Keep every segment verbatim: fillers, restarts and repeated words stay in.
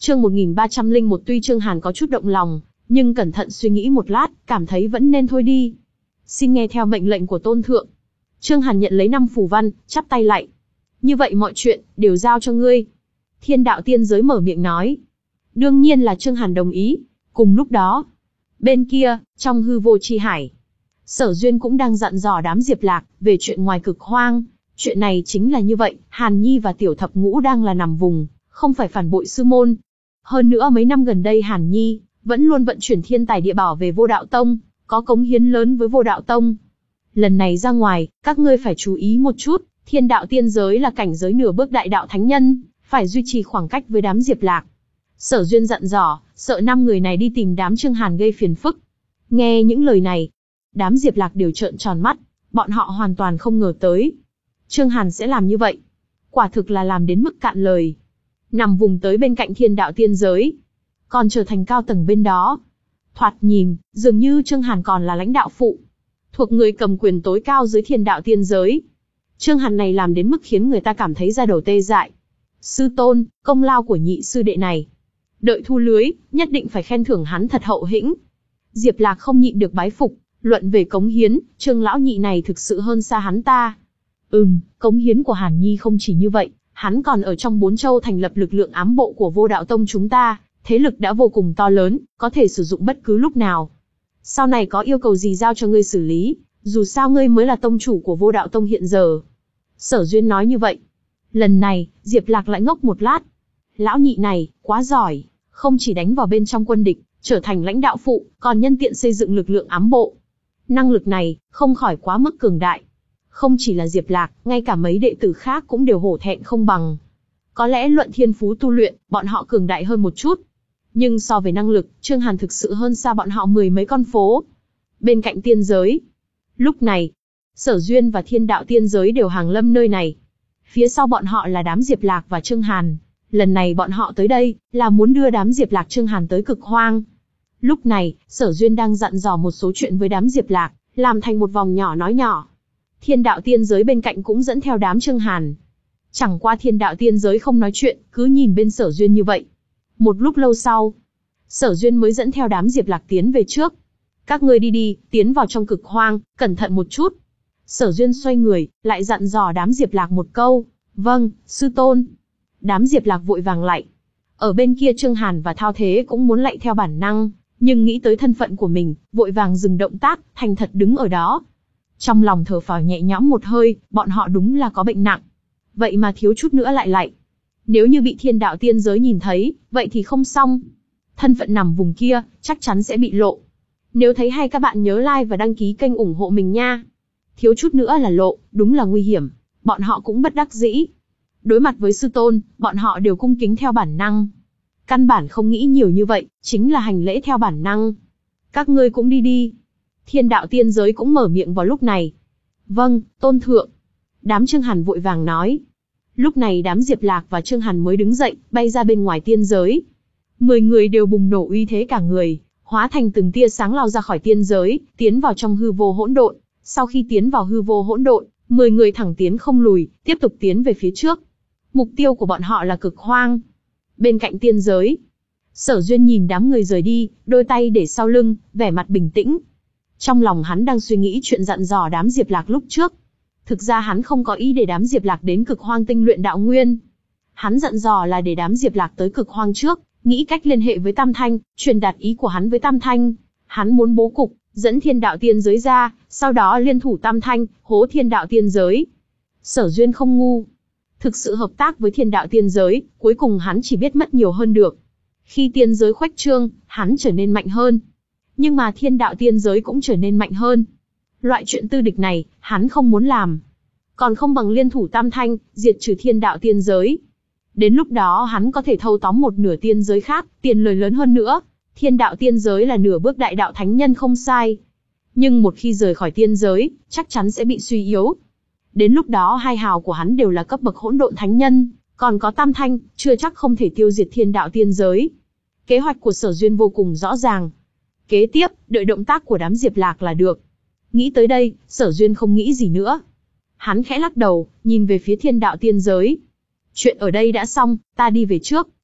Chương một nghìn ba trăm lẻ một. Tuy Trương Hàn có chút động lòng, nhưng cẩn thận suy nghĩ một lát, cảm thấy vẫn nên thôi đi. Xin nghe theo mệnh lệnh của tôn thượng. Trương Hàn nhận lấy năm phù văn, chắp tay lạy. Như vậy mọi chuyện, đều giao cho ngươi. Thiên đạo tiên giới mở miệng nói. Đương nhiên là Trương Hàn đồng ý. Cùng lúc đó, bên kia, trong hư vô chi hải, Sở Duyên cũng đang dặn dò đám Diệp Lạc về chuyện ngoài cực hoang. Chuyện này chính là như vậy, Hàn Nhi và Tiểu Thập Ngũ đang là nằm vùng, không phải phản bội sư môn. Hơn nữa mấy năm gần đây Hàn Nhi vẫn luôn vận chuyển thiên tài địa bảo về Vô Đạo Tông, có cống hiến lớn với Vô Đạo Tông. Lần này ra ngoài, các ngươi phải chú ý một chút, thiên đạo tiên giới là cảnh giới nửa bước đại đạo thánh nhân, phải duy trì khoảng cách với đám Diệp Lạc. Sở Duyên dặn dò, sợ năm người này đi tìm đám Trương Hàn gây phiền phức. Nghe những lời này, đám Diệp Lạc đều trợn tròn mắt, bọn họ hoàn toàn không ngờ tới Trương Hàn sẽ làm như vậy. Quả thực là làm đến mức cạn lời. Nằm vùng tới bên cạnh thiên đạo tiên giới, còn trở thành cao tầng bên đó. Thoạt nhìn, dường như Trương Hàn còn là lãnh đạo phụ, thuộc người cầm quyền tối cao dưới thiên đạo tiên giới. Trương Hàn này làm đến mức khiến người ta cảm thấy da đầu tê dại. Sư tôn, công lao của nhị sư đệ này, đợi thu lưới, nhất định phải khen thưởng hắn thật hậu hĩnh. Diệp Lạc không nhịn được bái phục, luận về cống hiến, Trương lão nhị này thực sự hơn xa hắn ta. Ừm, cống hiến của Hàn Nhi không chỉ như vậy, hắn còn ở trong bốn châu thành lập lực lượng ám bộ của Vô Đạo Tông chúng ta, thế lực đã vô cùng to lớn, có thể sử dụng bất cứ lúc nào. Sau này có yêu cầu gì giao cho ngươi xử lý, dù sao ngươi mới là tông chủ của Vô Đạo Tông hiện giờ. Sở Duyên nói như vậy. Lần này, Diệp Lạc lại ngốc một lát. Lão nhị này, quá giỏi, không chỉ đánh vào bên trong quân địch, trở thành lãnh đạo phụ, còn nhân tiện xây dựng lực lượng ám bộ. Năng lực này, không khỏi quá mức cường đại. Không chỉ là Diệp Lạc, ngay cả mấy đệ tử khác cũng đều hổ thẹn không bằng. Có lẽ luận thiên phú tu luyện, bọn họ cường đại hơn một chút. Nhưng so về năng lực, Trương Hàn thực sự hơn xa bọn họ mười mấy con phố. Bên cạnh tiên giới, lúc này, Sở Duyên và thiên đạo tiên giới đều hàng lâm nơi này. Phía sau bọn họ là đám Diệp Lạc và Trương Hàn. Lần này bọn họ tới đây, là muốn đưa đám Diệp Lạc Trương Hàn tới cực hoang. Lúc này, Sở Duyên đang dặn dò một số chuyện với đám Diệp Lạc, làm thành một vòng nhỏ nói nhỏ. Thiên đạo tiên giới bên cạnh cũng dẫn theo đám Trương Hàn. Chẳng qua thiên đạo tiên giới không nói chuyện, cứ nhìn bên Sở Duyên như vậy. Một lúc lâu sau, Sở Duyên mới dẫn theo đám Diệp Lạc tiến về trước. Các ngươi đi đi, tiến vào trong cực hoang, cẩn thận một chút. Sở Duyên xoay người, lại dặn dò đám Diệp Lạc một câu. Vâng, sư tôn. Đám Diệp Lạc vội vàng lạy. Ở bên kia Trương Hàn và Thao Thế cũng muốn lạy theo bản năng, nhưng nghĩ tới thân phận của mình, vội vàng dừng động tác, thành thật đứng ở đó. Trong lòng thở phào nhẹ nhõm một hơi, bọn họ đúng là có bệnh nặng. Vậy mà thiếu chút nữa lại lạy. Nếu như bị thiên đạo tiên giới nhìn thấy, vậy thì không xong. Thân phận nằm vùng kia, chắc chắn sẽ bị lộ. Nếu thấy hay các bạn nhớ like và đăng ký kênh ủng hộ mình nha. Thiếu chút nữa là lộ, đúng là nguy hiểm. Bọn họ cũng bất đắc dĩ. Đối mặt với sư tôn, bọn họ đều cung kính theo bản năng. Căn bản không nghĩ nhiều như vậy, chính là hành lễ theo bản năng. Các ngươi cũng đi đi. Thiên đạo tiên giới cũng mở miệng vào lúc này. Vâng, tôn thượng. Đám Trương Hàn vội vàng nói. Lúc này đám Diệp Lạc và Trương Hàn mới đứng dậy, bay ra bên ngoài tiên giới. Mười người đều bùng nổ uy thế cả người, hóa thành từng tia sáng lao ra khỏi tiên giới, tiến vào trong hư vô hỗn độn. Sau khi tiến vào hư vô hỗn độn, mười người thẳng tiến không lùi, tiếp tục tiến về phía trước. Mục tiêu của bọn họ là cực hoang. Bên cạnh tiên giới, Sở Duyên nhìn đám người rời đi, đôi tay để sau lưng, vẻ mặt bình tĩnh. Trong lòng hắn đang suy nghĩ chuyện dặn dò đám Diệp Lạc lúc trước. Thực ra hắn không có ý để đám Diệp Lạc đến cực hoang tinh luyện đạo nguyên. Hắn dặn dò là để đám Diệp Lạc tới cực hoang trước, nghĩ cách liên hệ với Tam Thanh, truyền đạt ý của hắn với Tam Thanh. Hắn muốn bố cục, dẫn thiên đạo tiên giới ra, sau đó liên thủ Tam Thanh, hố thiên đạo tiên giới. Sở Duyên không ngu. Thực sự hợp tác với thiên đạo tiên giới, cuối cùng hắn chỉ biết mất nhiều hơn được. Khi tiên giới khuếch trương, hắn trở nên mạnh hơn. Nhưng mà thiên đạo tiên giới cũng trở nên mạnh hơn. Loại chuyện tư địch này, hắn không muốn làm. Còn không bằng liên thủ Tam Thanh, diệt trừ thiên đạo tiên giới. Đến lúc đó hắn có thể thâu tóm một nửa tiên giới khác, tiền lời lớn hơn nữa. Thiên đạo tiên giới là nửa bước đại đạo thánh nhân không sai. Nhưng một khi rời khỏi tiên giới, chắc chắn sẽ bị suy yếu. Đến lúc đó hai hào của hắn đều là cấp bậc hỗn độn thánh nhân, còn có Tam Thanh, chưa chắc không thể tiêu diệt thiên đạo tiên giới. Kế hoạch của Sở Duyên vô cùng rõ ràng. Kế tiếp, đợi động tác của đám Diệp Lạc là được. Nghĩ tới đây, Sở Duyên không nghĩ gì nữa. Hắn khẽ lắc đầu, nhìn về phía thiên đạo tiên giới. Chuyện ở đây đã xong, ta đi về trước.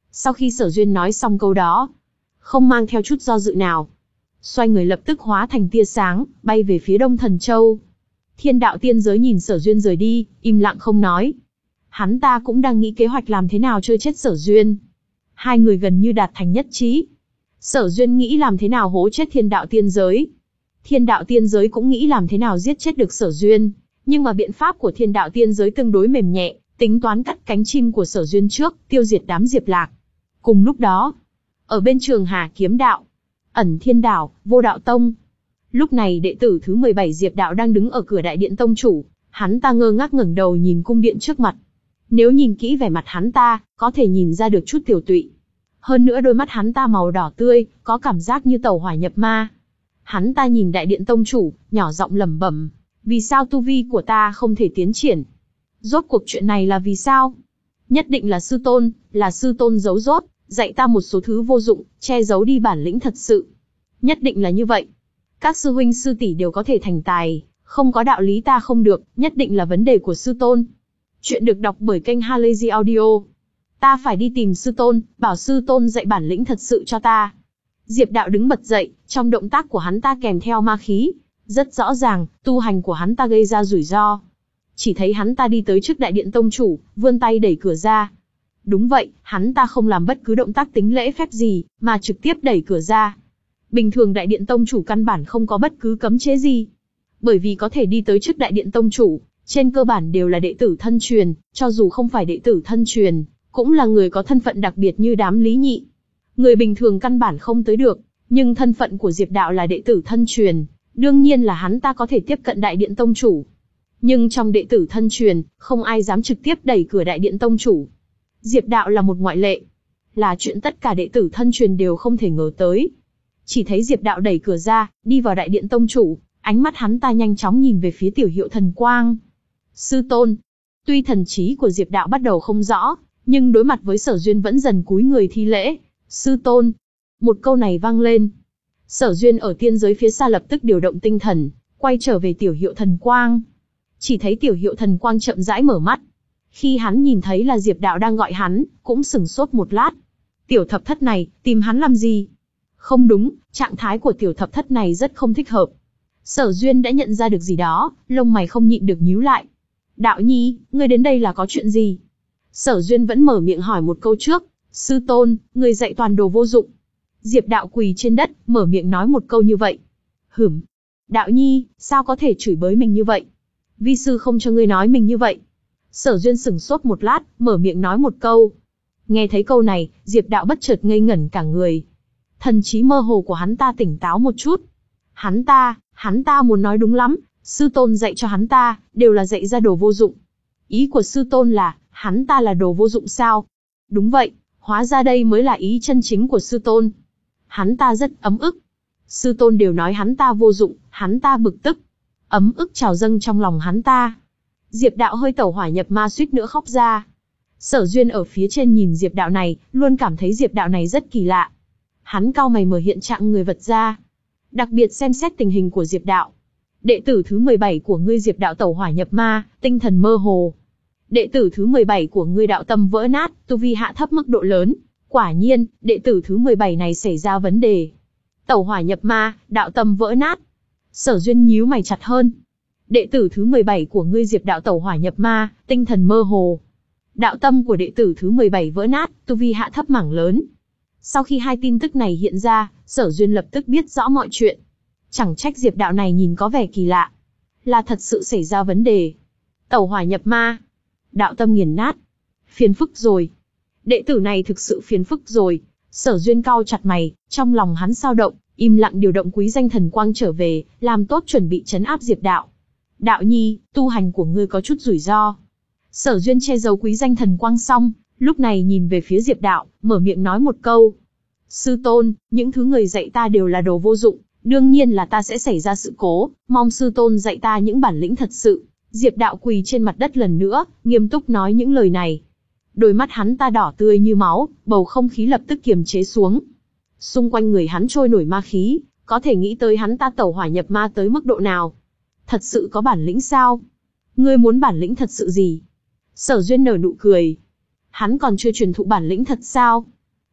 Sau khi Sở Duyên nói xong câu đó, không mang theo chút do dự nào, xoay người lập tức hóa thành tia sáng, bay về phía Đông Thần Châu. Thiên đạo tiên giới nhìn Sở Duyên rời đi, im lặng không nói. Hắn ta cũng đang nghĩ kế hoạch làm thế nào chơi chết Sở Duyên. Hai người gần như đạt thành nhất trí. Sở Duyên nghĩ làm thế nào hố chết thiên đạo tiên giới. Thiên đạo tiên giới cũng nghĩ làm thế nào giết chết được Sở Duyên. Nhưng mà biện pháp của thiên đạo tiên giới tương đối mềm nhẹ, tính toán cắt cánh chim của Sở Duyên trước, tiêu diệt đám Diệp Lạc. Cùng lúc đó, ở bên Trường Hà kiếm đạo, Ẩn Thiên Đảo, Vô Đạo Tông. Lúc này đệ tử thứ mười bảy Diệp Đạo đang đứng ở cửa đại điện tông chủ, hắn ta ngơ ngác ngẩng đầu nhìn cung điện trước mặt. Nếu nhìn kỹ vẻ mặt hắn ta, có thể nhìn ra được chút tiểu tụy. Hơn nữa đôi mắt hắn ta màu đỏ tươi, có cảm giác như tẩu hỏa nhập ma. Hắn ta nhìn đại điện tông chủ, nhỏ giọng lẩm bẩm, vì sao tu vi của ta không thể tiến triển? Rốt cuộc chuyện này là vì sao? Nhất định là sư tôn, là sư tôn giấu rốt, dạy ta một số thứ vô dụng, che giấu đi bản lĩnh thật sự. Nhất định là như vậy. Các sư huynh sư tỷ đều có thể thành tài, không có đạo lý ta không được, nhất định là vấn đề của sư tôn. Chuyện được đọc bởi kênh Halazy Audio. Ta phải đi tìm sư tôn, bảo sư tôn dạy bản lĩnh thật sự cho ta. Diệp Đạo đứng bật dậy, trong động tác của hắn ta kèm theo ma khí. Rất rõ ràng, tu hành của hắn ta gây ra rủi ro. Chỉ thấy hắn ta đi tới trước đại điện tông chủ, vươn tay đẩy cửa ra. Đúng vậy, hắn ta không làm bất cứ động tác tính lễ phép gì, mà trực tiếp đẩy cửa ra. Bình thường đại điện tông chủ căn bản không có bất cứ cấm chế gì. Bởi vì có thể đi tới trước đại điện tông chủ, trên cơ bản đều là đệ tử thân truyền, cho dù không phải đệ tử thân truyền, cũng là người có thân phận đặc biệt như đám Lý Nhị. Người bình thường căn bản không tới được, nhưng thân phận của Diệp Đạo là đệ tử thân truyền, đương nhiên là hắn ta có thể tiếp cận đại điện tông chủ. Nhưng trong đệ tử thân truyền, không ai dám trực tiếp đẩy cửa đại điện tông chủ. Diệp Đạo là một ngoại lệ, là chuyện tất cả đệ tử thân truyền đều không thể ngờ tới. Chỉ thấy Diệp Đạo đẩy cửa ra, đi vào đại điện tông chủ, ánh mắt hắn ta nhanh chóng nhìn về phía Tiểu Hiệu Thần Quang. Sư tôn. Tuy thần trí của Diệp Đạo bắt đầu không rõ, nhưng đối mặt với Sở Duyên vẫn dần cúi người thi lễ. Sư tôn. Một câu này vang lên. Sở Duyên ở tiên giới phía xa lập tức điều động tinh thần, quay trở về Tiểu Hiệu Thần Quang. Chỉ thấy Tiểu Hiệu Thần Quang chậm rãi mở mắt. Khi hắn nhìn thấy là Diệp Đạo đang gọi hắn, cũng sửng sốt một lát. Tiểu thập thất này, tìm hắn làm gì? Không đúng, trạng thái của tiểu thập thất này rất không thích hợp. Sở Duyên đã nhận ra được gì đó, lông mày không nhịn được nhíu lại. Đạo nhi, ngươi đến đây là có chuyện gì? Sở Duyên vẫn mở miệng hỏi một câu trước. Sư tôn, ngươi dạy toàn đồ vô dụng. Diệp Đạo quỳ trên đất, mở miệng nói một câu như vậy. Hửm. Đạo nhi, sao có thể chửi bới mình như vậy? Vi sư không cho ngươi nói mình như vậy. Sở Duyên sửng sốt một lát, mở miệng nói một câu. Nghe thấy câu này, Diệp Đạo bất chợt ngây ngẩn cả người. Thần trí mơ hồ của hắn ta tỉnh táo một chút. Hắn ta, hắn ta muốn nói đúng lắm, sư tôn dạy cho hắn ta, đều là dạy ra đồ vô dụng. Ý của sư tôn là, hắn ta là đồ vô dụng sao? Đúng vậy, hóa ra đây mới là ý chân chính của sư tôn. Hắn ta rất ấm ức. Sư tôn đều nói hắn ta vô dụng, hắn ta bực tức. Ấm ức trào dâng trong lòng hắn ta. Diệp Đạo hơi tẩu hỏa nhập ma suýt nữa khóc ra. Sở Duyên ở phía trên nhìn Diệp Đạo này, luôn cảm thấy Diệp Đạo này rất kỳ lạ. Hắn cau mày mở hiện trạng người vật ra. Đặc biệt xem xét tình hình của Diệp Đạo. Đệ tử thứ mười bảy của ngươi Diệp Đạo tẩu hỏa nhập ma, tinh thần mơ hồ. Đệ tử thứ mười bảy của ngươi đạo tâm vỡ nát, tu vi hạ thấp mức độ lớn. Quả nhiên, đệ tử thứ mười bảy này xảy ra vấn đề. Tẩu hỏa nhập ma, đạo tâm vỡ nát. Sở Duyên nhíu mày chặt hơn. Đệ tử thứ mười bảy của ngươi Diệp Đạo tẩu hỏa nhập ma, tinh thần mơ hồ. Đạo tâm của đệ tử thứ mười bảy vỡ nát, tu vi hạ thấp mảng lớn. Sau khi hai tin tức này hiện ra, Sở Duyên lập tức biết rõ mọi chuyện. Chẳng trách Diệp Đạo này nhìn có vẻ kỳ lạ. Là thật sự xảy ra vấn đề. Tẩu hỏa nhập ma. Đạo tâm nghiền nát. Phiền phức rồi. Đệ tử này thực sự phiền phức rồi. Sở Duyên cau chặt mày, trong lòng hắn sao động, im lặng điều động quý danh thần quang trở về, làm tốt chuẩn bị trấn áp Diệp Đạo. Đạo nhi, tu hành của ngươi có chút rủi ro. Sở Duyên che giấu quý danh thần quang xong, lúc này nhìn về phía Diệp Đạo, mở miệng nói một câu. Sư tôn, những thứ người dạy ta đều là đồ vô dụng, đương nhiên là ta sẽ xảy ra sự cố, mong sư tôn dạy ta những bản lĩnh thật sự. Diệp Đạo quỳ trên mặt đất lần nữa, nghiêm túc nói những lời này. Đôi mắt hắn ta đỏ tươi như máu, bầu không khí lập tức kiềm chế xuống. Xung quanh người hắn trôi nổi ma khí, có thể nghĩ tới hắn ta tẩu hỏa nhập ma tới mức độ nào. Thật sự có bản lĩnh sao? Ngươi muốn bản lĩnh thật sự gì? Sở Duyên nở nụ cười. Hắn còn chưa truyền thụ bản lĩnh thật sao?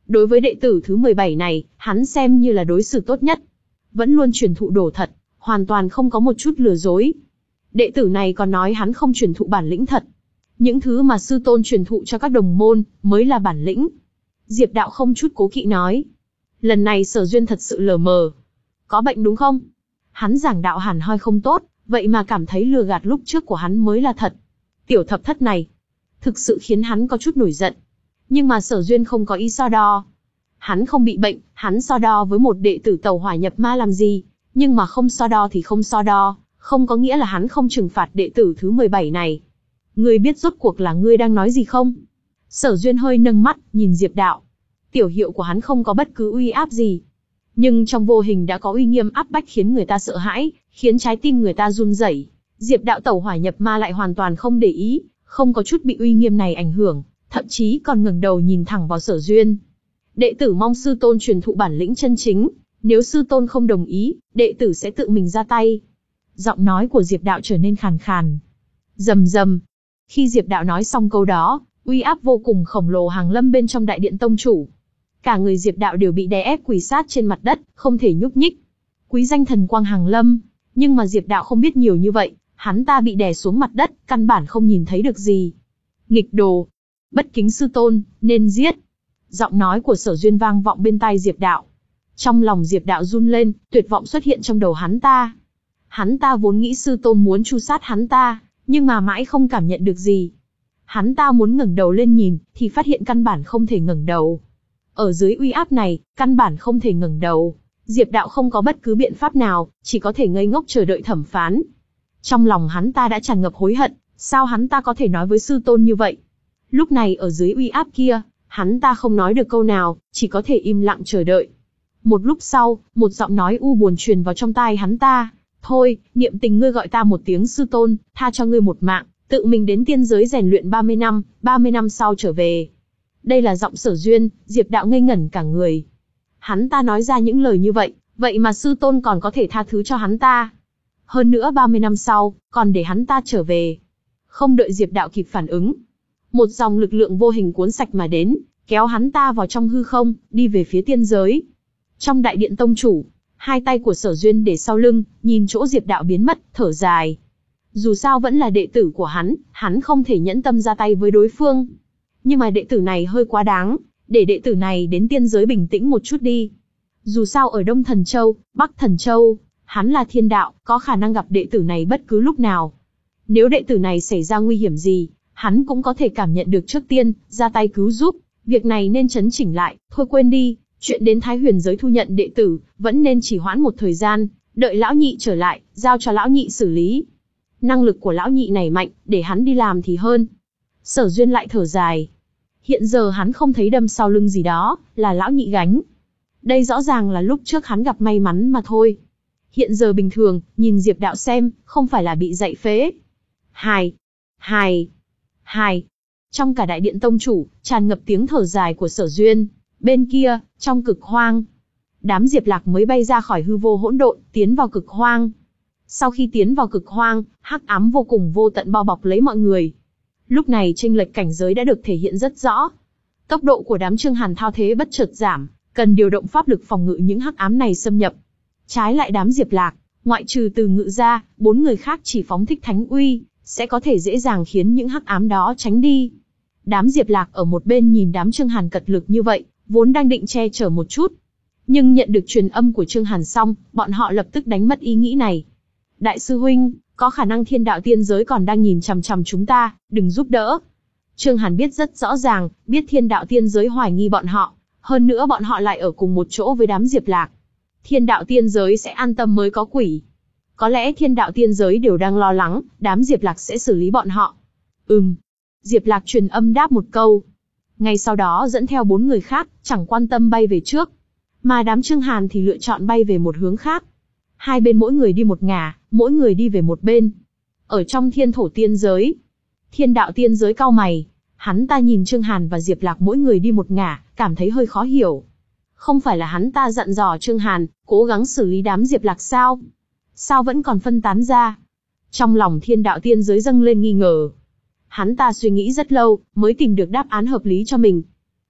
Đối với đệ tử thứ mười bảy này, hắn xem như là đối xử tốt nhất. Vẫn luôn truyền thụ đồ thật, hoàn toàn không có một chút lừa dối. Đệ tử này còn nói hắn không truyền thụ bản lĩnh thật. Những thứ mà sư tôn truyền thụ cho các đồng môn, mới là bản lĩnh. Diệp Đạo không chút cố kỵ nói. Lần này Sở Duyên thật sự lờ mờ. Có bệnh đúng không? Hắn giảng đạo hẳn hoi không tốt, vậy mà cảm thấy lừa gạt lúc trước của hắn mới là thật. Tiểu thập thất này, thực sự khiến hắn có chút nổi giận. Nhưng mà Sở Duyên không có ý so đo. Hắn không bị bệnh, hắn so đo với một đệ tử tẩu hỏa nhập ma làm gì? Nhưng mà không so đo thì không so đo, không có nghĩa là hắn không trừng phạt đệ tử thứ mười bảy này. Ngươi biết rốt cuộc là ngươi đang nói gì không? Sở Duyên hơi nâng mắt, nhìn Diệp Đạo. Tiểu hiệu của hắn không có bất cứ uy áp gì. Nhưng trong vô hình đã có uy nghiêm áp bách khiến người ta sợ hãi, khiến trái tim người ta run rẩy. Diệp Đạo tẩu hỏa nhập ma lại hoàn toàn không để ý, không có chút bị uy nghiêm này ảnh hưởng, thậm chí còn ngẩng đầu nhìn thẳng vào Sở Duyên. Đệ tử mong sư tôn truyền thụ bản lĩnh chân chính, nếu sư tôn không đồng ý, đệ tử sẽ tự mình ra tay. Giọng nói của Diệp Đạo trở nên khàn khàn. Rầm rầm. Khi Diệp Đạo nói xong câu đó, uy áp vô cùng khổng lồ hàng lâm bên trong đại điện tông chủ. Cả người Diệp Đạo đều bị đè ép quỳ sát trên mặt đất, không thể nhúc nhích. Quý danh thần quang hàng lâm, nhưng mà Diệp Đạo không biết nhiều như vậy, hắn ta bị đè xuống mặt đất, căn bản không nhìn thấy được gì. Nghịch đồ, bất kính sư tôn, nên giết. Giọng nói của Sở Duyên vang vọng bên tai Diệp Đạo. Trong lòng Diệp Đạo run lên, tuyệt vọng xuất hiện trong đầu hắn ta. Hắn ta vốn nghĩ sư tôn muốn tru sát hắn ta, nhưng mà mãi không cảm nhận được gì. Hắn ta muốn ngẩng đầu lên nhìn, thì phát hiện căn bản không thể ngẩng đầu. Ở dưới uy áp này, căn bản không thể ngẩng đầu. Diệp Đạo không có bất cứ biện pháp nào, chỉ có thể ngây ngốc chờ đợi thẩm phán. Trong lòng hắn ta đã tràn ngập hối hận, sao hắn ta có thể nói với sư tôn như vậy? Lúc này ở dưới uy áp kia, hắn ta không nói được câu nào, chỉ có thể im lặng chờ đợi. Một lúc sau, một giọng nói u buồn truyền vào trong tai hắn ta. Thôi, niệm tình ngươi gọi ta một tiếng sư tôn, tha cho ngươi một mạng, tự mình đến tiên giới rèn luyện ba mươi năm, ba mươi năm sau trở về. Đây là giọng Sở Duyên, Diệp Đạo ngây ngẩn cả người. Hắn ta nói ra những lời như vậy, vậy mà sư tôn còn có thể tha thứ cho hắn ta. Hơn nữa ba mươi năm sau, còn để hắn ta trở về. Không đợi Diệp Đạo kịp phản ứng. Một dòng lực lượng vô hình cuốn sạch mà đến, kéo hắn ta vào trong hư không, đi về phía tiên giới. Trong đại điện tông chủ, hai tay của Sở Duyên để sau lưng, nhìn chỗ Diệp Đạo biến mất, thở dài. Dù sao vẫn là đệ tử của hắn, hắn không thể nhẫn tâm ra tay với đối phương. Nhưng mà đệ tử này hơi quá đáng, để đệ tử này đến tiên giới bình tĩnh một chút đi. Dù sao ở Đông Thần Châu, Bắc Thần Châu, hắn là thiên đạo, có khả năng gặp đệ tử này bất cứ lúc nào. Nếu đệ tử này xảy ra nguy hiểm gì, hắn cũng có thể cảm nhận được trước tiên, ra tay cứu giúp. Việc này nên chấn chỉnh lại, thôi quên đi. Chuyện đến Thái Huyền giới thu nhận đệ tử, vẫn nên chỉ hoãn một thời gian, đợi lão nhị trở lại, giao cho lão nhị xử lý. Năng lực của lão nhị này mạnh, để hắn đi làm thì hơn. Sở Duyên lại thở dài. Hiện giờ hắn không thấy đâm sau lưng gì đó, là lão nhị gánh. Đây rõ ràng là lúc trước hắn gặp may mắn mà thôi. Hiện giờ bình thường, nhìn Diệp Đạo xem, không phải là bị dạy phế. Hài, hài, hài. Trong cả đại điện tông chủ, tràn ngập tiếng thở dài của Sở Duyên. Bên kia, trong cực hoang, đám Diệp Lạc mới bay ra khỏi hư vô hỗn độn, tiến vào cực hoang. Sau khi tiến vào cực hoang, hắc ám vô cùng vô tận bao bọc lấy mọi người. Lúc này chênh lệch cảnh giới đã được thể hiện rất rõ. Tốc độ của đám Trương Hàn thao thế bất chợt giảm, cần điều động pháp lực phòng ngự những hắc ám này xâm nhập. Trái lại đám Diệp Lạc, ngoại trừ Từ Ngự ra, bốn người khác chỉ phóng thích thánh uy, sẽ có thể dễ dàng khiến những hắc ám đó tránh đi. Đám Diệp Lạc ở một bên nhìn đám Trương Hàn cật lực như vậy, vốn đang định che chở một chút. Nhưng nhận được truyền âm của Trương Hàn xong, bọn họ lập tức đánh mất ý nghĩ này. Đại sư huynh, có khả năng thiên đạo tiên giới còn đang nhìn chằm chằm chúng ta, đừng giúp đỡ. Trương Hàn biết rất rõ ràng, biết thiên đạo tiên giới hoài nghi bọn họ, hơn nữa bọn họ lại ở cùng một chỗ với đám Diệp Lạc. Thiên đạo tiên giới sẽ an tâm mới có quỷ. Có lẽ thiên đạo tiên giới đều đang lo lắng, đám Diệp Lạc sẽ xử lý bọn họ. Ừm. Diệp Lạc truyền âm đáp một câu. Ngay sau đó dẫn theo bốn người khác, chẳng quan tâm bay về trước. Mà đám Trương Hàn thì lựa chọn bay về một hướng khác. Hai bên mỗi người đi một ngả, mỗi người đi về một bên. Ở trong thiên thổ tiên giới, thiên đạo tiên giới cau mày. Hắn ta nhìn Trương Hàn và Diệp Lạc mỗi người đi một ngả, cảm thấy hơi khó hiểu. Không phải là hắn ta dặn dò Trương Hàn, cố gắng xử lý đám Diệp Lạc sao? Sao vẫn còn phân tán ra? Trong lòng thiên đạo tiên giới dâng lên nghi ngờ. Hắn ta suy nghĩ rất lâu, mới tìm được đáp án hợp lý cho mình.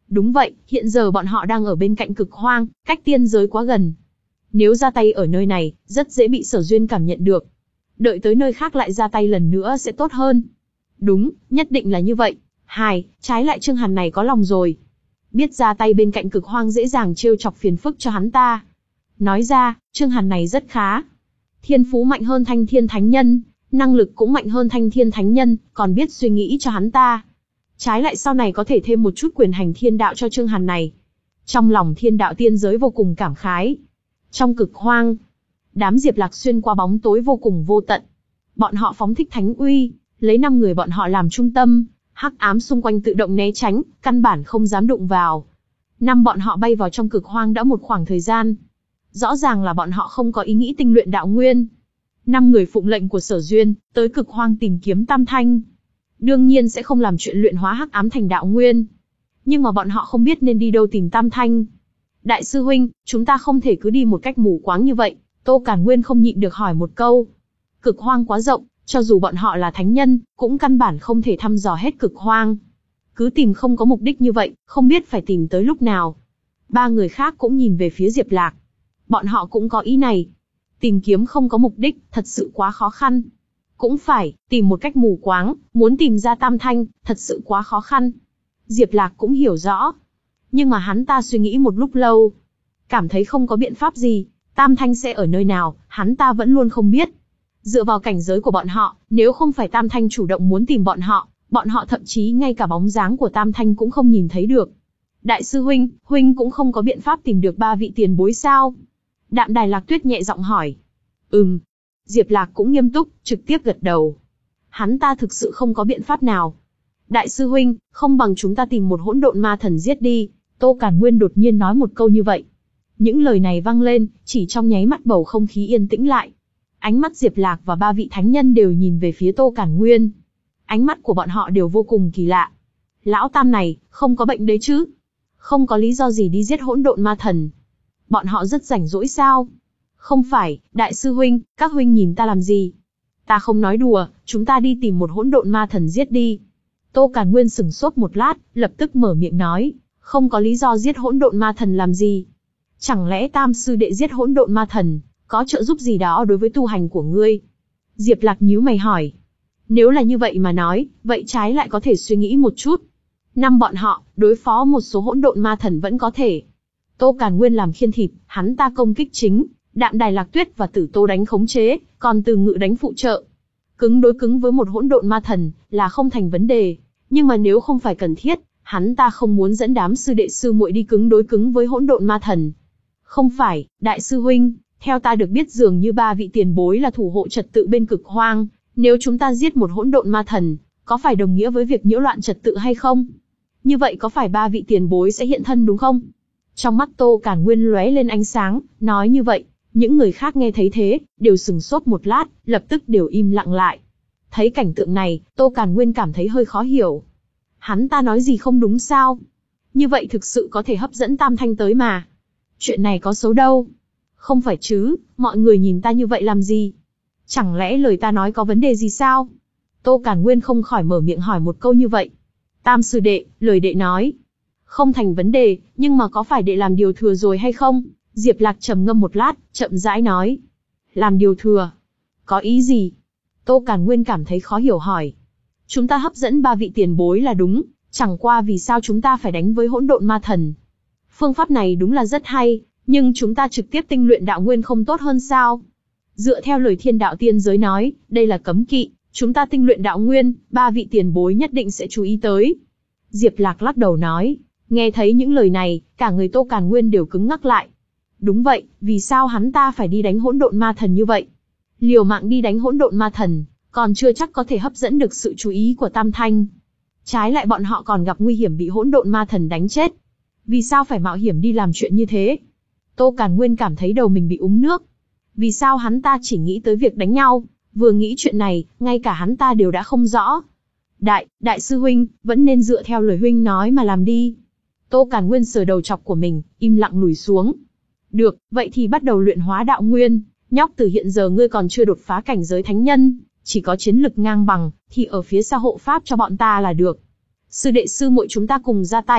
Đúng vậy, hiện giờ bọn họ đang ở bên cạnh cực hoang, cách tiên giới quá gần. Nếu ra tay ở nơi này, rất dễ bị Sở Duyên cảm nhận được. Đợi tới nơi khác lại ra tay lần nữa sẽ tốt hơn. Đúng, nhất định là như vậy. Hai, trái lại Trương Hàn này có lòng rồi. Biết ra tay bên cạnh cực hoang dễ dàng trêu chọc phiền phức cho hắn ta. Nói ra, Trương Hàn này rất khá. Thiên phú mạnh hơn Thanh Thiên Thánh Nhân, năng lực cũng mạnh hơn Thanh Thiên Thánh Nhân, còn biết suy nghĩ cho hắn ta. Trái lại sau này có thể thêm một chút quyền hành thiên đạo cho Trương Hàn này. Trong lòng thiên đạo tiên giới vô cùng cảm khái. Trong cực hoang, đám Diệp Lạc xuyên qua bóng tối vô cùng vô tận. Bọn họ phóng thích thánh uy, lấy năm người bọn họ làm trung tâm, hắc ám xung quanh tự động né tránh, căn bản không dám đụng vào. Năm bọn họ bay vào trong cực hoang đã một khoảng thời gian. Rõ ràng là bọn họ không có ý nghĩ tinh luyện đạo nguyên. Năm người phụng lệnh của Sở Duyên, tới cực hoang tìm kiếm Tam Thanh. Đương nhiên sẽ không làm chuyện luyện hóa hắc ám thành đạo nguyên. Nhưng mà bọn họ không biết nên đi đâu tìm Tam Thanh. Đại sư huynh, chúng ta không thể cứ đi một cách mù quáng như vậy. Tô Càn Nguyên không nhịn được hỏi một câu. Cực hoang quá rộng, cho dù bọn họ là thánh nhân, cũng căn bản không thể thăm dò hết cực hoang. Cứ tìm không có mục đích như vậy, không biết phải tìm tới lúc nào. Ba người khác cũng nhìn về phía Diệp Lạc. Bọn họ cũng có ý này. Tìm kiếm không có mục đích, thật sự quá khó khăn. Cũng phải, tìm một cách mù quáng, muốn tìm ra Tam Thanh, thật sự quá khó khăn. Diệp Lạc cũng hiểu rõ. Nhưng mà hắn ta suy nghĩ một lúc lâu. Cảm thấy không có biện pháp gì, Tam Thanh sẽ ở nơi nào, hắn ta vẫn luôn không biết. Dựa vào cảnh giới của bọn họ, nếu không phải Tam Thanh chủ động muốn tìm bọn họ, bọn họ thậm chí ngay cả bóng dáng của Tam Thanh cũng không nhìn thấy được. Đại sư huynh, huynh cũng không có biện pháp tìm được ba vị tiền bối sao? Đạm Đài Lạc Tuyết nhẹ giọng hỏi. Ừm. Diệp Lạc cũng nghiêm túc, trực tiếp gật đầu. Hắn ta thực sự không có biện pháp nào. Đại sư huynh, không bằng chúng ta tìm một hỗn độn ma thần giết đi. Tô Càn Nguyên đột nhiên nói một câu như vậy. Những lời này vang lên, chỉ trong nháy mắt bầu không khí yên tĩnh lại. Ánh mắt Diệp Lạc và ba vị thánh nhân đều nhìn về phía Tô Càn Nguyên. Ánh mắt của bọn họ đều vô cùng kỳ lạ. Lão Tam này, không có bệnh đấy chứ? Không có lý do gì đi giết hỗn độn ma thần. Bọn họ rất rảnh rỗi sao? Không phải, đại sư huynh, các huynh nhìn ta làm gì? Ta không nói đùa, chúng ta đi tìm một hỗn độn ma thần giết đi. Tô Càn Nguyên sững sốt một lát, lập tức mở miệng nói, không có lý do giết hỗn độn ma thần làm gì? Chẳng lẽ Tam sư đệ giết hỗn độn ma thần, có trợ giúp gì đó đối với tu hành của ngươi? Diệp Lạc nhíu mày hỏi. Nếu là như vậy mà nói, vậy trái lại có thể suy nghĩ một chút. Năm bọn họ, đối phó một số hỗn độn ma thần vẫn có thể. Tô Càn Nguyên làm khiên thịt, hắn ta công kích chính, Đạm Đài Lạc Tuyết và Tử Tô đánh khống chế, còn Từ Ngự đánh phụ trợ. Cứng đối cứng với một hỗn độn ma thần là không thành vấn đề, nhưng mà nếu không phải cần thiết, hắn ta không muốn dẫn đám sư đệ sư muội đi cứng đối cứng với hỗn độn ma thần. Không phải, đại sư huynh, theo ta được biết dường như ba vị tiền bối là thủ hộ trật tự bên cực hoang, nếu chúng ta giết một hỗn độn ma thần, có phải đồng nghĩa với việc nhiễu loạn trật tự hay không? Như vậy có phải ba vị tiền bối sẽ hiện thân đúng không? Trong mắt Tô Càn Nguyên lóe lên ánh sáng, nói như vậy, những người khác nghe thấy thế, đều sừng sốt một lát, lập tức đều im lặng lại. Thấy cảnh tượng này, Tô Càn Nguyên cảm thấy hơi khó hiểu. Hắn ta nói gì không đúng sao? Như vậy thực sự có thể hấp dẫn Tam Thanh tới mà. Chuyện này có xấu đâu. Không phải chứ, mọi người nhìn ta như vậy làm gì? Chẳng lẽ lời ta nói có vấn đề gì sao? Tô Càn Nguyên không khỏi mở miệng hỏi một câu như vậy. Tam sư đệ, lời đệ nói. Không thành vấn đề, nhưng mà có phải đệ làm điều thừa rồi hay không? Diệp Lạc trầm ngâm một lát, chậm rãi nói. Làm điều thừa? Có ý gì? Tô Càn Nguyên cảm thấy khó hiểu hỏi. Chúng ta hấp dẫn ba vị tiền bối là đúng, chẳng qua vì sao chúng ta phải đánh với hỗn độn ma thần? Phương pháp này đúng là rất hay, nhưng chúng ta trực tiếp tinh luyện đạo nguyên không tốt hơn sao? Dựa theo lời thiên đạo tiên giới nói, đây là cấm kỵ, chúng ta tinh luyện đạo nguyên, ba vị tiền bối nhất định sẽ chú ý tới. Diệp Lạc lắc đầu nói, nghe thấy những lời này, cả người Tô Càn Nguyên đều cứng ngắc lại. Đúng vậy, vì sao hắn ta phải đi đánh hỗn độn ma thần như vậy? Liều mạng đi đánh hỗn độn ma thần, còn chưa chắc có thể hấp dẫn được sự chú ý của Tam Thanh. Trái lại bọn họ còn gặp nguy hiểm bị hỗn độn ma thần đánh chết. Vì sao phải mạo hiểm đi làm chuyện như thế? Tô Càn Nguyên cảm thấy đầu mình bị úng nước. Vì sao hắn ta chỉ nghĩ tới việc đánh nhau, vừa nghĩ chuyện này, ngay cả hắn ta đều đã không rõ. Đại, đại sư huynh, vẫn nên dựa theo lời huynh nói mà làm đi. Tô Càn Nguyên sờ đầu chọc của mình, im lặng lùi xuống. Được, vậy thì bắt đầu luyện hóa đạo nguyên. Nhóc từ hiện giờ ngươi còn chưa đột phá cảnh giới thánh nhân, chỉ có chiến lực ngang bằng, thì ở phía sau hộ pháp cho bọn ta là được. Sư đệ sư muội chúng ta cùng ra tay,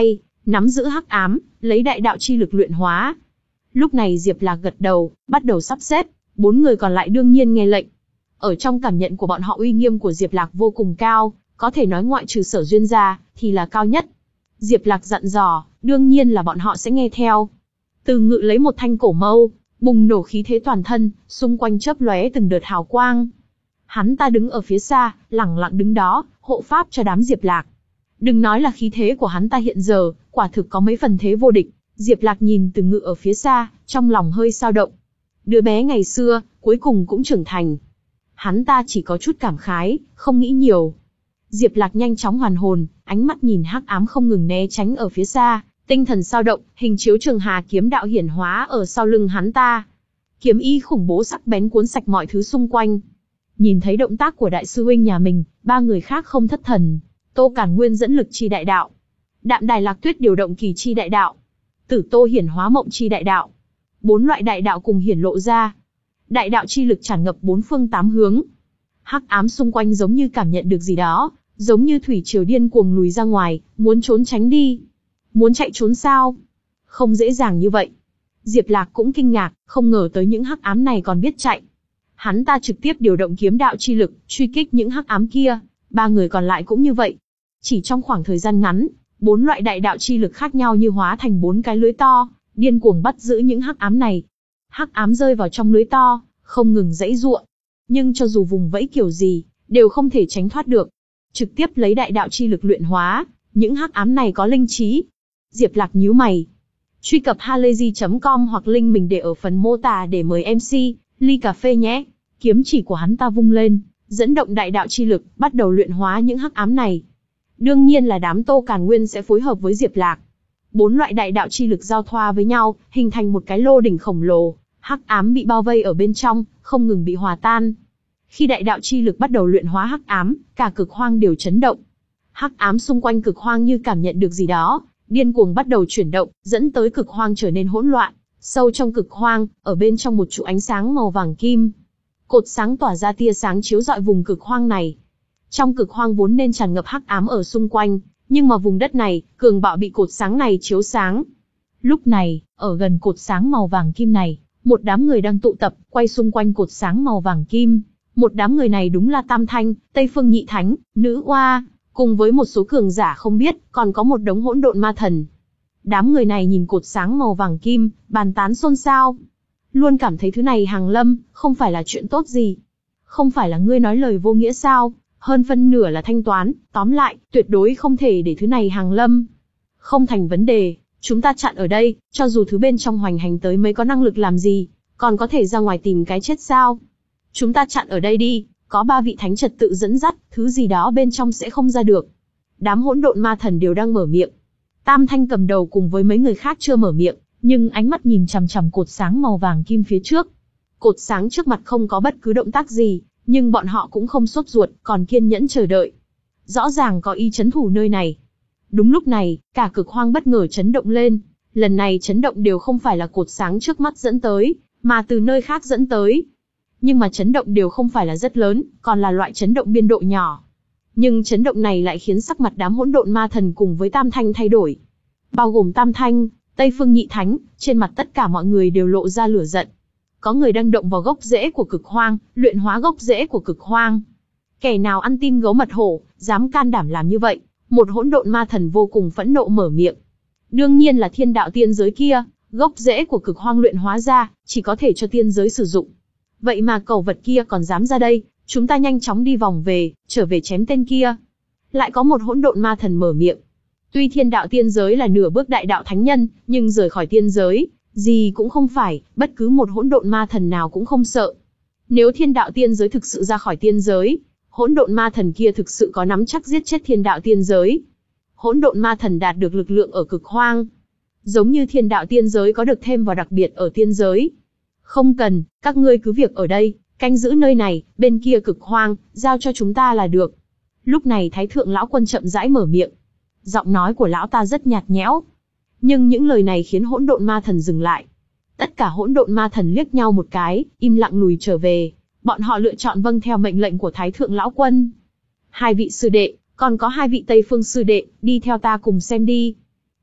nắm giữ hắc ám, lấy đại đạo chi lực luyện hóa. Lúc này Diệp Lạc gật đầu, bắt đầu sắp xếp, bốn người còn lại đương nhiên nghe lệnh. Ở trong cảm nhận của bọn họ uy nghiêm của Diệp Lạc vô cùng cao, có thể nói ngoại trừ Sở Duyên ra, thì là cao nhất. Diệp Lạc dặn dò, đương nhiên là bọn họ sẽ nghe theo. Từ Ngự lấy một thanh cổ mâu, bùng nổ khí thế toàn thân, xung quanh chớp lóe từng đợt hào quang. Hắn ta đứng ở phía xa, lẳng lặng đứng đó, hộ pháp cho đám Diệp Lạc. Đừng nói là khí thế của hắn ta hiện giờ, quả thực có mấy phần thế vô địch. Diệp Lạc nhìn Từ Ngự ở phía xa, trong lòng hơi dao động. Đứa bé ngày xưa, cuối cùng cũng trưởng thành. Hắn ta chỉ có chút cảm khái, không nghĩ nhiều. Diệp Lạc nhanh chóng hoàn hồn, ánh mắt nhìn hắc ám không ngừng né tránh ở phía xa, tinh thần dao động, hình chiếu Trường Hà kiếm đạo hiển hóa ở sau lưng hắn ta. Kiếm ý khủng bố sắc bén cuốn sạch mọi thứ xung quanh. Nhìn thấy động tác của đại sư huynh nhà mình, ba người khác không thất thần. Tô Cản Nguyên dẫn lực chi đại đạo, Đạm Đài Lạc Tuyết điều động kỳ chi đại đạo, Tử Tô hiển hóa mộng chi đại đạo. Bốn loại đại đạo cùng hiển lộ ra. Đại đạo chi lực tràn ngập bốn phương tám hướng. Hắc ám xung quanh giống như cảm nhận được gì đó, giống như thủy triều điên cuồng lùi ra ngoài, muốn trốn tránh đi. Muốn chạy trốn sao? Không dễ dàng như vậy. Diệp Lạc cũng kinh ngạc, không ngờ tới những hắc ám này còn biết chạy. Hắn ta trực tiếp điều động kiếm đạo chi lực, truy kích những hắc ám kia. Ba người còn lại cũng như vậy. Chỉ trong khoảng thời gian ngắn, bốn loại đại đạo chi lực khác nhau như hóa thành bốn cái lưới to, điên cuồng bắt giữ những hắc ám này. Hắc ám rơi vào trong lưới to, không ngừng giãy giụa. Nhưng cho dù vùng vẫy kiểu gì, đều không thể tránh thoát được. Trực tiếp lấy đại đạo chi lực luyện hóa, những hắc ám này có linh trí. Diệp Lạc nhíu mày. Truy cập halayzi chấm com hoặc link mình để ở phần mô tả để mời em xê, ly cà phê nhé. Kiếm chỉ của hắn ta vung lên, dẫn động đại đạo chi lực, bắt đầu luyện hóa những hắc ám này. Đương nhiên là đám Tô Cản Nguyên sẽ phối hợp với Diệp Lạc. Bốn loại đại đạo chi lực giao thoa với nhau, hình thành một cái lô đỉnh khổng lồ. Hắc ám bị bao vây ở bên trong, không ngừng bị hòa tan. Khi đại đạo chi lực bắt đầu luyện hóa hắc ám, cả cực hoang đều chấn động. Hắc ám xung quanh cực hoang như cảm nhận được gì đó, điên cuồng bắt đầu chuyển động, dẫn tới cực hoang trở nên hỗn loạn. Sâu trong cực hoang, ở bên trong một trụ ánh sáng màu vàng kim. Cột sáng tỏa ra tia sáng chiếu rọi vùng cực hoang này. Trong cực hoang vốn nên tràn ngập hắc ám ở xung quanh, nhưng mà vùng đất này, cường bạo bị cột sáng này chiếu sáng. Lúc này, ở gần cột sáng màu vàng kim này, một đám người đang tụ tập, quay xung quanh cột sáng màu vàng kim. Một đám người này đúng là Tam Thanh, Tây Phương Nhị Thánh, Nữ Oa, cùng với một số cường giả không biết, còn có một đống hỗn độn ma thần. Đám người này nhìn cột sáng màu vàng kim, bàn tán xôn xao. Luôn cảm thấy thứ này Hàng Lâm, không phải là chuyện tốt gì. Không phải là ngươi nói lời vô nghĩa sao, hơn phân nửa là thanh toán, tóm lại, tuyệt đối không thể để thứ này Hàng Lâm. Không thành vấn đề, chúng ta chặn ở đây, cho dù thứ bên trong hoành hành tới mấy có năng lực làm gì, còn có thể ra ngoài tìm cái chết sao. Chúng ta chặn ở đây đi, có ba vị thánh trật tự dẫn dắt, thứ gì đó bên trong sẽ không ra được. Đám hỗn độn ma thần đều đang mở miệng. Tam Thanh cầm đầu cùng với mấy người khác chưa mở miệng, nhưng ánh mắt nhìn chằm chằm cột sáng màu vàng kim phía trước. Cột sáng trước mặt không có bất cứ động tác gì, nhưng bọn họ cũng không sốt ruột, còn kiên nhẫn chờ đợi. Rõ ràng có ý chấn thủ nơi này. Đúng lúc này, cả cực hoang bất ngờ chấn động lên. Lần này chấn động đều không phải là cột sáng trước mắt dẫn tới, mà từ nơi khác dẫn tới. Nhưng mà chấn động đều không phải là rất lớn, còn là loại chấn động biên độ nhỏ. Nhưng chấn động này lại khiến sắc mặt đám hỗn độn ma thần cùng với Tam Thanh thay đổi. Bao gồm Tam Thanh, Tây Phương Nhị Thánh, trên mặt tất cả mọi người đều lộ ra lửa giận. Có người đang động vào gốc rễ của cực hoang, luyện hóa gốc rễ của cực hoang. Kẻ nào ăn tin gấu mật hổ, dám can đảm làm như vậy? Một hỗn độn ma thần vô cùng phẫn nộ mở miệng. Đương nhiên là thiên đạo tiên giới kia, gốc rễ của cực hoang luyện hóa ra, chỉ có thể cho tiên giới sử dụng. Vậy mà cẩu vật kia còn dám ra đây, chúng ta nhanh chóng đi vòng về, trở về chém tên kia. Lại có một hỗn độn ma thần mở miệng. Tuy thiên đạo tiên giới là nửa bước đại đạo thánh nhân, nhưng rời khỏi tiên giới, gì cũng không phải, bất cứ một hỗn độn ma thần nào cũng không sợ. Nếu thiên đạo tiên giới thực sự ra khỏi tiên giới, hỗn độn ma thần kia thực sự có nắm chắc giết chết thiên đạo tiên giới. Hỗn độn ma thần đạt được lực lượng ở cực hoang, giống như thiên đạo tiên giới có được thêm vào đặc biệt ở tiên giới. Không cần, các ngươi cứ việc ở đây, canh giữ nơi này, bên kia cực hoang, giao cho chúng ta là được. Lúc này Thái Thượng Lão Quân chậm rãi mở miệng. Giọng nói của lão ta rất nhạt nhẽo. Nhưng những lời này khiến hỗn độn ma thần dừng lại. Tất cả hỗn độn ma thần liếc nhau một cái, im lặng lùi trở về. Bọn họ lựa chọn vâng theo mệnh lệnh của Thái Thượng Lão Quân. Hai vị sư đệ, còn có hai vị Tây Phương sư đệ, đi theo ta cùng xem đi.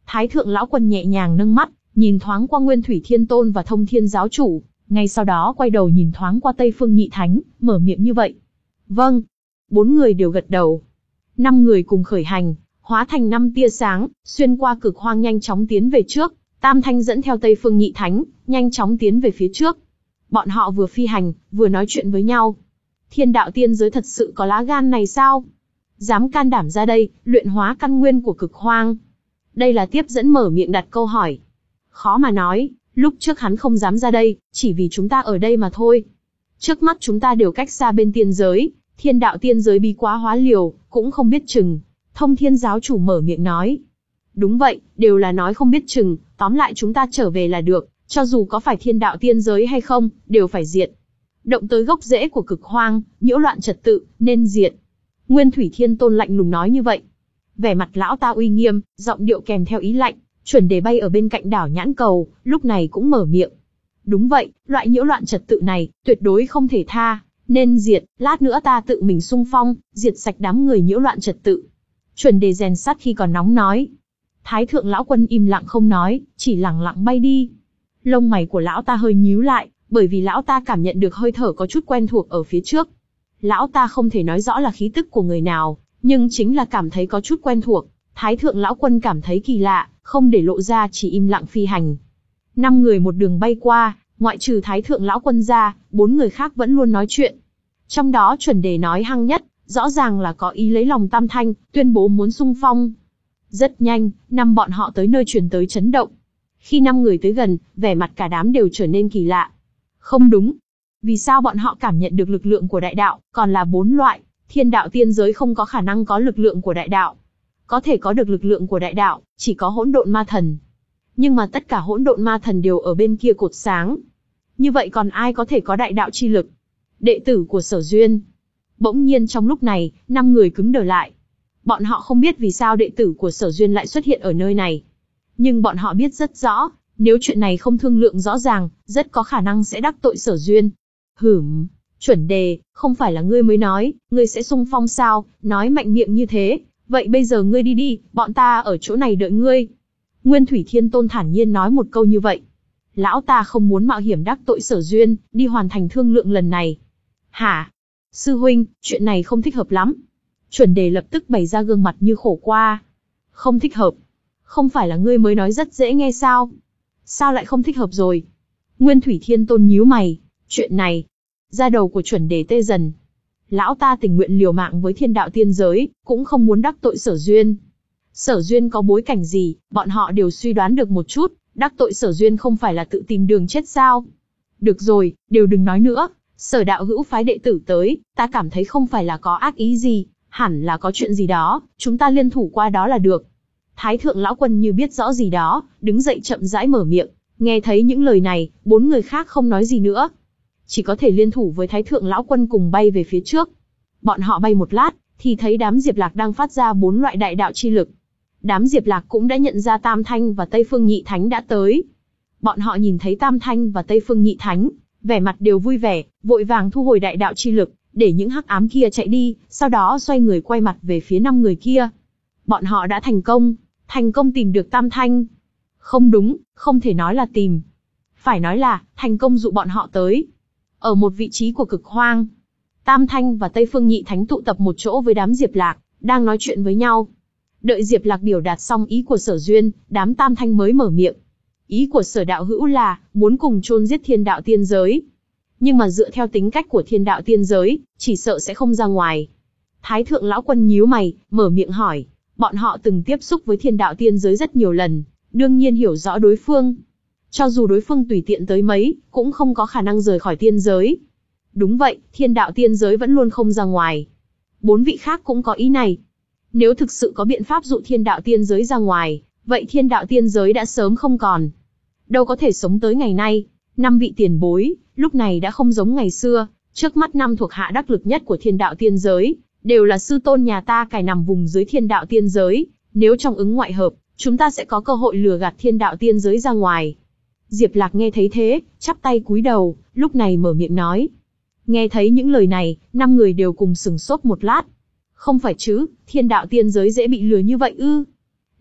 Thái thượng lão quân nhẹ nhàng nâng mắt, nhìn thoáng qua Nguyên Thủy Thiên Tôn và Thông Thiên giáo chủ, ngay sau đó quay đầu nhìn thoáng qua Tây Phương Nhị Thánh, mở miệng như vậy. Vâng. Bốn người đều gật đầu. Năm người cùng khởi hành, hóa thành năm tia sáng, xuyên qua cực hoang nhanh chóng tiến về trước. Tam Thanh dẫn theo Tây Phương Nhị Thánh, nhanh chóng tiến về phía trước. Bọn họ vừa phi hành, vừa nói chuyện với nhau. Thiên đạo tiên giới thật sự có lá gan này sao? Dám can đảm ra đây, luyện hóa căn nguyên của cực hoang. Đây là tiếp dẫn mở miệng đặt câu hỏi. Khó mà nói, lúc trước hắn không dám ra đây, chỉ vì chúng ta ở đây mà thôi. Trước mắt chúng ta đều cách xa bên tiên giới, thiên đạo tiên giới bi quá hóa liều, cũng không biết chừng. Thông Thiên giáo chủ mở miệng nói. Đúng vậy, đều là nói không biết chừng, tóm lại chúng ta trở về là được, cho dù có phải thiên đạo tiên giới hay không, đều phải diệt. Động tới gốc rễ của cực hoang, nhiễu loạn trật tự, nên diệt. Nguyên Thủy Thiên Tôn lạnh lùng nói như vậy. Vẻ mặt lão ta uy nghiêm, giọng điệu kèm theo ý lạnh. Chuẩn Đề bay ở bên cạnh đảo Nhãn Cầu, lúc này cũng mở miệng. Đúng vậy, loại nhiễu loạn trật tự này, tuyệt đối không thể tha, nên diệt, lát nữa ta tự mình xung phong, diệt sạch đám người nhiễu loạn trật tự. Chuẩn Đề rèn sắt khi còn nóng nói. Thái thượng lão quân im lặng không nói, chỉ lẳng lặng bay đi. Lông mày của lão ta hơi nhíu lại, bởi vì lão ta cảm nhận được hơi thở có chút quen thuộc ở phía trước. Lão ta không thể nói rõ là khí tức của người nào, nhưng chính là cảm thấy có chút quen thuộc. Thái thượng lão quân cảm thấy kỳ lạ, không để lộ ra, chỉ im lặng phi hành. Năm người một đường bay qua, ngoại trừ Thái thượng lão quân ra, bốn người khác vẫn luôn nói chuyện. Trong đó Chuẩn Đề nói hăng nhất, rõ ràng là có ý lấy lòng Tam Thanh, tuyên bố muốn xung phong. Rất nhanh, năm bọn họ tới nơi truyền tới chấn động. Khi năm người tới gần, vẻ mặt cả đám đều trở nên kỳ lạ. Không đúng. Vì sao bọn họ cảm nhận được lực lượng của đại đạo, còn là bốn loại, thiên đạo tiên giới không có khả năng có lực lượng của đại đạo. Có thể có được lực lượng của đại đạo, chỉ có hỗn độn ma thần. Nhưng mà tất cả hỗn độn ma thần đều ở bên kia cột sáng. Như vậy còn ai có thể có đại đạo chi lực? Đệ tử của Sở Duyên. Bỗng nhiên trong lúc này, năm người cứng đờ lại. Bọn họ không biết vì sao đệ tử của Sở Duyên lại xuất hiện ở nơi này. Nhưng bọn họ biết rất rõ, nếu chuyện này không thương lượng rõ ràng, rất có khả năng sẽ đắc tội Sở Duyên. Hửm, Chuẩn Đề, không phải là ngươi mới nói, ngươi sẽ xung phong sao, nói mạnh miệng như thế, vậy bây giờ ngươi đi đi, bọn ta ở chỗ này đợi ngươi. Nguyên Thủy Thiên Tôn thản nhiên nói một câu như vậy. Lão ta không muốn mạo hiểm đắc tội Sở Duyên, đi hoàn thành thương lượng lần này. Hả? Sư huynh, chuyện này không thích hợp lắm. Chuẩn Đề lập tức bày ra gương mặt như khổ qua. Không thích hợp. Không phải là ngươi mới nói rất dễ nghe sao? Sao lại không thích hợp rồi? Nguyên Thủy Thiên Tôn nhíu mày. Chuyện này, da đầu của Chuẩn Đề tê dần. Lão ta tình nguyện liều mạng với thiên đạo tiên giới, cũng không muốn đắc tội Sở Duyên. Sở Duyên có bối cảnh gì, bọn họ đều suy đoán được một chút, đắc tội Sở Duyên không phải là tự tìm đường chết sao? Được rồi, đều đừng nói nữa, Sở đạo hữu phái đệ tử tới, ta cảm thấy không phải là có ác ý gì, hẳn là có chuyện gì đó, chúng ta liên thủ qua đó là được. Thái thượng lão quân như biết rõ gì đó, đứng dậy chậm rãi mở miệng, nghe thấy những lời này, bốn người khác không nói gì nữa. Chỉ có thể liên thủ với Thái thượng lão quân cùng bay về phía trước. Bọn họ bay một lát, thì thấy đám Diệp Lạc đang phát ra bốn loại đại đạo chi lực. Đám Diệp Lạc cũng đã nhận ra Tam Thanh và Tây Phương Nhị Thánh đã tới. Bọn họ nhìn thấy Tam Thanh và Tây Phương Nhị Thánh, vẻ mặt đều vui vẻ, vội vàng thu hồi đại đạo chi lực, để những hắc ám kia chạy đi, sau đó xoay người quay mặt về phía năm người kia. Bọn họ đã thành công, thành công tìm được Tam Thanh. Không đúng, không thể nói là tìm. Phải nói là, thành công dụ bọn họ tới. Ở một vị trí của cực hoang, Tam Thanh và Tây Phương Nhị Thánh tụ tập một chỗ với đám Diệp Lạc, đang nói chuyện với nhau. Đợi Diệp Lạc biểu đạt xong ý của Sở Duyên, đám Tam Thanh mới mở miệng. Ý của Sở đạo hữu là, muốn cùng chôn giết thiên đạo tiên giới. Nhưng mà dựa theo tính cách của thiên đạo tiên giới, chỉ sợ sẽ không ra ngoài. Thái thượng lão quân nhíu mày, mở miệng hỏi. Bọn họ từng tiếp xúc với thiên đạo tiên giới rất nhiều lần, đương nhiên hiểu rõ đối phương. Cho dù đối phương tùy tiện tới mấy, cũng không có khả năng rời khỏi tiên giới. Đúng vậy, thiên đạo tiên giới vẫn luôn không ra ngoài. Bốn vị khác cũng có ý này. Nếu thực sự có biện pháp dụ thiên đạo tiên giới ra ngoài, vậy thiên đạo tiên giới đã sớm không còn. Đâu có thể sống tới ngày nay. Năm vị tiền bối, lúc này đã không giống ngày xưa. Trước mắt năm thuộc hạ đắc lực nhất của thiên đạo tiên giới, đều là sư tôn nhà ta cài nằm vùng dưới thiên đạo tiên giới. Nếu trong ứng ngoại hợp, chúng ta sẽ có cơ hội lừa gạt thiên đạo tiên giới ra ngoài. Diệp Lạc nghe thấy thế, chắp tay cúi đầu, lúc này mở miệng nói. Nghe thấy những lời này, năm người đều cùng sừng sốt một lát. Không phải chứ, thiên đạo tiên giới dễ bị lừa như vậy ư?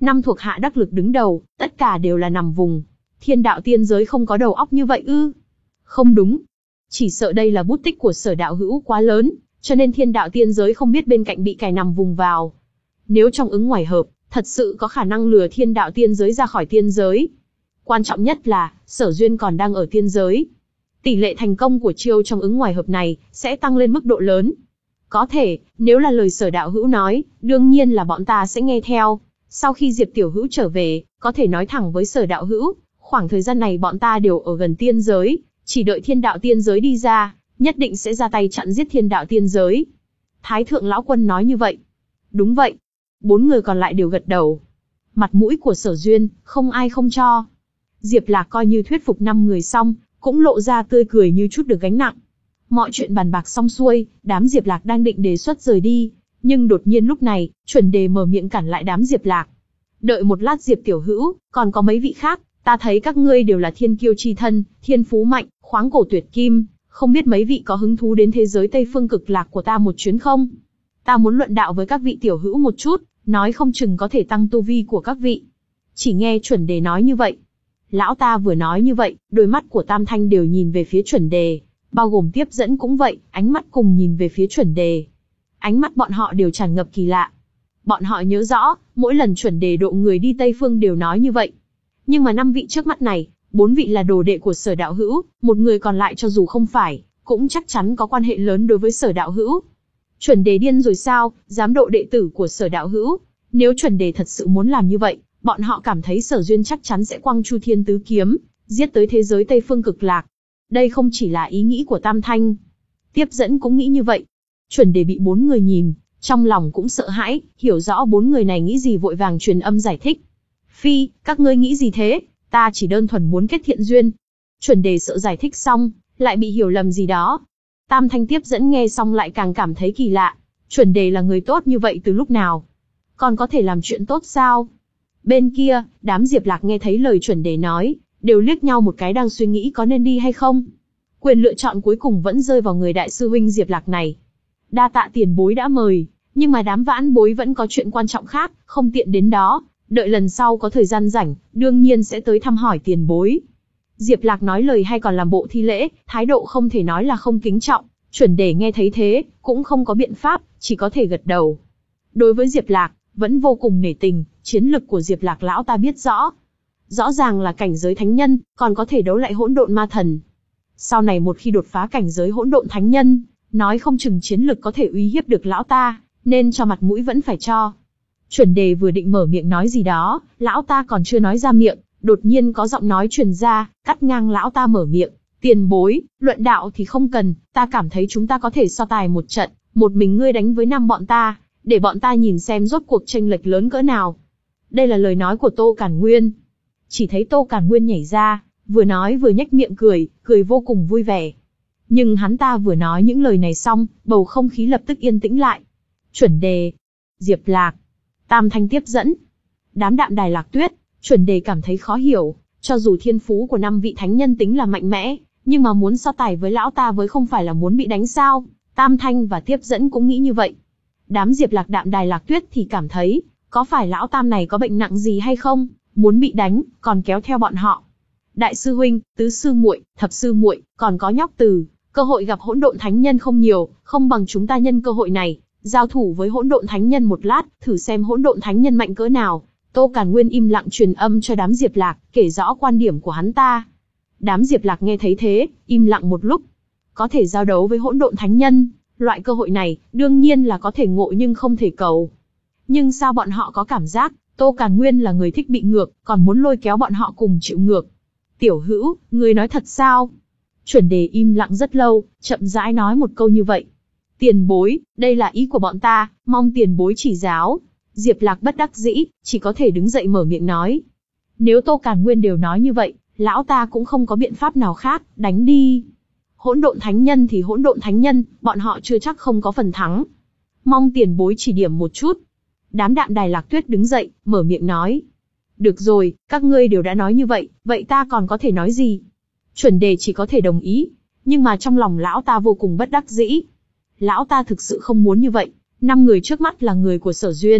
Năm thuộc hạ đắc lực đứng đầu, tất cả đều là nằm vùng. Thiên đạo tiên giới không có đầu óc như vậy ư? Không đúng. Chỉ sợ đây là bút tích của Sở đạo hữu quá lớn, cho nên thiên đạo tiên giới không biết bên cạnh bị kẻ nằm vùng vào. Nếu trong ứng ngoài hợp, thật sự có khả năng lừa thiên đạo tiên giới ra khỏi tiên giới. Quan trọng nhất là, Sở Duyên còn đang ở tiên giới. Tỷ lệ thành công của chiêu trong ứng ngoài hợp này sẽ tăng lên mức độ lớn. Có thể, nếu là lời Sở đạo hữu nói, đương nhiên là bọn ta sẽ nghe theo. Sau khi Diệp tiểu hữu trở về, có thể nói thẳng với Sở đạo hữu, khoảng thời gian này bọn ta đều ở gần tiên giới, chỉ đợi thiên đạo tiên giới đi ra, nhất định sẽ ra tay chặn giết thiên đạo tiên giới. Thái thượng lão quân nói như vậy. Đúng vậy. Bốn người còn lại đều gật đầu. Mặt mũi của Sở Duyên, không ai không cho. Diệp Lạc coi như thuyết phục năm người xong, cũng lộ ra tươi cười như chút được gánh nặng. Mọi chuyện bàn bạc xong xuôi, đám Diệp Lạc đang định đề xuất rời đi, nhưng đột nhiên lúc này, chuẩn đề mở miệng cản lại đám Diệp Lạc. Đợi một lát Diệp tiểu hữu, còn có mấy vị khác, ta thấy các ngươi đều là thiên kiêu chi thân, thiên phú mạnh, khoáng cổ tuyệt kim, không biết mấy vị có hứng thú đến thế giới Tây Phương Cực Lạc của ta một chuyến không? Ta muốn luận đạo với các vị tiểu hữu một chút, nói không chừng có thể tăng tu vi của các vị. Chỉ nghe chuẩn đề nói như vậy. Lão ta vừa nói như vậy, đôi mắt của Tam Thanh đều nhìn về phía chuẩn đề, bao gồm tiếp dẫn cũng vậy, ánh mắt cùng nhìn về phía chuẩn đề. Ánh mắt bọn họ đều tràn ngập kỳ lạ. Bọn họ nhớ rõ, mỗi lần chuẩn đề độ người đi Tây Phương đều nói như vậy. Nhưng mà năm vị trước mắt này, bốn vị là đồ đệ của Sở đạo hữu, một người còn lại cho dù không phải, cũng chắc chắn có quan hệ lớn đối với Sở đạo hữu. Chuẩn đề điên rồi sao, dám độ đệ tử của Sở đạo hữu? Nếu chuẩn đề thật sự muốn làm như vậy, bọn họ cảm thấy Sở Duyên chắc chắn sẽ quăng Chu Thiên Tứ Kiếm, giết tới thế giới Tây Phương Cực Lạc. Đây không chỉ là ý nghĩ của Tam Thanh. Tiếp dẫn cũng nghĩ như vậy. Chuẩn đề bị bốn người nhìn, trong lòng cũng sợ hãi, hiểu rõ bốn người này nghĩ gì vội vàng truyền âm giải thích. Phi, các ngươi nghĩ gì thế? Ta chỉ đơn thuần muốn kết thiện duyên. Chuẩn đề sợ giải thích xong, lại bị hiểu lầm gì đó. Tam Thanh tiếp dẫn nghe xong lại càng cảm thấy kỳ lạ. Chuẩn đề là người tốt như vậy từ lúc nào? Còn có thể làm chuyện tốt sao? Bên kia, đám Diệp Lạc nghe thấy lời chuẩn đề nói, đều liếc nhau một cái đang suy nghĩ có nên đi hay không. Quyền lựa chọn cuối cùng vẫn rơi vào người đại sư huynh Diệp Lạc này. Đa tạ tiền bối đã mời, nhưng mà đám vãn bối vẫn có chuyện quan trọng khác, không tiện đến đó. Đợi lần sau có thời gian rảnh, đương nhiên sẽ tới thăm hỏi tiền bối. Diệp Lạc nói lời hay còn làm bộ thi lễ, thái độ không thể nói là không kính trọng. Chuẩn đề nghe thấy thế, cũng không có biện pháp, chỉ có thể gật đầu. Đối với Diệp Lạc, vẫn vô cùng nể tình, chiến lực của Diệp Lạc lão ta biết rõ. Rõ ràng là cảnh giới thánh nhân, còn có thể đấu lại hỗn độn ma thần. Sau này một khi đột phá cảnh giới hỗn độn thánh nhân, nói không chừng chiến lực có thể uy hiếp được lão ta, nên cho mặt mũi vẫn phải cho. Chuẩn đề vừa định mở miệng nói gì đó, lão ta còn chưa nói ra miệng, đột nhiên có giọng nói truyền ra, cắt ngang lão ta mở miệng. Tiền bối, luận đạo thì không cần, ta cảm thấy chúng ta có thể so tài một trận, một mình ngươi đánh với năm bọn ta, để bọn ta nhìn xem rốt cuộc chênh lệch lớn cỡ nào. Đây là lời nói của Tô Cản Nguyên. Chỉ thấy Tô Cản Nguyên nhảy ra, vừa nói vừa nhếch miệng cười, cười vô cùng vui vẻ. Nhưng hắn ta vừa nói những lời này xong, bầu không khí lập tức yên tĩnh lại. Chuẩn đề, Diệp Lạc, Tam Thanh tiếp dẫn, đám Đạm Đài Lạc Tuyết, chuẩn đề cảm thấy khó hiểu, cho dù thiên phú của năm vị thánh nhân tính là mạnh mẽ, nhưng mà muốn so tài với lão ta với không phải là muốn bị đánh sao? Tam Thanh và tiếp dẫn cũng nghĩ như vậy. Đám Diệp Lạc Đạm Đài Lạc Tuyết thì cảm thấy, có phải lão Tam này có bệnh nặng gì hay không, muốn bị đánh, còn kéo theo bọn họ. Đại sư huynh, tứ sư muội, thập sư muội, còn có nhóc Từ, cơ hội gặp hỗn độn thánh nhân không nhiều, không bằng chúng ta nhân cơ hội này, giao thủ với hỗn độn thánh nhân một lát, thử xem hỗn độn thánh nhân mạnh cỡ nào. Tô Cản Nguyên im lặng truyền âm cho đám Diệp Lạc, kể rõ quan điểm của hắn ta. Đám Diệp Lạc nghe thấy thế, im lặng một lúc. Có thể giao đấu với hỗn độn thánh nhân, loại cơ hội này, đương nhiên là có thể ngộ nhưng không thể cầu. Nhưng sao bọn họ có cảm giác, Tô Cản Nguyên là người thích bị ngược, còn muốn lôi kéo bọn họ cùng chịu ngược. Tiểu hữu, ngươi nói thật sao? Chuẩn đề im lặng rất lâu, chậm rãi nói một câu như vậy. Tiền bối, đây là ý của bọn ta, mong tiền bối chỉ giáo. Diệp Lạc bất đắc dĩ, chỉ có thể đứng dậy mở miệng nói. Nếu Tô Cản Nguyên đều nói như vậy, lão ta cũng không có biện pháp nào khác, đánh đi. Hỗn độn thánh nhân thì hỗn độn thánh nhân, bọn họ chưa chắc không có phần thắng. Mong tiền bối chỉ điểm một chút. Đám Đạm Đài Lạc Tuyết đứng dậy, mở miệng nói. Được rồi, các ngươi đều đã nói như vậy, vậy ta còn có thể nói gì? Chuẩn đề chỉ có thể đồng ý, nhưng mà trong lòng lão ta vô cùng bất đắc dĩ. Lão ta thực sự không muốn như vậy. Năm người trước mắt là người của Sở Duyên,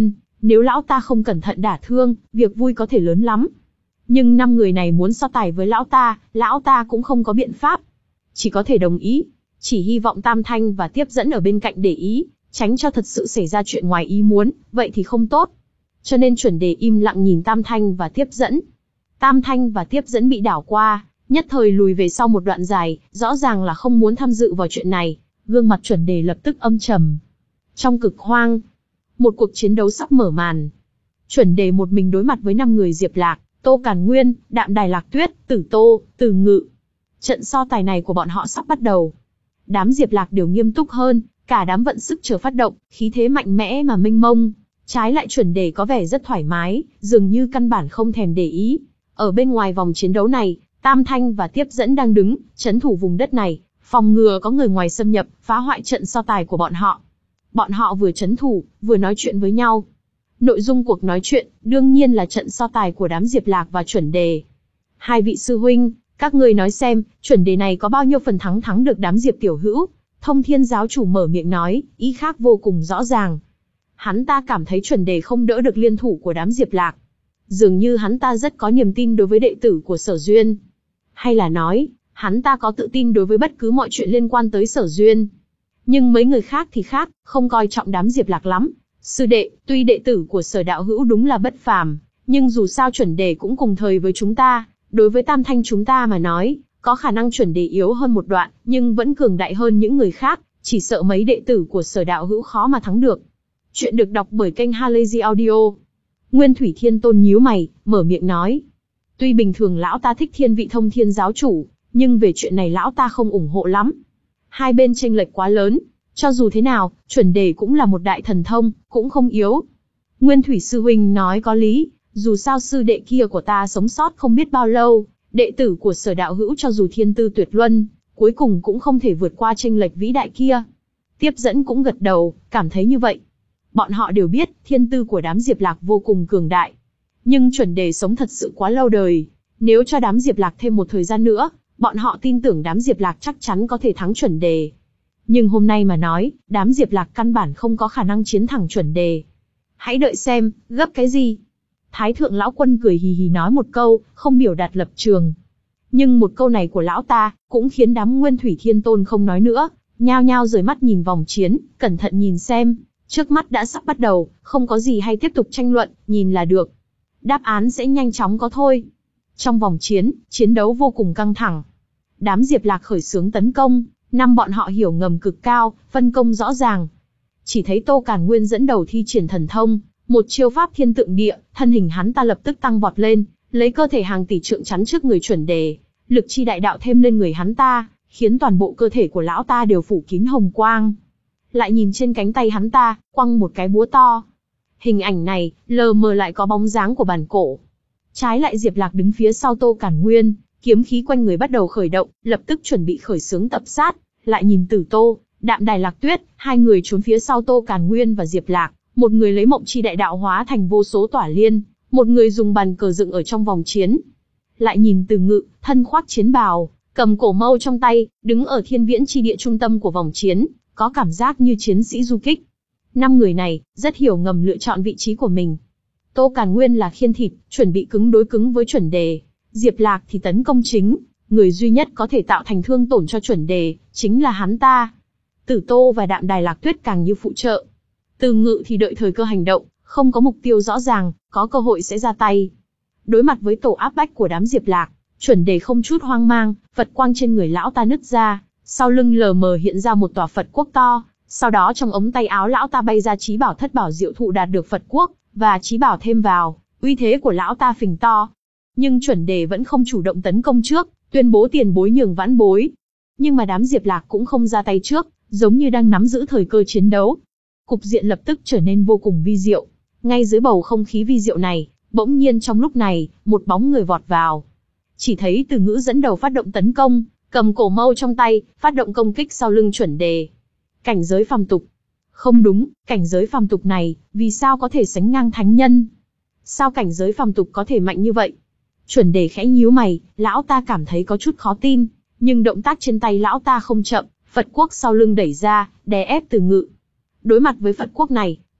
Nếu lão ta không cẩn thận đả thương, việc vui có thể lớn lắm. Nhưng năm người này muốn so tài với lão ta, lão ta cũng không có biện pháp. Chỉ có thể đồng ý. Chỉ hy vọng Tam Thanh và Tiếp Dẫn ở bên cạnh để ý, tránh cho thật sự xảy ra chuyện ngoài ý muốn, vậy thì không tốt. Cho nên chuẩn đề im lặng nhìn Tam Thanh và Tiếp Dẫn. Tam Thanh và Tiếp Dẫn bị đảo qua, nhất thời lùi về sau một đoạn dài, rõ ràng là không muốn tham dự vào chuyện này. Gương mặt chuẩn đề lập tức âm trầm. Trong cực hoang, một cuộc chiến đấu sắp mở màn. Chuẩn đề một mình đối mặt với năm người Diệp Lạc, Tô Càn Nguyên, Đạm Đài Lạc Tuyết, Tử Tô, Từ Ngự. Trận so tài này của bọn họ sắp bắt đầu. Đám Diệp Lạc đều nghiêm túc hơn, cả đám vận sức chờ phát động, khí thế mạnh mẽ mà mênh mông. Trái lại chuẩn đề có vẻ rất thoải mái, dường như căn bản không thèm để ý. Ở bên ngoài vòng chiến đấu này, Tam Thanh và Tiếp Dẫn đang đứng, trấn thủ vùng đất này, phòng ngừa có người ngoài xâm nhập, phá hoại trận so tài của bọn họ. Bọn họ vừa trấn thủ, vừa nói chuyện với nhau. Nội dung cuộc nói chuyện, đương nhiên là trận so tài của đám Diệp Lạc và chuẩn đề. Hai vị sư huynh, các ngươi nói xem, chuẩn đề này có bao nhiêu phần thắng thắng được đám Diệp tiểu hữu? Thông Thiên giáo chủ mở miệng nói, ý khác vô cùng rõ ràng. Hắn ta cảm thấy chuẩn đề không đỡ được liên thủ của đám Diệp Lạc. Dường như hắn ta rất có niềm tin đối với đệ tử của Sở Duyên. Hay là nói, hắn ta có tự tin đối với bất cứ mọi chuyện liên quan tới Sở Duyên. Nhưng mấy người khác thì khác, không coi trọng đám Diệp Lạc lắm. Sư đệ, tuy đệ tử của Sở đạo hữu đúng là bất phàm, nhưng dù sao chuẩn đề cũng cùng thời với chúng ta. Đối với Tam Thanh chúng ta mà nói, có khả năng chuẩn đề yếu hơn một đoạn, nhưng vẫn cường đại hơn những người khác, chỉ sợ mấy đệ tử của Sở đạo hữu khó mà thắng được. Chuyện được đọc bởi kênh Halazy Audio. Nguyên Thủy Thiên Tôn nhíu mày, mở miệng nói. Tuy bình thường lão ta thích thiên vị Thông Thiên giáo chủ, nhưng về chuyện này lão ta không ủng hộ lắm. Hai bên chênh lệch quá lớn, cho dù thế nào, chuẩn đề cũng là một đại thần thông, cũng không yếu. Nguyên Thủy sư huynh nói có lý, dù sao sư đệ kia của ta sống sót không biết bao lâu, đệ tử của Sở đạo hữu cho dù thiên tư tuyệt luân, cuối cùng cũng không thể vượt qua chênh lệch vĩ đại kia. Tiếp Dẫn cũng gật đầu, cảm thấy như vậy. Bọn họ đều biết, thiên tư của đám Diệp Lạc vô cùng cường đại. Nhưng chuẩn đề sống thật sự quá lâu đời. Nếu cho đám Diệp Lạc thêm một thời gian nữa, bọn họ tin tưởng đám Diệp Lạc chắc chắn có thể thắng chuẩn đề. Nhưng hôm nay mà nói, đám Diệp Lạc căn bản không có khả năng chiến thắng chuẩn đề. Hãy đợi xem, gấp cái gì? Thái thượng lão quân cười hì hì nói một câu, không biểu đạt lập trường. Nhưng một câu này của lão ta, cũng khiến đám Nguyên Thủy Thiên Tôn không nói nữa, nhao nhao rời mắt nhìn vòng chiến, cẩn thận nhìn xem. Trước mắt đã sắp bắt đầu, không có gì hay tiếp tục tranh luận, nhìn là được. Đáp án sẽ nhanh chóng có thôi. Trong vòng chiến, chiến đấu vô cùng căng thẳng. Đám Diệp Lạc khởi xướng tấn công, năm bọn họ hiểu ngầm cực cao, phân công rõ ràng. Chỉ thấy Tô Càn Nguyên dẫn đầu thi triển thần thông, một chiêu pháp thiên tượng địa, thân hình hắn ta lập tức tăng vọt lên, lấy cơ thể hàng tỷ trượng chắn trước người chuẩn đề, lực chi đại đạo thêm lên người hắn ta, khiến toàn bộ cơ thể của lão ta đều phủ kín hồng quang. Lại nhìn trên cánh tay hắn ta, quăng một cái búa to. Hình ảnh này, lờ mờ lại có bóng dáng của bản cổ. Trái lại Diệp Lạc đứng phía sau Tô Càn Nguyên, kiếm khí quanh người bắt đầu khởi động, lập tức chuẩn bị khởi xướng tập sát. Lại nhìn Tử Tô, Đạm Đài Lạc Tuyết, hai người trốn phía sau Tô Càn Nguyên và Diệp Lạc, một người lấy mộng chi đại đạo hóa thành vô số tỏa liên, một người dùng bàn cờ dựng ở trong vòng chiến. Lại nhìn Từ Ngự, thân khoác chiến bào, cầm cổ mâu trong tay, đứng ở thiên viễn chi địa trung tâm của vòng chiến, có cảm giác như chiến sĩ du kích. Năm người này, rất hiểu ngầm lựa chọn vị trí của mình. Tô Càn Nguyên là khiên thịt, chuẩn bị cứng đối cứng với chuẩn đề. Diệp Lạc thì tấn công chính, người duy nhất có thể tạo thành thương tổn cho chuẩn đề, chính là hắn ta. Tử Tô và Đạm Đài Lạc Tuyết càng như phụ trợ. Từ Ngự thì đợi thời cơ hành động, không có mục tiêu rõ ràng, có cơ hội sẽ ra tay. Đối mặt với tổ áp bách của đám Diệp Lạc, chuẩn đề không chút hoang mang, Phật quang trên người lão ta nứt ra, sau lưng lờ mờ hiện ra một tòa Phật quốc to, sau đó trong ống tay áo lão ta bay ra chí bảo thất bảo diệu thụ đạt được Phật quốc, và chí bảo thêm vào, uy thế của lão ta phình to. Nhưng chuẩn đề vẫn không chủ động tấn công trước, tuyên bố tiền bối nhường vãn bối. Nhưng mà đám Diệp Lạc cũng không ra tay trước, giống như đang nắm giữ thời cơ chiến đấu. Cục diện lập tức trở nên vô cùng vi diệu. Ngay dưới bầu không khí vi diệu này, bỗng nhiên trong lúc này, một bóng người vọt vào. Chỉ thấy Từ Ngữ dẫn đầu phát động tấn công, cầm cổ mâu trong tay, phát động công kích sau lưng chuẩn đề. Cảnh giới phàm tục. Không đúng, cảnh giới phàm tục này, vì sao có thể sánh ngang thánh nhân? Sao cảnh giới phàm tục có thể mạnh như vậy? Chuẩn đề khẽ nhíu mày, lão ta cảm thấy có chút khó tin, nhưng động tác trên tay lão ta không chậm, Phật quốc sau lưng đẩy ra, đè ép Từ Ngự. Đối mặt với Phật quốc này,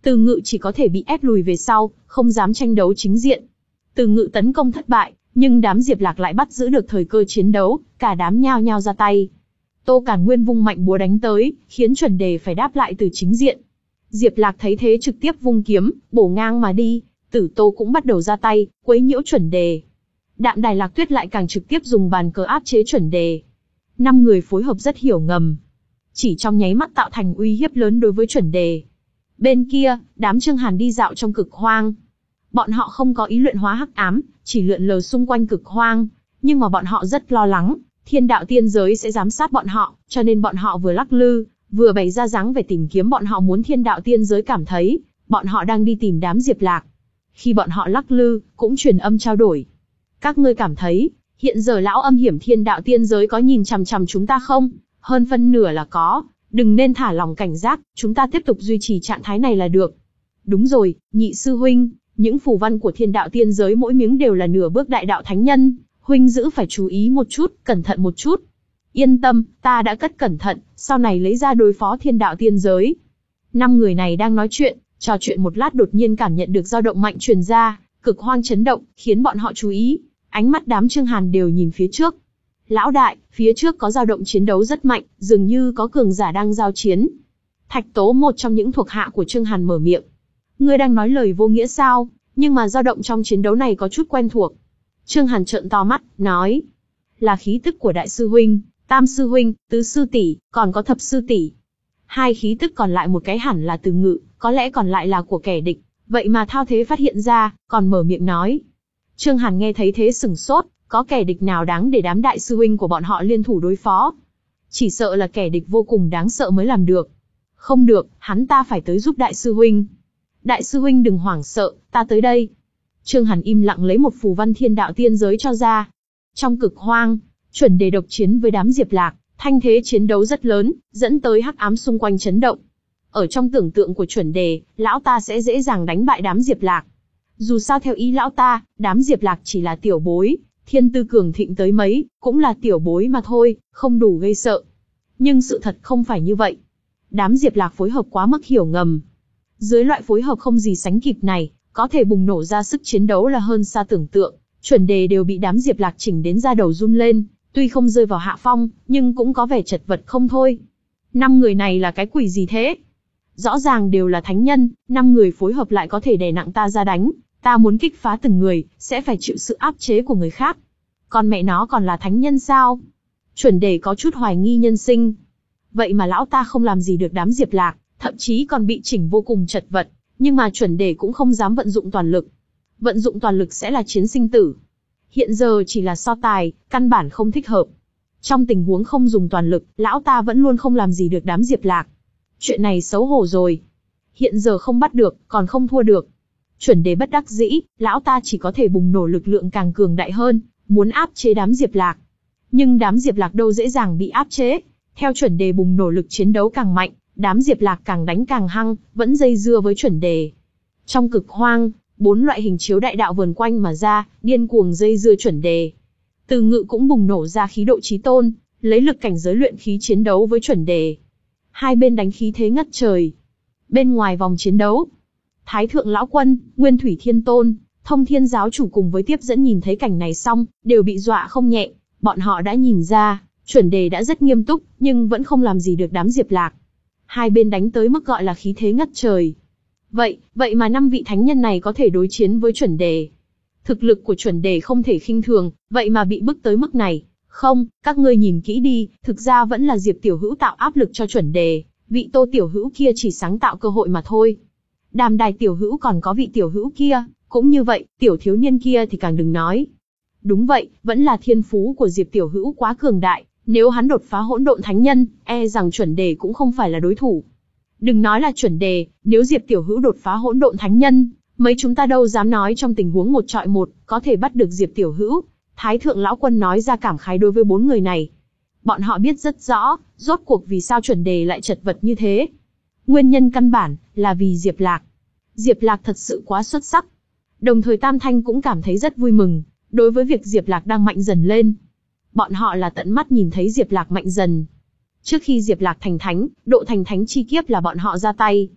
Từ Ngự chỉ có thể bị ép lùi về sau, không dám tranh đấu chính diện. Từ Ngự tấn công thất bại, nhưng đám Diệp Lạc lại bắt giữ được thời cơ chiến đấu, cả đám nhao nhao ra tay. Tô Càn Nguyên vung mạnh búa đánh tới, khiến chuẩn đề phải đáp lại từ chính diện. Diệp Lạc thấy thế trực tiếp vung kiếm, bổ ngang mà đi, Tử Tô cũng bắt đầu ra tay, quấy nhiễu chuẩn đề. Đạm Đài Lạc Tuyết lại càng trực tiếp dùng bàn cờ áp chế chuẩn đề. Năm người phối hợp rất hiểu ngầm, chỉ trong nháy mắt tạo thành uy hiếp lớn đối với chuẩn đề. Bên kia, đám Trương Hàn đi dạo trong cực hoang. Bọn họ không có ý luyện hóa hắc ám, chỉ lượn lờ xung quanh cực hoang, nhưng mà bọn họ rất lo lắng, thiên đạo tiên giới sẽ giám sát bọn họ, cho nên bọn họ vừa lắc lư, vừa bày ra dáng vẻ tìm kiếm bọn họ muốn thiên đạo tiên giới cảm thấy, bọn họ đang đi tìm đám Diệp Lạc. Khi bọn họ lắc lư, cũng truyền âm trao đổi. Các ngươi cảm thấy, hiện giờ lão âm hiểm thiên đạo tiên giới có nhìn chằm chằm chúng ta không? Hơn phân nửa là có, đừng nên thả lòng cảnh giác, chúng ta tiếp tục duy trì trạng thái này là được. Đúng rồi, nhị sư huynh, những phù văn của thiên đạo tiên giới mỗi miếng đều là nửa bước đại đạo thánh nhân, huynh giữ phải chú ý một chút, cẩn thận một chút. Yên tâm, ta đã cất cẩn thận, sau này lấy ra đối phó thiên đạo tiên giới. Năm người này đang nói chuyện, trò chuyện một lát đột nhiên cảm nhận được dao động mạnh truyền ra, cực hoang chấn động, khiến bọn họ chú ý. Ánh mắt đám Trương Hàn đều nhìn phía trước. Lão đại, phía trước có dao động chiến đấu rất mạnh, dường như có cường giả đang giao chiến. Thạch Tố, một trong những thuộc hạ của Trương Hàn, mở miệng. Ngươi đang nói lời vô nghĩa sao? Nhưng mà dao động trong chiến đấu này có chút quen thuộc. Trương Hàn trợn to mắt, nói. Là khí tức của đại sư huynh, tam sư huynh, tứ sư tỷ, còn có thập sư tỷ. Hai khí tức còn lại một cái hẳn là Từ Ngự, có lẽ còn lại là của kẻ địch. Vậy mà thao thế phát hiện ra, còn mở miệng nói. Trương Hàn nghe thấy thế sửng sốt, có kẻ địch nào đáng để đám đại sư huynh của bọn họ liên thủ đối phó? Chỉ sợ là kẻ địch vô cùng đáng sợ mới làm được. Không được, hắn ta phải tới giúp đại sư huynh. Đại sư huynh đừng hoảng sợ, ta tới đây. Trương Hàn im lặng lấy một phù văn thiên đạo tiên giới cho ra. Trong cực hoang, chuẩn đề độc chiến với đám Diệp Lạc, thanh thế chiến đấu rất lớn, dẫn tới hắc ám xung quanh chấn động. Ở trong tưởng tượng của chuẩn đề, lão ta sẽ dễ dàng đánh bại đám Diệp Lạc. Dù sao theo ý lão ta, đám Diệp Lạc chỉ là tiểu bối, thiên tư cường thịnh tới mấy, cũng là tiểu bối mà thôi, không đủ gây sợ. Nhưng sự thật không phải như vậy. Đám Diệp Lạc phối hợp quá mức hiểu ngầm. Dưới loại phối hợp không gì sánh kịp này, có thể bùng nổ ra sức chiến đấu là hơn xa tưởng tượng. Chuẩn đề đều bị đám Diệp Lạc chỉnh đến da đầu run lên, tuy không rơi vào hạ phong, nhưng cũng có vẻ chật vật không thôi. Năm người này là cái quỷ gì thế? Rõ ràng đều là thánh nhân, năm người phối hợp lại có thể đè nặng ta ra đánh, ta muốn kích phá từng người, sẽ phải chịu sự áp chế của người khác. Còn mẹ nó còn là thánh nhân sao? Chuẩn đề có chút hoài nghi nhân sinh. Vậy mà lão ta không làm gì được đám Diệp Lạc, thậm chí còn bị chỉnh vô cùng chật vật, nhưng mà chuẩn đề cũng không dám vận dụng toàn lực. Vận dụng toàn lực sẽ là chiến sinh tử. Hiện giờ chỉ là so tài, căn bản không thích hợp. Trong tình huống không dùng toàn lực, lão ta vẫn luôn không làm gì được đám Diệp Lạc. Chuyện này xấu hổ rồi. Hiện giờ không bắt được, còn không thua được. Chuẩn đề bất đắc dĩ, lão ta chỉ có thể bùng nổ lực lượng càng cường đại hơn, muốn áp chế đám Diệp Lạc. Nhưng đám Diệp Lạc đâu dễ dàng bị áp chế. Theo chuẩn đề bùng nổ lực chiến đấu càng mạnh, đám Diệp Lạc càng đánh càng hăng, vẫn dây dưa với chuẩn đề. Trong cực hoang, bốn loại hình chiếu đại đạo vờn quanh mà ra, điên cuồng dây dưa chuẩn đề. Từ Ngự cũng bùng nổ ra khí độ chí tôn, lấy lực cảnh giới luyện khí chiến đấu với chuẩn đề. Hai bên đánh khí thế ngất trời. Bên ngoài vòng chiến đấu, Thái Thượng Lão Quân, Nguyên Thủy Thiên Tôn, Thông Thiên Giáo Chủ cùng với tiếp dẫn nhìn thấy cảnh này xong, đều bị dọa không nhẹ. Bọn họ đã nhìn ra, chuẩn đề đã rất nghiêm túc, nhưng vẫn không làm gì được đám Diệp Lạc. Hai bên đánh tới mức gọi là khí thế ngất trời. Vậy, vậy mà năm vị thánh nhân này có thể đối chiến với chuẩn đề. Thực lực của chuẩn đề không thể khinh thường, vậy mà bị bức tới mức này. Không, các ngươi nhìn kỹ đi, thực ra vẫn là Diệp Tiểu Hữu tạo áp lực cho chuẩn đề, vị Tô Tiểu Hữu kia chỉ sáng tạo cơ hội mà thôi. Đàm Đài Tiểu Hữu còn có vị Tiểu Hữu kia, cũng như vậy, tiểu thiếu niên kia thì càng đừng nói. Đúng vậy, vẫn là thiên phú của Diệp Tiểu Hữu quá cường đại, nếu hắn đột phá hỗn độn thánh nhân, e rằng chuẩn đề cũng không phải là đối thủ. Đừng nói là chuẩn đề, nếu Diệp Tiểu Hữu đột phá hỗn độn thánh nhân, mấy chúng ta đâu dám nói trong tình huống một trọi một, có thể bắt được Diệp Tiểu Hữu. Thái Thượng Lão Quân nói ra cảm khái đối với bốn người này. Bọn họ biết rất rõ, rốt cuộc vì sao chuẩn đề lại chật vật như thế. Nguyên nhân căn bản, là vì Diệp Lạc. Diệp Lạc thật sự quá xuất sắc. Đồng thời Tam Thanh cũng cảm thấy rất vui mừng, đối với việc Diệp Lạc đang mạnh dần lên. Bọn họ là tận mắt nhìn thấy Diệp Lạc mạnh dần. Trước khi Diệp Lạc thành thánh, độ thành thánh chi kiếp là bọn họ ra tay.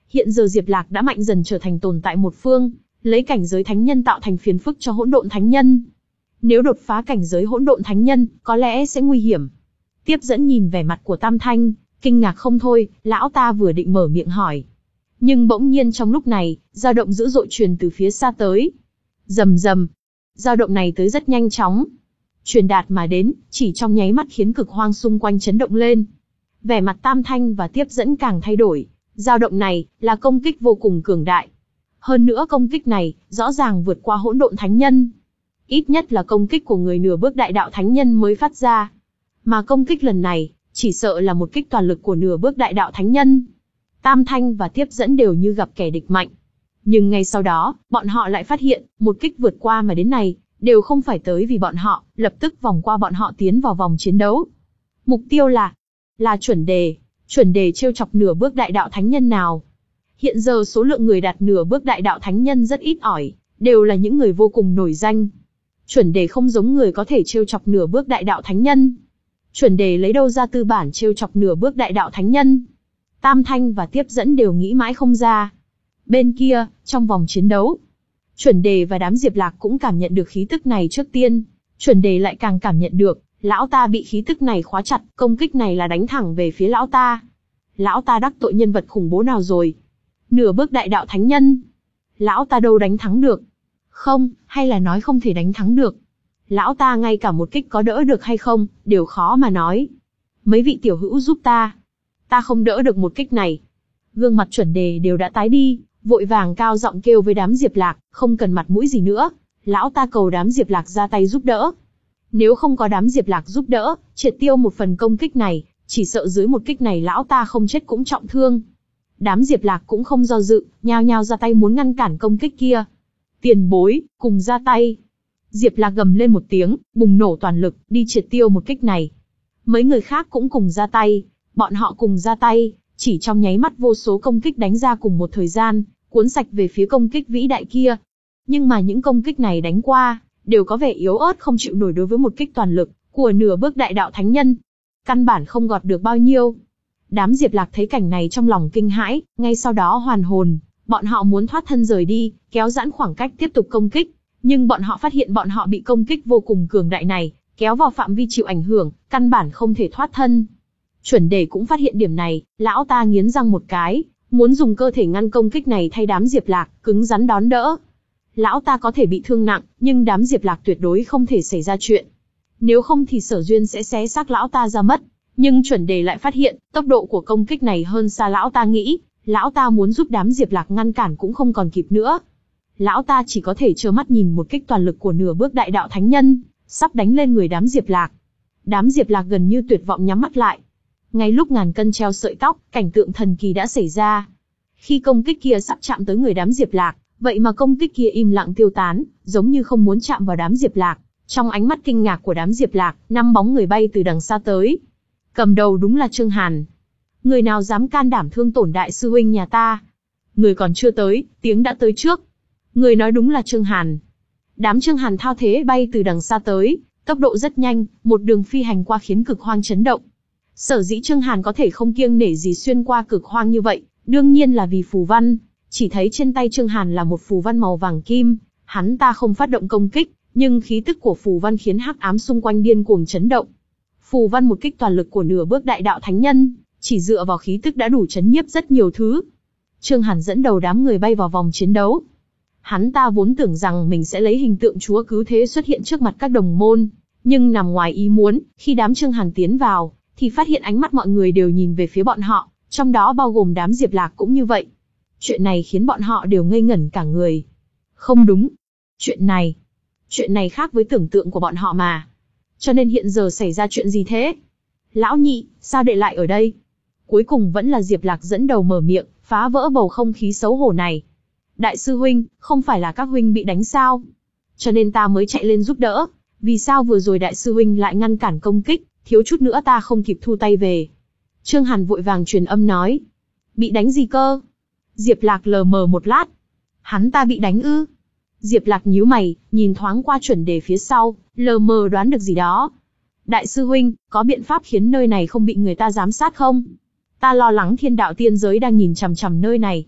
Hiện giờ Diệp Lạc đã mạnh dần trở thành tồn tại một phương, lấy cảnh giới thánh nhân tạo thành phiền phức cho hỗn độn thánh nhân. Nếu đột phá cảnh giới hỗn độn thánh nhân, có lẽ sẽ nguy hiểm. Tiếp dẫn nhìn vẻ mặt của Tam Thanh, kinh ngạc không thôi, lão ta vừa định mở miệng hỏi. Nhưng bỗng nhiên trong lúc này, dao động dữ dội truyền từ phía xa tới. Rầm rầm, dao động này tới rất nhanh chóng. Truyền đạt mà đến, chỉ trong nháy mắt khiến cực hoang xung quanh chấn động lên. Vẻ mặt Tam Thanh và Tiếp dẫn càng thay đổi. Dao động này là công kích vô cùng cường đại. Hơn nữa công kích này rõ ràng vượt qua hỗn độn thánh nhân. Ít nhất là công kích của người nửa bước đại đạo thánh nhân mới phát ra. Mà công kích lần này, chỉ sợ là một kích toàn lực của nửa bước đại đạo thánh nhân. Tam Thanh và Tiếp dẫn đều như gặp kẻ địch mạnh. Nhưng ngay sau đó, bọn họ lại phát hiện, một kích vượt qua mà đến này, đều không phải tới vì bọn họ, lập tức vòng qua bọn họ tiến vào vòng chiến đấu. Mục tiêu là, là chuẩn đề. Chuẩn đề trêu chọc nửa bước đại đạo thánh nhân nào? Hiện giờ số lượng người đạt nửa bước đại đạo thánh nhân rất ít ỏi, đều là những người vô cùng nổi danh. Chuẩn đề không giống người có thể trêu chọc nửa bước đại đạo thánh nhân. Chuẩn đề lấy đâu ra tư bản trêu chọc nửa bước đại đạo thánh nhân? Tam Thanh và Tiếp dẫn đều nghĩ mãi không ra. Bên kia, trong vòng chiến đấu, Chuẩn đề và đám Diệp Lạc cũng cảm nhận được khí tức này trước tiên. Chuẩn đề lại càng cảm nhận được, lão ta bị khí tức này khóa chặt, công kích này là đánh thẳng về phía lão ta. Lão ta đắc tội nhân vật khủng bố nào rồi? Nửa bước đại đạo thánh nhân. Lão ta đâu đánh thắng được? Không, hay là nói không thể đánh thắng được? Lão ta ngay cả một kích có đỡ được hay không, đều khó mà nói. Mấy vị tiểu hữu giúp ta. Ta không đỡ được một kích này. Gương mặt Chuẩn đề đều đã tái đi, vội vàng cao giọng kêu với đám Diệp Lạc, không cần mặt mũi gì nữa. Lão ta cầu đám Diệp Lạc ra tay giúp đỡ. Nếu không có đám Diệp Lạc giúp đỡ, triệt tiêu một phần công kích này, chỉ sợ dưới một kích này lão ta không chết cũng trọng thương. Đám Diệp Lạc cũng không do dự, nhao nhao ra tay muốn ngăn cản công kích kia. Tiền bối, cùng ra tay. Diệp Lạc gầm lên một tiếng, bùng nổ toàn lực, đi triệt tiêu một kích này. Mấy người khác cũng cùng ra tay, bọn họ cùng ra tay, chỉ trong nháy mắt vô số công kích đánh ra cùng một thời gian, cuốn sạch về phía công kích vĩ đại kia. Nhưng mà những công kích này đánh qua, đều có vẻ yếu ớt không chịu nổi đối với một kích toàn lực của nửa bước đại đạo thánh nhân. Căn bản không gọt được bao nhiêu. Đám Diệp Lạc thấy cảnh này trong lòng kinh hãi, ngay sau đó hoàn hồn, bọn họ muốn thoát thân rời đi, kéo giãn khoảng cách tiếp tục công kích, nhưng bọn họ phát hiện bọn họ bị công kích vô cùng cường đại này kéo vào phạm vi chịu ảnh hưởng, căn bản không thể thoát thân. Chuẩn đề cũng phát hiện điểm này, lão ta nghiến răng một cái, muốn dùng cơ thể ngăn công kích này thay đám Diệp Lạc, cứng rắn đón đỡ. Lão ta có thể bị thương nặng, nhưng đám Diệp Lạc tuyệt đối không thể xảy ra chuyện. Nếu không thì Sở Duyên sẽ xé xác lão ta ra mất. Nhưng Chuẩn đề lại phát hiện, tốc độ của công kích này hơn xa lão ta nghĩ, lão ta muốn giúp đám Diệp Lạc ngăn cản cũng không còn kịp nữa. Lão ta chỉ có thể trơ mắt nhìn một kích toàn lực của nửa bước đại đạo thánh nhân, sắp đánh lên người đám Diệp Lạc. Đám Diệp Lạc gần như tuyệt vọng nhắm mắt lại. Ngay lúc ngàn cân treo sợi tóc, cảnh tượng thần kỳ đã xảy ra. Khi công kích kia sắp chạm tới người đám Diệp Lạc, vậy mà công kích kia im lặng tiêu tán, giống như không muốn chạm vào đám Diệp Lạc. Trong ánh mắt kinh ngạc của đám Diệp Lạc, năm bóng người bay từ đằng xa tới. Cầm đầu đúng là Trương Hàn. Người nào dám can đảm thương tổn đại sư huynh nhà ta? Người còn chưa tới, tiếng đã tới trước. Người nói đúng là Trương Hàn. Đám Trương Hàn thao thế bay từ đằng xa tới, tốc độ rất nhanh, một đường phi hành qua khiến cực hoang chấn động. Sở dĩ Trương Hàn có thể không kiêng nể gì xuyên qua cực hoang như vậy, đương nhiên là vì phù văn. Chỉ thấy trên tay Trương Hàn là một phù văn màu vàng kim, hắn ta không phát động công kích, nhưng khí tức của phù văn khiến hắc ám xung quanh điên cuồng chấn động. Phù văn một kích toàn lực của nửa bước đại đạo thánh nhân, chỉ dựa vào khí tức đã đủ chấn nhiếp rất nhiều thứ. Trương Hàn dẫn đầu đám người bay vào vòng chiến đấu. Hắn ta vốn tưởng rằng mình sẽ lấy hình tượng chúa cứu thế xuất hiện trước mặt các đồng môn, nhưng nằm ngoài ý muốn, khi đám Trương Hàn tiến vào, thì phát hiện ánh mắt mọi người đều nhìn về phía bọn họ, trong đó bao gồm đám Diệp Lạc cũng như vậy. Chuyện này khiến bọn họ đều ngây ngẩn cả người. Không đúng. Chuyện này, chuyện này khác với tưởng tượng của bọn họ mà. Cho nên hiện giờ xảy ra chuyện gì thế? Lão nhị, sao đệ lại ở đây? Cuối cùng vẫn là Diệp Lạc dẫn đầu mở miệng, phá vỡ bầu không khí xấu hổ này. Đại sư huynh, không phải là các huynh bị đánh sao? Cho nên ta mới chạy lên giúp đỡ. Vì sao vừa rồi đại sư huynh lại ngăn cản công kích, thiếu chút nữa ta không kịp thu tay về. Trương Hàn vội vàng truyền âm nói. Bị đánh gì cơ? Diệp Lạc lờ mờ một lát. Hắn ta bị đánh ư? Diệp Lạc nhíu mày, nhìn thoáng qua Chuẩn đề phía sau, lờ mờ đoán được gì đó. Đại sư huynh, có biện pháp khiến nơi này không bị người ta giám sát không? Ta lo lắng thiên đạo tiên giới đang nhìn chằm chằm nơi này.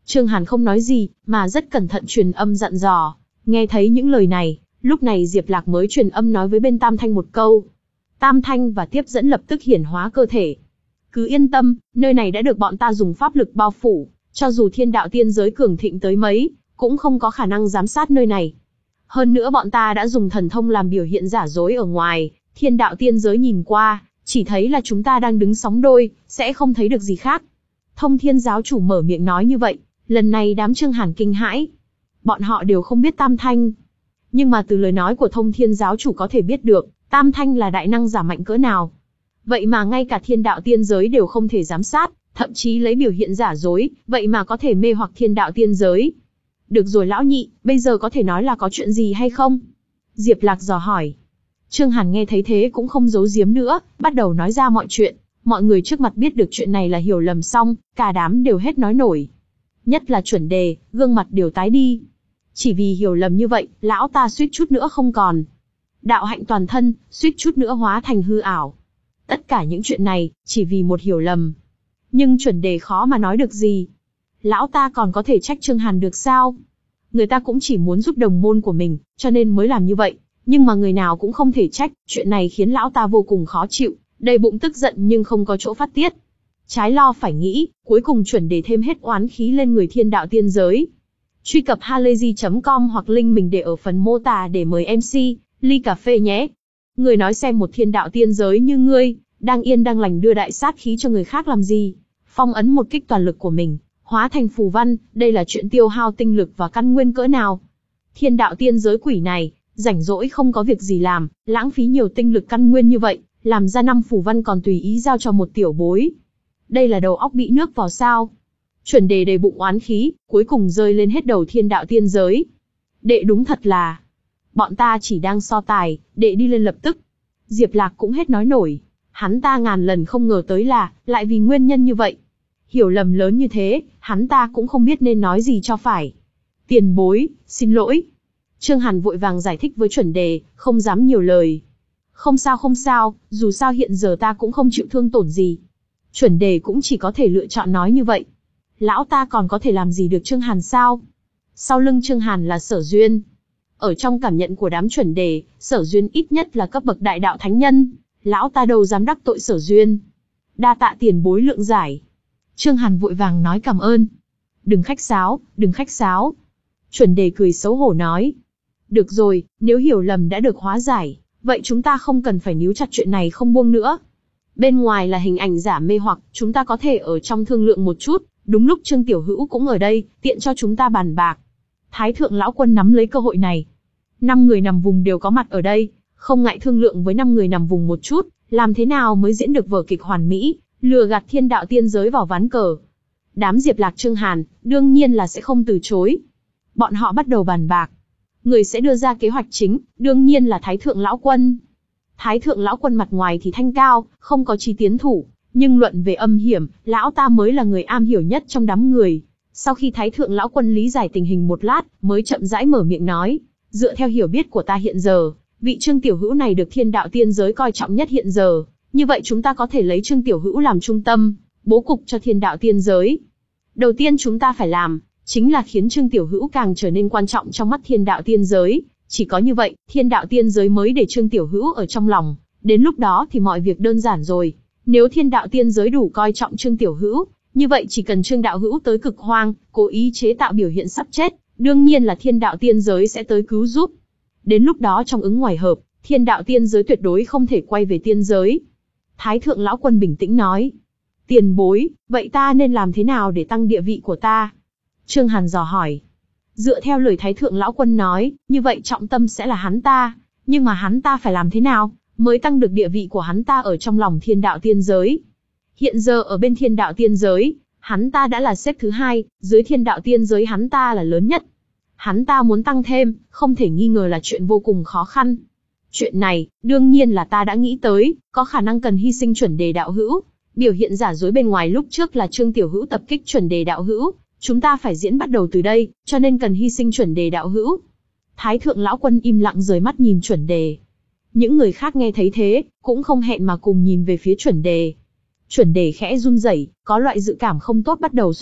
Trương Hàn không nói gì, mà rất cẩn thận truyền âm dặn dò. Nghe thấy những lời này, lúc này Diệp Lạc mới truyền âm nói với bên Tam Thanh một câu. Tam Thanh và tiếp dẫn lập tức hiển hóa cơ thể. Cứ yên tâm, nơi này đã được bọn ta dùng pháp lực bao phủ, cho dù thiên đạo tiên giới cường thịnh tới mấy, cũng không có khả năng giám sát nơi này. Hơn nữa bọn ta đã dùng thần thông làm biểu hiện giả dối ở ngoài, thiên đạo tiên giới nhìn qua, chỉ thấy là chúng ta đang đứng sóng đôi, sẽ không thấy được gì khác. Thông Thiên giáo chủ mở miệng nói như vậy, lần này đám Trương Hàn kinh hãi. Bọn họ đều không biết Tam Thanh. Nhưng mà từ lời nói của Thông Thiên giáo chủ có thể biết được, Tam Thanh là đại năng giả mạnh cỡ nào. Vậy mà ngay cả thiên đạo tiên giới đều không thể giám sát, thậm chí lấy biểu hiện giả dối, vậy mà có thể mê hoặc thiên đạo tiên giới. Được rồi lão nhị, bây giờ có thể nói là có chuyện gì hay không? Diệp Lạc dò hỏi. Trương Hàn nghe thấy thế cũng không giấu giếm nữa, bắt đầu nói ra mọi chuyện. Mọi người trước mặt biết được chuyện này là hiểu lầm xong, cả đám đều hết nói nổi. Nhất là chuẩn đề, gương mặt đều tái đi. Chỉ vì hiểu lầm như vậy, lão ta suýt chút nữa không còn. Đạo hạnh toàn thân, suýt chút nữa hóa thành hư ảo. Tất cả những chuyện này, chỉ vì một hiểu lầm. Nhưng chuẩn đề khó mà nói được gì. Lão ta còn có thể trách Trương Hàn được sao? Người ta cũng chỉ muốn giúp đồng môn của mình, cho nên mới làm như vậy. Nhưng mà người nào cũng không thể trách, chuyện này khiến lão ta vô cùng khó chịu, đầy bụng tức giận nhưng không có chỗ phát tiết. Trái lo phải nghĩ, cuối cùng chuẩn đề thêm hết oán khí lên người thiên đạo tiên giới. Truy cập halayzi chấm com hoặc link mình để ở phần mô tả để mời em xê, ly cà phê nhé. Người nói xem một thiên đạo tiên giới như ngươi, đang yên đang lành đưa đại sát khí cho người khác làm gì? Phong ấn một kích toàn lực của mình, hóa thành phù văn, đây là chuyện tiêu hao tinh lực và căn nguyên cỡ nào? Thiên đạo tiên giới quỷ này, rảnh rỗi không có việc gì làm, lãng phí nhiều tinh lực căn nguyên như vậy, làm ra năm phù văn còn tùy ý giao cho một tiểu bối. Đây là đầu óc bị nước vào sao? Chuẩn đề đầy bụng oán khí, cuối cùng rơi lên hết đầu thiên đạo tiên giới. Đệ đúng thật là, bọn ta chỉ đang so tài, đệ đi lên lập tức. Diệp Lạc cũng hết nói nổi, hắn ta ngàn lần không ngờ tới là, lại vì nguyên nhân như vậy. Hiểu lầm lớn như thế, hắn ta cũng không biết nên nói gì cho phải. Tiền bối, xin lỗi. Trương Hàn vội vàng giải thích với chuẩn đề, không dám nhiều lời. Không sao không sao, dù sao hiện giờ ta cũng không chịu thương tổn gì. Chuẩn đề cũng chỉ có thể lựa chọn nói như vậy. Lão ta còn có thể làm gì được Trương Hàn sao? Sau lưng Trương Hàn là Sở Duyên. Ở trong cảm nhận của đám chuẩn đề, Sở Duyên ít nhất là cấp bậc đại đạo thánh nhân. Lão ta đâu dám đắc tội Sở Duyên. Đa tạ tiền bối lượng giải. Trương Hàn vội vàng nói cảm ơn. Đừng khách sáo, đừng khách sáo. Chuẩn đề cười xấu hổ nói. Được rồi, nếu hiểu lầm đã được hóa giải, vậy chúng ta không cần phải níu chặt chuyện này không buông nữa. Bên ngoài là hình ảnh giả mê hoặc, chúng ta có thể ở trong thương lượng một chút, đúng lúc Trương Tiểu Hữu cũng ở đây, tiện cho chúng ta bàn bạc. Thái thượng lão quân nắm lấy cơ hội này. Năm người nằm vùng đều có mặt ở đây, không ngại thương lượng với năm người nằm vùng một chút, làm thế nào mới diễn được vở kịch hoàn mỹ, lừa gạt thiên đạo tiên giới vào ván cờ. Đám Diệp Lạc Trương Hàn, đương nhiên là sẽ không từ chối. Bọn họ bắt đầu bàn bạc. Người sẽ đưa ra kế hoạch chính, đương nhiên là Thái thượng lão quân. Thái thượng lão quân mặt ngoài thì thanh cao, không có chí tiến thủ, nhưng luận về âm hiểm, lão ta mới là người am hiểu nhất trong đám người. Sau khi Thái thượng lão quân lý giải tình hình một lát, mới chậm rãi mở miệng nói, dựa theo hiểu biết của ta hiện giờ, vị Trương Tiểu Hữu này được thiên đạo tiên giới coi trọng nhất hiện giờ, như vậy chúng ta có thể lấy Trương Tiểu Hữu làm trung tâm, bố cục cho thiên đạo tiên giới. Đầu tiên chúng ta phải làm, chính là khiến Trương Tiểu Hữu càng trở nên quan trọng trong mắt thiên đạo tiên giới. Chỉ có như vậy, thiên đạo tiên giới mới để Trương Tiểu Hữu ở trong lòng. Đến lúc đó thì mọi việc đơn giản rồi. Nếu thiên đạo tiên giới đủ coi trọng Trương Tiểu Hữu, như vậy chỉ cần Trương đạo hữu tới cực hoang, cố ý chế tạo biểu hiện sắp chết, đương nhiên là thiên đạo tiên giới sẽ tới cứu giúp. Đến lúc đó trong ứng ngoài hợp, thiên đạo tiên giới tuyệt đối không thể quay về tiên giới. Thái thượng lão quân bình tĩnh nói. Tiền bối, vậy ta nên làm thế nào để tăng địa vị của ta? Trương Hàn dò hỏi. Dựa theo lời Thái thượng lão quân nói, như vậy trọng tâm sẽ là hắn ta. Nhưng mà hắn ta phải làm thế nào, mới tăng được địa vị của hắn ta ở trong lòng thiên đạo tiên giới? Hiện giờ ở bên thiên đạo tiên giới, hắn ta đã là xếp thứ hai, dưới thiên đạo tiên giới hắn ta là lớn nhất. Hắn ta muốn tăng thêm, không thể nghi ngờ là chuyện vô cùng khó khăn. Chuyện này, đương nhiên là ta đã nghĩ tới, có khả năng cần hy sinh chuẩn đề đạo hữu. Biểu hiện giả dối bên ngoài lúc trước là Trương Tiểu Hữu tập kích chuẩn đề đạo hữu. Chúng ta phải diễn bắt đầu từ đây, cho nên cần hy sinh chuẩn đề đạo hữu. Thái thượng lão quân im lặng rời mắt nhìn chuẩn đề. Những người khác nghe thấy thế, cũng không hẹn mà cùng nhìn về phía chuẩn đề. Chuẩn đề khẽ run rẩy, có loại dự cảm không tốt bắt đầu xuất hiện,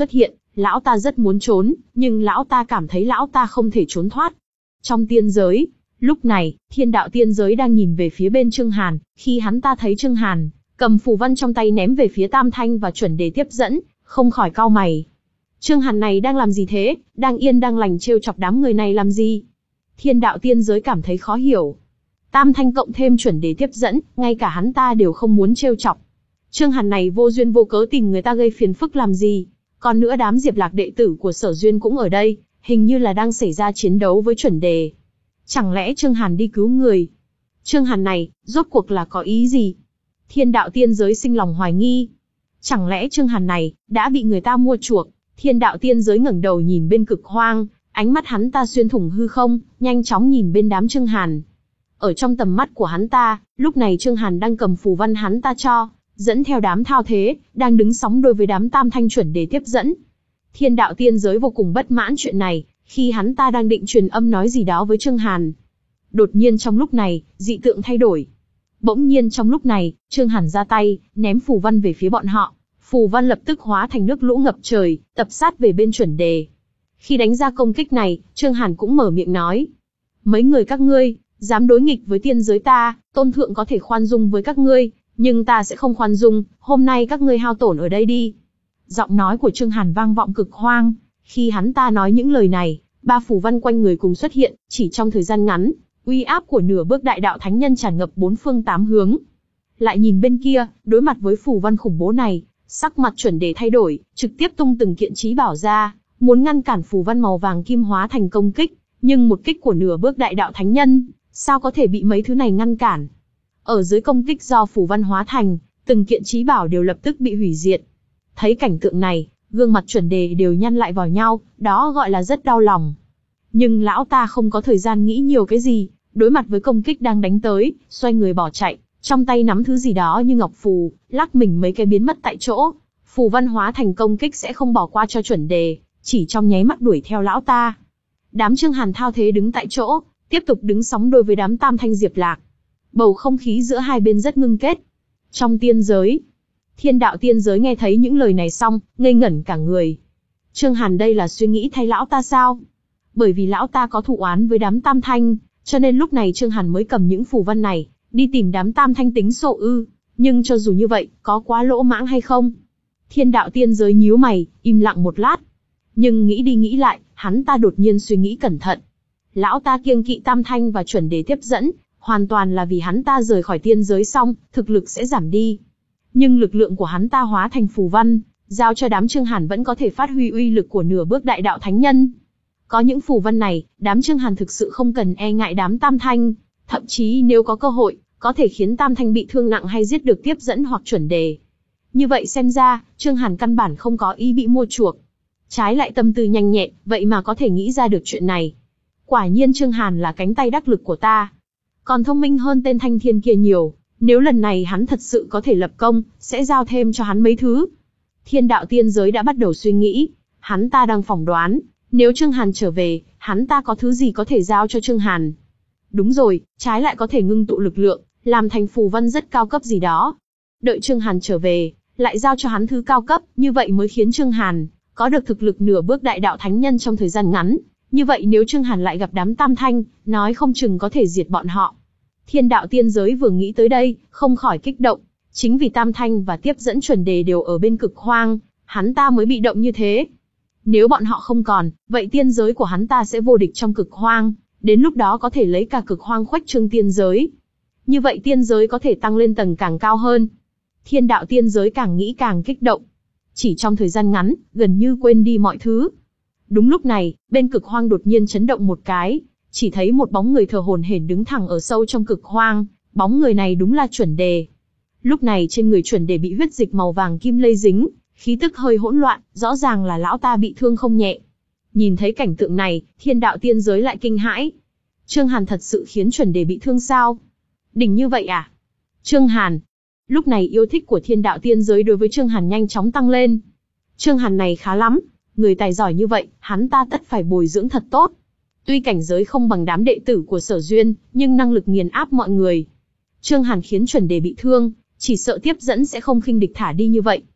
Lão ta rất muốn trốn, nhưng lão ta cảm thấy lão ta không thể trốn thoát. Trong tiên giới, lúc này, thiên đạo tiên giới đang nhìn về phía bên Trương Hàn, khi hắn ta thấy Trương Hàn cầm phù văn trong tay ném về phía Tam Thanh và chuẩn đề tiếp dẫn, không khỏi cau mày. Trương Hàn này đang làm gì thế, đang yên đang lành trêu chọc đám người này làm gì? Thiên đạo tiên giới cảm thấy khó hiểu. Tam Thanh cộng thêm chuẩn đề tiếp dẫn, ngay cả hắn ta đều không muốn trêu chọc. Trương Hàn này vô duyên vô cớ tìm người ta gây phiền phức làm gì? Còn nữa đám Diệp Lạc đệ tử của Sở Duyên cũng ở đây, hình như là đang xảy ra chiến đấu với chuẩn đề. Chẳng lẽ Trương Hàn đi cứu người? Trương Hàn này, rốt cuộc là có ý gì? Thiên đạo tiên giới sinh lòng hoài nghi. Chẳng lẽ Trương Hàn này, đã bị người ta mua chuộc? Thiên đạo tiên giới ngẩng đầu nhìn bên cực hoang, ánh mắt hắn ta xuyên thủng hư không, nhanh chóng nhìn bên đám Trương Hàn. Ở trong tầm mắt của hắn ta, lúc này Trương Hàn đang cầm phù văn hắn ta cho, dẫn theo đám thao thế, đang đứng sóng đôi với đám Tam Thanh chuẩn đề tiếp dẫn. Thiên đạo tiên giới vô cùng bất mãn chuyện này, khi hắn ta đang định truyền âm nói gì đó với Trương Hàn. Đột nhiên trong lúc này, dị tượng thay đổi. Bỗng nhiên trong lúc này, Trương Hàn ra tay, ném phù văn về phía bọn họ. Phù văn lập tức hóa thành nước lũ ngập trời, tập sát về bên chuẩn đề. Khi đánh ra công kích này, Trương Hàn cũng mở miệng nói. Mấy người các ngươi, dám đối nghịch với tiên giới ta, tôn thượng có thể khoan dung với các ngươi, nhưng ta sẽ không khoan dung, hôm nay các ngươi hao tổn ở đây đi. Giọng nói của Trương Hàn vang vọng cực hoang. Khi hắn ta nói những lời này, ba phù văn quanh người cùng xuất hiện, chỉ trong thời gian ngắn, uy áp của nửa bước đại đạo thánh nhân tràn ngập bốn phương tám hướng. Lại nhìn bên kia, đối mặt với phù văn khủng bố này, sắc mặt chuẩn đề thay đổi, trực tiếp tung từng kiện chí bảo ra, muốn ngăn cản phù văn màu vàng kim hóa thành công kích, nhưng một kích của nửa bước đại đạo thánh nhân, sao có thể bị mấy thứ này ngăn cản? Ở dưới công kích do phù văn hóa thành, từng kiện chí bảo đều lập tức bị hủy diệt. Thấy cảnh tượng này, gương mặt chuẩn đề đều nhăn lại vào nhau, đó gọi là rất đau lòng. Nhưng lão ta không có thời gian nghĩ nhiều cái gì, đối mặt với công kích đang đánh tới, xoay người bỏ chạy, trong tay nắm thứ gì đó như ngọc phù, lắc mình mấy cái biến mất tại chỗ. Phù văn hóa thành công kích sẽ không bỏ qua cho chuẩn đề, chỉ trong nháy mắt đuổi theo lão ta. Đám Trương Hàn thao thế đứng tại chỗ, tiếp tục đứng sóng đôi với đám Tam Thanh Diệp Lạc. Bầu không khí giữa hai bên rất ngưng kết. Trong tiên giới, thiên đạo tiên giới nghe thấy những lời này xong, ngây ngẩn cả người. Trương Hàn đây là suy nghĩ thay lão ta sao? Bởi vì lão ta có thù oán với đám Tam Thanh, cho nên lúc này Trương Hàn mới cầm những phù văn này, đi tìm đám Tam Thanh tính sổ ư. Nhưng cho dù như vậy, có quá lỗ mãng hay không? Thiên đạo tiên giới nhíu mày, im lặng một lát. Nhưng nghĩ đi nghĩ lại, hắn ta đột nhiên suy nghĩ cẩn thận. Lão ta kiêng kỵ Tam Thanh và chuẩn đề tiếp dẫn, hoàn toàn là vì hắn ta rời khỏi tiên giới xong, thực lực sẽ giảm đi. Nhưng lực lượng của hắn ta hóa thành phù văn, giao cho đám Trương Hàn vẫn có thể phát huy uy lực của nửa bước đại đạo thánh nhân. Có những phù văn này, đám Trương Hàn thực sự không cần e ngại đám Tam Thanh, thậm chí nếu có cơ hội, có thể khiến Tam Thanh bị thương nặng hay giết được tiếp dẫn hoặc chuẩn đề. Như vậy xem ra, Trương Hàn căn bản không có ý bị mua chuộc. Trái lại tâm tư nhanh nhẹn, vậy mà có thể nghĩ ra được chuyện này. Quả nhiên Trương Hàn là cánh tay đắc lực của ta. Còn thông minh hơn tên Thanh Thiên kia nhiều, nếu lần này hắn thật sự có thể lập công, sẽ giao thêm cho hắn mấy thứ. Thiên đạo tiên giới đã bắt đầu suy nghĩ, hắn ta đang phỏng đoán, nếu Trương Hàn trở về, hắn ta có thứ gì có thể giao cho Trương Hàn. Đúng rồi, trái lại có thể ngưng tụ lực lượng, làm thành phù văn rất cao cấp gì đó. Đợi Trương Hàn trở về, lại giao cho hắn thứ cao cấp, như vậy mới khiến Trương Hàn có được thực lực nửa bước đại đạo thánh nhân trong thời gian ngắn. Như vậy nếu Trương Hàn lại gặp đám Tam Thanh, nói không chừng có thể diệt bọn họ. Thiên đạo tiên giới vừa nghĩ tới đây, không khỏi kích động. Chính vì Tam Thanh và tiếp dẫn chuẩn đề đều ở bên cực hoang, hắn ta mới bị động như thế. Nếu bọn họ không còn, vậy tiên giới của hắn ta sẽ vô địch trong cực hoang, đến lúc đó có thể lấy cả cực hoang khuếch trương tiên giới. Như vậy tiên giới có thể tăng lên tầng càng cao hơn. Thiên đạo tiên giới càng nghĩ càng kích động. Chỉ trong thời gian ngắn, gần như quên đi mọi thứ. Đúng lúc này, bên cực hoang đột nhiên chấn động một cái, chỉ thấy một bóng người thờ hổn hển đứng thẳng ở sâu trong cực hoang, bóng người này đúng là chuẩn đề. Lúc này trên người chuẩn đề bị huyết dịch màu vàng kim lây dính, khí tức hơi hỗn loạn, rõ ràng là lão ta bị thương không nhẹ. Nhìn thấy cảnh tượng này, thiên đạo tiên giới lại kinh hãi. Trương Hàn thật sự khiến chuẩn đề bị thương sao? Đỉnh như vậy à? Trương Hàn. Lúc này yêu thích của thiên đạo tiên giới đối với Trương Hàn nhanh chóng tăng lên. Trương Hàn này khá lắm, người tài giỏi như vậy, hắn ta tất phải bồi dưỡng thật tốt. Tuy cảnh giới không bằng đám đệ tử của Sở Duyên, nhưng năng lực nghiền áp mọi người. Trương Hàn khiến chuẩn đề bị thương, chỉ sợ tiếp dẫn sẽ không khinh địch thả đi như vậy.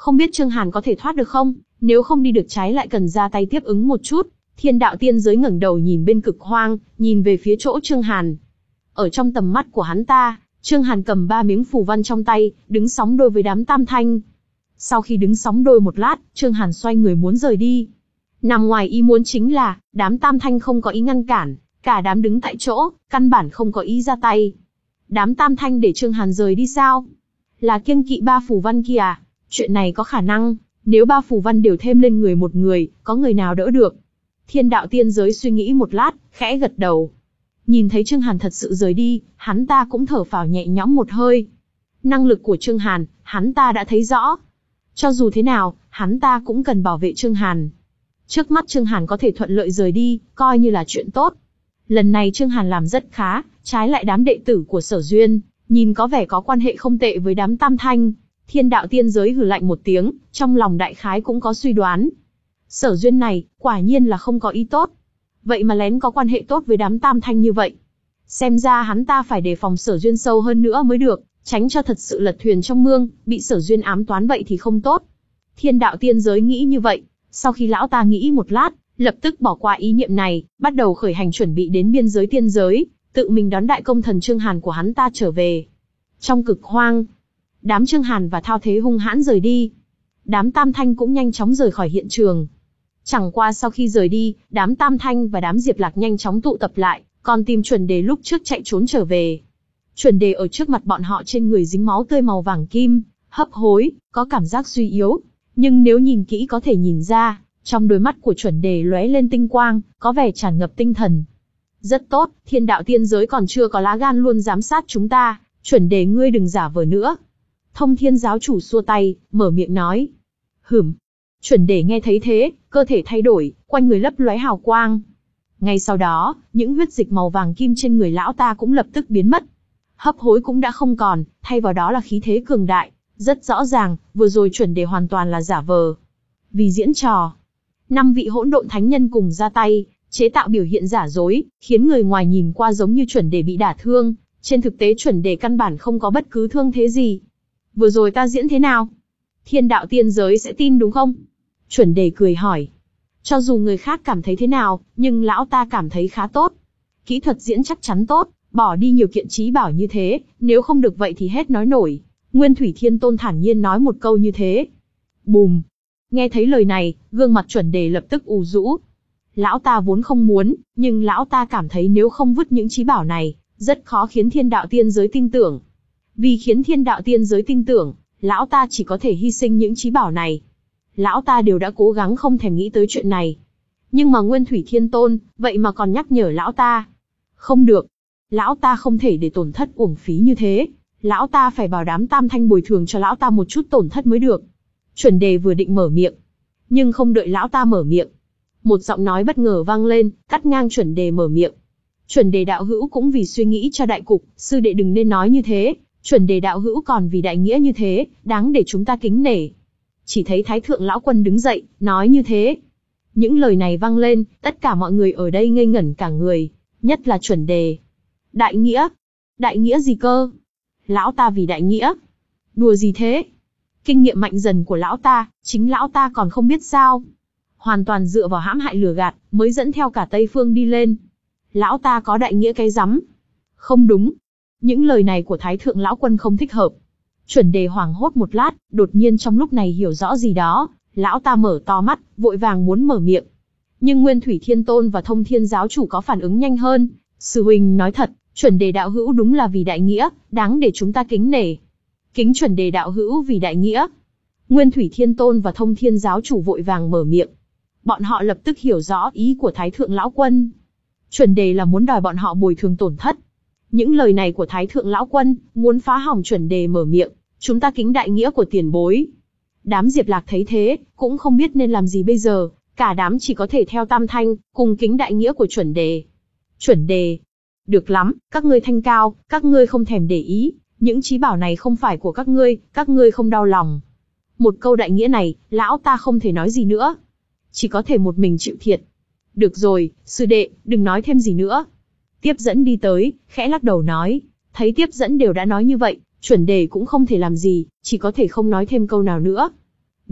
không biết Trương Hàn có thể thoát được không, nếu không đi được trái lại cần ra tay tiếp ứng một chút. Thiên đạo tiên giới ngẩng đầu nhìn bên cực hoang, nhìn về phía chỗ Trương Hàn. Ở trong tầm mắt của hắn ta, Trương Hàn cầm ba miếng phù văn trong tay, đứng sóng đôi với đám Tam Thanh. Sau khi đứng sóng đôi một lát, Trương Hàn xoay người muốn rời đi. Nằm ngoài ý muốn chính là, đám Tam Thanh không có ý ngăn cản, cả đám đứng tại chỗ, căn bản không có ý ra tay. Đám Tam Thanh để Trương Hàn rời đi sao? Là kiêng kỵ ba phù văn kia à? Chuyện này có khả năng, nếu ba phù văn đều thêm lên người một người, có người nào đỡ được? Thiên đạo tiên giới suy nghĩ một lát, khẽ gật đầu. Nhìn thấy Trương Hàn thật sự rời đi, hắn ta cũng thở phào nhẹ nhõm một hơi. Năng lực của Trương Hàn, hắn ta đã thấy rõ. Cho dù thế nào, hắn ta cũng cần bảo vệ Trương Hàn. Trước mắt Trương Hàn có thể thuận lợi rời đi, coi như là chuyện tốt. Lần này Trương Hàn làm rất khá, trái lại đám đệ tử của Sở Duyên, nhìn có vẻ có quan hệ không tệ với đám Tam Thanh. Thiên đạo tiên giới hừ lạnh một tiếng, trong lòng đại khái cũng có suy đoán. Sở Duyên này, quả nhiên là không có ý tốt. Vậy mà lén có quan hệ tốt với đám Tam Thanh như vậy. Xem ra hắn ta phải đề phòng Sở Duyên sâu hơn nữa mới được, tránh cho thật sự lật thuyền trong mương, bị Sở Duyên ám toán vậy thì không tốt. Thiên đạo tiên giới nghĩ như vậy, sau khi lão ta nghĩ một lát, lập tức bỏ qua ý niệm này, bắt đầu khởi hành chuẩn bị đến biên giới tiên giới, tự mình đón đại công thần Trương Hàn của hắn ta trở về. Trong cực hoang, đám Trương Hàn và Thao Thế hung hãn rời đi. Đám Tam Thanh cũng nhanh chóng rời khỏi hiện trường. Chẳng qua sau khi rời đi, đám Tam Thanh và đám Diệp Lạc nhanh chóng tụ tập lại, còn tìm chuẩn đề lúc trước chạy trốn trở về. Chuẩn đề ở trước mặt bọn họ trên người dính máu tươi màu vàng kim, hấp hối, có cảm giác suy yếu. Nhưng nếu nhìn kỹ có thể nhìn ra, trong đôi mắt của chuẩn đề lóe lên tinh quang, có vẻ tràn ngập tinh thần. Rất tốt, thiên đạo tiên giới còn chưa có lá gan luôn giám sát chúng ta, chuẩn đề ngươi đừng giả vờ nữa. Thông thiên giáo chủ xua tay, mở miệng nói. Hửm. Chuẩn đề nghe thấy thế, cơ thể thay đổi, quanh người lấp lóe hào quang. Ngay sau đó, những huyết dịch màu vàng kim trên người lão ta cũng lập tức biến mất. Hấp hối cũng đã không còn, thay vào đó là khí thế cường đại. Rất rõ ràng, vừa rồi chuẩn đề hoàn toàn là giả vờ. Vì diễn trò, năm vị hỗn độn thánh nhân cùng ra tay, chế tạo biểu hiện giả dối, khiến người ngoài nhìn qua giống như chuẩn đề bị đả thương. Trên thực tế chuẩn đề căn bản không có bất cứ thương thế gì. Vừa rồi ta diễn thế nào? Thiên đạo tiên giới sẽ tin đúng không? Chuẩn đề cười hỏi. Cho dù người khác cảm thấy thế nào, nhưng lão ta cảm thấy khá tốt. Kỹ thuật diễn chắc chắn tốt, bỏ đi nhiều kiện trí bảo như thế, nếu không được vậy thì hết nói nổi. Nguyên Thủy Thiên Tôn thản nhiên nói một câu như thế. Bùm! Nghe thấy lời này, gương mặt chuẩn đề lập tức u rũ. Lão ta vốn không muốn, nhưng lão ta cảm thấy nếu không vứt những trí bảo này, rất khó khiến thiên đạo tiên giới tin tưởng. Vì khiến thiên đạo tiên giới tin tưởng, lão ta chỉ có thể hy sinh những trí bảo này. Lão ta đều đã cố gắng không thèm nghĩ tới chuyện này. Nhưng mà Nguyên Thủy Thiên Tôn, vậy mà còn nhắc nhở lão ta. Không được. Lão ta không thể để tổn thất uổng phí như thế. Lão ta phải bảo đám Tam Thanh bồi thường cho lão ta một chút tổn thất mới được. Chuẩn đề vừa định mở miệng. Nhưng không đợi lão ta mở miệng. Một giọng nói bất ngờ vang lên, cắt ngang chuẩn đề mở miệng. Chuẩn đề đạo hữu cũng vì suy nghĩ cho đại cục, sư đệ đừng nên nói như thế. Chuẩn đề đạo hữu còn vì đại nghĩa như thế, đáng để chúng ta kính nể. Chỉ thấy Thái Thượng Lão Quân đứng dậy, nói như thế. Những lời này vang lên, tất cả mọi người ở đây ngây ngẩn cả người, nhất là chuẩn đề. Đại nghĩa? Đại nghĩa gì cơ? Lão ta vì đại nghĩa? Đùa gì thế? Kinh nghiệm mạnh dần của lão ta, chính lão ta còn không biết sao. Hoàn toàn dựa vào hãm hại lừa gạt, mới dẫn theo cả Tây Phương đi lên. Lão ta có đại nghĩa cái rắm? Không đúng. Những lời này của Thái Thượng Lão Quân không thích hợp. Chuẩn đề hoảng hốt một lát, đột nhiên trong lúc này hiểu rõ gì đó, lão ta mở to mắt, vội vàng muốn mở miệng. Nhưng Nguyên Thủy Thiên Tôn và Thông Thiên Giáo Chủ có phản ứng nhanh hơn. Sư huynh nói thật, chuẩn đề đạo hữu đúng là vì đại nghĩa, đáng để chúng ta kính nể. Kính chuẩn đề đạo hữu vì đại nghĩa. Nguyên Thủy Thiên Tôn và Thông Thiên Giáo Chủ vội vàng mở miệng. Bọn họ lập tức hiểu rõ ý của Thái Thượng Lão Quân. Chuẩn đề là muốn đòi bọn họ bồi thường tổn thất. Những lời này của Thái Thượng Lão Quân, muốn phá hỏng chuẩn đề mở miệng, chúng ta kính đại nghĩa của tiền bối. Đám Diệp Lạc thấy thế, cũng không biết nên làm gì bây giờ, cả đám chỉ có thể theo Tam Thanh, cùng kính đại nghĩa của chuẩn đề. Chuẩn đề, được lắm, các ngươi thanh cao, các ngươi không thèm để ý, những trí bảo này không phải của các ngươi, các ngươi không đau lòng. Một câu đại nghĩa này, lão ta không thể nói gì nữa. Chỉ có thể một mình chịu thiệt. Được rồi, sư đệ, đừng nói thêm gì nữa. Tiếp dẫn đi tới, khẽ lắc đầu nói, thấy tiếp dẫn đều đã nói như vậy, chuẩn đề cũng không thể làm gì, chỉ có thể không nói thêm câu nào nữa.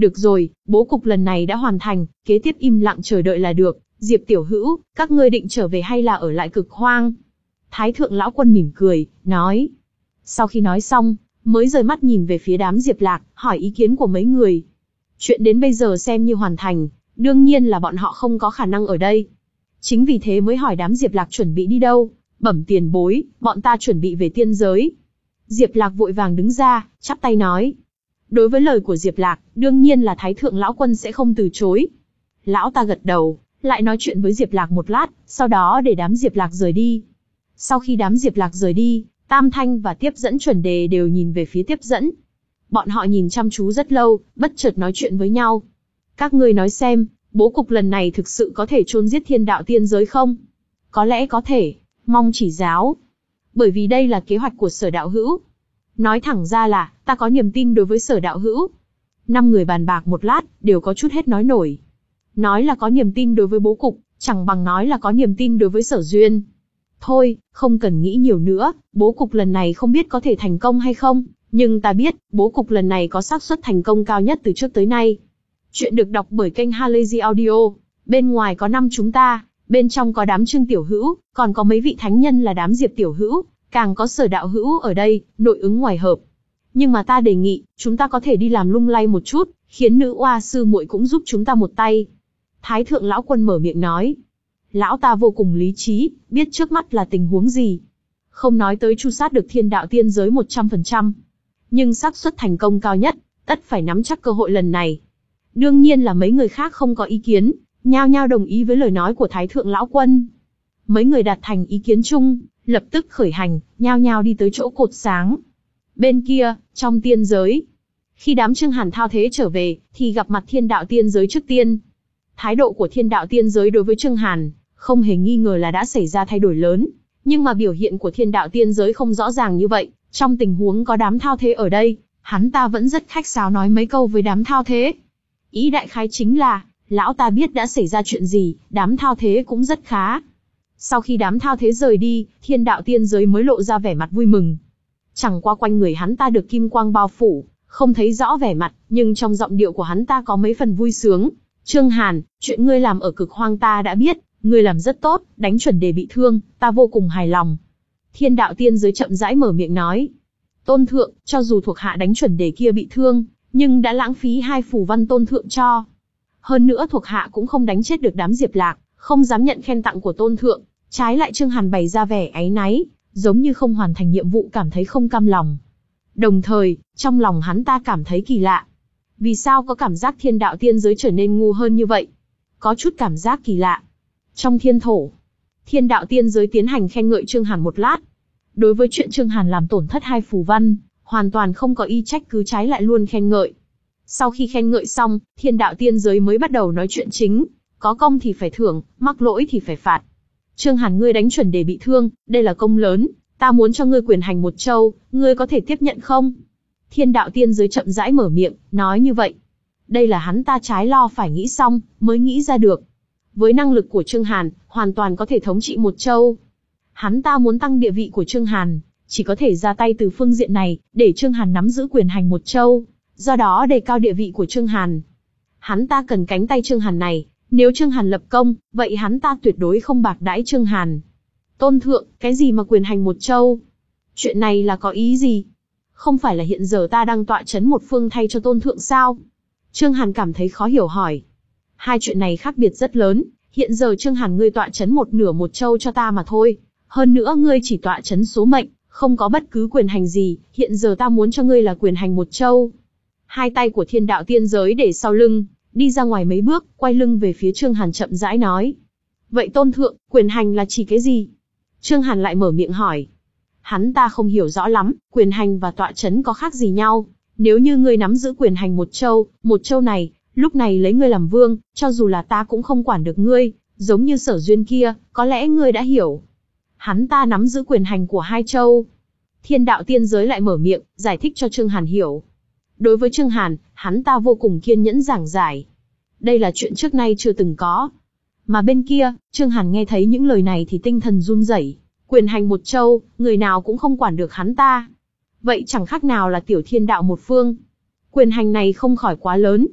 Được rồi, bố cục lần này đã hoàn thành, kế tiếp im lặng chờ đợi là được. Diệp tiểu hữu, các ngươi định trở về hay là ở lại Cực Hoang? Thái thượng lão quân mỉm cười, nói. Sau khi nói xong, mới rời mắt nhìn về phía đám Diệp Lạc, hỏi ý kiến của mấy người. Chuyện đến bây giờ xem như hoàn thành, đương nhiên là bọn họ không có khả năng ở đây. Chính vì thế mới hỏi đám Diệp Lạc chuẩn bị đi đâu. Bẩm tiền bối, bọn ta chuẩn bị về tiên giới. Diệp Lạc vội vàng đứng ra, chắp tay nói. Đối với lời của Diệp Lạc, đương nhiên là Thái thượng lão quân sẽ không từ chối. Lão ta gật đầu, lại nói chuyện với Diệp Lạc một lát, sau đó để đám Diệp Lạc rời đi. Sau khi đám Diệp Lạc rời đi, Tam Thanh và Tiếp Dẫn chuẩn đề đều nhìn về phía Tiếp Dẫn. Bọn họ nhìn chăm chú rất lâu, bất chợt nói chuyện với nhau. Các ngươi nói xem, bố cục lần này thực sự có thể chôn giết thiên đạo tiên giới không? Có lẽ có thể, mong chỉ giáo. Bởi vì đây là kế hoạch của Sở đạo hữu. Nói thẳng ra là, ta có niềm tin đối với Sở đạo hữu. Năm người bàn bạc một lát, đều có chút hết nói nổi. Nói là có niềm tin đối với bố cục, chẳng bằng nói là có niềm tin đối với Sở duyên. Thôi, không cần nghĩ nhiều nữa, bố cục lần này không biết có thể thành công hay không, nhưng ta biết, bố cục lần này có xác suất thành công cao nhất từ trước tới nay. Chuyện được đọc bởi kênh Halazy Audio. Bên ngoài có năm chúng ta, bên trong có đám Trương tiểu hữu, còn có mấy vị thánh nhân là đám Diệp tiểu hữu, càng có Sở đạo hữu ở đây, nội ứng ngoài hợp. Nhưng mà ta đề nghị, chúng ta có thể đi làm lung lay một chút, khiến nữ oa sư muội cũng giúp chúng ta một tay. Thái thượng lão quân mở miệng nói. Lão ta vô cùng lý trí, biết trước mắt là tình huống gì. Không nói tới tru sát được thiên đạo tiên giới một trăm phần trăm. Nhưng xác suất thành công cao nhất, tất phải nắm chắc cơ hội lần này. Đương nhiên là mấy người khác không có ý kiến, nhao nhao đồng ý với lời nói của Thái thượng lão quân. Mấy người đạt thành ý kiến chung, lập tức khởi hành, nhao nhao đi tới chỗ cột sáng. Bên kia, trong tiên giới, khi đám Trương Hàn thao thế trở về, thì gặp mặt thiên đạo tiên giới trước tiên. Thái độ của thiên đạo tiên giới đối với Trương Hàn, không hề nghi ngờ là đã xảy ra thay đổi lớn. Nhưng mà biểu hiện của thiên đạo tiên giới không rõ ràng như vậy, trong tình huống có đám thao thế ở đây, hắn ta vẫn rất khách sáo nói mấy câu với đám thao thế. Ý đại khái chính là, lão ta biết đã xảy ra chuyện gì, đám thao thế cũng rất khá. Sau khi đám thao thế rời đi, thiên đạo tiên giới mới lộ ra vẻ mặt vui mừng. Chẳng qua quanh người hắn ta được kim quang bao phủ, không thấy rõ vẻ mặt, nhưng trong giọng điệu của hắn ta có mấy phần vui sướng. Trương Hàn, chuyện ngươi làm ở Cực Hoang ta đã biết, ngươi làm rất tốt, đánh chuẩn đề bị thương, ta vô cùng hài lòng. Thiên đạo tiên giới chậm rãi mở miệng nói. Tôn thượng, cho dù thuộc hạ đánh chuẩn đề kia bị thương, nhưng đã lãng phí hai phù văn tôn thượng cho. Hơn nữa thuộc hạ cũng không đánh chết được đám Diệp Lạc, không dám nhận khen tặng của tôn thượng. Trái lại Trương Hàn bày ra vẻ áy náy, giống như không hoàn thành nhiệm vụ cảm thấy không cam lòng. Đồng thời, trong lòng hắn ta cảm thấy kỳ lạ. Vì sao có cảm giác thiên đạo tiên giới trở nên ngu hơn như vậy? Có chút cảm giác kỳ lạ. Trong thiên thổ, thiên đạo tiên giới tiến hành khen ngợi Trương Hàn một lát. Đối với chuyện Trương Hàn làm tổn thất hai phù văn, hoàn toàn không có ý trách cứ, trái lại luôn khen ngợi. Sau khi khen ngợi xong, thiên đạo tiên giới mới bắt đầu nói chuyện chính. Có công thì phải thưởng, mắc lỗi thì phải phạt. Trương Hàn, ngươi đánh chuẩn đề bị thương, đây là công lớn, ta muốn cho ngươi quyền hành một châu, ngươi có thể tiếp nhận không? Thiên đạo tiên giới chậm rãi mở miệng, nói như vậy. Đây là hắn ta trái lo phải nghĩ xong, mới nghĩ ra được. Với năng lực của Trương Hàn, hoàn toàn có thể thống trị một châu. Hắn ta muốn tăng địa vị của Trương Hàn, chỉ có thể ra tay từ phương diện này, để Trương Hàn nắm giữ quyền hành một châu, do đó đề cao địa vị của Trương Hàn. Hắn ta cần cánh tay Trương Hàn này, nếu Trương Hàn lập công, vậy hắn ta tuyệt đối không bạc đãi Trương Hàn. Tôn thượng, cái gì mà quyền hành một châu? Chuyện này là có ý gì? Không phải là hiện giờ ta đang tọa chấn một phương thay cho tôn thượng sao? Trương Hàn cảm thấy khó hiểu hỏi. Hai chuyện này khác biệt rất lớn, hiện giờ Trương Hàn ngươi tọa chấn một nửa một châu cho ta mà thôi. Hơn nữa ngươi chỉ tọa chấn số mệnh, không có bất cứ quyền hành gì, hiện giờ ta muốn cho ngươi là quyền hành một châu. Hai tay của thiên đạo tiên giới để sau lưng, đi ra ngoài mấy bước, quay lưng về phía Trương Hàn chậm rãi nói. Vậy tôn thượng, quyền hành là chỉ cái gì? Trương Hàn lại mở miệng hỏi. Hắn ta không hiểu rõ lắm, quyền hành và tọa chấn có khác gì nhau. Nếu như ngươi nắm giữ quyền hành một châu, một châu này, lúc này lấy ngươi làm vương, cho dù là ta cũng không quản được ngươi, giống như Sở duyên kia, có lẽ ngươi đã hiểu. Hắn ta nắm giữ quyền hành của hai châu. Thiên đạo tiên giới lại mở miệng, giải thích cho Trương Hàn hiểu. Đối với Trương Hàn, hắn ta vô cùng kiên nhẫn giảng giải. Đây là chuyện trước nay chưa từng có. Mà bên kia, Trương Hàn nghe thấy những lời này thì tinh thần run rẩy. Quyền hành một châu, người nào cũng không quản được hắn ta. Vậy chẳng khác nào là tiểu thiên đạo một phương. Quyền hành này không khỏi quá lớn.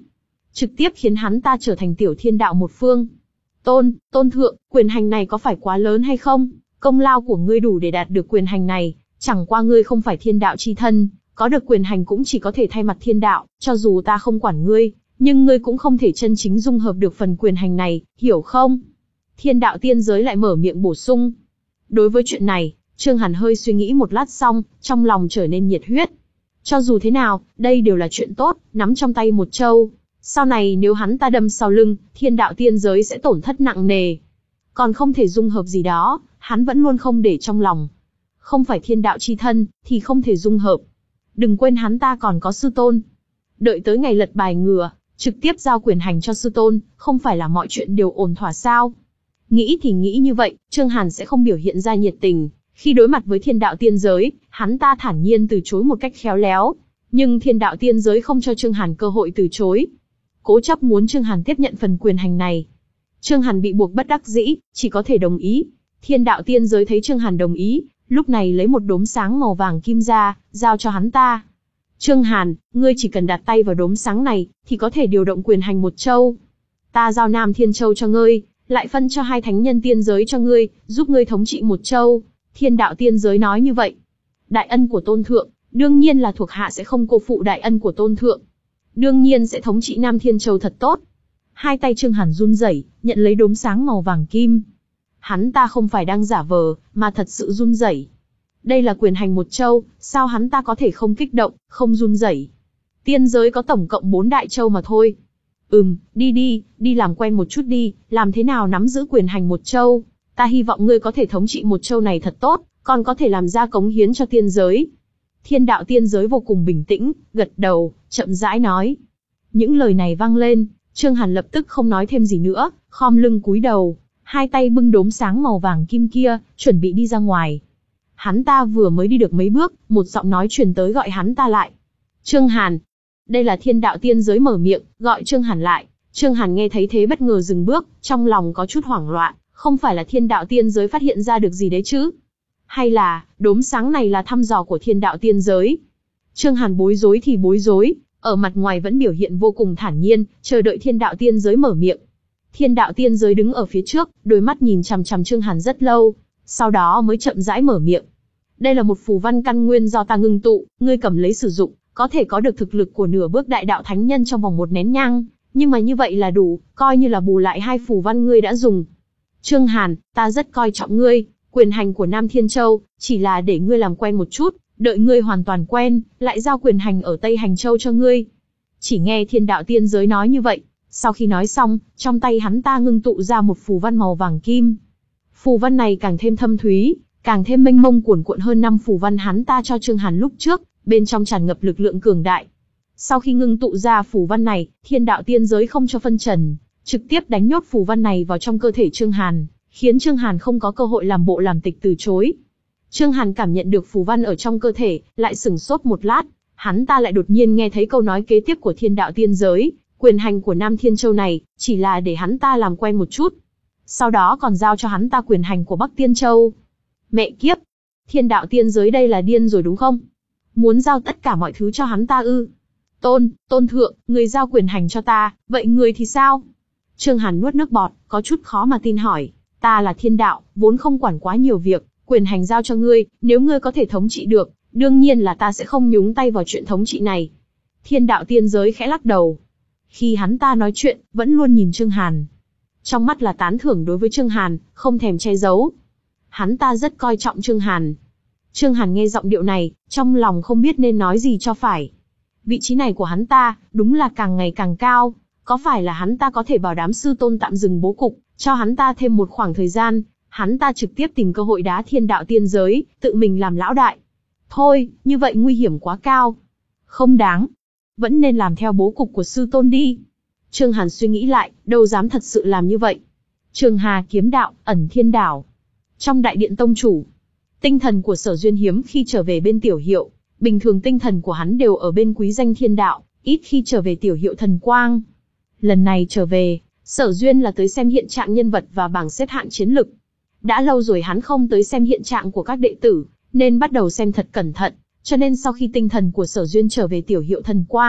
trực tiếp khiến hắn ta trở thành tiểu thiên đạo một phương. Tôn, tôn thượng, quyền hành này có phải quá lớn hay không? Công lao của ngươi đủ để đạt được quyền hành này, chẳng qua ngươi không phải thiên đạo chi thân, có được quyền hành cũng chỉ có thể thay mặt thiên đạo, cho dù ta không quản ngươi, nhưng ngươi cũng không thể chân chính dung hợp được phần quyền hành này, hiểu không? Thiên đạo tiên giới lại mở miệng bổ sung. Đối với chuyện này, Trương Hàn hơi suy nghĩ một lát xong, trong lòng trở nên nhiệt huyết. Cho dù thế nào, đây đều là chuyện tốt, nắm trong tay một châu. Sau này nếu hắn ta đâm sau lưng, thiên đạo tiên giới sẽ tổn thất nặng nề. Còn không thể dung hợp gì đó, hắn vẫn luôn không để trong lòng. Không phải thiên đạo chi thân, thì không thể dung hợp. Đừng quên hắn ta còn có sư tôn. Đợi tới ngày lật bài ngửa, trực tiếp giao quyền hành cho sư tôn, không phải là mọi chuyện đều ổn thỏa sao? Nghĩ thì nghĩ như vậy, Trương Hàn sẽ không biểu hiện ra nhiệt tình. Khi đối mặt với thiên đạo tiên giới, hắn ta thản nhiên từ chối một cách khéo léo. Nhưng thiên đạo tiên giới không cho Trương Hàn cơ hội từ chối. Cố chấp muốn Trương Hàn tiếp nhận phần quyền hành này. Trương Hàn bị buộc bất đắc dĩ, chỉ có thể đồng ý. Thiên đạo tiên giới thấy Trương Hàn đồng ý, lúc này lấy một đốm sáng màu vàng kim ra, giao cho hắn ta. Trương Hàn, ngươi chỉ cần đặt tay vào đốm sáng này, thì có thể điều động quyền hành một châu. Ta giao Nam Thiên Châu cho ngươi, lại phân cho hai thánh nhân tiên giới cho ngươi, giúp ngươi thống trị một châu. Thiên đạo tiên giới nói như vậy. Đại ân của tôn thượng, đương nhiên là thuộc hạ sẽ không cô phụ đại ân của tôn thượng. Đương nhiên sẽ thống trị Nam Thiên Châu thật tốt. Hai tay Trương Hàn run rẩy, nhận lấy đốm sáng màu vàng kim. Hắn ta không phải đang giả vờ, mà thật sự run rẩy. Đây là quyền hành một châu, sao hắn ta có thể không kích động, không run rẩy? Tiên giới có tổng cộng bốn đại châu mà thôi. Ừm, đi đi, đi làm quen một chút đi, làm thế nào nắm giữ quyền hành một châu. Ta hy vọng ngươi có thể thống trị một châu này thật tốt, còn có thể làm ra cống hiến cho tiên giới. Thiên đạo tiên giới vô cùng bình tĩnh, gật đầu, chậm rãi nói. Những lời này vang lên, Trương Hàn lập tức không nói thêm gì nữa, khom lưng cúi đầu, hai tay bưng đốm sáng màu vàng kim kia, chuẩn bị đi ra ngoài. Hắn ta vừa mới đi được mấy bước, một giọng nói truyền tới gọi hắn ta lại. Trương Hàn. Đây là thiên đạo tiên giới mở miệng, gọi Trương Hàn lại. Trương Hàn nghe thấy thế bất ngờ dừng bước, trong lòng có chút hoảng loạn, không phải là thiên đạo tiên giới phát hiện ra được gì đấy chứ? Hay là, đốm sáng này là thăm dò của thiên đạo tiên giới? Trương Hàn bối rối thì bối rối, ở mặt ngoài vẫn biểu hiện vô cùng thản nhiên, chờ đợi thiên đạo tiên giới mở miệng. Thiên đạo tiên giới đứng ở phía trước, đôi mắt nhìn chằm chằm Trương Hàn rất lâu, sau đó mới chậm rãi mở miệng. Đây là một phù văn căn nguyên do ta ngưng tụ, ngươi cầm lấy sử dụng, có thể có được thực lực của nửa bước đại đạo thánh nhân trong vòng một nén nhang, nhưng mà như vậy là đủ, coi như là bù lại hai phù văn ngươi đã dùng. Trương Hàn, ta rất coi trọng ngươi, quyền hành của Nam Thiên Châu, chỉ là để ngươi làm quen một chút, đợi ngươi hoàn toàn quen, lại giao quyền hành ở Tây Hành Châu cho ngươi. Chỉ nghe thiên đạo tiên giới nói như vậy, sau khi nói xong, trong tay hắn ta ngưng tụ ra một phù văn màu vàng kim. Phù văn này càng thêm thâm thúy, càng thêm mênh mông cuồn cuộn hơn năm phù văn hắn ta cho Trương Hàn lúc trước, bên trong tràn ngập lực lượng cường đại. Sau khi ngưng tụ ra phù văn này, thiên đạo tiên giới không cho phân trần, trực tiếp đánh nhốt phù văn này vào trong cơ thể Trương Hàn, khiến Trương Hàn không có cơ hội làm bộ làm tịch từ chối. Trương Hàn cảm nhận được phù văn ở trong cơ thể, lại sửng sốt một lát, hắn ta lại đột nhiên nghe thấy câu nói kế tiếp của thiên đạo tiên giới, quyền hành của Nam Thiên Châu này, chỉ là để hắn ta làm quen một chút. Sau đó còn giao cho hắn ta quyền hành của Bắc Tiên Châu. Mẹ kiếp! Thiên đạo tiên giới đây là điên rồi đúng không? Muốn giao tất cả mọi thứ cho hắn ta ư? Tôn, tôn thượng, người giao quyền hành cho ta, vậy người thì sao? Trương Hàn nuốt nước bọt, có chút khó mà tin hỏi. Ta là thiên đạo, vốn không quản quá nhiều việc, quyền hành giao cho ngươi, nếu ngươi có thể thống trị được, đương nhiên là ta sẽ không nhúng tay vào chuyện thống trị này. Thiên đạo tiên giới khẽ lắc đầu. Khi hắn ta nói chuyện, vẫn luôn nhìn Trương Hàn. Trong mắt là tán thưởng đối với Trương Hàn, không thèm che giấu. Hắn ta rất coi trọng Trương Hàn. Trương Hàn nghe giọng điệu này, trong lòng không biết nên nói gì cho phải. Vị trí này của hắn ta, đúng là càng ngày càng cao. Có phải là hắn ta có thể bảo đảm sư tôn tạm dừng bố cục, cho hắn ta thêm một khoảng thời gian, hắn ta trực tiếp tìm cơ hội đá thiên đạo tiên giới, tự mình làm lão đại. Thôi, như vậy nguy hiểm quá cao. Không đáng. Vẫn nên làm theo bố cục của sư tôn đi. Trương Hàn suy nghĩ lại, đâu dám thật sự làm như vậy. Trường Hà kiếm đạo, ẩn thiên đảo. Trong đại điện tông chủ, tinh thần của Sở Duyên hiếm khi trở về bên Tiểu Hiệu, bình thường tinh thần của hắn đều ở bên quý danh thiên đạo, ít khi trở về Tiểu Hiệu thần quang. Lần này trở về, Sở Duyên là tới xem hiện trạng nhân vật và bảng xếp hạng chiến lực. Đã lâu rồi hắn không tới xem hiện trạng của các đệ tử, nên bắt đầu xem thật cẩn thận, cho nên sau khi tinh thần của Sở Duyên trở về Tiểu Hiệu thần quang,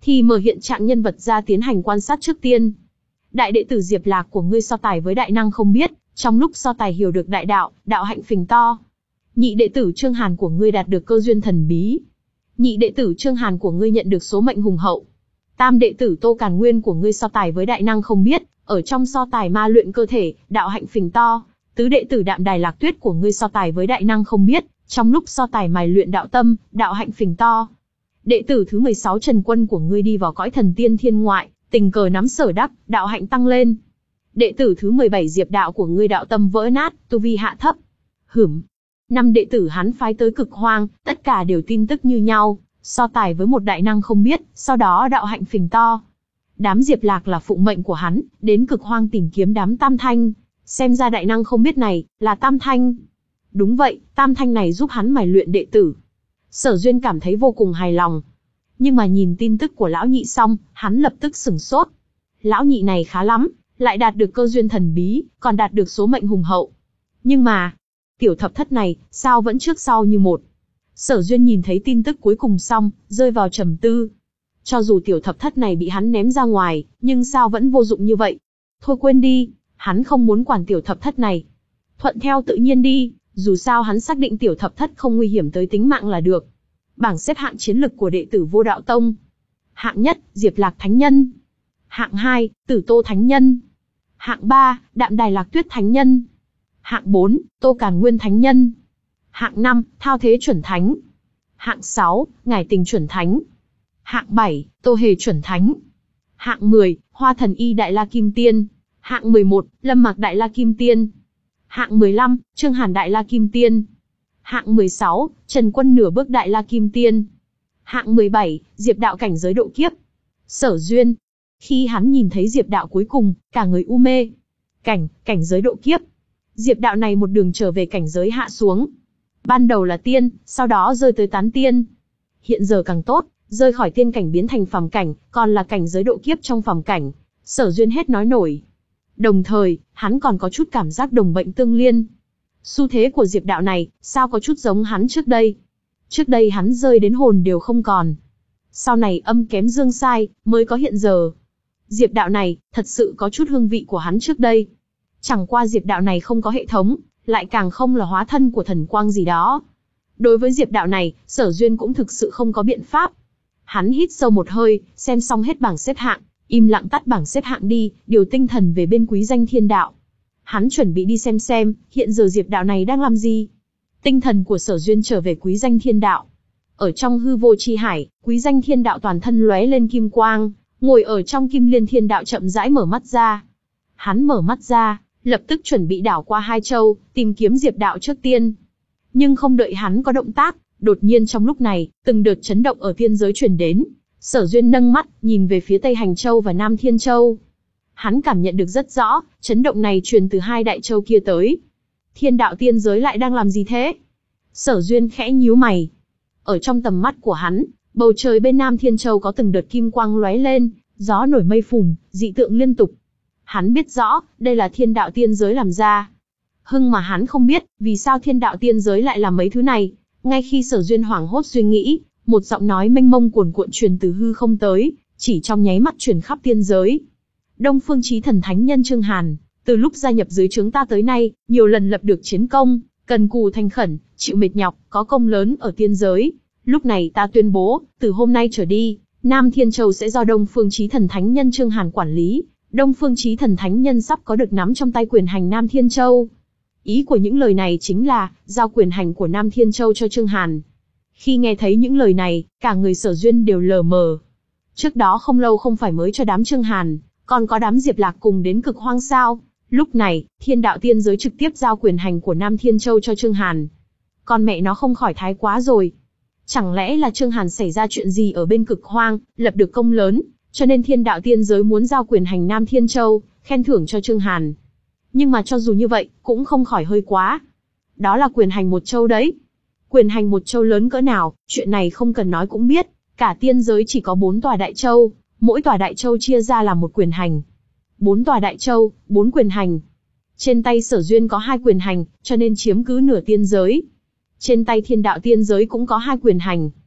thì mở hiện trạng nhân vật ra tiến hành quan sát trước tiên. Đại đệ tử Diệp Lạc của ngươi so tài với đại năng không biết, trong lúc so tài hiểu được đại đạo, đạo hạnh phình to. Nhị đệ tử Trương Hàn của ngươi đạt được cơ duyên thần bí. Nhị đệ tử Trương Hàn của ngươi nhận được số mệnh hùng hậu. Tam đệ tử Tô Càn Nguyên của ngươi so tài với đại năng không biết, ở trong so tài ma luyện cơ thể, đạo hạnh phình to. Tứ đệ tử Đạm Đài Lạc Tuyết của ngươi so tài với đại năng không biết, trong lúc so tài mài luyện đạo tâm, đạo hạnh phình to. Đệ tử thứ mười sáu Trần Quân của ngươi đi vào cõi thần tiên thiên ngoại, tình cờ nắm sở đắc, đạo hạnh tăng lên. Đệ tử thứ mười bảy Diệp Đạo của ngươi đạo tâm vỡ nát, tu vi hạ thấp. Hửm. Năm đệ tử hắn phái tới Cực Hoang, tất cả đều tin tức như nhau, so tài với một đại năng không biết, sau đó đạo hạnh phình to. Đám Diệp Lạc là phụng mệnh của hắn, đến Cực Hoang tìm kiếm đám Tam Thanh. Xem ra đại năng không biết này, là Tam Thanh. Đúng vậy, Tam Thanh này giúp hắn mài luyện đệ tử. Sở Duyên cảm thấy vô cùng hài lòng. Nhưng mà nhìn tin tức của lão nhị xong, hắn lập tức sửng sốt. Lão nhị này khá lắm, lại đạt được cơ duyên thần bí, còn đạt được số mệnh hùng hậu. Nhưng mà, tiểu thập thất này, sao vẫn trước sau như một? Sở Duyên nhìn thấy tin tức cuối cùng xong, rơi vào trầm tư. Cho dù tiểu thập thất này bị hắn ném ra ngoài, nhưng sao vẫn vô dụng như vậy? Thôi quên đi, hắn không muốn quản tiểu thập thất này. Thuận theo tự nhiên đi, dù sao hắn xác định tiểu thập thất không nguy hiểm tới tính mạng là được. Bảng xếp hạng chiến lực của đệ tử Vô Đạo Tông. Hạng nhất, Diệp Lạc Thánh Nhân. Hạng hai, Tử Tô Thánh Nhân. Hạng ba, Đạm Đài Lạc Tuyết Thánh Nhân. Hạng bốn, Tô Càn Nguyên Thánh Nhân. Hạng năm, Thao Thế Chuẩn Thánh. Hạng sáu, Ngải Tình Chuẩn Thánh. Hạng bảy, Tô Hề Chuẩn Thánh. Hạng mười, Hoa Thần Y Đại La Kim Tiên. Hạng mười một, Lâm Mạc Đại La Kim Tiên. Hạng mười lăm, Trương Hàn Đại La Kim Tiên. Hạng mười sáu, Trần Quân nửa bước Đại La Kim Tiên. Hạng mười bảy, Diệp Đạo cảnh giới độ kiếp. Sở Duyên. Khi hắn nhìn thấy Diệp Đạo cuối cùng, cả người u mê. Cảnh, cảnh giới độ kiếp. Diệp Đạo này một đường trở về cảnh giới hạ xuống. Ban đầu là tiên, sau đó rơi tới tán tiên. Hiện giờ càng tốt, rơi khỏi tiên cảnh biến thành phàm cảnh, còn là cảnh giới độ kiếp trong phàm cảnh. Sở Duyên hết nói nổi. Đồng thời, hắn còn có chút cảm giác đồng bệnh tương liên. Xu thế của Diệp Đạo này, sao có chút giống hắn trước đây. Trước đây hắn rơi đến hồn đều không còn. Sau này âm kém dương sai, mới có hiện giờ. Diệp Đạo này, thật sự có chút hương vị của hắn trước đây. Chẳng qua Diệp Đạo này không có hệ thống, lại càng không là hóa thân của thần quang gì đó. Đối với Diệp Đạo này, Sở Duyên cũng thực sự không có biện pháp. Hắn hít sâu một hơi, xem xong hết bảng xếp hạng, im lặng tắt bảng xếp hạng đi, điều tinh thần về bên Quý Danh Thiên Đạo. Hắn chuẩn bị đi xem xem, hiện giờ Diệp Đạo này đang làm gì. Tinh thần của Sở Duyên trở về Quý Danh Thiên Đạo. Ở trong hư vô chi hải, Quý Danh Thiên Đạo toàn thân lóe lên kim quang, ngồi ở trong Kim Liên Thiên Đạo chậm rãi mở mắt ra. Hắn mở mắt ra, lập tức chuẩn bị đảo qua hai châu, tìm kiếm Diệp Đạo trước tiên. Nhưng không đợi hắn có động tác, đột nhiên trong lúc này, từng đợt chấn động ở thiên giới truyền đến. Sở Duyên nâng mắt, nhìn về phía Tây Hành Châu và Nam Thiên Châu. Hắn cảm nhận được rất rõ, chấn động này truyền từ hai đại châu kia tới. Thiên đạo tiên giới lại đang làm gì thế? Sở Duyên khẽ nhíu mày. Ở trong tầm mắt của hắn, bầu trời bên Nam Thiên Châu có từng đợt kim quang lóe lên, gió nổi mây phùn, dị tượng liên tục. Hắn biết rõ, đây là thiên đạo tiên giới làm ra. Hưng mà hắn không biết, vì sao thiên đạo tiên giới lại làm mấy thứ này. Ngay khi Sở Duyên hoảng hốt suy nghĩ, một giọng nói mênh mông cuồn cuộn truyền từ hư không tới, chỉ trong nháy mắt truyền khắp tiên giới. Đông Phương Chí Thần Thánh Nhân Trương Hàn, từ lúc gia nhập dưới trướng ta tới nay, nhiều lần lập được chiến công, cần cù thành khẩn, chịu mệt nhọc, có công lớn ở tiên giới. Lúc này ta tuyên bố, từ hôm nay trở đi, Nam Thiên Châu sẽ do Đông Phương Chí Thần Thánh Nhân Trương Hàn quản lý. Đông Phương Chí Thần Thánh Nhân sắp có được nắm trong tay quyền hành Nam Thiên Châu. Ý của những lời này chính là, giao quyền hành của Nam Thiên Châu cho Trương Hàn. Khi nghe thấy những lời này, cả người Sở Duyên đều lờ mờ. Trước đó không lâu không phải mới cho đám Trương Hàn, còn có đám Diệp Lạc cùng đến Cực Hoang sao? Lúc này, thiên đạo tiên giới trực tiếp giao quyền hành của Nam Thiên Châu cho Trương Hàn. Con mẹ nó không khỏi thái quá rồi. Chẳng lẽ là Trương Hàn xảy ra chuyện gì ở bên Cực Hoang, lập được công lớn, cho nên thiên đạo tiên giới muốn giao quyền hành Nam Thiên Châu, khen thưởng cho Trương Hàn. Nhưng mà cho dù như vậy, cũng không khỏi hơi quá. Đó là quyền hành một châu đấy. Quyền hành một châu lớn cỡ nào, chuyện này không cần nói cũng biết. Cả tiên giới chỉ có bốn tòa đại châu, mỗi tòa đại châu chia ra làm một quyền hành. Bốn tòa đại châu, bốn quyền hành. Trên tay Sở Duyên có hai quyền hành, cho nên chiếm cứ nửa tiên giới. Trên tay thiên đạo tiên giới cũng có hai quyền hành.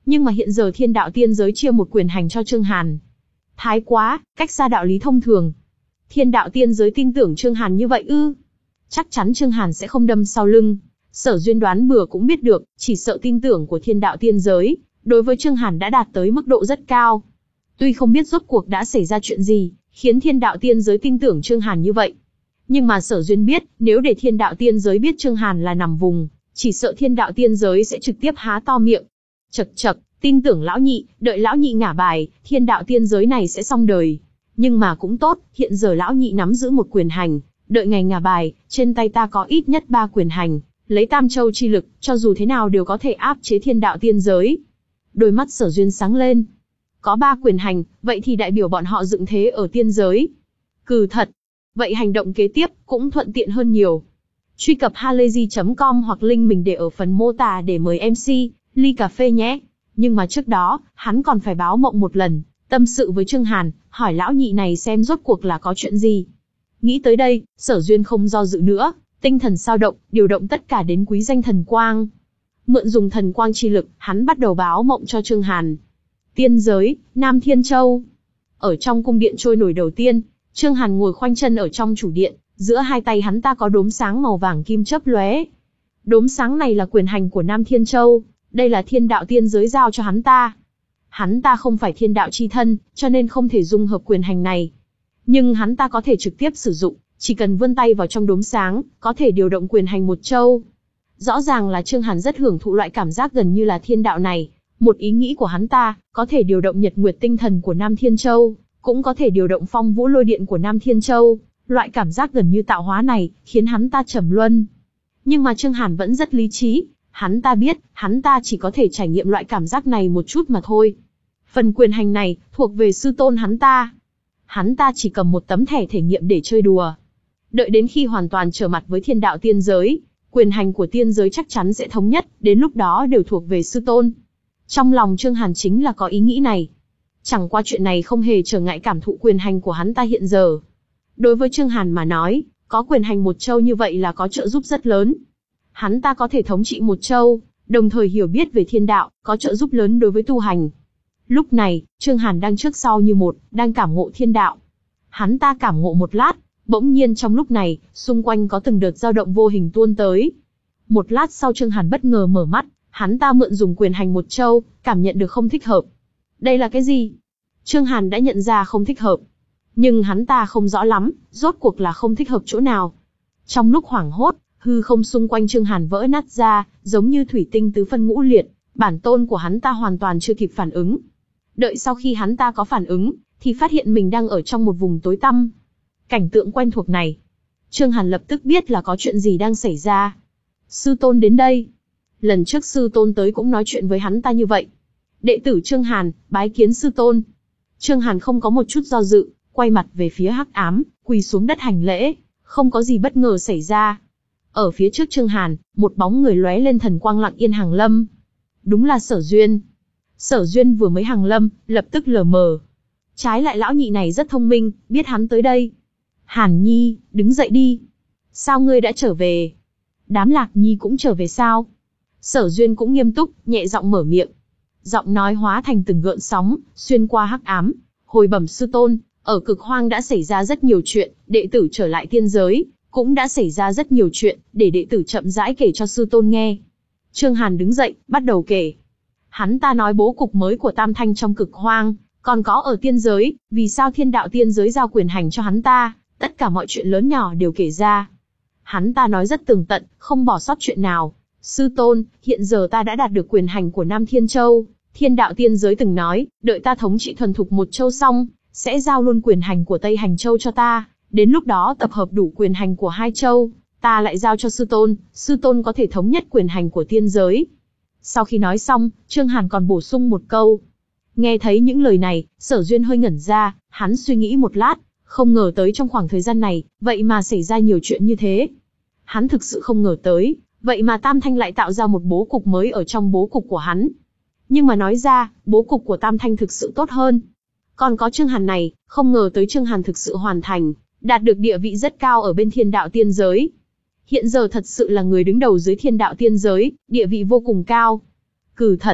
Nhưng mà hiện giờ thiên đạo tiên giới chia một quyền hành cho Trương Hàn. Thái quá, cách xa đạo lý thông thường. Thiên đạo tiên giới tin tưởng Trương Hàn như vậy ư? Chắc chắn Trương Hàn sẽ không đâm sau lưng. Sở Duyên đoán bừa cũng biết được, chỉ sợ tin tưởng của thiên đạo tiên giới, đối với Trương Hàn đã đạt tới mức độ rất cao. Tuy không biết rốt cuộc đã xảy ra chuyện gì, khiến thiên đạo tiên giới tin tưởng Trương Hàn như vậy. Nhưng mà Sở Duyên biết, nếu để thiên đạo tiên giới biết Trương Hàn là nằm vùng, chỉ sợ thiên đạo tiên giới sẽ trực tiếp há to miệng. Chậc chậc, tin tưởng lão nhị, đợi lão nhị ngả bài, thiên đạo tiên giới này sẽ xong đời. Nhưng mà cũng tốt, hiện giờ lão nhị nắm giữ một quyền hành, đợi ngày ngả bài, trên tay ta có ít nhất ba quyền hành, lấy tam châu chi lực, cho dù thế nào đều có thể áp chế thiên đạo tiên giới. Đôi mắt Sở Duyên sáng lên. Có ba quyền hành, vậy thì đại biểu bọn họ dựng thế ở tiên giới. Cừ thật. Vậy hành động kế tiếp cũng thuận tiện hơn nhiều. Truy cập halayzi chấm com hoặc link mình để ở phần mô tả để mời em xê, ly cà phê nhé. Nhưng mà trước đó, hắn còn phải báo mộng một lần, tâm sự với Trương Hàn, hỏi lão nhị này xem rốt cuộc là có chuyện gì. Nghĩ tới đây, Sở Duyên không do dự nữa, tinh thần sao động, điều động tất cả đến quý danh thần quang. Mượn dùng thần quang chi lực, hắn bắt đầu báo mộng cho Trương Hàn. Tiên giới, Nam Thiên Châu. Ở trong cung điện trôi nổi đầu tiên, Trương Hàn ngồi khoanh chân ở trong chủ điện, giữa hai tay hắn ta có đốm sáng màu vàng kim chớp lóe. Đốm sáng này là quyền hành của Nam Thiên Châu, đây là thiên đạo tiên giới giao cho hắn ta. Hắn ta không phải thiên đạo chi thân, cho nên không thể dung hợp quyền hành này. Nhưng hắn ta có thể trực tiếp sử dụng, chỉ cần vươn tay vào trong đốm sáng, có thể điều động quyền hành một châu. Rõ ràng là Trương Hàn rất hưởng thụ loại cảm giác gần như là thiên đạo này. Một ý nghĩ của hắn ta, có thể điều động nhật nguyệt tinh thần của Nam Thiên Châu, cũng có thể điều động phong vũ lôi điện của Nam Thiên Châu. Loại cảm giác gần như tạo hóa này, khiến hắn ta trầm luân. Nhưng mà Trương Hàn vẫn rất lý trí, hắn ta biết, hắn ta chỉ có thể trải nghiệm loại cảm giác này một chút mà thôi. Phần quyền hành này, thuộc về sư tôn hắn ta. Hắn ta chỉ cầm một tấm thẻ thể nghiệm để chơi đùa. Đợi đến khi hoàn toàn trở mặt với thiên đạo tiên giới, quyền hành của tiên giới chắc chắn sẽ thống nhất, đến lúc đó đều thuộc về sư tôn. Trong lòng Trương Hàn chính là có ý nghĩ này. Chẳng qua chuyện này không hề trở ngại cảm thụ quyền hành của hắn ta hiện giờ. Đối với Trương Hàn mà nói, có quyền hành một châu như vậy là có trợ giúp rất lớn. Hắn ta có thể thống trị một châu, đồng thời hiểu biết về thiên đạo, có trợ giúp lớn đối với tu hành. Lúc này, Trương Hàn đang trước sau như một, đang cảm ngộ thiên đạo. Hắn ta cảm ngộ một lát, bỗng nhiên trong lúc này, xung quanh có từng đợt dao động vô hình tuôn tới. Một lát sau Trương Hàn bất ngờ mở mắt, hắn ta mượn dùng quyền hành một châu, cảm nhận được không thích hợp. Đây là cái gì? Trương Hàn đã nhận ra không thích hợp. Nhưng hắn ta không rõ lắm, rốt cuộc là không thích hợp chỗ nào. Trong lúc hoảng hốt, hư không xung quanh Trương Hàn vỡ nát ra, giống như thủy tinh tứ phân ngũ liệt, bản tôn của hắn ta hoàn toàn chưa kịp phản ứng. Đợi sau khi hắn ta có phản ứng, thì phát hiện mình đang ở trong một vùng tối tăm. Cảnh tượng quen thuộc này, Trương Hàn lập tức biết là có chuyện gì đang xảy ra. Sư tôn đến đây. Lần trước sư tôn tới cũng nói chuyện với hắn ta như vậy. Đệ tử Trương Hàn, bái kiến sư tôn. Trương Hàn không có một chút do dự, quay mặt về phía hắc ám, quỳ xuống đất hành lễ, không có gì bất ngờ xảy ra. Ở phía trước Trương Hàn, một bóng người lóe lên thần quang lặng yên hàng lâm. Đúng là Sở Duyên. Sở Duyên vừa mới hàng lâm, lập tức lờ mờ. Trái lại lão nhị này rất thông minh, biết hắn tới đây. Hàn Nhi, đứng dậy đi. Sao ngươi đã trở về? Đám Lạc Nhi cũng trở về sao? Sở Duyên cũng nghiêm túc, nhẹ giọng mở miệng. Giọng nói hóa thành từng gợn sóng, xuyên qua hắc ám. Hồi bẩm sư tôn, ở Cực Hoang đã xảy ra rất nhiều chuyện, đệ tử trở lại tiên giới, cũng đã xảy ra rất nhiều chuyện, để đệ tử chậm rãi kể cho sư tôn nghe. Trương Hàn đứng dậy, bắt đầu kể. Hắn ta nói bố cục mới của Tam Thanh trong Cực Hoang, còn có ở tiên giới, vì sao thiên đạo tiên giới giao quyền hành cho hắn ta, tất cả mọi chuyện lớn nhỏ đều kể ra. Hắn ta nói rất tường tận, không bỏ sót chuyện nào. Sư tôn, hiện giờ ta đã đạt được quyền hành của Nam Thiên Châu, thiên đạo tiên giới từng nói, đợi ta thống trị thuần thục một châu xong, sẽ giao luôn quyền hành của Tây Hành Châu cho ta, đến lúc đó tập hợp đủ quyền hành của hai châu, ta lại giao cho sư tôn, sư tôn có thể thống nhất quyền hành của tiên giới. Sau khi nói xong, Trương Hàn còn bổ sung một câu. Nghe thấy những lời này, Sở Duyên hơi ngẩn ra, hắn suy nghĩ một lát, không ngờ tới trong khoảng thời gian này, vậy mà xảy ra nhiều chuyện như thế. Hắn thực sự không ngờ tới, vậy mà Tam Thanh lại tạo ra một bố cục mới ở trong bố cục của hắn. Nhưng mà nói ra, bố cục của Tam Thanh thực sự tốt hơn. Còn có Trương Hàn này, không ngờ tới Trương Hàn thực sự hoàn thành, đạt được địa vị rất cao ở bên thiên đạo tiên giới. Hiện giờ thật sự là người đứng đầu dưới thiên đạo tiên giới, địa vị vô cùng cao. Cừ thật.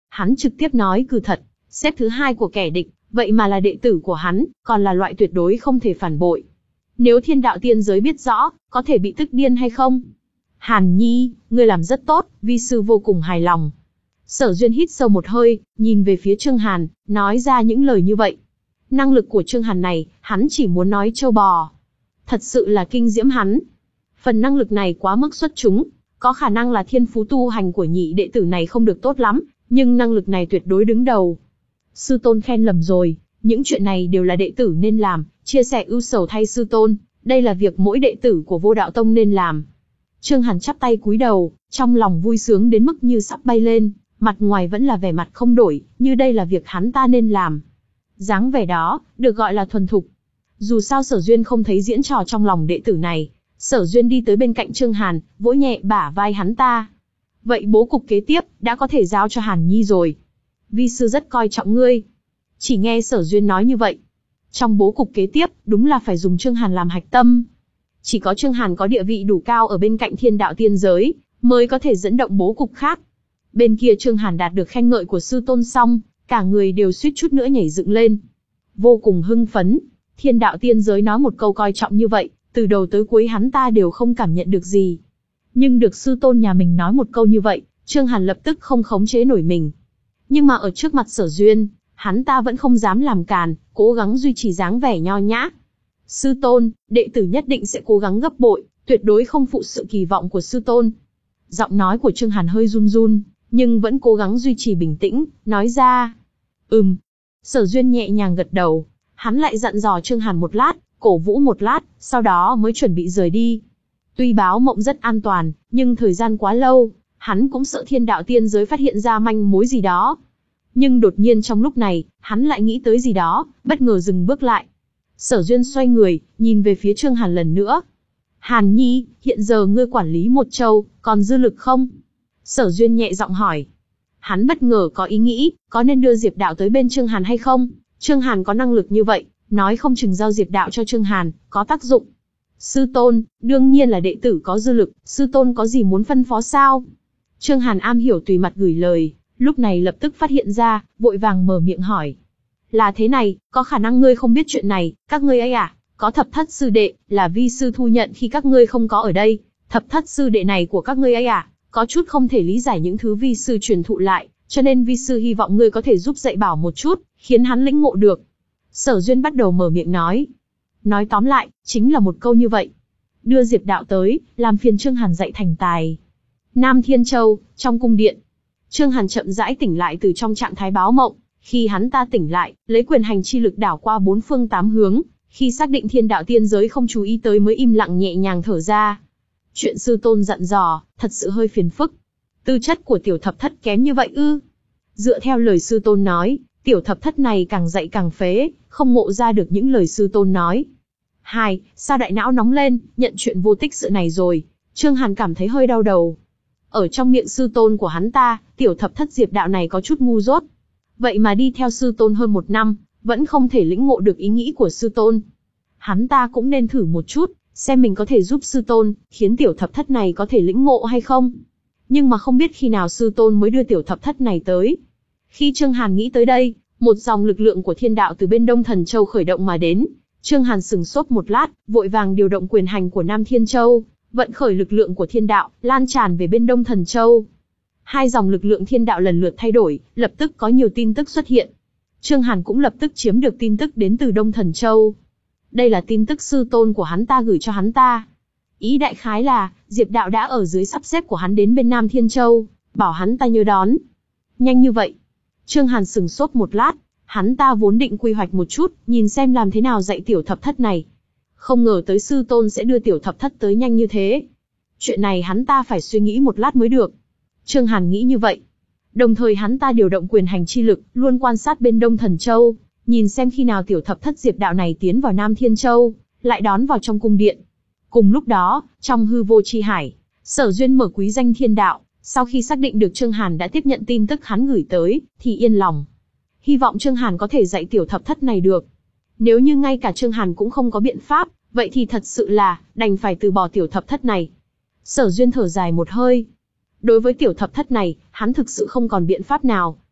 Hắn trực tiếp nói cừ thật, xếp thứ hai của kẻ địch, vậy mà là đệ tử của hắn, còn là loại tuyệt đối không thể phản bội. Nếu thiên đạo tiên giới biết rõ, có thể bị tức điên hay không? Hàn Nhi, ngươi làm rất tốt, vi sư vô cùng hài lòng. Sở Duyên hít sâu một hơi, nhìn về phía Trương Hàn, nói ra những lời như vậy. Năng lực của Trương Hàn này, hắn chỉ muốn nói trâu bò. Thật sự là kinh diễm hắn. Phần năng lực này quá mức xuất chúng, có khả năng là thiên phú tu hành của nhị đệ tử này không được tốt lắm, nhưng năng lực này tuyệt đối đứng đầu. Sư tôn khen lầm rồi, những chuyện này đều là đệ tử nên làm, chia sẻ ưu sầu thay sư tôn, đây là việc mỗi đệ tử của Vô Đạo Tông nên làm. Trương Hàn chắp tay cúi đầu, trong lòng vui sướng đến mức như sắp bay lên, mặt ngoài vẫn là vẻ mặt không đổi, như đây là việc hắn ta nên làm. Dáng vẻ đó, được gọi là thuần thục. Dù sao Sở Duyên không thấy diễn trò trong lòng đệ tử này, Sở Duyên đi tới bên cạnh Trương Hàn, vỗ nhẹ bả vai hắn ta. Vậy bố cục kế tiếp, đã có thể giao cho Hàn Nhi rồi. Vi sư rất coi trọng ngươi. Chỉ nghe Sở Duyên nói như vậy. Trong bố cục kế tiếp, đúng là phải dùng Trương Hàn làm hạch tâm. Chỉ có Trương Hàn có địa vị đủ cao ở bên cạnh thiên đạo tiên giới, mới có thể dẫn động bố cục khác. Bên kia Trương Hàn đạt được khen ngợi của sư tôn xong, cả người đều suýt chút nữa nhảy dựng lên. Vô cùng hưng phấn, thiên đạo tiên giới nói một câu coi trọng như vậy, từ đầu tới cuối hắn ta đều không cảm nhận được gì. Nhưng được sư tôn nhà mình nói một câu như vậy, Trương Hàn lập tức không khống chế nổi mình. Nhưng mà ở trước mặt Sở Duyên, hắn ta vẫn không dám làm càn, cố gắng duy trì dáng vẻ nho nhã. Sư tôn, đệ tử nhất định sẽ cố gắng gấp bội, tuyệt đối không phụ sự kỳ vọng của sư tôn. Giọng nói của Trương Hàn hơi run run, nhưng vẫn cố gắng duy trì bình tĩnh, nói ra. Ừm. Sở Duyên nhẹ nhàng gật đầu, hắn lại dặn dò Trương Hàn một lát, cổ vũ một lát, sau đó mới chuẩn bị rời đi. Tuy báo mộng rất an toàn, nhưng thời gian quá lâu, hắn cũng sợ thiên đạo tiên giới phát hiện ra manh mối gì đó. Nhưng đột nhiên trong lúc này, hắn lại nghĩ tới gì đó, bất ngờ dừng bước lại. Sở Duyên xoay người, nhìn về phía Trương Hàn lần nữa. Hàn Nhi, hiện giờ ngươi quản lý một châu, còn dư lực không? Sở Duyên nhẹ giọng hỏi. Hắn bất ngờ có ý nghĩ, có nên đưa Diệp Đạo tới bên Trương Hàn hay không? Trương Hàn có năng lực như vậy, nói không chừng giao Diệp Đạo cho Trương Hàn, có tác dụng. Sư tôn, đương nhiên là đệ tử có dư lực, sư tôn có gì muốn phân phó sao? Trương Hàn am hiểu tùy mặt gửi lời, lúc này lập tức phát hiện ra, vội vàng mở miệng hỏi. Là thế này, có khả năng ngươi không biết chuyện này, các ngươi ấy à, có thập thất sư đệ, là vi sư thu nhận khi các ngươi không có ở đây. Thập thất sư đệ này của các ngươi ấy à, có chút không thể lý giải những thứ vi sư truyền thụ lại, cho nên vi sư hy vọng ngươi có thể giúp dạy bảo một chút, khiến hắn lĩnh ngộ được. Sở Duyên bắt đầu mở miệng nói. Nói tóm lại, chính là một câu như vậy. Đưa Diệp Đạo tới, làm phiền Trương Hàn dạy thành tài. Nam Thiên Châu, trong cung điện. Trương Hàn chậm rãi tỉnh lại từ trong trạng thái báo mộng. Khi hắn ta tỉnh lại, lấy quyền hành chi lực đảo qua bốn phương tám hướng, khi xác định thiên đạo tiên giới không chú ý tới mới im lặng nhẹ nhàng thở ra. Chuyện sư tôn dặn dò, thật sự hơi phiền phức. Tư chất của tiểu thập thất kém như vậy ư? Dựa theo lời sư tôn nói, tiểu thập thất này càng dạy càng phế, không ngộ ra được những lời sư tôn nói. Hai, sao đại não nóng lên, nhận chuyện vô tích sự này rồi? Trương Hàn cảm thấy hơi đau đầu. Ở trong miệng sư tôn của hắn ta, tiểu thập thất Diệp Đạo này có chút ngu dốt. Vậy mà đi theo sư tôn hơn một năm, vẫn không thể lĩnh ngộ được ý nghĩ của sư tôn. Hắn ta cũng nên thử một chút, xem mình có thể giúp sư tôn, khiến tiểu thập thất này có thể lĩnh ngộ hay không. Nhưng mà không biết khi nào sư tôn mới đưa tiểu thập thất này tới. Khi Trương Hàn nghĩ tới đây, một dòng lực lượng của thiên đạo từ bên Đông Thần Châu khởi động mà đến. Trương Hàn sừng sốt một lát, vội vàng điều động quyền hành của Nam Thiên Châu, vận khởi lực lượng của thiên đạo, lan tràn về bên Đông Thần Châu. Hai dòng lực lượng thiên đạo lần lượt thay đổi, lập tức có nhiều tin tức xuất hiện. Trương Hàn cũng lập tức chiếm được tin tức đến từ Đông Thần Châu. Đây là tin tức sư tôn của hắn ta gửi cho hắn ta. Ý đại khái là, Diệp Đạo đã ở dưới sắp xếp của hắn đến bên Nam Thiên Châu, bảo hắn ta nhớ đón. Nhanh như vậy. Trương Hàn sừng sốt một lát, hắn ta vốn định quy hoạch một chút, nhìn xem làm thế nào dạy tiểu thập thất này. Không ngờ tới sư tôn sẽ đưa tiểu thập thất tới nhanh như thế. Chuyện này hắn ta phải suy nghĩ một lát mới được. Trương Hàn nghĩ như vậy. Đồng thời hắn ta điều động quyền hành chi lực, luôn quan sát bên Đông Thần Châu, nhìn xem khi nào tiểu thập thất Diệp Đạo này tiến vào Nam Thiên Châu, lại đón vào trong cung điện. Cùng lúc đó, trong hư vô chi hải, Sở Duyên mở quý danh thiên đạo, sau khi xác định được Trương Hàn đã tiếp nhận tin tức hắn gửi tới, thì yên lòng. Hy vọng Trương Hàn có thể dạy tiểu thập thất này được. Nếu như ngay cả Trương Hàn cũng không có biện pháp, vậy thì thật sự là, đành phải từ bỏ tiểu thập thất này. Sở Duyên thở dài một hơi. Đối với tiểu thập thất này, hắn thực sự không còn biện pháp nào.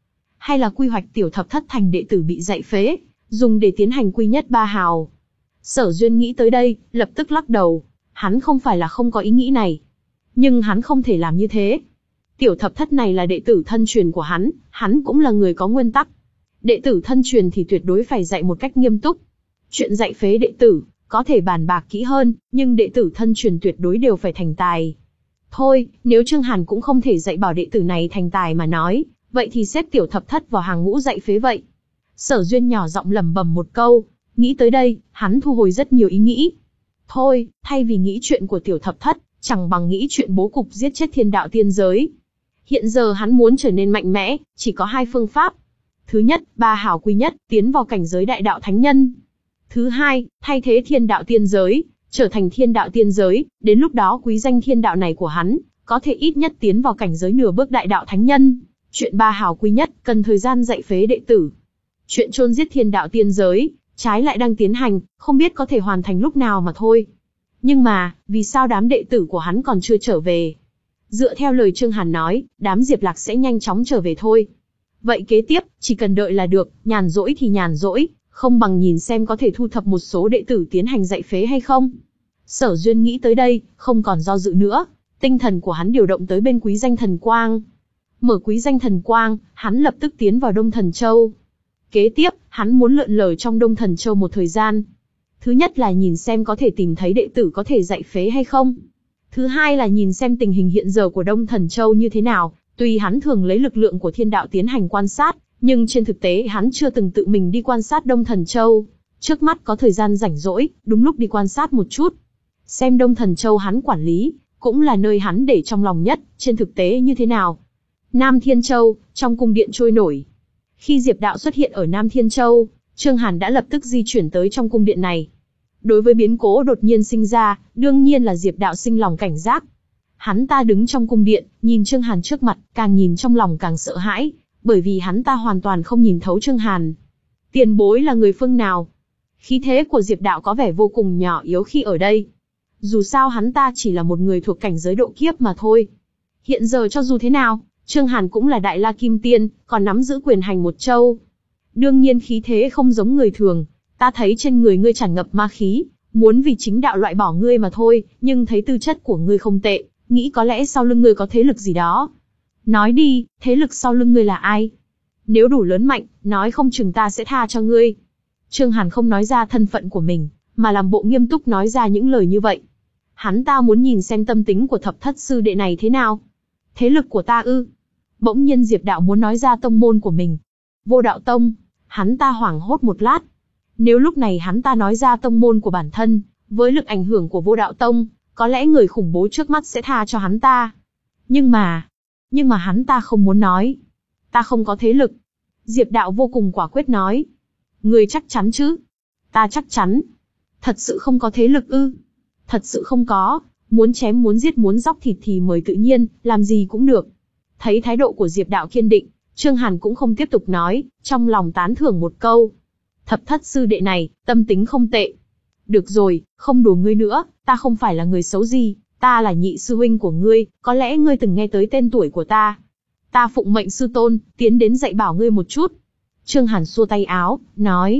hay là quy hoạch tiểu thập thất thành đệ tử bị dạy phế, dùng để tiến hành quy nhất ba hào. Sở Duyên nghĩ tới đây, lập tức lắc đầu. Hắn không phải là không có ý nghĩ này, nhưng hắn không thể làm như thế. Tiểu thập thất này là đệ tử thân truyền của hắn, hắn cũng là người có nguyên tắc. Đệ tử thân truyền thì tuyệt đối phải dạy một cách nghiêm túc. Chuyện dạy phế đệ tử, có thể bàn bạc kỹ hơn, nhưng đệ tử thân truyền tuyệt đối đều phải thành tài. Thôi, nếu Trương Hàn cũng không thể dạy bảo đệ tử này thành tài mà nói, vậy thì xếp tiểu thập thất vào hàng ngũ dạy phế vậy. Sở Duyên nhỏ giọng lẩm bẩm một câu, nghĩ tới đây, hắn thu hồi rất nhiều ý nghĩ. Thôi, thay vì nghĩ chuyện của tiểu thập thất, chẳng bằng nghĩ chuyện bố cục giết chết thiên đạo tiên giới. Hiện giờ hắn muốn trở nên mạnh mẽ, chỉ có hai phương pháp. Thứ nhất, ba hào quy nhất, tiến vào cảnh giới đại đạo thánh nhân. Thứ hai, thay thế thiên đạo tiên giới, trở thành thiên đạo tiên giới, đến lúc đó quý danh thiên đạo này của hắn, có thể ít nhất tiến vào cảnh giới nửa bước đại đạo thánh nhân. Chuyện ba hào quy nhất, cần thời gian dạy phế đệ tử. Chuyện chôn giết thiên đạo tiên giới, trái lại đang tiến hành, không biết có thể hoàn thành lúc nào mà thôi. Nhưng mà, vì sao đám đệ tử của hắn còn chưa trở về? Dựa theo lời Trương Hàn nói, đám Diệp Lạc sẽ nhanh chóng trở về thôi. Vậy kế tiếp, chỉ cần đợi là được, nhàn rỗi thì nhàn rỗi, không bằng nhìn xem có thể thu thập một số đệ tử tiến hành dạy phế hay không. Sở Duyên nghĩ tới đây, không còn do dự nữa, tinh thần của hắn điều động tới bên quý danh thần quang. Mở quý danh thần quang, hắn lập tức tiến vào Đông Thần Châu. Kế tiếp, hắn muốn lượn lờ trong Đông Thần Châu một thời gian. Thứ nhất là nhìn xem có thể tìm thấy đệ tử có thể dạy phế hay không. Thứ hai là nhìn xem tình hình hiện giờ của Đông Thần Châu như thế nào. Tuy hắn thường lấy lực lượng của thiên đạo tiến hành quan sát, nhưng trên thực tế hắn chưa từng tự mình đi quan sát Đông Thần Châu. Trước mắt có thời gian rảnh rỗi, đúng lúc đi quan sát một chút. Xem Đông Thần Châu hắn quản lý, cũng là nơi hắn để trong lòng nhất, trên thực tế như thế nào. Nam Thiên Châu, trong cung điện trôi nổi. Khi Diệp Đạo xuất hiện ở Nam Thiên Châu, Trương Hàn đã lập tức di chuyển tới trong cung điện này. Đối với biến cố đột nhiên sinh ra, đương nhiên là Diệp Đạo sinh lòng cảnh giác. Hắn ta đứng trong cung điện, nhìn Trương Hàn trước mặt, càng nhìn trong lòng càng sợ hãi, bởi vì hắn ta hoàn toàn không nhìn thấu Trương Hàn. Tiền bối là người phương nào? Khí thế của Diệp Đạo có vẻ vô cùng nhỏ yếu khi ở đây. Dù sao hắn ta chỉ là một người thuộc cảnh giới độ kiếp mà thôi. Hiện giờ cho dù thế nào, Trương Hàn cũng là Đại La Kim Tiên, còn nắm giữ quyền hành một châu. Đương nhiên khí thế không giống người thường, ta thấy trên người ngươi tràn ngập ma khí, muốn vì chính đạo loại bỏ ngươi mà thôi, nhưng thấy tư chất của ngươi không tệ, nghĩ có lẽ sau lưng ngươi có thế lực gì đó. Nói đi, thế lực sau lưng ngươi là ai? Nếu đủ lớn mạnh, nói không chừng ta sẽ tha cho ngươi. Trương Hàn không nói ra thân phận của mình, mà làm bộ nghiêm túc nói ra những lời như vậy. Hắn ta muốn nhìn xem tâm tính của thập thất sư đệ này thế nào. Thế lực của ta ư? Bỗng nhiên Diệp Đạo muốn nói ra tông môn của mình. Vô Đạo Tông. Hắn ta hoảng hốt một lát. Nếu lúc này hắn ta nói ra tông môn của bản thân, với lực ảnh hưởng của Vô Đạo Tông, có lẽ người khủng bố trước mắt sẽ tha cho hắn ta. Nhưng mà, nhưng mà hắn ta không muốn nói. Ta không có thế lực. Diệp Đạo vô cùng quả quyết nói. Ngươi chắc chắn chứ? Ta chắc chắn. Thật sự không có thế lực ư? Thật sự không có, muốn chém muốn giết muốn dóc thịt thì mời tự nhiên, làm gì cũng được. Thấy thái độ của Diệp Đạo kiên định, Trương Hàn cũng không tiếp tục nói, trong lòng tán thưởng một câu. Thập thất sư đệ này, tâm tính không tệ. Được rồi, không đùa ngươi nữa, ta không phải là người xấu gì, ta là nhị sư huynh của ngươi, có lẽ ngươi từng nghe tới tên tuổi của ta. Ta phụng mệnh sư tôn, tiến đến dạy bảo ngươi một chút. Trương Hàn xua tay áo, nói.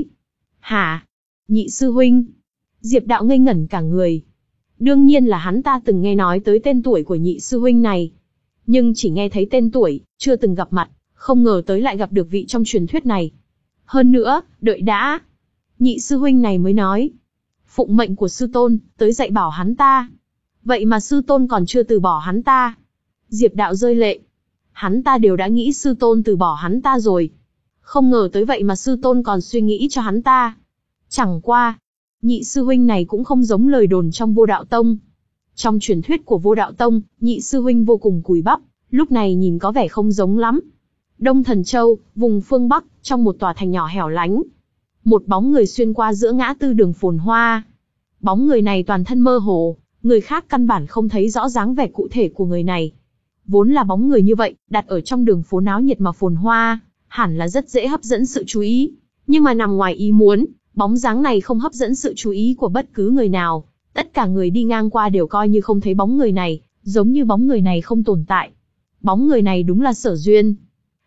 Hả? Nhị sư huynh? Diệp Đạo ngây ngẩn cả người. Đương nhiên là hắn ta từng nghe nói tới tên tuổi của nhị sư huynh này. Nhưng chỉ nghe thấy tên tuổi, chưa từng gặp mặt, không ngờ tới lại gặp được vị trong truyền thuyết này. Hơn nữa, đợi đã. Nhị sư huynh này mới nói. Phụng mệnh của sư tôn, tới dạy bảo hắn ta. Vậy mà sư tôn còn chưa từ bỏ hắn ta. Diệp Đạo rơi lệ. Hắn ta đều đã nghĩ sư tôn từ bỏ hắn ta rồi. Không ngờ tới vậy mà sư tôn còn suy nghĩ cho hắn ta. Chẳng qua, nhị sư huynh này cũng không giống lời đồn trong Vô Đạo Tông. Trong truyền thuyết của Vô Đạo Tông, nhị sư huynh vô cùng cùi bắp, lúc này nhìn có vẻ không giống lắm. Đông Thần Châu, vùng phương Bắc, trong một tòa thành nhỏ hẻo lánh. Một bóng người xuyên qua giữa ngã tư đường phồn hoa. Bóng người này toàn thân mơ hồ, người khác căn bản không thấy rõ dáng vẻ cụ thể của người này. Vốn là bóng người như vậy, đặt ở trong đường phố náo nhiệt mà phồn hoa, hẳn là rất dễ hấp dẫn sự chú ý. Nhưng mà nằm ngoài ý muốn, bóng dáng này không hấp dẫn sự chú ý của bất cứ người nào. Tất cả người đi ngang qua đều coi như không thấy bóng người này, giống như bóng người này không tồn tại. Bóng người này đúng là Sở Duyên.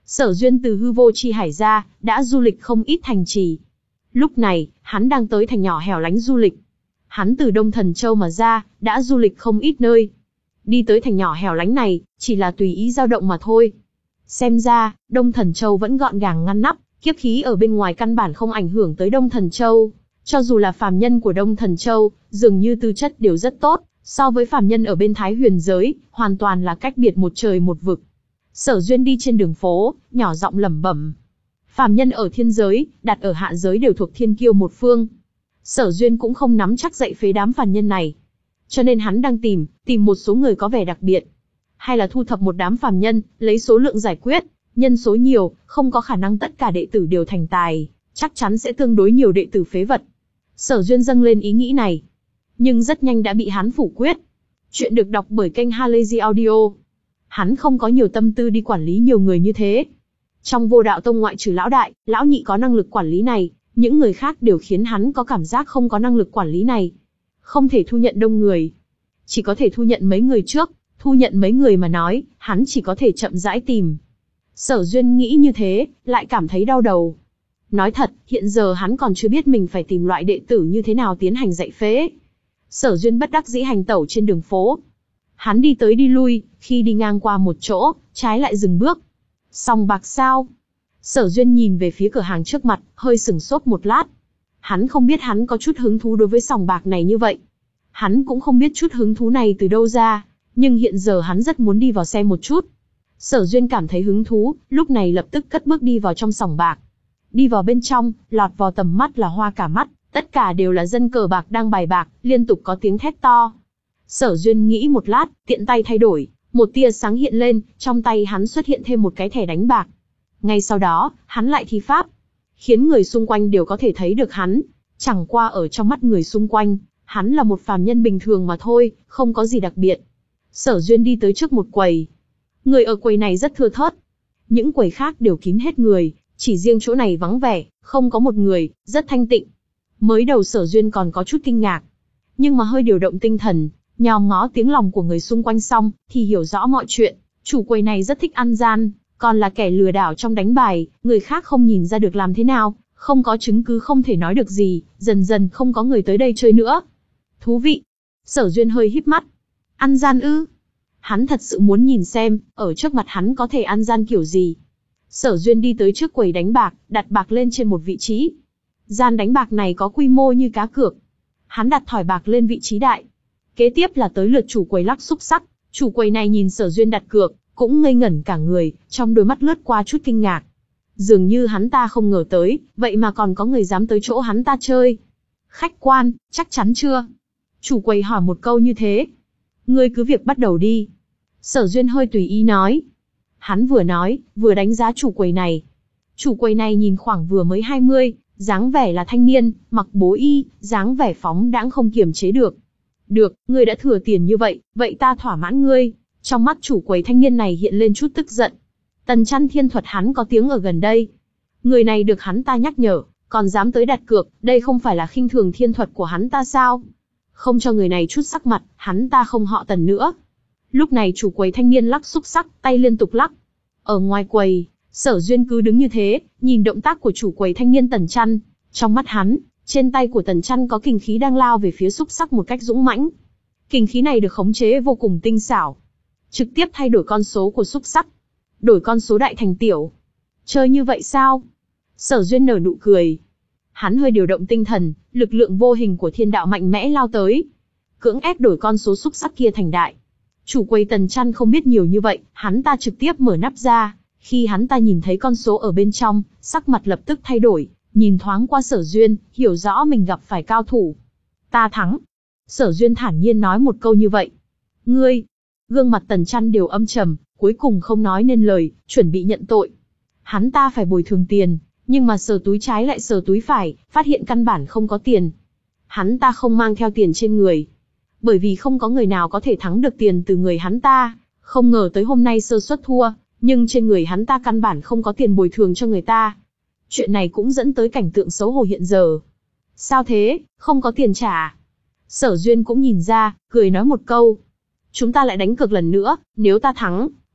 Sở Duyên từ hư vô chi hải ra, đã du lịch không ít thành trì. Lúc này, hắn đang tới thành nhỏ hẻo lánh du lịch. Hắn từ Đông Thần Châu mà ra, đã du lịch không ít nơi. Đi tới thành nhỏ hẻo lánh này, chỉ là tùy ý dao động mà thôi. Xem ra, Đông Thần Châu vẫn gọn gàng ngăn nắp, kiếp khí ở bên ngoài căn bản không ảnh hưởng tới Đông Thần Châu. Cho dù là phàm nhân của Đông Thần Châu, dường như tư chất đều rất tốt, so với phàm nhân ở bên Thái Huyền giới, hoàn toàn là cách biệt một trời một vực. Sở Duyên đi trên đường phố, nhỏ giọng lẩm bẩm. Phàm nhân ở thiên giới, đặt ở hạ giới đều thuộc thiên kiêu một phương. Sở Duyên cũng không nắm chắc dạy phế đám phàm nhân này. Cho nên hắn đang tìm, tìm một số người có vẻ đặc biệt. Hay là thu thập một đám phàm nhân, lấy số lượng giải quyết, nhân số nhiều, không có khả năng tất cả đệ tử đều thành tài, chắc chắn sẽ tương đối nhiều đệ tử phế vật. Sở Duyên dâng lên ý nghĩ này. Nhưng rất nhanh đã bị hắn phủ quyết. Chuyện được đọc bởi kênh Halazy Audio. Hắn không có nhiều tâm tư đi quản lý nhiều người như thế. Trong Vô Đạo Tông ngoại trừ lão đại, lão nhị có năng lực quản lý này, những người khác đều khiến hắn có cảm giác không có năng lực quản lý này. Không thể thu nhận đông người. Chỉ có thể thu nhận mấy người trước, thu nhận mấy người mà nói, hắn chỉ có thể chậm rãi tìm. Sở Duyên nghĩ như thế, lại cảm thấy đau đầu. Nói thật, hiện giờ hắn còn chưa biết mình phải tìm loại đệ tử như thế nào tiến hành dạy phế. Sở Duyên bất đắc dĩ hành tẩu trên đường phố. Hắn đi tới đi lui, khi đi ngang qua một chỗ, trái lại dừng bước. Sòng bạc sao? Sở Duyên nhìn về phía cửa hàng trước mặt, hơi sửng sốt một lát. Hắn không biết hắn có chút hứng thú đối với sòng bạc này như vậy. Hắn cũng không biết chút hứng thú này từ đâu ra, nhưng hiện giờ hắn rất muốn đi vào xem một chút. Sở Duyên cảm thấy hứng thú, lúc này lập tức cất bước đi vào trong sòng bạc. Đi vào bên trong, lọt vào tầm mắt là hoa cả mắt, tất cả đều là dân cờ bạc đang bài bạc, liên tục có tiếng thét to. Sở Duyên nghĩ một lát, tiện tay thay đổi, một tia sáng hiện lên, trong tay hắn xuất hiện thêm một cái thẻ đánh bạc. Ngay sau đó, hắn lại thi pháp, khiến người xung quanh đều có thể thấy được hắn. Chẳng qua ở trong mắt người xung quanh, hắn là một phàm nhân bình thường mà thôi, không có gì đặc biệt. Sở Duyên đi tới trước một quầy. Người ở quầy này rất thưa thớt. Những quầy khác đều kín hết người, chỉ riêng chỗ này vắng vẻ, không có một người, rất thanh tịnh. Mới đầu Sở Duyên còn có chút kinh ngạc. Nhưng mà hơi điều động tinh thần, nhòm ngó tiếng lòng của người xung quanh xong, thì hiểu rõ mọi chuyện. Chủ quầy này rất thích ăn gian, còn là kẻ lừa đảo trong đánh bài, người khác không nhìn ra được làm thế nào, không có chứng cứ không thể nói được gì, dần dần không có người tới đây chơi nữa. Thú vị. Sở Duyên hơi híp mắt. Ăn gian ư? Hắn thật sự muốn nhìn xem, ở trước mặt hắn có thể ăn gian kiểu gì. Sở Duyên đi tới trước quầy đánh bạc, đặt bạc lên trên một vị trí. Gian đánh bạc này có quy mô như cá cược. Hắn đặt thỏi bạc lên vị trí đại. Kế tiếp là tới lượt chủ quầy lắc xúc xắc. Chủ quầy này nhìn Sở Duyên đặt cược, cũng ngây ngẩn cả người, trong đôi mắt lướt qua chút kinh ngạc. Dường như hắn ta không ngờ tới, vậy mà còn có người dám tới chỗ hắn ta chơi. Khách quan, chắc chắn chưa? Chủ quầy hỏi một câu như thế. Ngươi cứ việc bắt đầu đi. Sở Duyên hơi tùy ý nói. Hắn vừa nói, vừa đánh giá chủ quầy này. Chủ quầy này nhìn khoảng vừa mới hai mươi, dáng vẻ là thanh niên, mặc bố y, dáng vẻ phóng đãng không kiềm chế được. Được, ngươi đã thừa tiền như vậy, vậy ta thỏa mãn ngươi. Trong mắt chủ quầy thanh niên này hiện lên chút tức giận. Tần Chăn Thiên thuật hắn có tiếng ở gần đây. Người này được hắn ta nhắc nhở, còn dám tới đặt cược, đây không phải là khinh thường thiên thuật của hắn ta sao? Không cho người này chút sắc mặt, hắn ta không họ Tần nữa. Lúc này chủ quầy thanh niên lắc xúc xắc, tay liên tục lắc. Ở ngoài quầy, Sở Duyên cứ đứng như thế, nhìn động tác của chủ quầy thanh niên Tần Chăn. Trong mắt hắn, trên tay của Tần Chăn có kình khí đang lao về phía xúc xắc một cách dũng mãnh. Kình khí này được khống chế vô cùng tinh xảo, trực tiếp thay đổi con số của xúc xắc, đổi con số đại thành tiểu. Chơi như vậy sao? Sở Duyên nở nụ cười. Hắn hơi điều động tinh thần, lực lượng vô hình của thiên đạo mạnh mẽ lao tới, cưỡng ép đổi con số xúc xắc kia thành đại. Chủ quầy Tần Chăn không biết nhiều như vậy, hắn ta trực tiếp mở nắp ra. Khi hắn ta nhìn thấy con số ở bên trong, sắc mặt lập tức thay đổi, nhìn thoáng qua Sở Duyên, hiểu rõ mình gặp phải cao thủ. Ta thắng. Sở Duyên thản nhiên nói một câu như vậy. Ngươi. Gương mặt Tần Chăn đều âm trầm, cuối cùng không nói nên lời, chuẩn bị nhận tội. Hắn ta phải bồi thường tiền, nhưng mà sờ túi trái lại sờ túi phải, phát hiện căn bản không có tiền. Hắn ta không mang theo tiền trên người, bởi vì không có người nào có thể thắng được tiền từ người hắn ta. Không ngờ tới hôm nay sơ suất thua, nhưng trên người hắn ta căn bản không có tiền bồi thường cho người ta. Chuyện này cũng dẫn tới cảnh tượng xấu hổ hiện giờ. Sao thế, không có tiền trả? Sở Duyên cũng nhìn ra, cười nói một câu. Chúng ta lại đánh cược lần nữa, nếu ta thắng,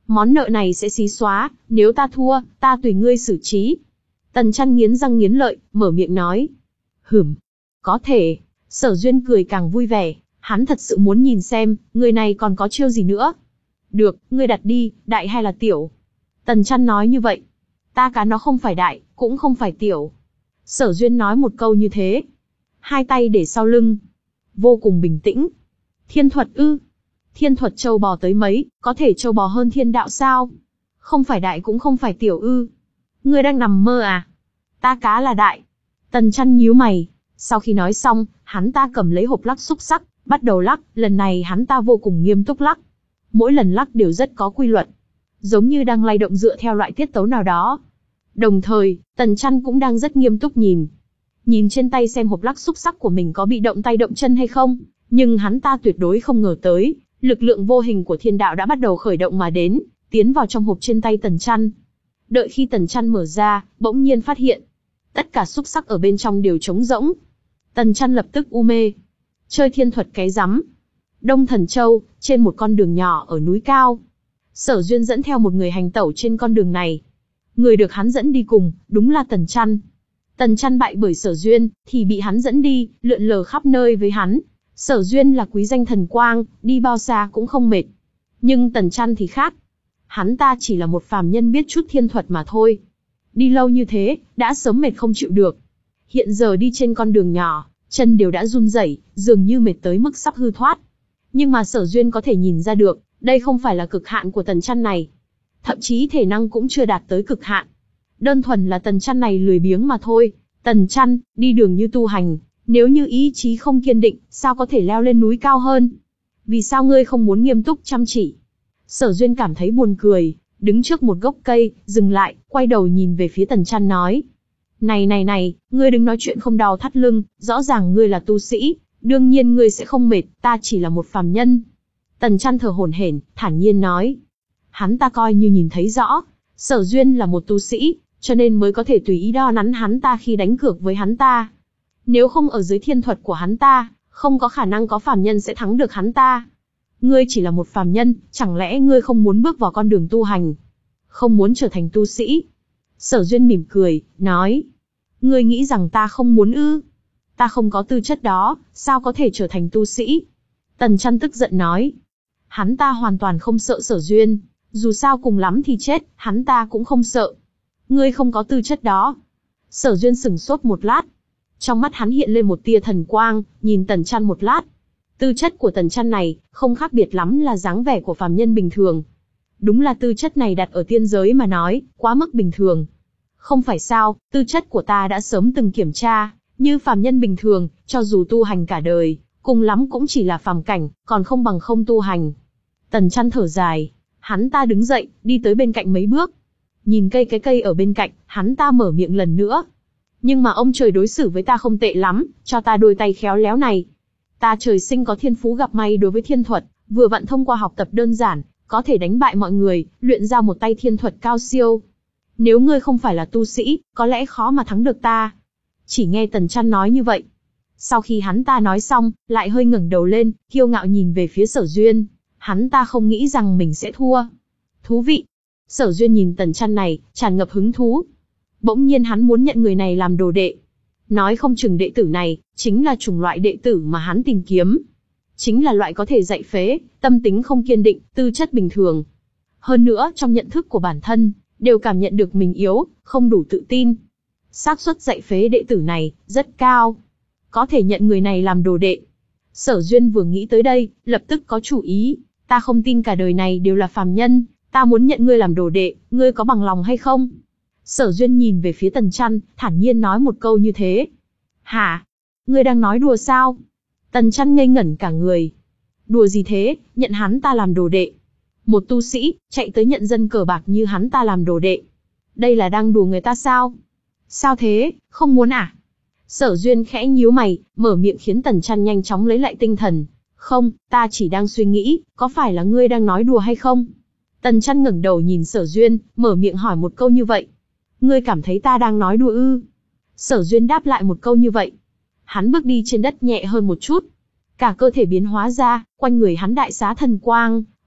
Món nợ này sẽ xí xóa, nếu ta thua, ta tùy ngươi xử trí. Tần Chăn nghiến răng nghiến lợi, mở miệng nói. Hửm, có thể. Sở Duyên cười càng vui vẻ, hắn thật sự muốn nhìn xem, người này còn có chiêu gì nữa. Được, ngươi đặt đi, đại hay là tiểu? Tần Chăn nói như vậy. Ta cá nó không phải đại, cũng không phải tiểu. Sở Duyên nói một câu như thế. Hai tay để sau lưng. Vô cùng bình tĩnh. Thiên thuật ư? Thiên thuật châu bò tới mấy, có thể châu bò hơn thiên đạo sao? Không phải đại cũng không phải tiểu ư? Ngươi đang nằm mơ à? Ta cá là đại. Tần Chăn nhíu mày. Sau khi nói xong, hắn ta cầm lấy hộp lắc xúc sắc, bắt đầu lắc, lần này hắn ta vô cùng nghiêm túc lắc. Mỗi lần lắc đều rất có quy luật. Giống như đang lay động dựa theo loại tiết tấu nào đó. Đồng thời, Tần Chăn cũng đang rất nghiêm túc nhìn. Nhìn trên tay xem hộp lắc xúc sắc của mình có bị động tay động chân hay không, nhưng hắn ta tuyệt đối không ngờ tới, lực lượng vô hình của thiên đạo đã bắt đầu khởi động mà đến, tiến vào trong hộp trên tay Tần Chăn. Đợi khi Tần Chăn mở ra, bỗng nhiên phát hiện, tất cả xúc sắc ở bên trong đều trống rỗng. Tần Chăn lập tức u mê. Chơi thiên thuật cái rắm. Đông Thần Châu, trên một con đường nhỏ ở núi cao. Sở Duyên dẫn theo một người hành tẩu trên con đường này. Người được hắn dẫn đi cùng, đúng là Tần Chăn. Tần Chăn bại bởi Sở Duyên, thì bị hắn dẫn đi, lượn lờ khắp nơi với hắn. Sở Duyên là quý danh thần quang, đi bao xa cũng không mệt. Nhưng Tần Chăn thì khác. Hắn ta chỉ là một phàm nhân biết chút thiên thuật mà thôi. Đi lâu như thế, đã sớm mệt không chịu được. Hiện giờ đi trên con đường nhỏ, chân đều đã run rẩy, dường như mệt tới mức sắp hư thoát. Nhưng mà Sở Duyên có thể nhìn ra được, đây không phải là cực hạn của Tần Chăn này. Thậm chí thể năng cũng chưa đạt tới cực hạn. Đơn thuần là Tần Chăn này lười biếng mà thôi. Tần Chăn, đi đường như tu hành, nếu như ý chí không kiên định, sao có thể leo lên núi cao hơn? Vì sao ngươi không muốn nghiêm túc chăm chỉ? Sở Duyên cảm thấy buồn cười, đứng trước một gốc cây, dừng lại, quay đầu nhìn về phía Tần Chăn nói. Này này này, ngươi đừng nói chuyện không đau thắt lưng, rõ ràng ngươi là tu sĩ, đương nhiên ngươi sẽ không mệt, ta chỉ là một phàm nhân. Tần Chăn thở hổn hển, thản nhiên nói. Hắn ta coi như nhìn thấy rõ, Sở Duyên là một tu sĩ, cho nên mới có thể tùy ý đo nắn hắn ta khi đánh cược với hắn ta. Nếu không ở dưới thiên thuật của hắn ta, không có khả năng có phàm nhân sẽ thắng được hắn ta. Ngươi chỉ là một phàm nhân, chẳng lẽ ngươi không muốn bước vào con đường tu hành? Không muốn trở thành tu sĩ? Sở Duyên mỉm cười, nói. Ngươi nghĩ rằng ta không muốn ư? Ta không có tư chất đó, sao có thể trở thành tu sĩ? Tần Chăn tức giận nói. Hắn ta hoàn toàn không sợ Sở Duyên, dù sao cùng lắm thì chết, hắn ta cũng không sợ. Ngươi không có tư chất đó. Sở Duyên sửng sốt một lát. Trong mắt hắn hiện lên một tia thần quang, nhìn Tần Chăn một lát. Tư chất của Tần Chăn này, không khác biệt lắm là dáng vẻ của phàm nhân bình thường. Đúng là tư chất này đặt ở tiên giới mà nói, quá mức bình thường. Không phải sao, tư chất của ta đã sớm từng kiểm tra, như phàm nhân bình thường, cho dù tu hành cả đời, cùng lắm cũng chỉ là phàm cảnh, còn không bằng không tu hành. Tần Chăn thở dài, hắn ta đứng dậy, đi tới bên cạnh mấy bước. Nhìn cây cái cây ở bên cạnh, hắn ta mở miệng lần nữa. Nhưng mà ông trời đối xử với ta không tệ lắm, cho ta đôi tay khéo léo này. Ta trời sinh có thiên phú gặp may đối với thiên thuật, vừa vặn thông qua học tập đơn giản, có thể đánh bại mọi người, luyện ra một tay thiên thuật cao siêu. Nếu ngươi không phải là tu sĩ, có lẽ khó mà thắng được ta. Chỉ nghe Tần Chăn nói như vậy. Sau khi hắn ta nói xong, lại hơi ngẩng đầu lên, kiêu ngạo nhìn về phía Sở Duyên. Hắn ta không nghĩ rằng mình sẽ thua. Thú vị. Sở Duyên nhìn Tần Chăn này, tràn ngập hứng thú. Bỗng nhiên hắn muốn nhận người này làm đồ đệ. Nói không chừng đệ tử này, chính là chủng loại đệ tử mà hắn tìm kiếm. Chính là loại có thể dạy phế, tâm tính không kiên định, tư chất bình thường. Hơn nữa, trong nhận thức của bản thân, đều cảm nhận được mình yếu, không đủ tự tin. Xác suất dạy phế đệ tử này, rất cao. Có thể nhận người này làm đồ đệ. Sở Duyên vừa nghĩ tới đây, lập tức có chủ ý. Ta không tin cả đời này đều là phàm nhân, ta muốn nhận ngươi làm đồ đệ, ngươi có bằng lòng hay không? Sở Duyên nhìn về phía Tần Chăn, thản nhiên nói một câu như thế. Hả? Ngươi đang nói đùa sao? Tần Chăn ngây ngẩn cả người. Đùa gì thế, nhận hắn ta làm đồ đệ? Một tu sĩ, chạy tới nhận dân cờ bạc như hắn ta làm đồ đệ. Đây là đang đùa người ta sao? Sao thế, không muốn à? Sở Duyên khẽ nhíu mày, mở miệng khiến Tần Chăn nhanh chóng lấy lại tinh thần. Không, ta chỉ đang suy nghĩ, có phải là ngươi đang nói đùa hay không? Tần Chăn ngẩng đầu nhìn Sở Duyên, mở miệng hỏi một câu như vậy. Ngươi cảm thấy ta đang nói đùa ư? Sở Duyên đáp lại một câu như vậy. Hắn bước đi trên đất nhẹ hơn một chút. Cả cơ thể biến hóa ra, quanh người hắn đại xá thần quang,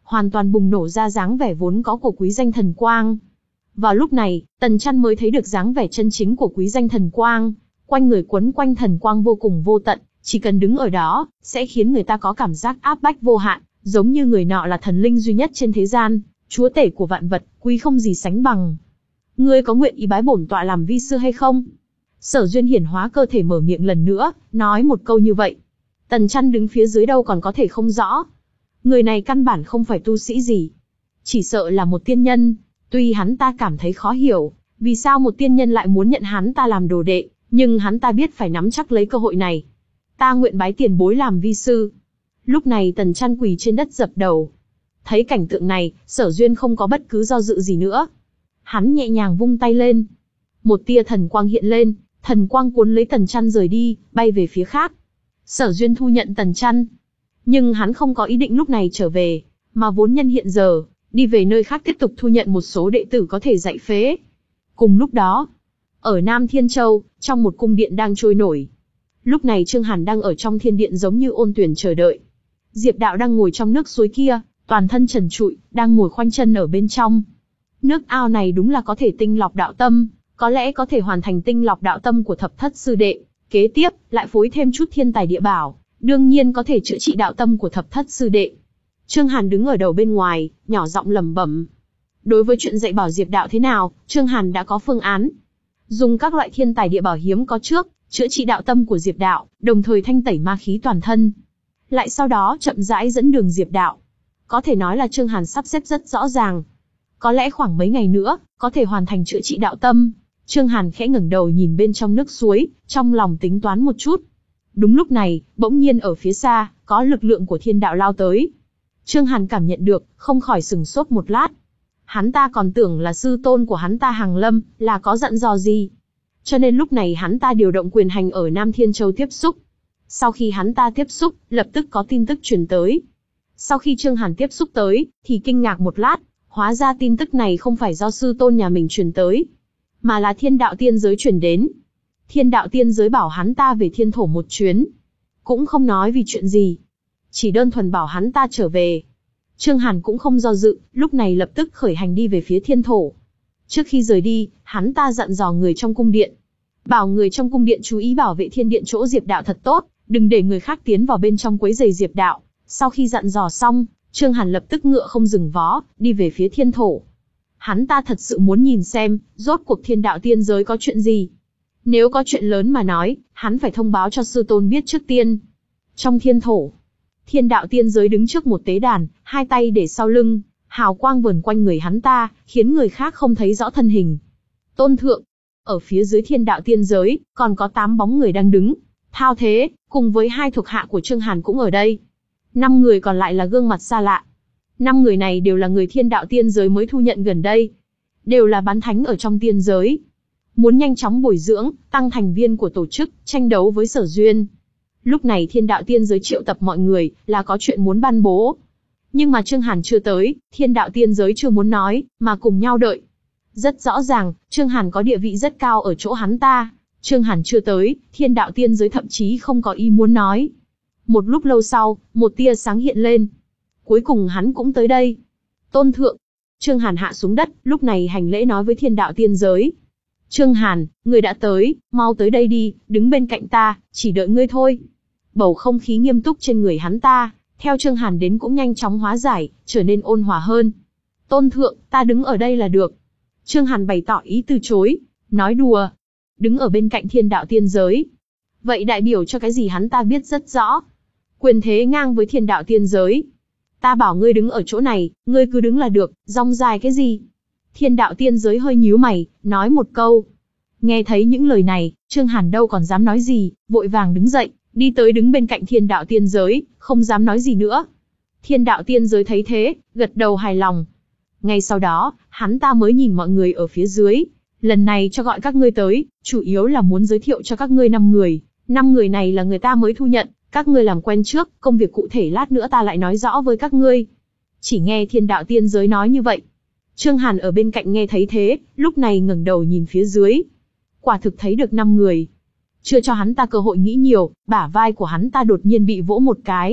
hoàn toàn bùng nổ ra dáng vẻ vốn có của quý danh thần quang. Vào lúc này, Tần Chăn mới thấy được dáng vẻ chân chính của quý danh thần quang, quanh người quấn quanh thần quang vô cùng vô tận, chỉ cần đứng ở đó, sẽ khiến người ta có cảm giác áp bách vô hạn, giống như người nọ là thần linh duy nhất trên thế gian, chúa tể của vạn vật, quý không gì sánh bằng. Ngươi có nguyện ý bái bổn tọa làm vi sư hay không? Sở Duyên hiển hóa cơ thể mở miệng lần nữa, nói một câu như vậy. Tần Chăn đứng phía dưới đâu còn có thể không rõ. Người này căn bản không phải tu sĩ gì, chỉ sợ là một tiên nhân. Tuy hắn ta cảm thấy khó hiểu, vì sao một tiên nhân lại muốn nhận hắn ta làm đồ đệ, nhưng hắn ta biết phải nắm chắc lấy cơ hội này. Ta nguyện bái tiền bối làm vi sư. Lúc này Tần Chăn quỳ trên đất dập đầu. Thấy cảnh tượng này, Sở Duyên không có bất cứ do dự gì nữa. Hắn nhẹ nhàng vung tay lên. Một tia thần quang hiện lên, thần quang cuốn lấy Tần Chăn rời đi, bay về phía khác. Sở Duyên thu nhận Tần Chăn. Nhưng hắn không có ý định lúc này trở về, mà vốn nhân hiện giờ, đi về nơi khác tiếp tục thu nhận một số đệ tử có thể dạy phế. Cùng lúc đó, ở Nam Thiên Châu, trong một cung điện đang trôi nổi. Lúc này Trương Hàn đang ở trong thiên điện giống như ôn tuyển chờ đợi. Diệp Đạo đang ngồi trong nước suối kia, toàn thân trần trụi, đang ngồi khoanh chân ở bên trong. Nước ao này đúng là có thể tinh lọc đạo tâm, có lẽ có thể hoàn thành tinh lọc đạo tâm của thập thất sư đệ. Kế tiếp, lại phối thêm chút thiên tài địa bảo, đương nhiên có thể chữa trị đạo tâm của thập thất sư đệ. Trương Hàn đứng ở đầu bên ngoài, nhỏ giọng lẩm bẩm. Đối với chuyện dạy bảo Diệp Đạo thế nào, Trương Hàn đã có phương án. Dùng các loại thiên tài địa bảo hiếm có trước, chữa trị đạo tâm của Diệp Đạo, đồng thời thanh tẩy ma khí toàn thân. Lại sau đó chậm rãi dẫn đường Diệp Đạo. Có thể nói là Trương Hàn sắp xếp rất rõ ràng. Có lẽ khoảng mấy ngày nữa, có thể hoàn thành chữa trị đạo tâm. Trương Hàn khẽ ngẩng đầu nhìn bên trong nước suối, trong lòng tính toán một chút. Đúng lúc này, bỗng nhiên ở phía xa, có lực lượng của thiên đạo lao tới. Trương Hàn cảm nhận được, không khỏi sừng sốt một lát. Hắn ta còn tưởng là sư tôn của hắn ta Hàng Lâm, là có dặn dò gì. Cho nên lúc này hắn ta điều động quyền hành ở Nam Thiên Châu tiếp xúc. Sau khi hắn ta tiếp xúc, lập tức có tin tức truyền tới. Sau khi Trương Hàn tiếp xúc tới, thì kinh ngạc một lát, hóa ra tin tức này không phải do sư tôn nhà mình truyền tới, mà là thiên đạo tiên giới truyền đến. Thiên đạo tiên giới bảo hắn ta về thiên thổ một chuyến. Cũng không nói vì chuyện gì, chỉ đơn thuần bảo hắn ta trở về. Trương Hàn cũng không do dự, lúc này lập tức khởi hành đi về phía thiên thổ. Trước khi rời đi, hắn ta dặn dò người trong cung điện. Bảo người trong cung điện chú ý bảo vệ thiên điện chỗ Diệp Đạo thật tốt, đừng để người khác tiến vào bên trong quấy rầy Diệp Đạo. Sau khi dặn dò xong, Trương Hàn lập tức ngựa không dừng vó, đi về phía thiên thổ. Hắn ta thật sự muốn nhìn xem, rốt cuộc thiên đạo tiên giới có chuyện gì. Nếu có chuyện lớn mà nói, hắn phải thông báo cho sư tôn biết trước tiên. Trong thiên thổ, thiên đạo tiên giới đứng trước một tế đàn, hai tay để sau lưng, hào quang vờn quanh người hắn ta, khiến người khác không thấy rõ thân hình. Tôn thượng, ở phía dưới thiên đạo tiên giới, còn có tám bóng người đang đứng. Thao Thế, cùng với hai thuộc hạ của Trương Hàn cũng ở đây. Năm người còn lại là gương mặt xa lạ. Năm người này đều là người thiên đạo tiên giới mới thu nhận gần đây. Đều là bán thánh ở trong tiên giới. Muốn nhanh chóng bồi dưỡng, tăng thành viên của tổ chức, tranh đấu với Sở Duyên. Lúc này thiên đạo tiên giới triệu tập mọi người, là có chuyện muốn ban bố. Nhưng mà Trương Hàn chưa tới, thiên đạo tiên giới chưa muốn nói, mà cùng nhau đợi. Rất rõ ràng, Trương Hàn có địa vị rất cao ở chỗ hắn ta. Trương Hàn chưa tới, thiên đạo tiên giới thậm chí không có ý muốn nói. Một lúc lâu sau, một tia sáng hiện lên. Cuối cùng hắn cũng tới đây. Tôn thượng. Trương Hàn hạ xuống đất, lúc này hành lễ nói với thiên đạo tiên giới. Trương Hàn, người đã tới, mau tới đây đi, đứng bên cạnh ta, chỉ đợi ngươi thôi. Bầu không khí nghiêm túc trên người hắn ta, theo Trương Hàn đến cũng nhanh chóng hóa giải, trở nên ôn hòa hơn. Tôn thượng, ta đứng ở đây là được. Trương Hàn bày tỏ ý từ chối, nói đùa. Đứng ở bên cạnh thiên đạo tiên giới. Vậy đại biểu cho cái gì hắn ta biết rất rõ. Quyền thế ngang với thiên đạo tiên giới. Ta bảo ngươi đứng ở chỗ này, ngươi cứ đứng là được, rong dài cái gì. Thiên đạo tiên giới hơi nhíu mày, nói một câu. Nghe thấy những lời này, Trương Hàn đâu còn dám nói gì, vội vàng đứng dậy, đi tới đứng bên cạnh thiên đạo tiên giới, không dám nói gì nữa. Thiên đạo tiên giới thấy thế, gật đầu hài lòng. Ngay sau đó, hắn ta mới nhìn mọi người ở phía dưới. Lần này cho gọi các ngươi tới, chủ yếu là muốn giới thiệu cho các ngươi năm người. Năm người này là người ta mới thu nhận, các ngươi làm quen trước, công việc cụ thể lát nữa ta lại nói rõ với các ngươi. Chỉ nghe thiên đạo tiên giới nói như vậy. Trương Hàn ở bên cạnh nghe thấy thế, lúc này ngẩng đầu nhìn phía dưới. Quả thực thấy được năm người. Chưa cho hắn ta cơ hội nghĩ nhiều, bả vai của hắn ta đột nhiên bị vỗ một cái.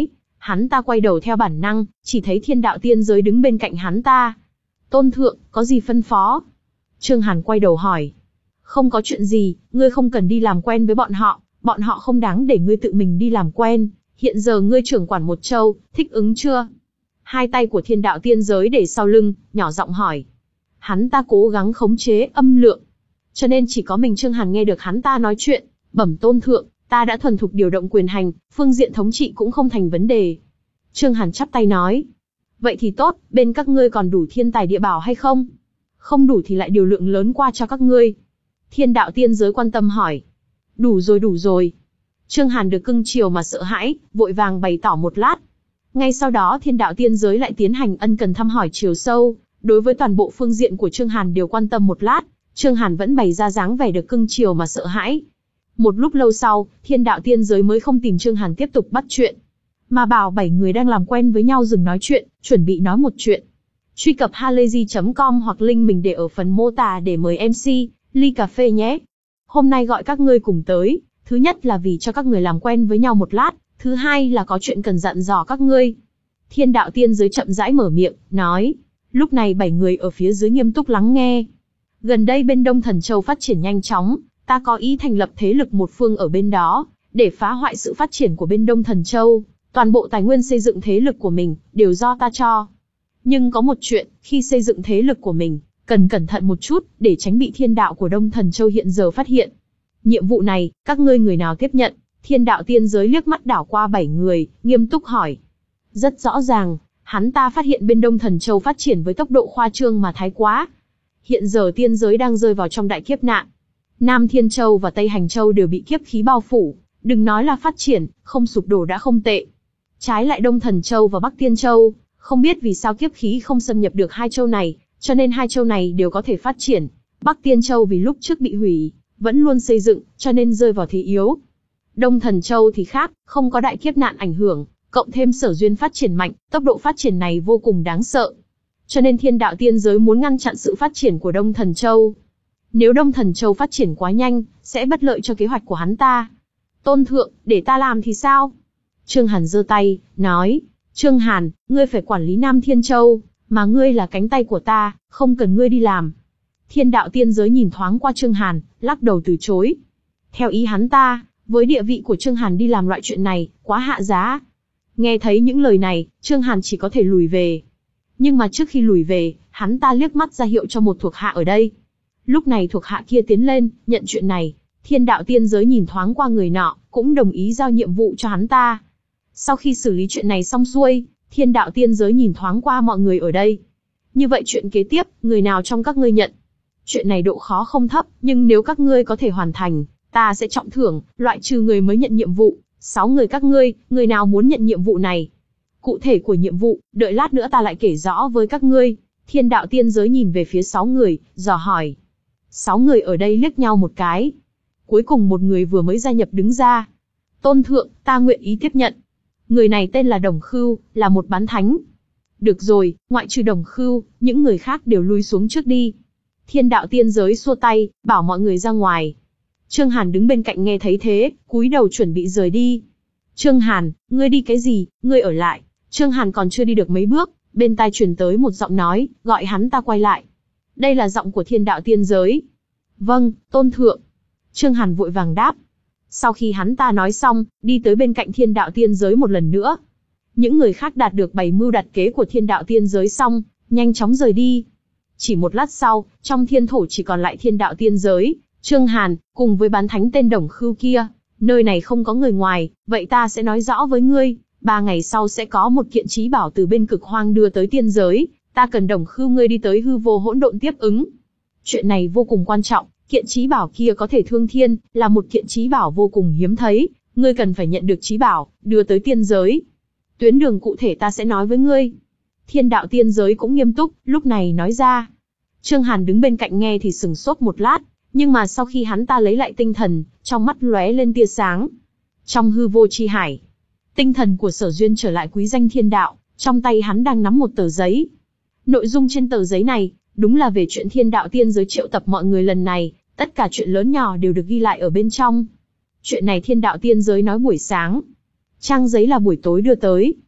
Hắn ta quay đầu theo bản năng, chỉ thấy thiên đạo tiên giới đứng bên cạnh hắn ta. Tôn thượng, có gì phân phó? Trương Hàn quay đầu hỏi. Không có chuyện gì, ngươi không cần đi làm quen với bọn họ, bọn họ không đáng để ngươi tự mình đi làm quen. Hiện giờ ngươi trưởng quản một châu, thích ứng chưa? Hai tay của thiên đạo tiên giới để sau lưng, nhỏ giọng hỏi. Hắn ta cố gắng khống chế âm lượng, cho nên chỉ có mình Trương Hàn nghe được hắn ta nói chuyện. Bẩm tôn thượng, ta đã thuần thục điều động quyền hành, phương diện thống trị cũng không thành vấn đề. Trương Hàn chắp tay nói. Vậy thì tốt, bên các ngươi còn đủ thiên tài địa bảo hay không? Không đủ thì lại điều lượng lớn qua cho các ngươi. Thiên đạo tiên giới quan tâm hỏi. Đủ rồi đủ rồi. Trương Hàn được cưng chiều mà sợ hãi, vội vàng bày tỏ một lát. Ngay sau đó thiên đạo tiên giới lại tiến hành ân cần thăm hỏi chiều sâu, đối với toàn bộ phương diện của Trương Hàn đều quan tâm một lát, Trương Hàn vẫn bày ra dáng vẻ được cưng chiều mà sợ hãi. Một lúc lâu sau, thiên đạo tiên giới mới không tìm Trương Hàn tiếp tục bắt chuyện, mà bảo bảy người đang làm quen với nhau dừng nói chuyện, chuẩn bị nói một chuyện. Truy cập halayzi chấm com hoặc link mình để ở phần mô tả để mời em xê, ly cà phê nhé. Hôm nay gọi các ngươi cùng tới, thứ nhất là vì cho các người làm quen với nhau một lát, thứ hai là có chuyện cần dặn dò các ngươi. Thiên đạo tiên giới chậm rãi mở miệng, nói. Lúc này bảy người ở phía dưới nghiêm túc lắng nghe. Gần đây bên Đông Thần Châu phát triển nhanh chóng, ta có ý thành lập thế lực một phương ở bên đó, để phá hoại sự phát triển của bên Đông Thần Châu. Toàn bộ tài nguyên xây dựng thế lực của mình, đều do ta cho. Nhưng có một chuyện, khi xây dựng thế lực của mình, cần cẩn thận một chút, để tránh bị thiên đạo của Đông Thần Châu hiện giờ phát hiện. Nhiệm vụ này, các ngươi người nào tiếp nhận? Thiên đạo tiên giới liếc mắt đảo qua bảy người, nghiêm túc hỏi. Rất rõ ràng, hắn ta phát hiện bên Đông Thần Châu phát triển với tốc độ khoa trương mà thái quá. Hiện giờ tiên giới đang rơi vào trong đại kiếp nạn. Nam Thiên Châu và Tây Hành Châu đều bị kiếp khí bao phủ, đừng nói là phát triển, không sụp đổ đã không tệ. Trái lại Đông Thần Châu và Bắc Tiên Châu, không biết vì sao kiếp khí không xâm nhập được hai châu này, cho nên hai châu này đều có thể phát triển. Bắc Tiên Châu vì lúc trước bị hủy, vẫn luôn xây dựng, cho nên rơi vào thế yếu. Đông Thần Châu thì khác, không có đại kiếp nạn ảnh hưởng, cộng thêm sở duyên phát triển mạnh, tốc độ phát triển này vô cùng đáng sợ. Cho nên thiên đạo tiên giới muốn ngăn chặn sự phát triển của Đông Thần Châu. Nếu Đông Thần Châu phát triển quá nhanh, sẽ bất lợi cho kế hoạch của hắn ta. Tôn thượng, để ta làm thì sao? Trương Hàn giơ tay, nói. Trương Hàn, ngươi phải quản lý Nam Thiên Châu, mà ngươi là cánh tay của ta, không cần ngươi đi làm. Thiên đạo tiên giới nhìn thoáng qua Trương Hàn, lắc đầu từ chối. Theo ý hắn ta, với địa vị của Trương Hàn đi làm loại chuyện này, quá hạ giá. Nghe thấy những lời này, Trương Hàn chỉ có thể lùi về. Nhưng mà trước khi lùi về, hắn ta liếc mắt ra hiệu cho một thuộc hạ ở đây. Lúc này thuộc hạ kia tiến lên, nhận chuyện này. Thiên đạo tiên giới nhìn thoáng qua người nọ, cũng đồng ý giao nhiệm vụ cho hắn ta. Sau khi xử lý chuyện này xong xuôi, thiên đạo tiên giới nhìn thoáng qua mọi người ở đây. Như vậy chuyện kế tiếp, người nào trong các ngươi nhận? Chuyện này độ khó không thấp, nhưng nếu các ngươi có thể hoàn thành, ta sẽ trọng thưởng, loại trừ người mới nhận nhiệm vụ. Sáu người các ngươi, người nào muốn nhận nhiệm vụ này? Cụ thể của nhiệm vụ, đợi lát nữa ta lại kể rõ với các ngươi. Thiên đạo tiên giới nhìn về phía sáu người, dò hỏi. Sáu người ở đây liếc nhau một cái. Cuối cùng một người vừa mới gia nhập đứng ra. Tôn thượng, ta nguyện ý tiếp nhận. Người này tên là Đồng Khưu, là một bán thánh. Được rồi, ngoại trừ Đồng Khưu, những người khác đều lui xuống trước đi. Thiên đạo tiên giới xua tay, bảo mọi người ra ngoài. Trương Hàn đứng bên cạnh nghe thấy thế, cúi đầu chuẩn bị rời đi. Trương Hàn, ngươi đi cái gì, ngươi ở lại. Trương Hàn còn chưa đi được mấy bước, bên tai truyền tới một giọng nói, gọi hắn ta quay lại. Đây là giọng của thiên đạo tiên giới. Vâng, tôn thượng. Trương Hàn vội vàng đáp. Sau khi hắn ta nói xong, đi tới bên cạnh thiên đạo tiên giới một lần nữa. Những người khác đạt được bày mưu đặt kế của thiên đạo tiên giới xong, nhanh chóng rời đi. Chỉ một lát sau, trong thiên thổ chỉ còn lại thiên đạo tiên giới, Trương Hàn, cùng với bán thánh tên Đồng Khưu kia. Nơi này không có người ngoài, vậy ta sẽ nói rõ với ngươi. Ba ngày sau sẽ có một kiện chí bảo từ bên cực hoang đưa tới tiên giới, ta cần Đồng Khưu ngươi đi tới hư vô hỗn độn tiếp ứng. Chuyện này vô cùng quan trọng, kiện chí bảo kia có thể thương thiên, là một kiện chí bảo vô cùng hiếm thấy, ngươi cần phải nhận được chí bảo, đưa tới tiên giới. Tuyến đường cụ thể ta sẽ nói với ngươi. Thiên đạo tiên giới cũng nghiêm túc, lúc này nói ra. Trương Hàn đứng bên cạnh nghe thì sừng sốt một lát, nhưng mà sau khi hắn ta lấy lại tinh thần, trong mắt lóe lên tia sáng. Trong hư vô chi hải, tinh thần của Sở Duyên trở lại quý danh thiên đạo, trong tay hắn đang nắm một tờ giấy. Nội dung trên tờ giấy này, đúng là về chuyện thiên đạo tiên giới triệu tập mọi người lần này, tất cả chuyện lớn nhỏ đều được ghi lại ở bên trong. Chuyện này thiên đạo tiên giới nói buổi sáng. Trang giấy là buổi tối đưa tới.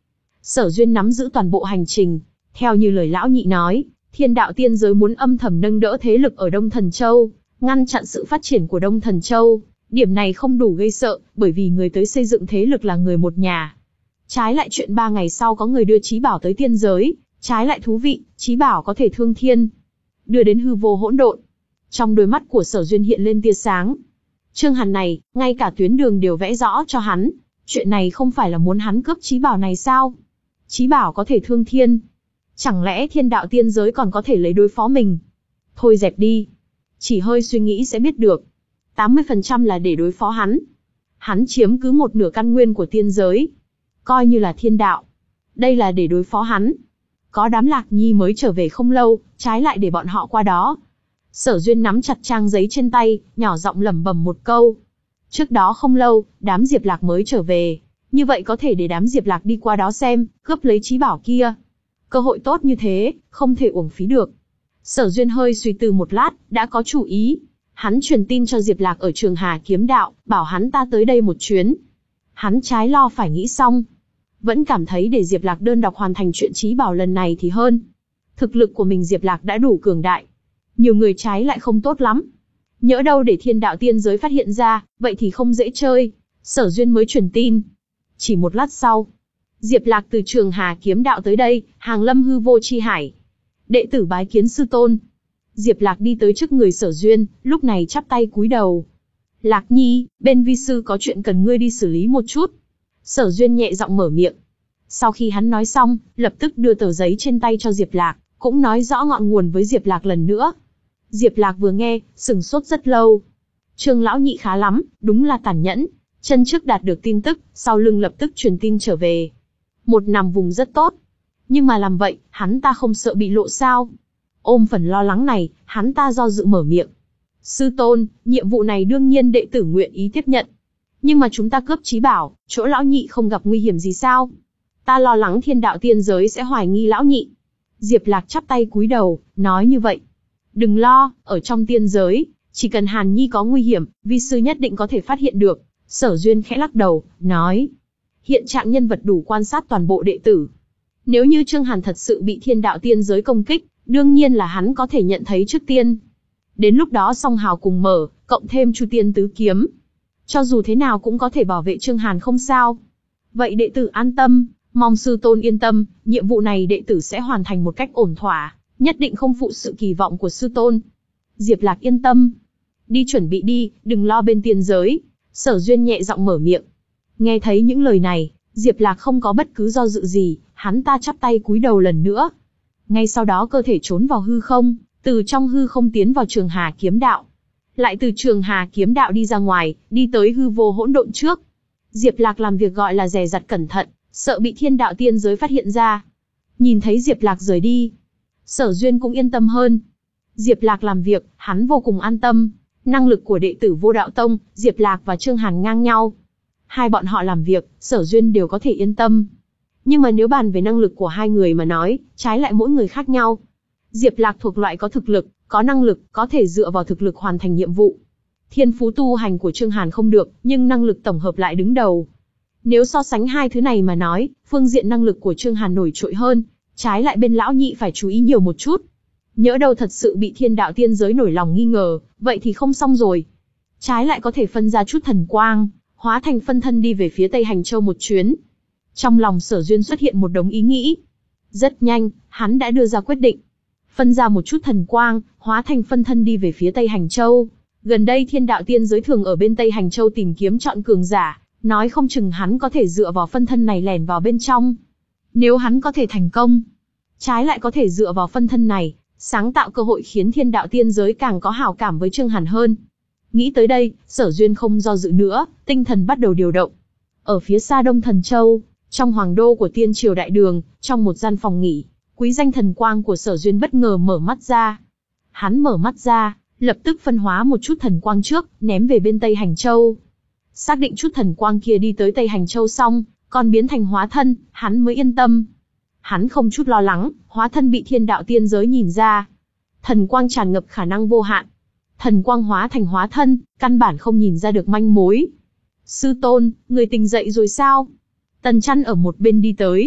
Sở Duyên nắm giữ toàn bộ hành trình, theo như lời lão nhị nói, Thiên đạo tiên giới muốn âm thầm nâng đỡ thế lực ở Đông Thần Châu, ngăn chặn sự phát triển của Đông Thần Châu. Điểm này không đủ gây sợ, bởi vì người tới xây dựng thế lực là người một nhà. Trái lại chuyện ba ngày sau có người đưa trí bảo tới tiên giới, trái lại thú vị, trí bảo có thể thương thiên, đưa đến hư vô hỗn độn. Trong đôi mắt của Sở Duyên hiện lên tia sáng. Trương Hàn này, ngay cả tuyến đường đều vẽ rõ cho hắn, chuyện này không phải là muốn hắn cướp trí bảo này sao? Trí bảo có thể thương thiên, chẳng lẽ thiên đạo tiên giới còn có thể lấy đối phó mình? Thôi dẹp đi, chỉ hơi suy nghĩ sẽ biết được. tám mươi phần trăm là để đối phó hắn. Hắn chiếm cứ một nửa căn nguyên của tiên giới, coi như là thiên đạo. Đây là để đối phó hắn. Có đám Lạc Nhi mới trở về không lâu, trái lại để bọn họ qua đó. Sở Duyên nắm chặt trang giấy trên tay, nhỏ giọng lẩm bẩm một câu. Trước đó không lâu, đám Diệp Lạc mới trở về. Như vậy có thể để đám Diệp Lạc đi qua đó xem, cướp lấy trí bảo kia. Cơ hội tốt như thế, không thể uổng phí được. Sở Duyên hơi suy tư một lát, đã có chủ ý. Hắn truyền tin cho Diệp Lạc ở Trường Hà Kiếm Đạo, bảo hắn ta tới đây một chuyến. Hắn trái lo phải nghĩ xong, vẫn cảm thấy để Diệp Lạc đơn độc hoàn thành chuyện trí bảo lần này thì hơn. Thực lực của mình Diệp Lạc đã đủ cường đại, nhiều người trái lại không tốt lắm. Nhỡ đâu để thiên đạo tiên giới phát hiện ra, vậy thì không dễ chơi. Sở Duyên mới truyền tin. Chỉ một lát sau, Diệp Lạc từ Trường Hà Kiếm Đạo tới đây, hàng lâm hư vô chi hải. Đệ tử bái kiến sư tôn. Diệp Lạc đi tới trước người Sở Duyên, lúc này chắp tay cúi đầu. Lạc Nhi, bên vi sư có chuyện cần ngươi đi xử lý một chút. Sở Duyên nhẹ giọng mở miệng. Sau khi hắn nói xong, lập tức đưa tờ giấy trên tay cho Diệp Lạc, cũng nói rõ ngọn nguồn với Diệp Lạc lần nữa. Diệp Lạc vừa nghe, sừng sốt rất lâu. Trương lão nhị khá lắm, đúng là tàn nhẫn. Chân trước đạt được tin tức, sau lưng lập tức truyền tin trở về. Một nằm vùng rất tốt. Nhưng mà làm vậy, hắn ta không sợ bị lộ sao? Ôm phần lo lắng này, hắn ta do dự mở miệng. Sư tôn, nhiệm vụ này đương nhiên đệ tử nguyện ý tiếp nhận. Nhưng mà chúng ta cướp trí bảo, chỗ lão nhị không gặp nguy hiểm gì sao? Ta lo lắng thiên đạo tiên giới sẽ hoài nghi lão nhị. Diệp Lạc chắp tay cúi đầu, nói như vậy. Đừng lo, ở trong tiên giới, chỉ cần Hàn Nhi có nguy hiểm, vi sư nhất định có thể phát hiện được. Sở Duyên khẽ lắc đầu, nói. Hiện trạng nhân vật đủ quan sát toàn bộ đệ tử. Nếu như Trương Hàn thật sự bị thiên đạo tiên giới công kích, đương nhiên là hắn có thể nhận thấy trước tiên. Đến lúc đó song hào cùng mở, cộng thêm Chu Tiên Tứ Kiếm. Cho dù thế nào cũng có thể bảo vệ Trương Hàn không sao. Vậy đệ tử an tâm, mong sư tôn yên tâm, nhiệm vụ này đệ tử sẽ hoàn thành một cách ổn thỏa, nhất định không phụ sự kỳ vọng của sư tôn. Diệp Lạc yên tâm. Đi chuẩn bị đi, đừng lo bên tiên giới. Sở Duyên nhẹ giọng mở miệng. Nghe thấy những lời này, Diệp Lạc không có bất cứ do dự gì, hắn ta chắp tay cúi đầu lần nữa. Ngay sau đó cơ thể trốn vào hư không, từ trong hư không tiến vào Trường Hà Kiếm Đạo. Lại từ Trường Hà Kiếm Đạo đi ra ngoài, đi tới hư vô hỗn độn trước. Diệp Lạc làm việc gọi là dè dặt cẩn thận, sợ bị thiên đạo tiên giới phát hiện ra. Nhìn thấy Diệp Lạc rời đi, Sở Duyên cũng yên tâm hơn. Diệp Lạc làm việc, hắn vô cùng an tâm. Năng lực của đệ tử Vô Đạo Tông, Diệp Lạc và Trương Hàn ngang nhau. Hai bọn họ làm việc, Sở Duyên đều có thể yên tâm. Nhưng mà nếu bàn về năng lực của hai người mà nói, trái lại mỗi người khác nhau. Diệp Lạc thuộc loại có thực lực, có năng lực, có thể dựa vào thực lực hoàn thành nhiệm vụ. Thiên phú tu hành của Trương Hàn không được, nhưng năng lực tổng hợp lại đứng đầu. Nếu so sánh hai thứ này mà nói, phương diện năng lực của Trương Hàn nổi trội hơn, trái lại bên lão nhị phải chú ý nhiều một chút. Nhỡ đâu thật sự bị thiên đạo tiên giới nổi lòng nghi ngờ, vậy thì không xong rồi. Trái lại có thể phân ra chút thần quang, hóa thành phân thân đi về phía Tây Hành Châu một chuyến. Trong lòng Sở Duyên xuất hiện một đống ý nghĩ. Rất nhanh, hắn đã đưa ra quyết định. Phân ra một chút thần quang, hóa thành phân thân đi về phía Tây Hành Châu. Gần đây thiên đạo tiên giới thường ở bên Tây Hành Châu tìm kiếm chọn cường giả, nói không chừng hắn có thể dựa vào phân thân này lẻn vào bên trong. Nếu hắn có thể thành công, trái lại có thể dựa vào phân thân này, sáng tạo cơ hội khiến thiên đạo tiên giới càng có hảo cảm với Trương Hàn hơn. Nghĩ tới đây, Sở Duyên không do dự nữa, tinh thần bắt đầu điều động. Ở phía xa Đông Thần Châu, trong hoàng đô của Tiên Triều Đại Đường, trong một gian phòng nghỉ, quý danh thần quang của Sở Duyên bất ngờ mở mắt ra. Hắn mở mắt ra, lập tức phân hóa một chút thần quang trước, ném về bên Tây Hành Châu. Xác định chút thần quang kia đi tới Tây Hành Châu xong, còn biến thành hóa thân, hắn mới yên tâm. Hắn không chút lo lắng, hóa thân bị thiên đạo tiên giới nhìn ra. Thần quang tràn ngập khả năng vô hạn. Thần quang hóa thành hóa thân, căn bản không nhìn ra được manh mối. Sư tôn, người tỉnh dậy rồi sao? Tần Chăn ở một bên đi tới.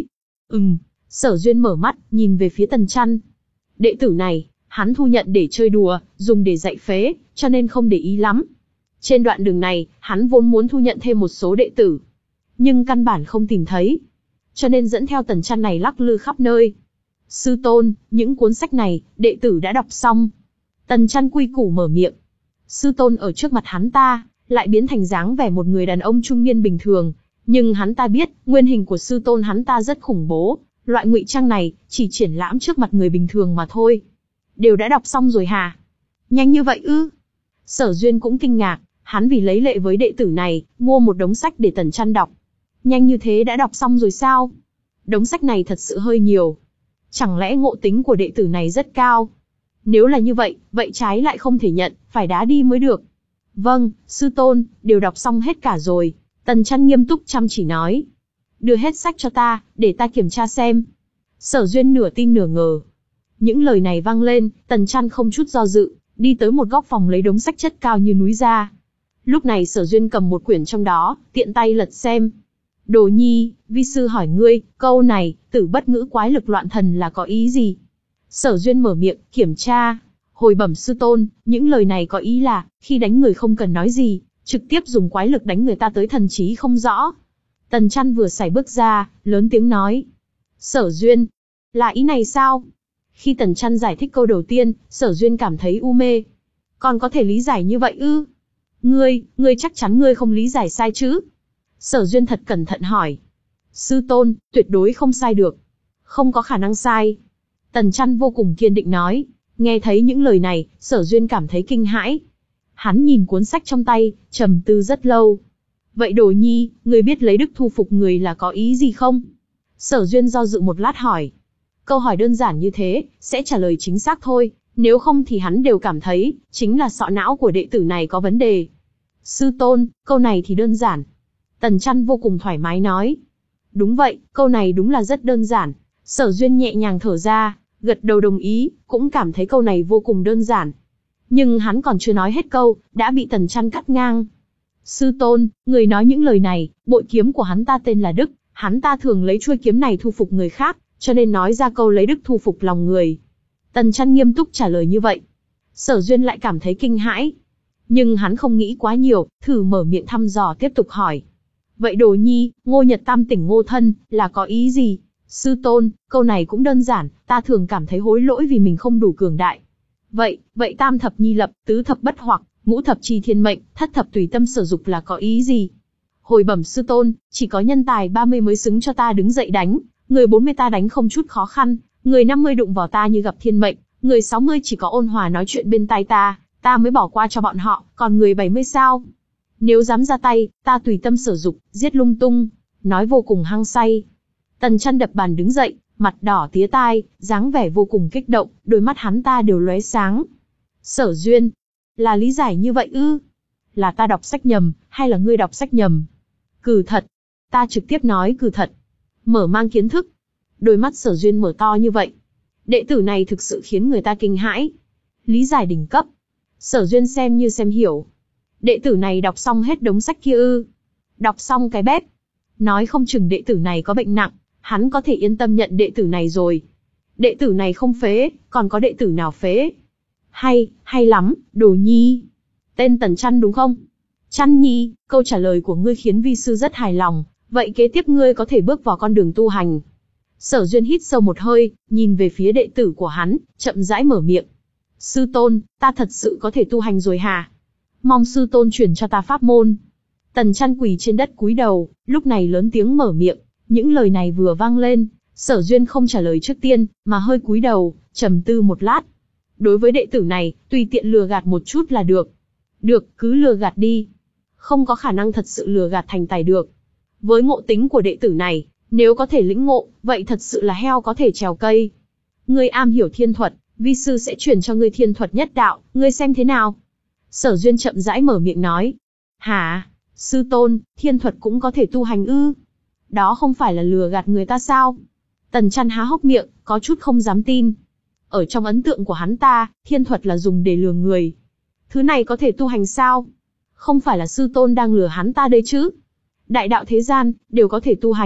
Ừm, Sở Duyên mở mắt, nhìn về phía Tần Chăn. Đệ tử này, hắn thu nhận để chơi đùa, dùng để dạy phế, cho nên không để ý lắm. Trên đoạn đường này, hắn vốn muốn thu nhận thêm một số đệ tử, nhưng căn bản không tìm thấy, cho nên dẫn theo Tần Chăn này lắc lư khắp nơi. Sư tôn, những cuốn sách này, đệ tử đã đọc xong. Tần Chăn quy củ mở miệng. Sư tôn ở trước mặt hắn ta, lại biến thành dáng vẻ một người đàn ông trung niên bình thường, nhưng hắn ta biết, nguyên hình của sư tôn hắn ta rất khủng bố, loại ngụy trang này, chỉ triển lãm trước mặt người bình thường mà thôi. Đều đã đọc xong rồi hả? Nhanh như vậy ư? Sở Duyên cũng kinh ngạc, hắn vì lấy lệ với đệ tử này, mua một đống sách để Tần Chăn đọc. Nhanh như thế đã đọc xong rồi sao? Đống sách này thật sự hơi nhiều. Chẳng lẽ ngộ tính của đệ tử này rất cao? Nếu là như vậy, vậy trái lại không thể nhận, phải đá đi mới được. Vâng, sư tôn, đều đọc xong hết cả rồi. Tần Chăn nghiêm túc chăm chỉ nói. Đưa hết sách cho ta, để ta kiểm tra xem. Sở Duyên nửa tin nửa ngờ. Những lời này vang lên, Tần Chăn không chút do dự, đi tới một góc phòng lấy đống sách chất cao như núi ra. Lúc này Sở Duyên cầm một quyển trong đó, tiện tay lật xem. Đồ nhi, vi sư hỏi ngươi, câu này, tử bất ngữ quái lực loạn thần là có ý gì? Sở Duyên mở miệng, kiểm tra. Hồi bẩm sư tôn, những lời này có ý là, khi đánh người không cần nói gì, trực tiếp dùng quái lực đánh người ta tới thần trí không rõ. Tần Chăn vừa sải bước ra, lớn tiếng nói. Sở Duyên, là ý này sao? Khi Tần Chăn giải thích câu đầu tiên, Sở Duyên cảm thấy u mê. Còn có thể lý giải như vậy ư? Ngươi, ngươi chắc chắn ngươi không lý giải sai chứ? Sở Duyên thật cẩn thận hỏi. Sư tôn, tuyệt đối không sai được. Không có khả năng sai. Tần Chăn vô cùng kiên định nói. Nghe thấy những lời này, Sở Duyên cảm thấy kinh hãi. Hắn nhìn cuốn sách trong tay, trầm tư rất lâu. Vậy Đồ nhi, ngươi biết lấy đức thu phục người là có ý gì không? Sở Duyên do dự một lát hỏi. Câu hỏi đơn giản như thế, sẽ trả lời chính xác thôi, nếu không thì hắn đều cảm thấy, chính là sọ não của đệ tử này có vấn đề. Sư tôn, câu này thì đơn giản. Tần Chăn vô cùng thoải mái nói. Đúng vậy, câu này đúng là rất đơn giản. Sở Duyên nhẹ nhàng thở ra, gật đầu đồng ý, cũng cảm thấy câu này vô cùng đơn giản. Nhưng hắn còn chưa nói hết câu, đã bị Tần Chăn cắt ngang. Sư tôn, người nói những lời này, bội kiếm của hắn ta tên là Đức, hắn ta thường lấy chuôi kiếm này thu phục người khác, cho nên nói ra câu lấy đức thu phục lòng người. Tần Chăn nghiêm túc trả lời như vậy. Sở Duyên lại cảm thấy kinh hãi. Nhưng hắn không nghĩ quá nhiều, thử mở miệng thăm dò tiếp tục hỏi. Vậy Đồ nhi, Ngô Nhật Tam tỉnh Ngô Thân, là có ý gì? Sư tôn, câu này cũng đơn giản, ta thường cảm thấy hối lỗi vì mình không đủ cường đại. Vậy, vậy tam thập nhi lập, tứ thập bất hoặc, ngũ thập chi thiên mệnh, thất thập tùy tâm sở dục là có ý gì? Hồi bẩm sư tôn, chỉ có nhân tài ba mươi mới xứng cho ta đứng dậy đánh, người bốn mươi ta đánh không chút khó khăn, người năm mươi đụng vào ta như gặp thiên mệnh, người sáu mươi chỉ có ôn hòa nói chuyện bên tai ta, ta mới bỏ qua cho bọn họ, còn người bảy mươi sao? Nếu dám ra tay, ta tùy tâm sở dục, giết lung tung, nói vô cùng hăng say. Tần Chăn đập bàn đứng dậy, mặt đỏ tía tai, dáng vẻ vô cùng kích động, đôi mắt hắn ta đều lóe sáng. Sở Duyên, là lý giải như vậy ư? Là ta đọc sách nhầm, hay là ngươi đọc sách nhầm? Cừ thật, ta trực tiếp nói cừ thật. Mở mang kiến thức. Đôi mắt Sở Duyên mở to như vậy. Đệ tử này thực sự khiến người ta kinh hãi. Lý giải đỉnh cấp. Sở Duyên xem như xem hiểu. Đệ tử này đọc xong hết đống sách kia ư? Đọc xong cái bếp. Nói không chừng đệ tử này có bệnh nặng, hắn có thể yên tâm nhận đệ tử này rồi. Đệ tử này không phế, còn có đệ tử nào phế? Hay, hay lắm, Đồ nhi. Tên Tần Chăn đúng không? Chăn nhi, câu trả lời của ngươi khiến vi sư rất hài lòng, vậy kế tiếp ngươi có thể bước vào con đường tu hành. Sở Duyên hít sâu một hơi, nhìn về phía đệ tử của hắn, chậm rãi mở miệng. Sư tôn, ta thật sự có thể tu hành rồi hả? Mong sư tôn truyền cho ta pháp môn. Tần Chăn quỳ trên đất cúi đầu, lúc này lớn tiếng mở miệng. Những lời này vừa vang lên, Sở Duyên không trả lời trước tiên, mà hơi cúi đầu, trầm tư một lát. Đối với đệ tử này, tùy tiện lừa gạt một chút là được. Được, cứ lừa gạt đi. Không có khả năng thật sự lừa gạt thành tài được. Với ngộ tính của đệ tử này, nếu có thể lĩnh ngộ, vậy thật sự là heo có thể trèo cây. Ngươi am hiểu thiên thuật, vi sư sẽ truyền cho ngươi thiên thuật nhất đạo, ngươi xem thế nào? Sở Duyên chậm rãi mở miệng nói. Hả? Sư tôn, thiên thuật cũng có thể tu hành ư? Đó không phải là lừa gạt người ta sao? Tần Chăn há hốc miệng, có chút không dám tin. Ở trong ấn tượng của hắn ta, thiên thuật là dùng để lừa người. Thứ này có thể tu hành sao? Không phải là sư tôn đang lừa hắn ta đây chứ? Đại đạo thế gian, đều có thể tu hành,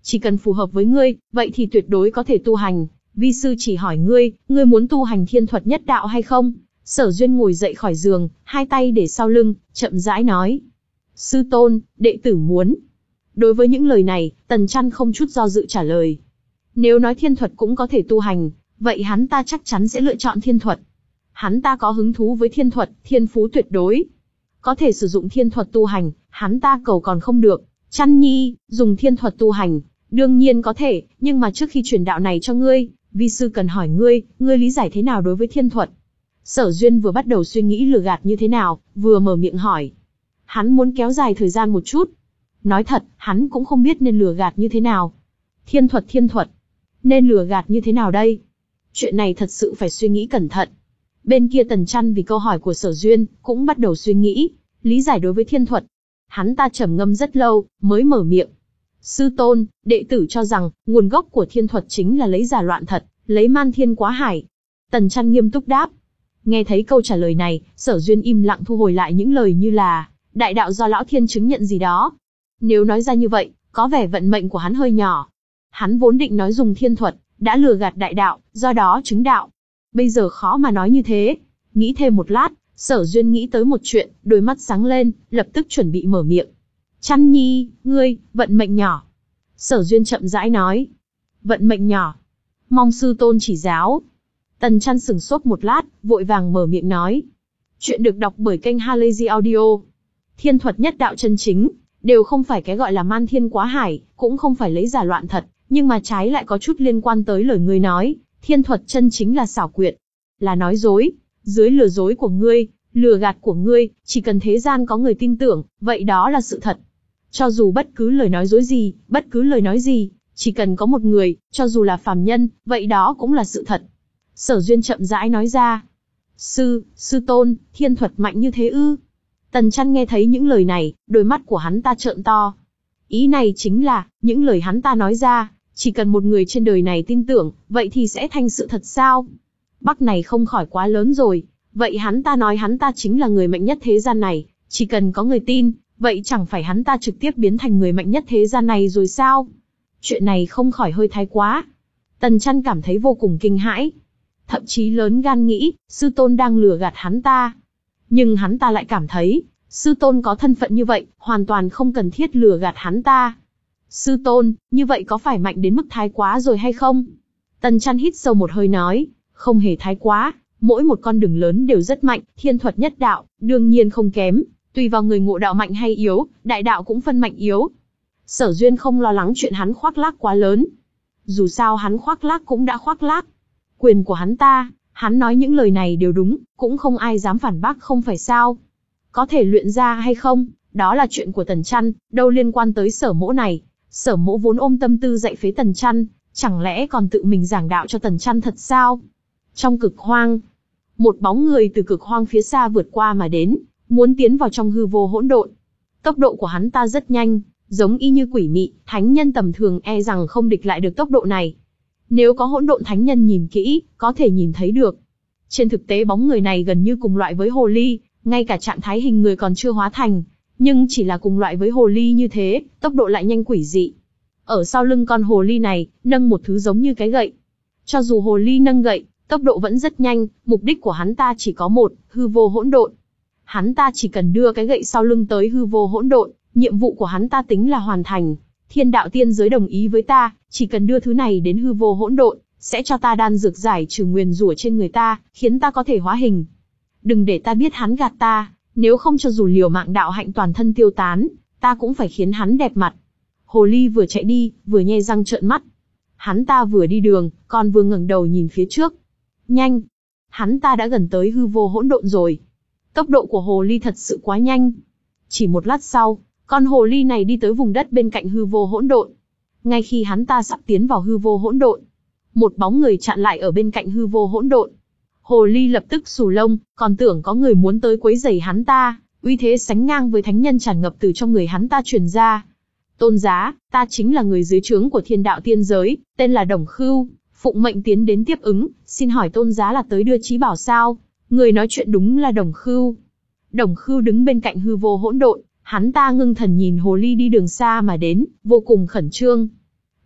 Chỉ cần phù hợp với ngươi, vậy thì tuyệt đối có thể tu hành. Vi sư chỉ hỏi ngươi, ngươi muốn tu hành thiên thuật nhất đạo hay không? Sở Duyên ngồi dậy khỏi giường, hai tay để sau lưng, chậm rãi nói. Sư tôn, đệ tử muốn. Đối với những lời này, Tần Chăn không chút do dự trả lời. Nếu nói thiên thuật cũng có thể tu hành, vậy hắn ta chắc chắn sẽ lựa chọn thiên thuật. Hắn ta có hứng thú với thiên thuật, thiên phú tuyệt đối. Có thể sử dụng thiên thuật tu hành, hắn ta cầu còn không được. Chăn nhi, dùng thiên thuật tu hành, đương nhiên có thể, nhưng mà trước khi truyền đạo này cho ngươi, vi sư cần hỏi ngươi, ngươi lý giải thế nào đối với thiên thuật? Sở Duyên vừa bắt đầu suy nghĩ lừa gạt như thế nào, vừa mở miệng hỏi. Hắn muốn kéo dài thời gian một chút. Nói thật, hắn cũng không biết nên lừa gạt như thế nào. Thiên thuật thiên thuật. Nên lừa gạt như thế nào đây? Chuyện này thật sự phải suy nghĩ cẩn thận. Bên kia Tần Chăn vì câu hỏi của Sở Duyên, cũng bắt đầu suy nghĩ, lý giải đối với thiên thuật. Hắn ta trầm ngâm rất lâu, mới mở miệng. Sư tôn, đệ tử cho rằng, nguồn gốc của thiên thuật chính là lấy giả loạn thật, lấy man thiên quá hải. Tần Chăn nghiêm túc đáp. Nghe thấy câu trả lời này, Sở Duyên im lặng thu hồi lại những lời như là, đại đạo do lão thiên chứng nhận gì đó. Nếu nói ra như vậy, có vẻ vận mệnh của hắn hơi nhỏ. Hắn vốn định nói dùng thiên thuật, đã lừa gạt đại đạo, do đó chứng đạo. Bây giờ khó mà nói như thế. Nghĩ thêm một lát, Sở Duyên nghĩ tới một chuyện, đôi mắt sáng lên, lập tức chuẩn bị mở miệng. Chăn nhi, ngươi, vận mệnh nhỏ. Sở Duyên chậm rãi nói. Vận mệnh nhỏ. Mong sư tôn chỉ giáo. Tần Chăn sửng sốt một lát, vội vàng mở miệng nói. Chuyện được đọc bởi kênh Halazy Audio. Thiên thuật nhất đạo chân chính, đều không phải cái gọi là man thiên quá hải, cũng không phải lấy giả loạn thật, nhưng mà trái lại có chút liên quan tới lời ngươi nói. Thiên thuật chân chính là xảo quyệt, là nói dối. Dưới lừa dối của ngươi, lừa gạt của ngươi, chỉ cần thế gian có người tin tưởng, vậy đó là sự thật. Cho dù bất cứ lời nói dối gì, bất cứ lời nói gì, chỉ cần có một người, cho dù là phàm nhân, vậy đó cũng là sự thật. Sở Duyên chậm rãi nói ra. Sư, sư tôn, thiên thuật mạnh như thế ư? Tần Chăn nghe thấy những lời này, đôi mắt của hắn ta trợn to. Ý này chính là, những lời hắn ta nói ra, chỉ cần một người trên đời này tin tưởng, vậy thì sẽ thành sự thật sao? Bắc này không khỏi quá lớn rồi, vậy hắn ta nói hắn ta chính là người mạnh nhất thế gian này, chỉ cần có người tin, vậy chẳng phải hắn ta trực tiếp biến thành người mạnh nhất thế gian này rồi sao? Chuyện này không khỏi hơi thái quá. Tần Chăn cảm thấy vô cùng kinh hãi. Thậm chí lớn gan nghĩ, sư tôn đang lừa gạt hắn ta. Nhưng hắn ta lại cảm thấy, sư tôn có thân phận như vậy, hoàn toàn không cần thiết lừa gạt hắn ta. Sư tôn, như vậy có phải mạnh đến mức thái quá rồi hay không? Tần Chăn hít sâu một hơi nói, không hề thái quá, mỗi một con đường lớn đều rất mạnh, thiên thuật nhất đạo, đương nhiên không kém, tùy vào người ngộ đạo mạnh hay yếu, đại đạo cũng phân mạnh yếu. Sở Duyên không lo lắng chuyện hắn khoác lác quá lớn. Dù sao hắn khoác lác cũng đã khoác lác. Quyền của hắn ta, hắn nói những lời này đều đúng, cũng không ai dám phản bác không phải sao. Có thể luyện ra hay không, đó là chuyện của Tần Chăn, đâu liên quan tới Sở Mỗ này. Sở Mỗ vốn ôm tâm tư dạy phế Tần Chăn, chẳng lẽ còn tự mình giảng đạo cho Tần Chăn thật sao? Trong cực hoang, một bóng người từ cực hoang phía xa vượt qua mà đến, muốn tiến vào trong hư vô hỗn độn. Tốc độ của hắn ta rất nhanh, giống y như quỷ mị, thánh nhân tầm thường e rằng không địch lại được tốc độ này. Nếu có hỗn độn thánh nhân nhìn kỹ, có thể nhìn thấy được. Trên thực tế bóng người này gần như cùng loại với hồ ly, ngay cả trạng thái hình người còn chưa hóa thành, nhưng chỉ là cùng loại với hồ ly như thế, tốc độ lại nhanh quỷ dị. Ở sau lưng con hồ ly này, nâng một thứ giống như cái gậy. Cho dù hồ ly nâng gậy, tốc độ vẫn rất nhanh, mục đích của hắn ta chỉ có một, hư vô hỗn độn. Hắn ta chỉ cần đưa cái gậy sau lưng tới hư vô hỗn độn, nhiệm vụ của hắn ta tính là hoàn thành. Thiên đạo tiên giới đồng ý với ta, chỉ cần đưa thứ này đến hư vô hỗn độn, sẽ cho ta đan dược giải trừ nguyền rủa trên người ta, khiến ta có thể hóa hình. Đừng để ta biết hắn gạt ta, nếu không cho dù liều mạng đạo hạnh toàn thân tiêu tán, ta cũng phải khiến hắn đẹp mặt. Hồ ly vừa chạy đi, vừa nhe răng trợn mắt. Hắn ta vừa đi đường, còn vừa ngẩng đầu nhìn phía trước. Nhanh! Hắn ta đã gần tới hư vô hỗn độn rồi. Tốc độ của hồ ly thật sự quá nhanh. Chỉ một lát sau, con hồ ly này đi tới vùng đất bên cạnh hư vô hỗn độn. Ngay khi hắn ta sắp tiến vào hư vô hỗn độn, một bóng người chặn lại ở bên cạnh hư vô hỗn độn. Hồ ly lập tức xù lông, còn tưởng có người muốn tới quấy rầy hắn ta, uy thế sánh ngang với thánh nhân tràn ngập từ trong người hắn ta truyền ra. Tôn giá, ta chính là người dưới trướng của thiên đạo tiên giới, tên là Đồng Khưu, phụng mệnh tiến đến tiếp ứng, xin hỏi tôn giá là tới đưa chí bảo sao? Người nói chuyện đúng là Đồng Khưu. Đồng Khưu đứng bên cạnh hư vô hỗn độn, hắn ta ngưng thần nhìn hồ ly đi đường xa mà đến, vô cùng khẩn trương.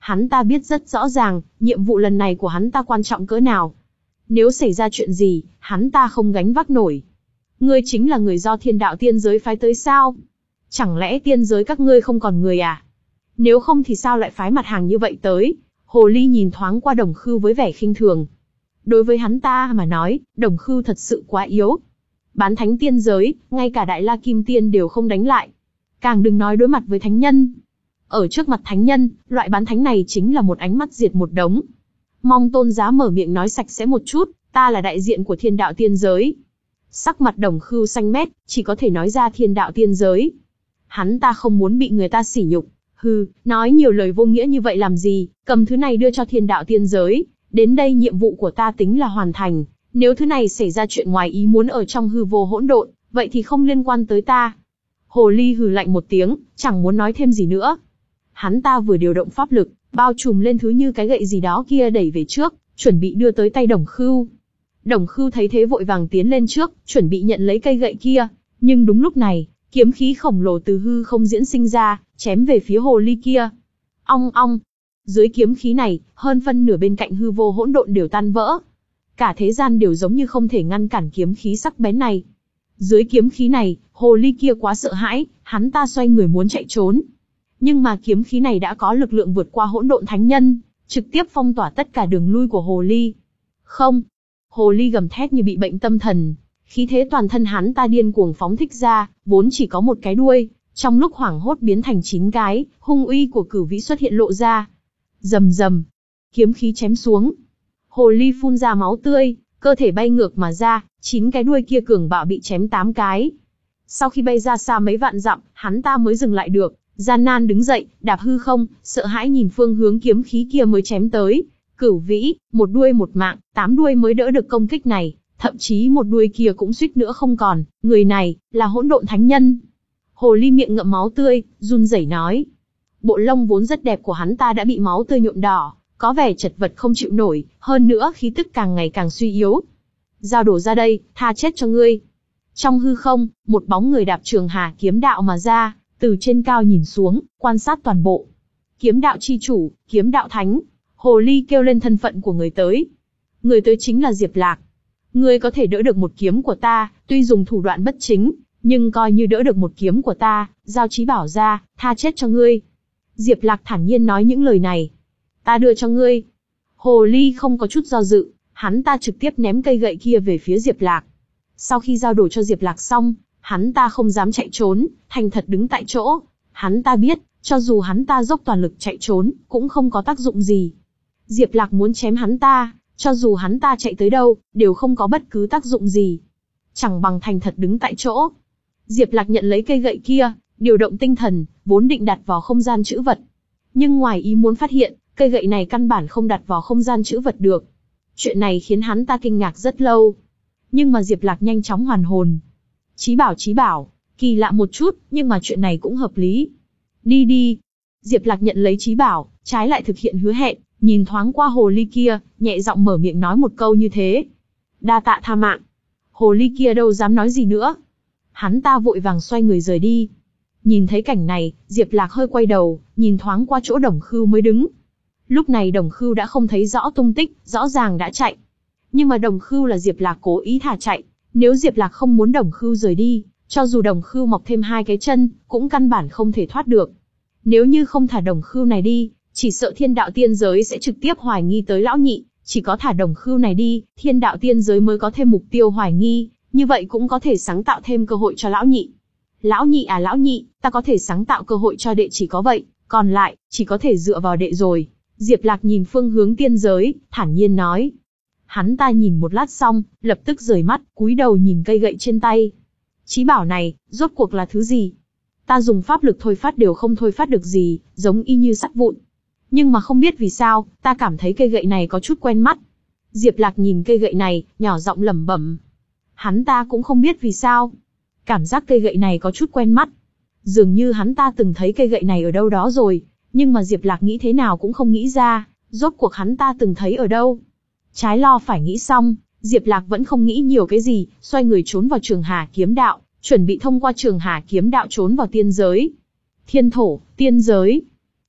Hắn ta biết rất rõ ràng, nhiệm vụ lần này của hắn ta quan trọng cỡ nào. Nếu xảy ra chuyện gì, hắn ta không gánh vác nổi. Ngươi chính là người do thiên đạo tiên giới phái tới sao? Chẳng lẽ tiên giới các ngươi không còn người à? Nếu không thì sao lại phái mặt hàng như vậy tới? Hồ ly nhìn thoáng qua Đồng Khưu với vẻ khinh thường. Đối với hắn ta mà nói, Đồng Khưu thật sự quá yếu. Bán thánh tiên giới, ngay cả Đại La Kim Tiên đều không đánh lại. Càng đừng nói đối mặt với thánh nhân. Ở trước mặt thánh nhân, loại bán thánh này chính là một ánh mắt diệt một đống. Mong tôn giá mở miệng nói sạch sẽ một chút, ta là đại diện của thiên đạo tiên giới. Sắc mặt Đồng Khưu xanh mét, chỉ có thể nói ra thiên đạo tiên giới. Hắn ta không muốn bị người ta sỉ nhục. Hừ, nói nhiều lời vô nghĩa như vậy làm gì, cầm thứ này đưa cho thiên đạo tiên giới. Đến đây nhiệm vụ của ta tính là hoàn thành. Nếu thứ này xảy ra chuyện ngoài ý muốn ở trong hư vô hỗn độn, vậy thì không liên quan tới ta. Hồ ly hừ lạnh một tiếng, chẳng muốn nói thêm gì nữa. Hắn ta vừa điều động pháp lực, bao trùm lên thứ như cái gậy gì đó kia đẩy về trước, chuẩn bị đưa tới tay Đồng Khưu. Đồng Khưu thấy thế vội vàng tiến lên trước, chuẩn bị nhận lấy cây gậy kia. Nhưng đúng lúc này, kiếm khí khổng lồ từ hư không diễn sinh ra, chém về phía hồ ly kia. Ong ong. Dưới kiếm khí này, hơn phân nửa bên cạnh hư vô hỗn độn đều tan vỡ. Cả thế gian đều giống như không thể ngăn cản kiếm khí sắc bén này. Dưới kiếm khí này, hồ ly kia quá sợ hãi, hắn ta xoay người muốn chạy trốn. Nhưng mà kiếm khí này đã có lực lượng vượt qua hỗn độn thánh nhân, trực tiếp phong tỏa tất cả đường lui của hồ ly. Không! Hồ ly gầm thét như bị bệnh tâm thần. Khí thế toàn thân hắn ta điên cuồng phóng thích ra, vốn chỉ có một cái đuôi, trong lúc hoảng hốt biến thành chín cái, hung uy của Cửu Vĩ xuất hiện lộ ra. Rầm rầm, kiếm khí chém xuống. Hồ ly phun ra máu tươi, cơ thể bay ngược mà ra, chín cái đuôi kia cường bạo bị chém tám cái. Sau khi bay ra xa mấy vạn dặm, hắn ta mới dừng lại được, gian nan đứng dậy, đạp hư không, sợ hãi nhìn phương hướng kiếm khí kia mới chém tới. Cửu Vĩ, một đuôi một mạng, tám đuôi mới đỡ được công kích này, thậm chí một đuôi kia cũng suýt nữa không còn, người này, là hỗn độn thánh nhân. Hồ ly miệng ngậm máu tươi, run rẩy nói. Bộ lông vốn rất đẹp của hắn ta đã bị máu tươi nhuộm đỏ, có vẻ chật vật không chịu nổi, hơn nữa khí tức càng ngày càng suy yếu. Giao đổ ra đây, tha chết cho ngươi. Trong hư không, một bóng người đạp trường hà kiếm đạo mà ra, từ trên cao nhìn xuống, quan sát toàn bộ. Kiếm đạo chi chủ, kiếm đạo thánh. Hồ ly kêu lên thân phận của người tới. Người tới chính là Diệp Lạc. Ngươi có thể đỡ được một kiếm của ta, tuy dùng thủ đoạn bất chính, nhưng coi như đỡ được một kiếm của ta, giao chí bảo ra, tha chết cho ngươi. Diệp Lạc thản nhiên nói những lời này. Ta đưa cho ngươi. Hồ ly không có chút do dự, hắn ta trực tiếp ném cây gậy kia về phía Diệp Lạc. Sau khi giao đổ cho Diệp Lạc xong, hắn ta không dám chạy trốn, thành thật đứng tại chỗ. Hắn ta biết, cho dù hắn ta dốc toàn lực chạy trốn, cũng không có tác dụng gì. Diệp Lạc muốn chém hắn ta, cho dù hắn ta chạy tới đâu, đều không có bất cứ tác dụng gì. Chẳng bằng thành thật đứng tại chỗ. Diệp Lạc nhận lấy cây gậy kia, điều động tinh thần, vốn định đặt vào không gian trữ vật. Nhưng ngoài ý muốn phát hiện, cây gậy này căn bản không đặt vào không gian trữ vật được. Chuyện này khiến hắn ta kinh ngạc rất lâu. Nhưng mà Diệp Lạc nhanh chóng hoàn hồn. Chí bảo chí bảo, kỳ lạ một chút, nhưng mà chuyện này cũng hợp lý. Đi đi. Diệp Lạc nhận lấy chí bảo, trái lại thực hiện hứa hẹn, nhìn thoáng qua hồ ly kia, nhẹ giọng mở miệng nói một câu như thế. Đa tạ tha mạng. Hồ ly kia đâu dám nói gì nữa. Hắn ta vội vàng xoay người rời đi. Nhìn thấy cảnh này, Diệp Lạc hơi quay đầu, nhìn thoáng qua chỗ Đồng Khưu mới đứng. Lúc này Đồng Khưu đã không thấy rõ tung tích, rõ ràng đã chạy. Nhưng mà Đồng Khưu là Diệp Lạc cố ý thả chạy. Nếu Diệp Lạc không muốn Đồng Khưu rời đi, cho dù Đồng Khưu mọc thêm hai cái chân, cũng căn bản không thể thoát được. Nếu như không thả Đồng Khưu này đi, chỉ sợ thiên đạo tiên giới sẽ trực tiếp hoài nghi tới lão nhị. Chỉ có thả Đồng Khưu này đi, thiên đạo tiên giới mới có thêm mục tiêu hoài nghi, như vậy cũng có thể sáng tạo thêm cơ hội cho lão nhị. Lão nhị à lão nhị, ta có thể sáng tạo cơ hội cho đệ chỉ có vậy, còn lại, chỉ có thể dựa vào đệ rồi. Diệp Lạc nhìn phương hướng tiên giới, thản nhiên nói. Hắn ta nhìn một lát xong, lập tức rời mắt, cúi đầu nhìn cây gậy trên tay. Chí bảo này, rốt cuộc là thứ gì? Ta dùng pháp lực thôi phát đều không thôi phát được gì, giống y như sắt vụn. Nhưng mà không biết vì sao, ta cảm thấy cây gậy này có chút quen mắt. Diệp Lạc nhìn cây gậy này, nhỏ giọng lẩm bẩm. Hắn ta cũng không biết vì sao. Cảm giác cây gậy này có chút quen mắt. Dường như hắn ta từng thấy cây gậy này ở đâu đó rồi, nhưng mà Diệp Lạc nghĩ thế nào cũng không nghĩ ra, rốt cuộc hắn ta từng thấy ở đâu. Trái lo phải nghĩ xong, Diệp Lạc vẫn không nghĩ nhiều cái gì, xoay người trốn vào Trường Hà kiếm đạo, chuẩn bị thông qua Trường Hà kiếm đạo trốn vào tiên giới. Thiên thổ, tiên giới.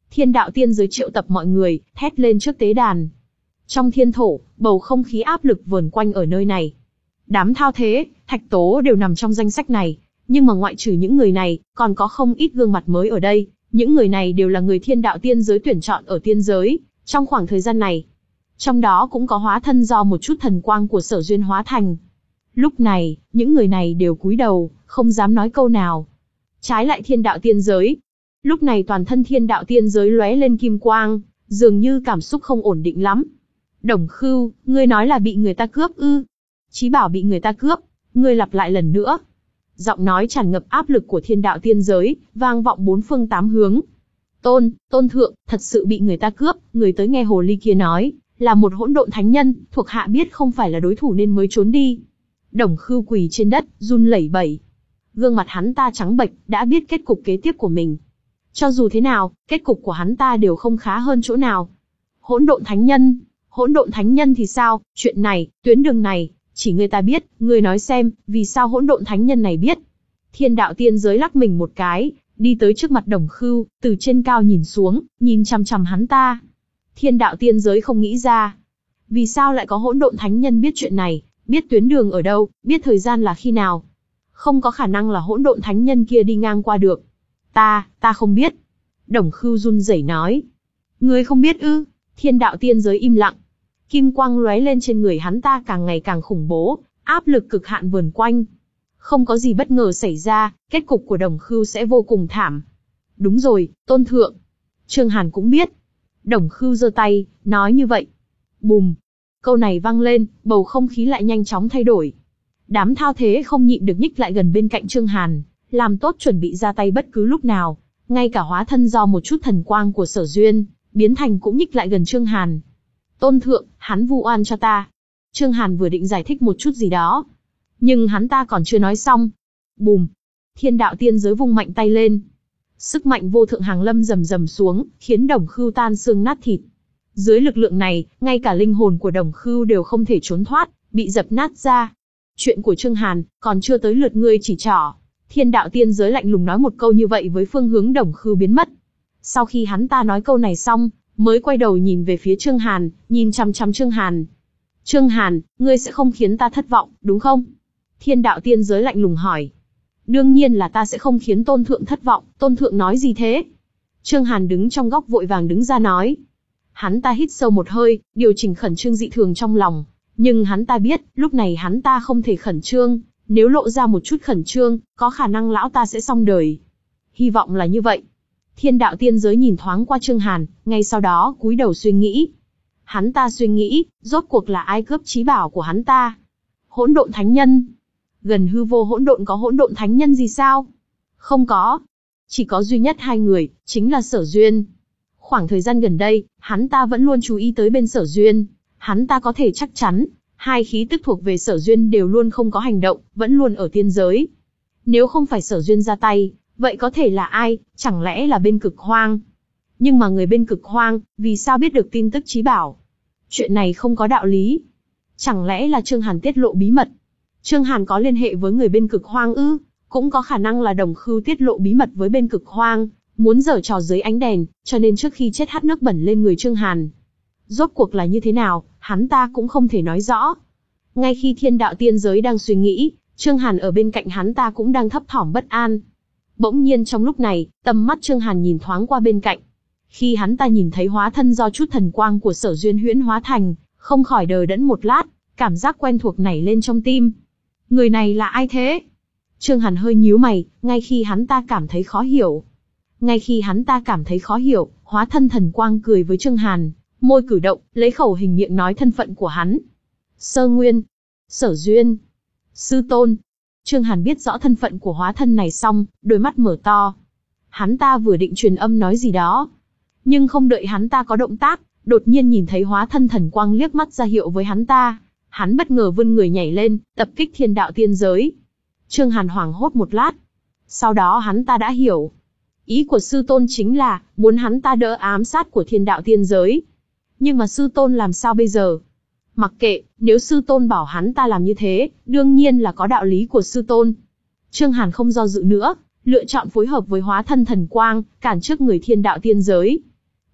Thiên đạo tiên giới triệu tập mọi người, thét lên trước tế đàn. Trong thiên thổ, bầu không khí áp lực vờn quanh ở nơi này. Đám Thao Thế, Thạch Tố đều nằm trong danh sách này, nhưng mà ngoại trừ những người này, còn có không ít gương mặt mới ở đây. Những người này đều là người thiên đạo tiên giới tuyển chọn ở tiên giới, trong khoảng thời gian này. Trong đó cũng có hóa thân do một chút thần quang của Sở Duyên hóa thành. Lúc này, những người này đều cúi đầu, không dám nói câu nào. Trái lại thiên đạo tiên giới. Lúc này toàn thân thiên đạo tiên giới lóe lên kim quang, dường như cảm xúc không ổn định lắm. Đồng Khưu, ngươi nói là bị người ta cướp ư? Chí bảo bị người ta cướp, ngươi lặp lại lần nữa. Giọng nói tràn ngập áp lực của thiên đạo tiên giới, vang vọng bốn phương tám hướng. Tôn, tôn thượng, thật sự bị người ta cướp, người tới nghe hồ ly kia nói, là một hỗn độn thánh nhân, thuộc hạ biết không phải là đối thủ nên mới trốn đi. Đồng Khưu quỳ trên đất, run lẩy bẩy. Gương mặt hắn ta trắng bệch, đã biết kết cục kế tiếp của mình. Cho dù thế nào, kết cục của hắn ta đều không khá hơn chỗ nào. Hỗn độn thánh nhân, hỗn độn thánh nhân thì sao? Chuyện này, tuyến đường này, chỉ người ta biết, ngươi nói xem, vì sao hỗn độn thánh nhân này biết? Thiên đạo tiên giới lắc mình một cái, đi tới trước mặt Đồng Khưu, từ trên cao nhìn xuống, nhìn chằm chằm hắn ta. Thiên đạo tiên giới không nghĩ ra, vì sao lại có hỗn độn thánh nhân biết chuyện này, biết tuyến đường ở đâu, biết thời gian là khi nào. Không có khả năng là hỗn độn thánh nhân kia đi ngang qua được. Ta, ta không biết. Đồng Khưu run rẩy nói. Ngươi không biết ư? Thiên đạo tiên giới im lặng. Kim quang lóe lên trên người hắn ta càng ngày càng khủng bố, áp lực cực hạn vờn quanh. Không có gì bất ngờ xảy ra, kết cục của Đồng Khưu sẽ vô cùng thảm. Đúng rồi, tôn thượng. Trương Hàn cũng biết. Đồng Khưu giơ tay, nói như vậy. Bùm. Câu này vang lên, bầu không khí lại nhanh chóng thay đổi. Đám Thao Thế không nhịn được nhích lại gần bên cạnh Trương Hàn, làm tốt chuẩn bị ra tay bất cứ lúc nào. Ngay cả hóa thân do một chút thần quang của Sở Duyên, biến thành cũng nhích lại gần Trương Hàn. Tôn thượng, hắn vu oan cho ta. Trương Hàn vừa định giải thích một chút gì đó. Nhưng hắn ta còn chưa nói xong. Bùm. Thiên đạo tiên giới vung mạnh tay lên. Sức mạnh vô thượng hàng lâm rầm rầm xuống, khiến Đồng Khưu tan xương nát thịt. Dưới lực lượng này, ngay cả linh hồn của Đồng Khưu đều không thể trốn thoát, bị dập nát ra. Chuyện của Trương Hàn, còn chưa tới lượt ngươi chỉ trỏ. Thiên đạo tiên giới lạnh lùng nói một câu như vậy với phương hướng Đồng Khưu biến mất. Sau khi hắn ta nói câu này xong, mới quay đầu nhìn về phía Trương Hàn, nhìn chằm chằm Trương Hàn. Trương Hàn, ngươi sẽ không khiến ta thất vọng, đúng không? Thiên đạo tiên giới lạnh lùng hỏi. Đương nhiên là ta sẽ không khiến tôn thượng thất vọng, tôn thượng nói gì thế? Trương Hàn đứng trong góc vội vàng đứng ra nói. Hắn ta hít sâu một hơi, điều chỉnh khẩn trương dị thường trong lòng. Nhưng hắn ta biết, lúc này hắn ta không thể khẩn trương, nếu lộ ra một chút khẩn trương, có khả năng lão ta sẽ xong đời. Hy vọng là như vậy. Thiên đạo tiên giới nhìn thoáng qua Trương Hàn, ngay sau đó cúi đầu suy nghĩ. Hắn ta suy nghĩ, rốt cuộc là ai cướp chí bảo của hắn ta? Hỗn độn thánh nhân. Gần hư vô hỗn độn có hỗn độn thánh nhân gì sao? Không có. Chỉ có duy nhất hai người, chính là Sở Duyên. Khoảng thời gian gần đây, hắn ta vẫn luôn chú ý tới bên Sở Duyên. Hắn ta có thể chắc chắn, hai khí tức thuộc về Sở Duyên đều luôn không có hành động, vẫn luôn ở tiên giới. Nếu không phải Sở Duyên ra tay, vậy có thể là ai, chẳng lẽ là bên Cực Hoang? Nhưng mà người bên Cực Hoang, vì sao biết được tin tức chí bảo? Chuyện này không có đạo lý. Chẳng lẽ là Trương Hàn tiết lộ bí mật? Trương Hàn có liên hệ với người bên Cực Hoang ư? Cũng có khả năng là Đồng Khưu tiết lộ bí mật với bên Cực Hoang, muốn giở trò dưới ánh đèn, cho nên trước khi chết hắt nước bẩn lên người Trương Hàn. Rốt cuộc là như thế nào, hắn ta cũng không thể nói rõ. Ngay khi thiên đạo tiên giới đang suy nghĩ, Trương Hàn ở bên cạnh hắn ta cũng đang thấp thỏm bất an. Bỗng nhiên trong lúc này, tầm mắt Trương Hàn nhìn thoáng qua bên cạnh. Khi hắn ta nhìn thấy hóa thân do chút thần quang của Sở Duyên huyễn hóa thành, không khỏi đờ đẫn một lát, cảm giác quen thuộc nảy lên trong tim. Người này là ai thế? Trương Hàn hơi nhíu mày, ngay khi hắn ta cảm thấy khó hiểu. Ngay khi hắn ta cảm thấy khó hiểu, hóa thân thần quang cười với Trương Hàn, môi cử động, lấy khẩu hình miệng nói thân phận của hắn. Sơ Nguyên, Sở Duyên, Sư Tôn. Trương Hàn biết rõ thân phận của hóa thân này xong, đôi mắt mở to. Hắn ta vừa định truyền âm nói gì đó. Nhưng không đợi hắn ta có động tác, đột nhiên nhìn thấy hóa thân thần quang liếc mắt ra hiệu với hắn ta. Hắn bất ngờ vươn người nhảy lên, tập kích thiên đạo tiên giới. Trương Hàn hoảng hốt một lát. Sau đó hắn ta đã hiểu. Ý của Sư Tôn chính là, muốn hắn ta đỡ ám sát của thiên đạo tiên giới. Nhưng mà Sư Tôn làm sao bây giờ? Mặc kệ, nếu Sư Tôn bảo hắn ta làm như thế, đương nhiên là có đạo lý của Sư Tôn. Trương Hàn không do dự nữa, lựa chọn phối hợp với hóa thân thần quang, cản trước người thiên đạo tiên giới.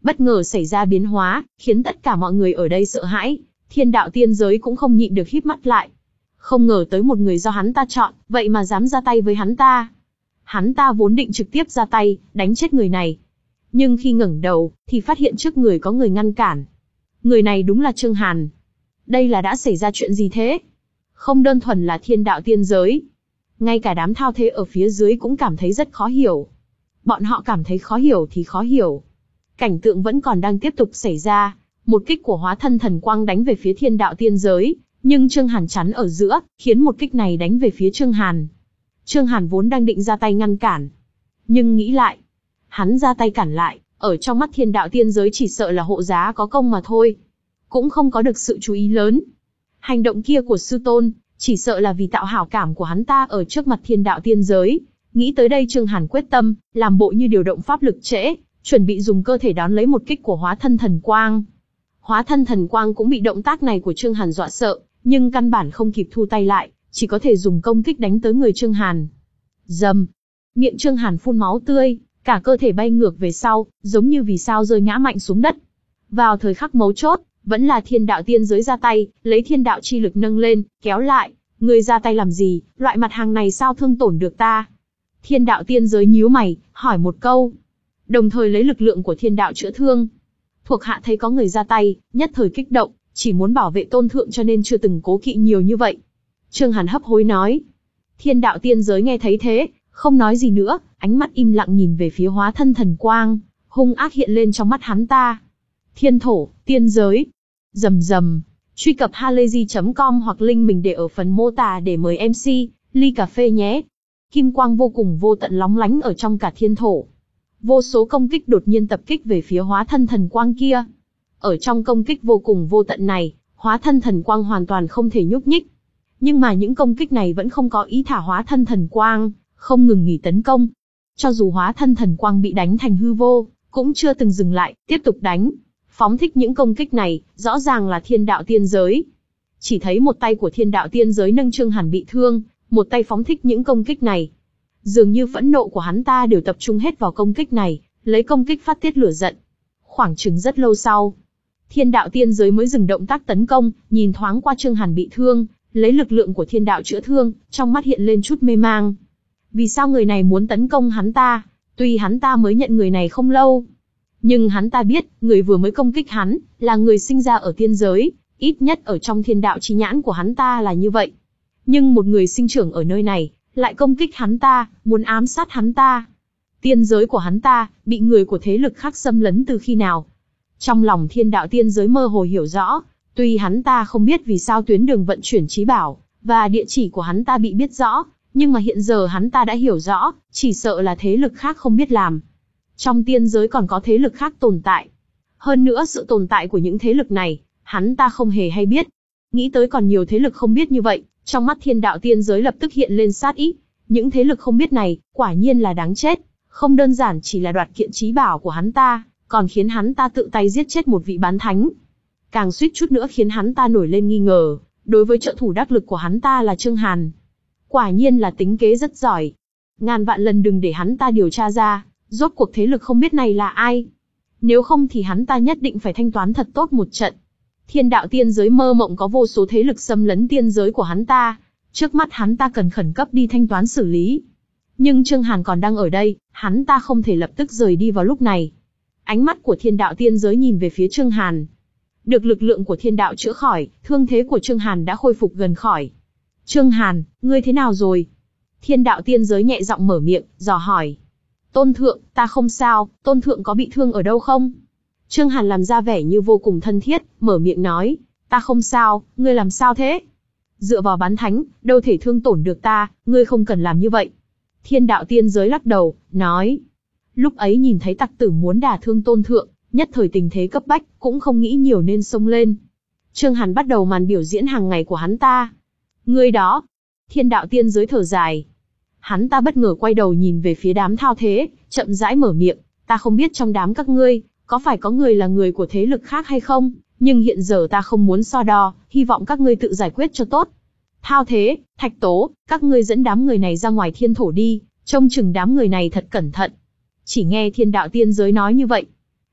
Bất ngờ xảy ra biến hóa, khiến tất cả mọi người ở đây sợ hãi, thiên đạo tiên giới cũng không nhịn được híp mắt lại. Không ngờ tới một người do hắn ta chọn, vậy mà dám ra tay với hắn ta. Hắn ta vốn định trực tiếp ra tay, đánh chết người này. Nhưng khi ngẩng đầu, thì phát hiện trước người có người ngăn cản. Người này đúng là Trương Hàn. Đây là đã xảy ra chuyện gì thế? Không đơn thuần là thiên đạo tiên giới. Ngay cả đám thao thế ở phía dưới cũng cảm thấy rất khó hiểu. Bọn họ cảm thấy khó hiểu thì khó hiểu. Cảnh tượng vẫn còn đang tiếp tục xảy ra. Một kích của hóa thân thần quang đánh về phía thiên đạo tiên giới. Nhưng Trương Hàn chắn ở giữa, khiến một kích này đánh về phía Trương Hàn. Trương Hàn vốn đang định ra tay ngăn cản. Nhưng nghĩ lại. Hắn ra tay cản lại, ở trong mắt thiên đạo tiên giới chỉ sợ là hộ giá có công mà thôi. Cũng không có được sự chú ý lớn. Hành động kia của sư tôn, chỉ sợ là vì tạo hảo cảm của hắn ta ở trước mặt thiên đạo tiên giới. Nghĩ tới đây Trương Hàn quyết tâm, làm bộ như điều động pháp lực trễ, chuẩn bị dùng cơ thể đón lấy một kích của hóa thân thần quang. Hóa thân thần quang cũng bị động tác này của Trương Hàn dọa sợ, nhưng căn bản không kịp thu tay lại, chỉ có thể dùng công kích đánh tới người Trương Hàn. Rầm, miệng Trương Hàn phun máu tươi, cả cơ thể bay ngược về sau, giống như vì sao rơi ngã mạnh xuống đất. Vào thời khắc mấu chốt, vẫn là thiên đạo tiên giới ra tay, lấy thiên đạo chi lực nâng lên, kéo lại. Ngươi ra tay làm gì, loại mặt hàng này sao thương tổn được ta? Thiên đạo tiên giới nhíu mày, hỏi một câu. Đồng thời lấy lực lượng của thiên đạo chữa thương. Thuộc hạ thấy có người ra tay, nhất thời kích động, chỉ muốn bảo vệ tôn thượng cho nên chưa từng cố kỵ nhiều như vậy. Trương Hàn hấp hối nói. Thiên đạo tiên giới nghe thấy thế, không nói gì nữa, ánh mắt im lặng nhìn về phía hóa thân thần quang, hung ác hiện lên trong mắt hắn ta. Thiên thổ, tiên giới. Rầm rầm. Truy cập halayzi chấm com hoặc link mình để ở phần mô tả để mời em xê, ly cà phê nhé. Kim quang vô cùng vô tận lóng lánh ở trong cả thiên thổ. Vô số công kích đột nhiên tập kích về phía hóa thân thần quang kia. Ở trong công kích vô cùng vô tận này, hóa thân thần quang hoàn toàn không thể nhúc nhích. Nhưng mà những công kích này vẫn không có ý thả hóa thân thần quang, không ngừng nghỉ tấn công. Cho dù hóa thân thần quang bị đánh thành hư vô, cũng chưa từng dừng lại, tiếp tục đánh. Phóng thích những công kích này, rõ ràng là thiên đạo tiên giới. Chỉ thấy một tay của thiên đạo tiên giới nâng Trương Hàn bị thương, một tay phóng thích những công kích này. Dường như phẫn nộ của hắn ta đều tập trung hết vào công kích này, lấy công kích phát tiết lửa giận. Khoảng chừng rất lâu sau, thiên đạo tiên giới mới dừng động tác tấn công, nhìn thoáng qua Trương Hàn bị thương, lấy lực lượng của thiên đạo chữa thương, trong mắt hiện lên chút mê mang. Vì sao người này muốn tấn công hắn ta? Tuy hắn ta mới nhận người này không lâu, nhưng hắn ta biết, người vừa mới công kích hắn, là người sinh ra ở tiên giới, ít nhất ở trong thiên đạo chi nhãn của hắn ta là như vậy. Nhưng một người sinh trưởng ở nơi này, lại công kích hắn ta, muốn ám sát hắn ta. Tiên giới của hắn ta, bị người của thế lực khác xâm lấn từ khi nào? Trong lòng thiên đạo tiên giới mơ hồ hiểu rõ, tuy hắn ta không biết vì sao tuyến đường vận chuyển trí bảo, và địa chỉ của hắn ta bị biết rõ, nhưng mà hiện giờ hắn ta đã hiểu rõ, chỉ sợ là thế lực khác không biết làm. Trong tiên giới còn có thế lực khác tồn tại. Hơn nữa sự tồn tại của những thế lực này, hắn ta không hề hay biết. Nghĩ tới còn nhiều thế lực không biết như vậy, trong mắt thiên đạo tiên giới lập tức hiện lên sát ý. Những thế lực không biết này, quả nhiên là đáng chết. Không đơn giản chỉ là đoạt kiện trí bảo của hắn ta, còn khiến hắn ta tự tay giết chết một vị bán thánh. Càng suýt chút nữa khiến hắn ta nổi lên nghi ngờ, đối với trợ thủ đắc lực của hắn ta là Trương Hàn. Quả nhiên là tính kế rất giỏi. Ngàn vạn lần đừng để hắn ta điều tra ra, rốt cuộc thế lực không biết này là ai. Nếu không thì hắn ta nhất định phải thanh toán thật tốt một trận. Thiên đạo tiên giới mơ mộng có vô số thế lực xâm lấn tiên giới của hắn ta. Trước mắt hắn ta cần khẩn cấp đi thanh toán xử lý. Nhưng Trương Hàn còn đang ở đây, hắn ta không thể lập tức rời đi vào lúc này. Ánh mắt của thiên đạo tiên giới nhìn về phía Trương Hàn. Được lực lượng của thiên đạo chữa khỏi, thương thế của Trương Hàn đã khôi phục gần khỏi. Trương Hàn, ngươi thế nào rồi? Thiên đạo tiên giới nhẹ giọng mở miệng, dò hỏi. Tôn thượng, ta không sao, tôn thượng có bị thương ở đâu không? Trương Hàn làm ra vẻ như vô cùng thân thiết, mở miệng nói. Ta không sao, ngươi làm sao thế? Dựa vào bán thánh, đâu thể thương tổn được ta, ngươi không cần làm như vậy. Thiên đạo tiên giới lắc đầu, nói. Lúc ấy nhìn thấy tặc tử muốn đả thương tôn thượng, nhất thời tình thế cấp bách, cũng không nghĩ nhiều nên xông lên. Trương Hàn bắt đầu màn biểu diễn hàng ngày của hắn ta. Ngươi đó. Thiên đạo tiên giới thở dài. Hắn ta bất ngờ quay đầu nhìn về phía đám thao thế, chậm rãi mở miệng. Ta không biết trong đám các ngươi, có phải có người là người của thế lực khác hay không, nhưng hiện giờ ta không muốn so đo, hy vọng các ngươi tự giải quyết cho tốt. Thao thế, Thạch Tố, các ngươi dẫn đám người này ra ngoài thiên thổ đi, trông chừng đám người này thật cẩn thận. Chỉ nghe thiên đạo tiên giới nói như vậy.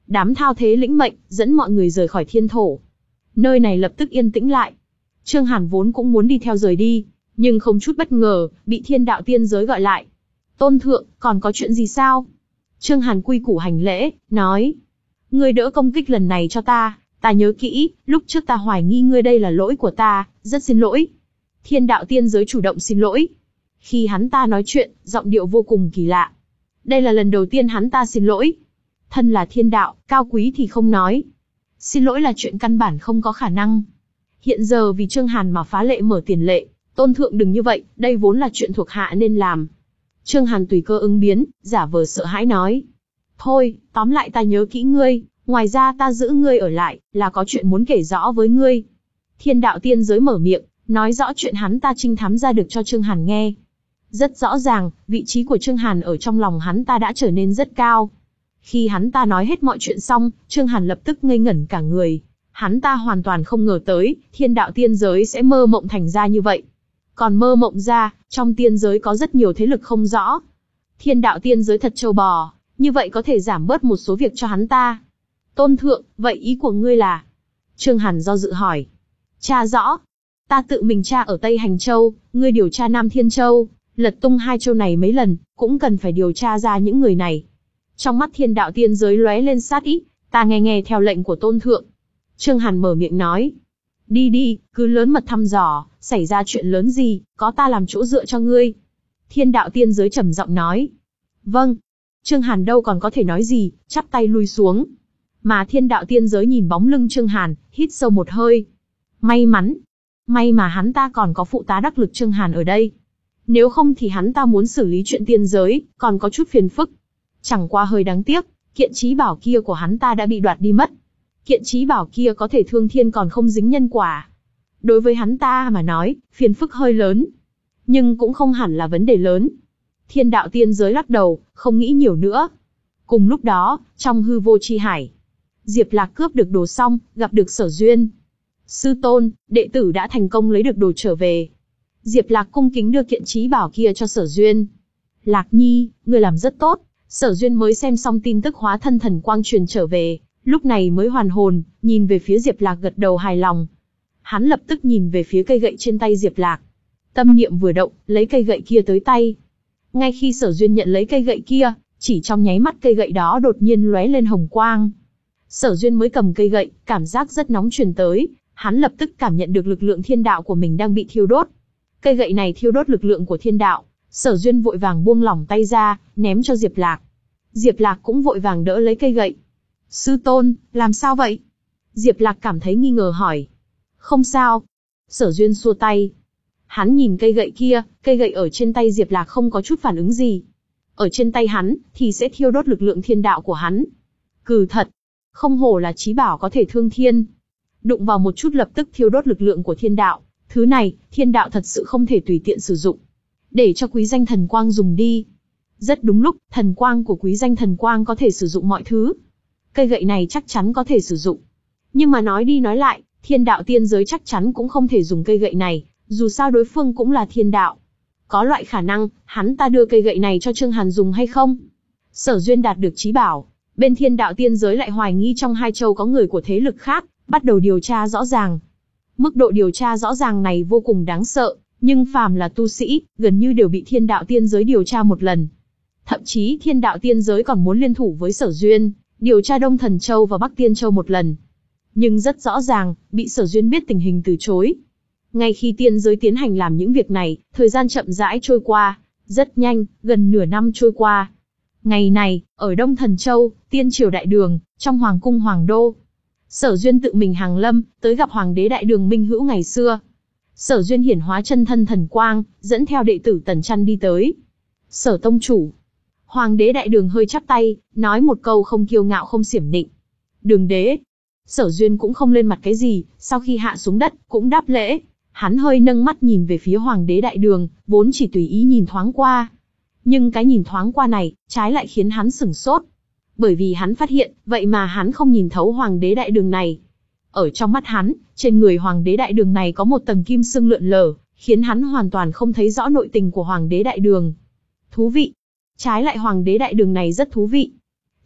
Đám thao thế lĩnh mệnh, dẫn mọi người rời khỏi thiên thổ. Nơi này lập tức yên tĩnh lại. Trương Hàn vốn cũng muốn đi theo rời đi, nhưng không chút bất ngờ, bị thiên đạo tiên giới gọi lại. Tôn thượng, còn có chuyện gì sao? Trương Hàn quy củ hành lễ, nói. Ngươi đỡ công kích lần này cho ta, ta nhớ kỹ, lúc trước ta hoài nghi ngươi đây là lỗi của ta, rất xin lỗi. Thiên đạo tiên giới chủ động xin lỗi. Khi hắn ta nói chuyện, giọng điệu vô cùng kỳ lạ. Đây là lần đầu tiên hắn ta xin lỗi. Thân là thiên đạo, cao quý thì không nói. Xin lỗi là chuyện căn bản không có khả năng. Hiện giờ vì Trương Hàn mà phá lệ mở tiền lệ, tôn thượng đừng như vậy, đây vốn là chuyện thuộc hạ nên làm. Trương Hàn tùy cơ ứng biến, giả vờ sợ hãi nói. Thôi, tóm lại ta nhớ kỹ ngươi, ngoài ra ta giữ ngươi ở lại, là có chuyện muốn kể rõ với ngươi. Thiên đạo tiên giới mở miệng, nói rõ chuyện hắn ta trinh thám ra được cho Trương Hàn nghe. Rất rõ ràng, vị trí của Trương Hàn ở trong lòng hắn ta đã trở nên rất cao. Khi hắn ta nói hết mọi chuyện xong, Trương Hàn lập tức ngây ngẩn cả người. Hắn ta hoàn toàn không ngờ tới, thiên đạo tiên giới sẽ mơ mộng thành ra như vậy. Còn mơ mộng ra, trong tiên giới có rất nhiều thế lực không rõ. Thiên đạo tiên giới thật trâu bò, như vậy có thể giảm bớt một số việc cho hắn ta. Tôn thượng, vậy ý của ngươi là? Trương Hàn do dự hỏi. Tra rõ. Ta tự mình tra ở Tây Hành Châu, ngươi điều tra Nam Thiên Châu, lật tung hai châu này mấy lần, cũng cần phải điều tra ra những người này. Trong mắt thiên đạo tiên giới lóe lên sát ý, ta nghe nghe theo lệnh của tôn thượng. Trương Hàn mở miệng nói. Đi đi, cứ lớn mật thăm dò, xảy ra chuyện lớn gì, có ta làm chỗ dựa cho ngươi. Thiên đạo tiên giới trầm giọng nói. Vâng. Trương Hàn đâu còn có thể nói gì, chắp tay lui xuống. Mà thiên đạo tiên giới nhìn bóng lưng Trương Hàn, hít sâu một hơi. May mắn. May mà hắn ta còn có phụ tá đắc lực Trương Hàn ở đây. Nếu không thì hắn ta muốn xử lý chuyện tiên giới, còn có chút phiền phức. Chẳng qua hơi đáng tiếc, kiện trí bảo kia của hắn ta đã bị đoạt đi mất. Kiện trí bảo kia có thể thương thiên còn không dính nhân quả. Đối với hắn ta mà nói, phiền phức hơi lớn. Nhưng cũng không hẳn là vấn đề lớn. Thiên đạo tiên giới lắc đầu, không nghĩ nhiều nữa. Cùng lúc đó, trong hư vô chi hải, Diệp Lạc cướp được đồ xong, gặp được Sở Duyên. Sư tôn, đệ tử đã thành công lấy được đồ trở về. Diệp Lạc cung kính đưa kiện trí bảo kia cho Sở Duyên. Lạc Nhi, ngươi làm rất tốt. Sở Duyên mới xem xong tin tức hóa thân thần quang truyền trở về, lúc này mới hoàn hồn, nhìn về phía Diệp Lạc gật đầu hài lòng. Hắn lập tức nhìn về phía cây gậy trên tay Diệp Lạc. Tâm niệm vừa động, lấy cây gậy kia tới tay. Ngay khi Sở Duyên nhận lấy cây gậy kia, chỉ trong nháy mắt cây gậy đó đột nhiên lóe lên hồng quang. Sở Duyên mới cầm cây gậy, cảm giác rất nóng truyền tới, hắn lập tức cảm nhận được lực lượng thiên đạo của mình đang bị thiêu đốt. Cây gậy này thiêu đốt lực lượng của thiên đạo, Sở Duyên vội vàng buông lỏng tay ra, ném cho Diệp Lạc. Diệp Lạc cũng vội vàng đỡ lấy cây gậy. Sư tôn, làm sao vậy? Diệp Lạc cảm thấy nghi ngờ hỏi. Không sao. Sở Duyên xua tay. Hắn nhìn cây gậy kia, cây gậy ở trên tay Diệp Lạc không có chút phản ứng gì. Ở trên tay hắn, thì sẽ thiêu đốt lực lượng thiên đạo của hắn. Cừ thật. Không hổ là chí bảo có thể thương thiên. Đụng vào một chút lập tức thiêu đốt lực lượng của thiên đạo. Thứ này, thiên đạo thật sự không thể tùy tiện sử dụng. Để cho quý danh thần quang dùng đi. Rất đúng lúc, thần quang của quý danh thần quang có thể sử dụng mọi thứ. Cây gậy này chắc chắn có thể sử dụng. Nhưng mà nói đi nói lại, thiên đạo tiên giới chắc chắn cũng không thể dùng cây gậy này, dù sao đối phương cũng là thiên đạo. Có loại khả năng, hắn ta đưa cây gậy này cho Trương Hàn dùng hay không? Sở Duyên đạt được chí bảo, bên thiên đạo tiên giới lại hoài nghi trong hai châu có người của thế lực khác, bắt đầu điều tra rõ ràng. Mức độ điều tra rõ ràng này vô cùng đáng sợ, nhưng phàm là tu sĩ, gần như đều bị thiên đạo tiên giới điều tra một lần. Thậm chí thiên đạo tiên giới còn muốn liên thủ với Sở Duyên, điều tra Đông Thần Châu và Bắc Tiên Châu một lần. Nhưng rất rõ ràng, bị Sở Duyên biết tình hình từ chối. Ngay khi tiên giới tiến hành làm những việc này, thời gian chậm rãi trôi qua, rất nhanh, gần nửa năm trôi qua. Ngày này, ở Đông Thần Châu, Tiên Triều Đại Đường, trong Hoàng cung Hoàng Đô. Sở Duyên tự mình hàng lâm, tới gặp Hoàng đế Đại Đường Minh Hữu ngày xưa. Sở Duyên hiển hóa chân thân thần quang, dẫn theo đệ tử Tần Trăn đi tới. Sở tông chủ. Hoàng đế Đại Đường hơi chắp tay, nói một câu không kiêu ngạo không xiểm nịnh. Đường đế. Sở Duyên cũng không lên mặt cái gì, sau khi hạ xuống đất, cũng đáp lễ. Hắn hơi nâng mắt nhìn về phía Hoàng đế Đại Đường, vốn chỉ tùy ý nhìn thoáng qua. Nhưng cái nhìn thoáng qua này, trái lại khiến hắn sửng sốt. Bởi vì hắn phát hiện, vậy mà hắn không nhìn thấu Hoàng đế Đại Đường này. Ở trong mắt hắn, trên người Hoàng đế Đại Đường này có một tầng kim sương lượn lờ, khiến hắn hoàn toàn không thấy rõ nội tình của Hoàng đế Đại Đường. Thú vị. Trái lại Hoàng đế Đại Đường này rất thú vị.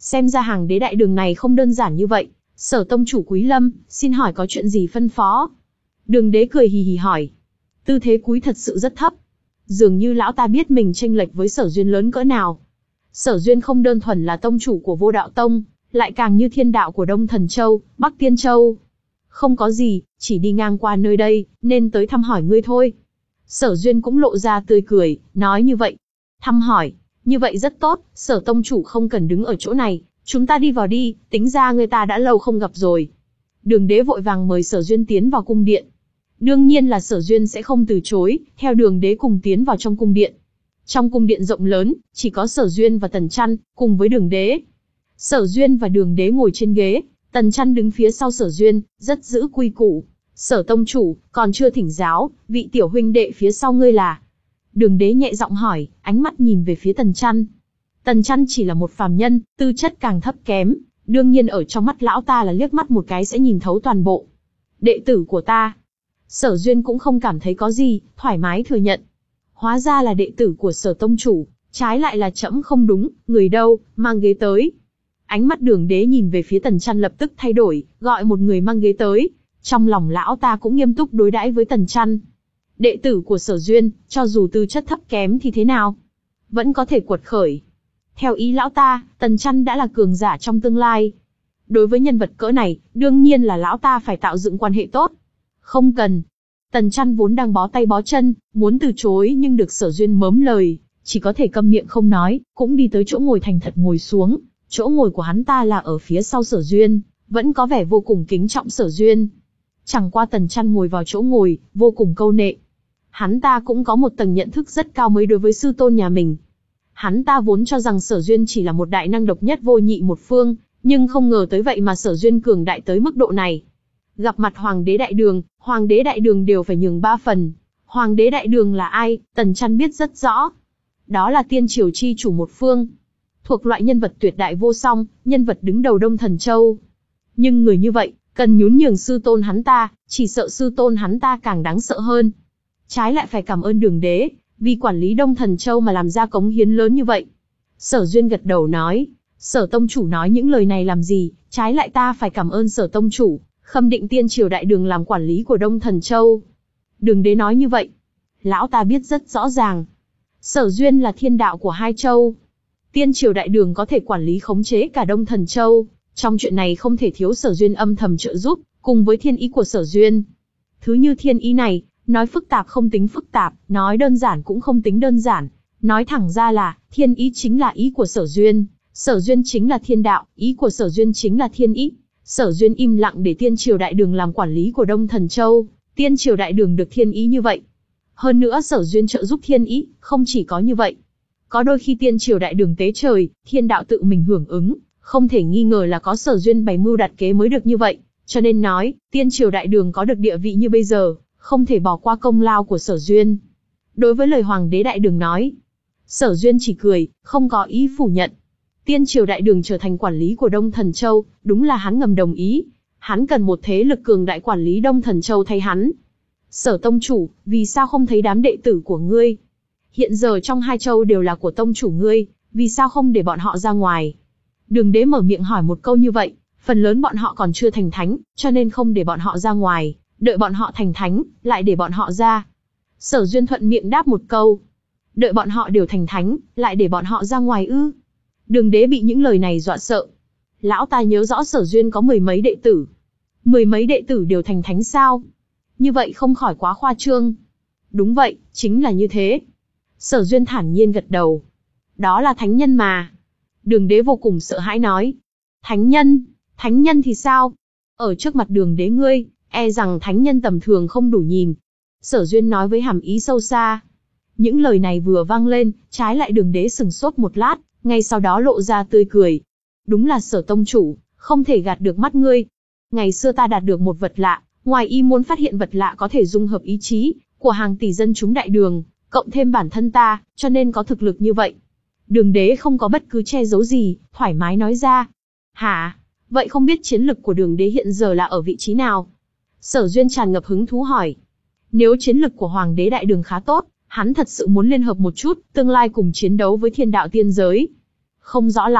Xem ra hàng đế đại đường này không đơn giản như vậy. Sở tông chủ Quý Lâm, xin hỏi có chuyện gì phân phó? Đường đế cười hì hì hỏi. Tư thế cúi thật sự rất thấp. Dường như lão ta biết mình chênh lệch với Sở Duyên lớn cỡ nào. Sở Duyên không đơn thuần là tông chủ của Vô Đạo Tông, lại càng như thiên đạo của Đông Thần Châu, Bắc Tiên Châu. Không có gì, chỉ đi ngang qua nơi đây, nên tới thăm hỏi ngươi thôi. Sở Duyên cũng lộ ra tươi cười, nói như vậy. Thăm hỏi, như vậy rất tốt, Sở tông chủ không cần đứng ở chỗ này, chúng ta đi vào đi, tính ra người ta đã lâu không gặp rồi. Đường đế vội vàng mời Sở Duyên tiến vào cung điện. Đương nhiên là Sở Duyên sẽ không từ chối, theo đường đế cùng tiến vào trong cung điện. Trong cung điện rộng lớn, chỉ có Sở Duyên và Tần Chăn, cùng với đường đế. Sở Duyên và đường đế ngồi trên ghế, Tần Chăn đứng phía sau Sở Duyên, rất giữ quy củ. Sở tông chủ, còn chưa thỉnh giáo, vị tiểu huynh đệ phía sau ngươi là? Đường đế nhẹ giọng hỏi, ánh mắt nhìn về phía Tần Chăn. Tần Chăn chỉ là một phàm nhân, tư chất càng thấp kém, đương nhiên ở trong mắt lão ta là liếc mắt một cái sẽ nhìn thấu toàn bộ. Đệ tử của ta. Sở Duyên cũng không cảm thấy có gì, thoải mái thừa nhận. Hóa ra là đệ tử của Sở tông chủ, trái lại là trẫm không đúng, người đâu, mang ghế tới. Ánh mắt đường đế nhìn về phía Tần Chăn lập tức thay đổi, gọi một người mang ghế tới. Trong lòng lão ta cũng nghiêm túc đối đãi với Tần Chăn. Đệ tử của Sở Duyên, cho dù tư chất thấp kém thì thế nào? Vẫn có thể quật khởi. Theo ý lão ta, Tần Chăn đã là cường giả trong tương lai. Đối với nhân vật cỡ này, đương nhiên là lão ta phải tạo dựng quan hệ tốt. Không cần. Tần Chăn vốn đang bó tay bó chân, muốn từ chối nhưng được Sở Duyên mớm lời, chỉ có thể câm miệng không nói, cũng đi tới chỗ ngồi thành thật ngồi xuống. Chỗ ngồi của hắn ta là ở phía sau Sở Duyên, vẫn có vẻ vô cùng kính trọng Sở Duyên. Chẳng qua Tần Chăn ngồi vào chỗ ngồi, vô cùng câu nệ. Hắn ta cũng có một tầng nhận thức rất cao mới đối với sư tôn nhà mình. Hắn ta vốn cho rằng Sở Duyên chỉ là một đại năng độc nhất vô nhị một phương, nhưng không ngờ tới vậy mà Sở Duyên cường đại tới mức độ này. Gặp mặt Hoàng đế Đại Đường, Hoàng đế Đại Đường đều phải nhường ba phần. Hoàng đế Đại Đường là ai, Tần Chăn biết rất rõ. Đó là tiên triều chi chủ một phương. Thuộc loại nhân vật tuyệt đại vô song, nhân vật đứng đầu Đông Thần Châu. Nhưng người như vậy, cần nhún nhường sư tôn hắn ta, chỉ sợ sư tôn hắn ta càng đáng sợ hơn. Trái lại phải cảm ơn đường đế, vì quản lý Đông Thần Châu mà làm ra cống hiến lớn như vậy. Sở Duyên gật đầu nói, Sở tông chủ nói những lời này làm gì, trái lại ta phải cảm ơn Sở tông chủ, khâm định tiên triều Đại Đường làm quản lý của Đông Thần Châu. Đường đế nói như vậy, lão ta biết rất rõ ràng. Sở Duyên là thiên đạo của hai châu. Tiên triều Đại Đường có thể quản lý khống chế cả Đông Thần Châu. Trong chuyện này không thể thiếu Sở Duyên âm thầm trợ giúp, cùng với thiên ý của Sở Duyên. Thứ như thiên ý này, nói phức tạp không tính phức tạp, nói đơn giản cũng không tính đơn giản. Nói thẳng ra là, thiên ý chính là ý của Sở Duyên, Sở Duyên chính là thiên đạo, ý của Sở Duyên chính là thiên ý. Sở Duyên im lặng để tiên triều Đại Đường làm quản lý của Đông Thần Châu, tiên triều Đại Đường được thiên ý như vậy. Hơn nữa Sở Duyên trợ giúp thiên ý, không chỉ có như vậy. Có đôi khi tiên triều Đại Đường tế trời, thiên đạo tự mình hưởng ứng. Không thể nghi ngờ là có Sở Duyên bày mưu đặt kế mới được như vậy, cho nên nói, tiên triều Đại Đường có được địa vị như bây giờ, không thể bỏ qua công lao của Sở Duyên. Đối với lời Hoàng đế Đại Đường nói, Sở Duyên chỉ cười, không có ý phủ nhận. Tiên triều Đại Đường trở thành quản lý của Đông Thần Châu, đúng là hắn ngầm đồng ý. Hắn cần một thế lực cường đại quản lý Đông Thần Châu thay hắn. Sở tông chủ, vì sao không thấy đám đệ tử của ngươi? Hiện giờ trong hai châu đều là của tông chủ ngươi, vì sao không để bọn họ ra ngoài? Đường đế mở miệng hỏi một câu như vậy, phần lớn bọn họ còn chưa thành thánh, cho nên không để bọn họ ra ngoài, đợi bọn họ thành thánh, lại để bọn họ ra. Sở Duyên thuận miệng đáp một câu. Đợi bọn họ đều thành thánh, lại để bọn họ ra ngoài ư? Đường đế bị những lời này dọa sợ. Lão ta nhớ rõ Sở Duyên có mười mấy đệ tử. Mười mấy đệ tử đều thành thánh sao? Như vậy không khỏi quá khoa trương. Đúng vậy, chính là như thế. Sở Duyên thản nhiên gật đầu. Đó là thánh nhân mà. Đường đế vô cùng sợ hãi nói. Thánh nhân? Thánh nhân thì sao? Ở trước mặt đường đế ngươi, e rằng thánh nhân tầm thường không đủ nhìn. Sở Duyên nói với hàm ý sâu xa. Những lời này vừa vang lên, trái lại đường đế sừng sốt một lát, ngay sau đó lộ ra tươi cười. Đúng là Sở tông chủ, không thể gạt được mắt ngươi. Ngày xưa ta đạt được một vật lạ, ngoài ý muốn phát hiện vật lạ có thể dung hợp ý chí của hàng tỷ dân chúng Đại Đường, cộng thêm bản thân ta, cho nên có thực lực như vậy. Đường đế không có bất cứ che giấu gì, thoải mái nói ra. Hả? Vậy không biết chiến lực của đường đế hiện giờ là ở vị trí nào? Sở Duyên tràn ngập hứng thú hỏi. Nếu chiến lực của Hoàng đế Đại Đường khá tốt, hắn thật sự muốn liên hợp một chút, tương lai cùng chiến đấu với thiên đạo tiên giới. Không rõ lắm,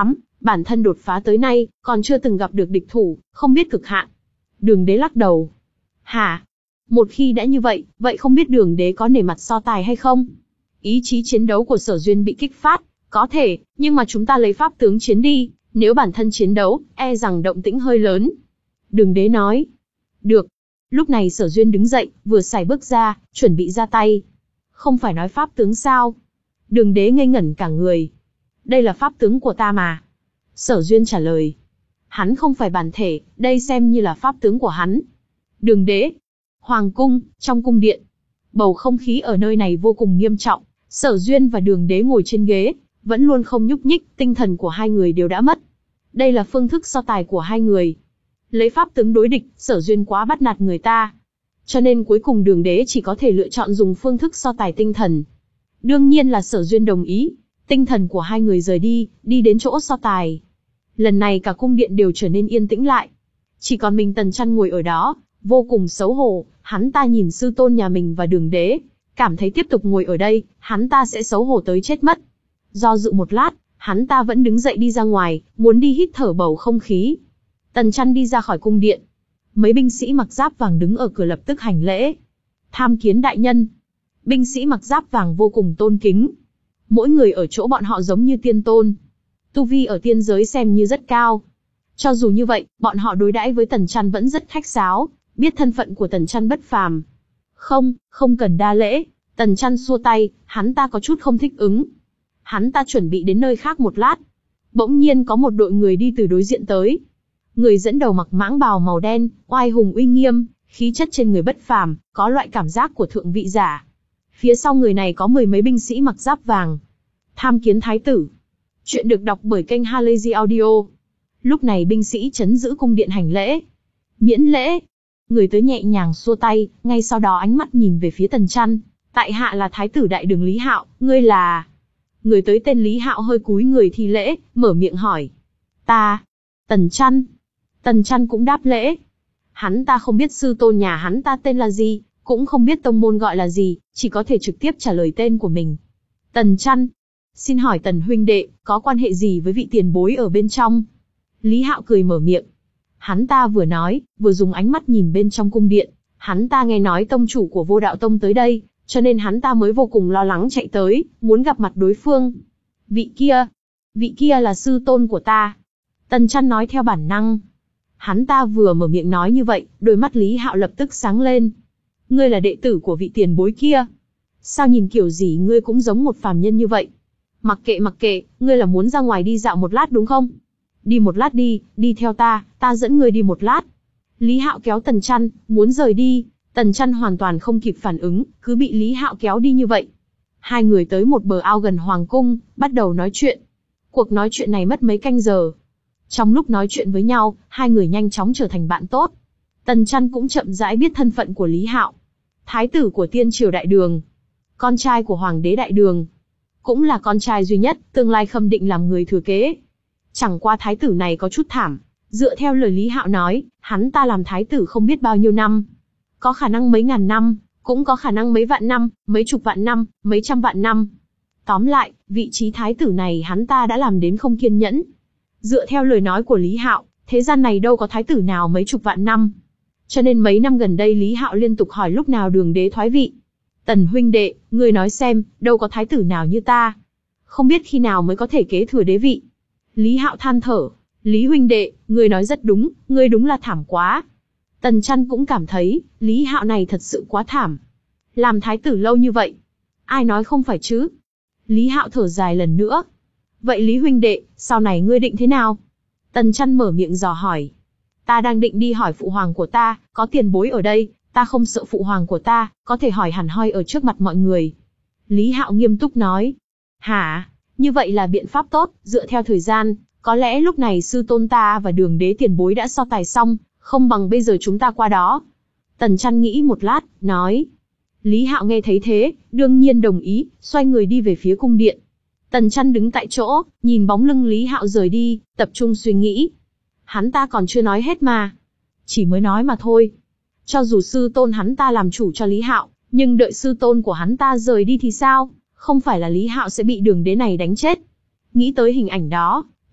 Bản thân đột phá tới nay, còn chưa từng gặp được địch thủ, không biết cực hạn. Đường đế lắc đầu. Hả? Một khi đã như vậy, vậy không biết đường đế có nể mặt so tài hay không? Ý chí chiến đấu của Sở Duyên bị kích phát, có thể, nhưng mà chúng ta lấy pháp tướng chiến đi, nếu bản thân chiến đấu, e rằng động tĩnh hơi lớn. Đường đế nói. Được. Lúc này Sở Duyên đứng dậy, vừa xài bước ra, chuẩn bị ra tay. Không phải nói pháp tướng sao? Đường đế ngây ngẩn cả người. Đây là pháp tướng của ta mà. Sở Duyên trả lời. Hắn không phải bản thể, đây xem như là pháp tướng của hắn. Đường đế. Hoàng cung, trong cung điện. Bầu không khí ở nơi này vô cùng nghiêm trọng. Sở Duyên và đường đế ngồi trên ghế, vẫn luôn không nhúc nhích, tinh thần của hai người đều đã mất. Đây là phương thức so tài của hai người. Lấy pháp tướng đối địch, Sở Duyên quá bắt nạt người ta. Cho nên cuối cùng đường đế chỉ có thể lựa chọn dùng phương thức so tài tinh thần. Đương nhiên là Sở Duyên đồng ý. Tinh thần của hai người rời đi, đi đến chỗ so tài. Lần này cả cung điện đều trở nên yên tĩnh lại. Chỉ còn mình Tần Chăn ngồi ở đó, vô cùng xấu hổ. Hắn ta nhìn sư tôn nhà mình và đường đế, cảm thấy tiếp tục ngồi ở đây, hắn ta sẽ xấu hổ tới chết mất. Do dự một lát, hắn ta vẫn đứng dậy đi ra ngoài, muốn đi hít thở bầu không khí. Tần Chăn đi ra khỏi cung điện. Mấy binh sĩ mặc giáp vàng đứng ở cửa lập tức hành lễ. Tham kiến đại nhân. Binh sĩ mặc giáp vàng vô cùng tôn kính. Mỗi người ở chỗ bọn họ giống như tiên tôn. Tu vi ở tiên giới xem như rất cao. Cho dù như vậy, bọn họ đối đãi với Tần Chăn vẫn rất khách sáo, biết thân phận của Tần Chăn bất phàm. Không, không cần đa lễ. Tần Chăn xua tay, hắn ta có chút không thích ứng. Hắn ta chuẩn bị đến nơi khác một lát. Bỗng nhiên có một đội người đi từ đối diện tới. Người dẫn đầu mặc mãng bào màu đen, oai hùng uy nghiêm, khí chất trên người bất phàm, có loại cảm giác của thượng vị giả. Phía sau người này có mười mấy binh sĩ mặc giáp vàng. Tham kiến thái tử. Chuyện được đọc bởi kênh Halazy Audio. Lúc này binh sĩ trấn giữ cung điện hành lễ. Miễn lễ. Người tới nhẹ nhàng xua tay, ngay sau đó ánh mắt nhìn về phía Tần Chăn. Tại hạ là thái tử đại đường Lý Hạo, ngươi là... Người tới tên Lý Hạo hơi cúi người thi lễ, mở miệng hỏi. Ta. Tần Chăn. Tần Chăn cũng đáp lễ. Hắn ta không biết sư tôn nhà hắn ta tên là gì, cũng không biết tông môn gọi là gì, chỉ có thể trực tiếp trả lời tên của mình. Tần Chăn. Xin hỏi Tần huynh đệ, có quan hệ gì với vị tiền bối ở bên trong? Lý Hạo cười mở miệng. Hắn ta vừa nói, vừa dùng ánh mắt nhìn bên trong cung điện. Hắn ta nghe nói tông chủ của Vô Đạo Tông tới đây, cho nên hắn ta mới vô cùng lo lắng chạy tới, muốn gặp mặt đối phương. Vị kia, vị kia là sư tôn của ta. Tần Chăn nói theo bản năng. Hắn ta vừa mở miệng nói như vậy, đôi mắt Lý Hạo lập tức sáng lên. Ngươi là đệ tử của vị tiền bối kia. Sao nhìn kiểu gì ngươi cũng giống một phàm nhân như vậy? Mặc kệ mặc kệ, ngươi là muốn ra ngoài đi dạo một lát đúng không? Đi một lát đi, đi theo ta, ta dẫn ngươi đi một lát. Lý Hạo kéo Tần Chăn, muốn rời đi. Tần Chăn hoàn toàn không kịp phản ứng, cứ bị Lý Hạo kéo đi như vậy. Hai người tới một bờ ao gần hoàng cung, bắt đầu nói chuyện. Cuộc nói chuyện này mất mấy canh giờ. Trong lúc nói chuyện với nhau, hai người nhanh chóng trở thành bạn tốt. Tần Chăn cũng chậm rãi biết thân phận của Lý Hạo. Thái tử của Tiên Triều Đại Đường. Con trai của Hoàng đế Đại Đường. Cũng là con trai duy nhất, tương lai khâm định làm người thừa kế. Chẳng qua thái tử này có chút thảm. Dựa theo lời Lý Hạo nói, hắn ta làm thái tử không biết bao nhiêu năm. Có khả năng mấy ngàn năm, cũng có khả năng mấy vạn năm, mấy chục vạn năm, mấy trăm vạn năm. Tóm lại, vị trí thái tử này hắn ta đã làm đến không kiên nhẫn. Dựa theo lời nói của Lý Hạo, thế gian này đâu có thái tử nào mấy chục vạn năm. Cho nên mấy năm gần đây Lý Hạo liên tục hỏi lúc nào đường đế thoái vị. Tần huynh đệ, ngươi nói xem, đâu có thái tử nào như ta. Không biết khi nào mới có thể kế thừa đế vị. Lý Hạo than thở, Lý huynh đệ, ngươi nói rất đúng, ngươi đúng là thảm quá. Tần Chăn cũng cảm thấy, Lý Hạo này thật sự quá thảm. Làm thái tử lâu như vậy. Ai nói không phải chứ? Lý Hạo thở dài lần nữa. Vậy Lý huynh đệ, sau này ngươi định thế nào? Tần Chăn mở miệng dò hỏi. Ta đang định đi hỏi phụ hoàng của ta, có tiền bối ở đây, ta không sợ phụ hoàng của ta, có thể hỏi hẳn hoi ở trước mặt mọi người. Lý Hạo nghiêm túc nói. Hả? Như vậy là biện pháp tốt, dựa theo thời gian, có lẽ lúc này sư tôn ta và đường đế tiền bối đã so tài xong, không bằng bây giờ chúng ta qua đó. Tần Chăn nghĩ một lát, nói. Lý Hạo nghe thấy thế, đương nhiên đồng ý, xoay người đi về phía cung điện. Tần Chăn đứng tại chỗ, nhìn bóng lưng Lý Hạo rời đi, tập trung suy nghĩ. Hắn ta còn chưa nói hết mà. Chỉ mới nói mà thôi. Cho dù sư tôn hắn ta làm chủ cho Lý Hạo, nhưng đợi sư tôn của hắn ta rời đi thì sao? Không phải là Lý Hạo sẽ bị đường đế này đánh chết. Nghĩ tới hình ảnh đó,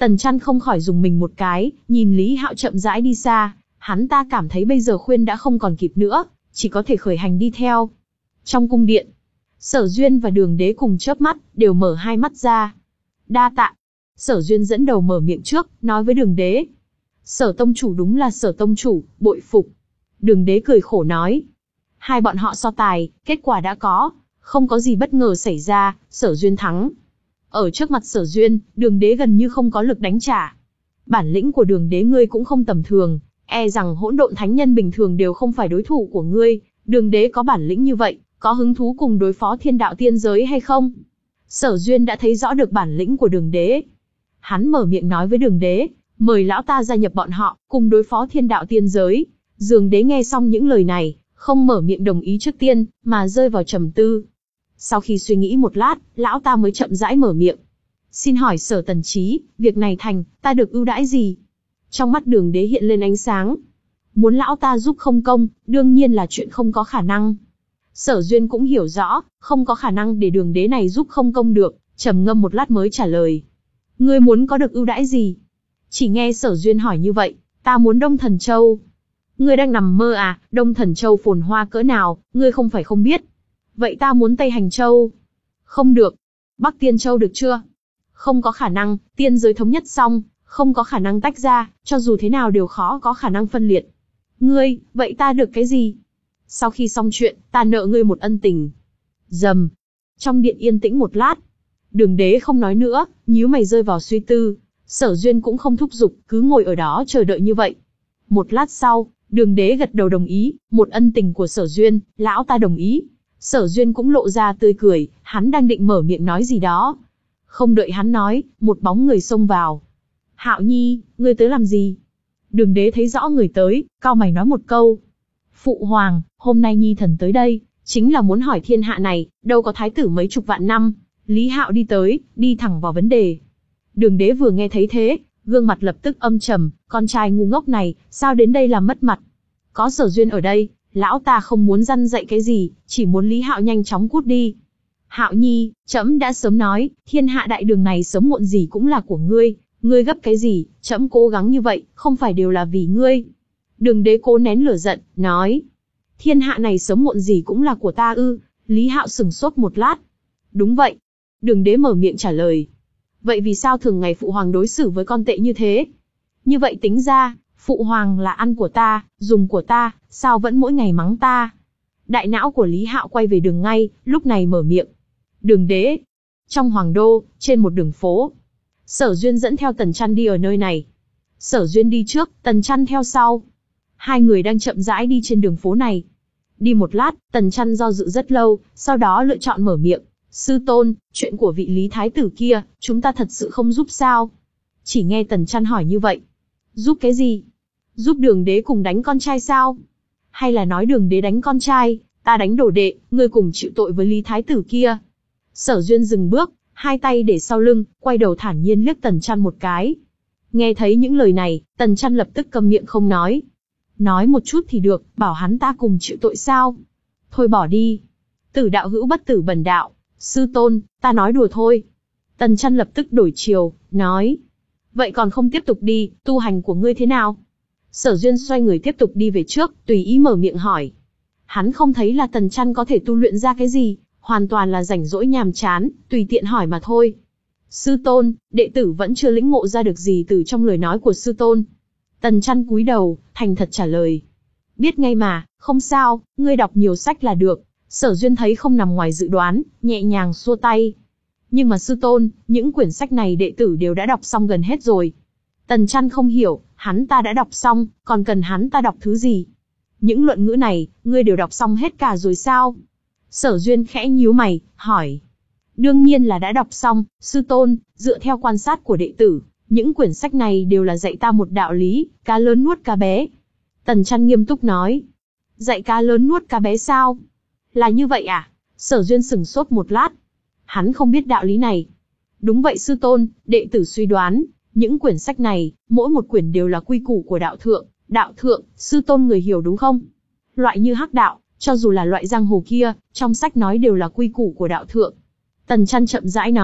Tần Chăn không khỏi dùng mình một cái, nhìn Lý Hạo chậm rãi đi xa, hắn ta cảm thấy bây giờ khuyên đã không còn kịp nữa, chỉ có thể khởi hành đi theo. Trong cung điện, Sở Duyên và Đường Đế cùng chớp mắt, đều mở hai mắt ra. Đa tạ. Sở Duyên dẫn đầu mở miệng trước, nói với Đường Đế. Sở tông chủ đúng là Sở tông chủ, bội phục. Đường Đế cười khổ nói. Hai bọn họ so tài, kết quả đã có, không có gì bất ngờ xảy ra, Sở Duyên thắng. Ở trước mặt Sở Duyên, Đường Đế gần như không có lực đánh trả. Bản lĩnh của Đường Đế ngươi cũng không tầm thường, e rằng hỗn độn thánh nhân bình thường đều không phải đối thủ của ngươi. Đường Đế có bản lĩnh như vậy, có hứng thú cùng đối phó thiên đạo tiên giới hay không? Sở Duyên đã thấy rõ được bản lĩnh của Đường Đế. Hắn mở miệng nói với Đường Đế, mời lão ta gia nhập bọn họ, cùng đối phó thiên đạo tiên giới. Đường Đế nghe xong những lời này, không mở miệng đồng ý trước tiên, mà rơi vào trầm tư. Sau khi suy nghĩ một lát, lão ta mới chậm rãi mở miệng. Xin hỏi Sở Tần Chí, việc này thành, ta được ưu đãi gì? Trong mắt Đường Đế hiện lên ánh sáng. Muốn lão ta giúp không công, đương nhiên là chuyện không có khả năng. Sở Duyên cũng hiểu rõ, không có khả năng để Đường Đế này giúp không công được, trầm ngâm một lát mới trả lời. Ngươi muốn có được ưu đãi gì? Chỉ nghe Sở Duyên hỏi như vậy, ta muốn Đông Thần Châu. Ngươi đang nằm mơ à, Đông Thần Châu phồn hoa cỡ nào, ngươi không phải không biết. Vậy ta muốn Tây Hành Châu. Không được. Bắc Tiên Châu được chưa? Không có khả năng, tiên giới thống nhất xong, không có khả năng tách ra, cho dù thế nào đều khó có khả năng phân liệt. Ngươi, vậy ta được cái gì? Sau khi xong chuyện, ta nợ ngươi một ân tình. Rầm. Trong điện yên tĩnh một lát. Đường Đế không nói nữa, nhíu mày rơi vào suy tư. Sở Duyên cũng không thúc giục, cứ ngồi ở đó chờ đợi như vậy. Một lát sau, Đường Đế gật đầu đồng ý, một ân tình của Sở Duyên, lão ta đồng ý. Sở Duyên cũng lộ ra tươi cười, hắn đang định mở miệng nói gì đó. Không đợi hắn nói, một bóng người xông vào. Hạo Nhi, ngươi tới làm gì? Đường Đế thấy rõ người tới, cau mày nói một câu. Phụ hoàng, hôm nay Nhi thần tới đây, chính là muốn hỏi thiên hạ này, đâu có thái tử mấy chục vạn năm. Lý Hạo đi tới, đi thẳng vào vấn đề. Đường Đế vừa nghe thấy thế, gương mặt lập tức âm trầm, con trai ngu ngốc này, sao đến đây làm mất mặt? Có Sở Duyên ở đây, lão ta không muốn răn dạy cái gì, chỉ muốn Lý Hạo nhanh chóng cút đi. Hạo Nhi, trẫm đã sớm nói, thiên hạ đại đường này sớm muộn gì cũng là của ngươi, ngươi gấp cái gì, trẫm cố gắng như vậy, không phải đều là vì ngươi. Đường Đế cố nén lửa giận, nói. Thiên hạ này sớm muộn gì cũng là của ta ư? Lý Hạo sừng sốt một lát. Đúng vậy. Đường Đế mở miệng trả lời. Vậy vì sao thường ngày phụ hoàng đối xử với con tệ như thế? Như vậy tính ra, phụ hoàng là ăn của ta, dùng của ta, sao vẫn mỗi ngày mắng ta? Đại não của Lý Hạo quay về đường ngay, lúc này mở miệng. Đường Đế. Trong hoàng đô, trên một đường phố. Sở Duyên dẫn theo Tần Chăn đi ở nơi này. Sở Duyên đi trước, Tần Chăn theo sau. Hai người đang chậm rãi đi trên đường phố này. Đi một lát, Tần Chăn do dự rất lâu, sau đó lựa chọn mở miệng. Sư tôn, chuyện của vị Lý Thái tử kia, chúng ta thật sự không giúp sao? Chỉ nghe Tần Chăn hỏi như vậy. Giúp cái gì? Giúp Đường Đế cùng đánh con trai sao? Hay là nói Đường Đế đánh con trai, ta đánh đồ đệ, ngươi cùng chịu tội với Lý Thái tử kia? Sở Duyên dừng bước, hai tay để sau lưng, quay đầu thản nhiên liếc Tần Chăn một cái. Nghe thấy những lời này, Tần Chăn lập tức câm miệng không nói. Nói một chút thì được, bảo hắn ta cùng chịu tội sao? Thôi bỏ đi. Tử đạo hữu bất tử bần đạo. Sư tôn, ta nói đùa thôi. Tần Chăn lập tức đổi chiều, nói. Vậy còn không tiếp tục đi, tu hành của ngươi thế nào? Sở Duyên xoay người tiếp tục đi về trước, tùy ý mở miệng hỏi. Hắn không thấy là Tần Chăn có thể tu luyện ra cái gì, hoàn toàn là rảnh rỗi nhàm chán, tùy tiện hỏi mà thôi. Sư tôn, đệ tử vẫn chưa lĩnh ngộ ra được gì từ trong lời nói của sư tôn. Tần Chăn cúi đầu, thành thật trả lời. Biết ngay mà, không sao, ngươi đọc nhiều sách là được. Sở Duyên thấy không nằm ngoài dự đoán, nhẹ nhàng xua tay. Nhưng mà sư tôn, những quyển sách này đệ tử đều đã đọc xong gần hết rồi. Tần Chăn không hiểu, hắn ta đã đọc xong, còn cần hắn ta đọc thứ gì? Những luận ngữ này, ngươi đều đọc xong hết cả rồi sao? Sở Duyên khẽ nhíu mày, hỏi. Đương nhiên là đã đọc xong, sư tôn, dựa theo quan sát của đệ tử, những quyển sách này đều là dạy ta một đạo lý, cá lớn nuốt cá bé. Tần Chăn nghiêm túc nói. Dạy cá lớn nuốt cá bé sao? Là như vậy à? Sở Duyên sửng sốt một lát. Hắn không biết đạo lý này. Đúng vậy sư tôn, đệ tử suy đoán, những quyển sách này, mỗi một quyển đều là quy củ của đạo thượng. Đạo thượng, sư tôn người hiểu đúng không? Loại như hắc đạo, cho dù là loại giang hồ kia, trong sách nói đều là quy củ của đạo thượng. Tần Chăn chậm rãi nói,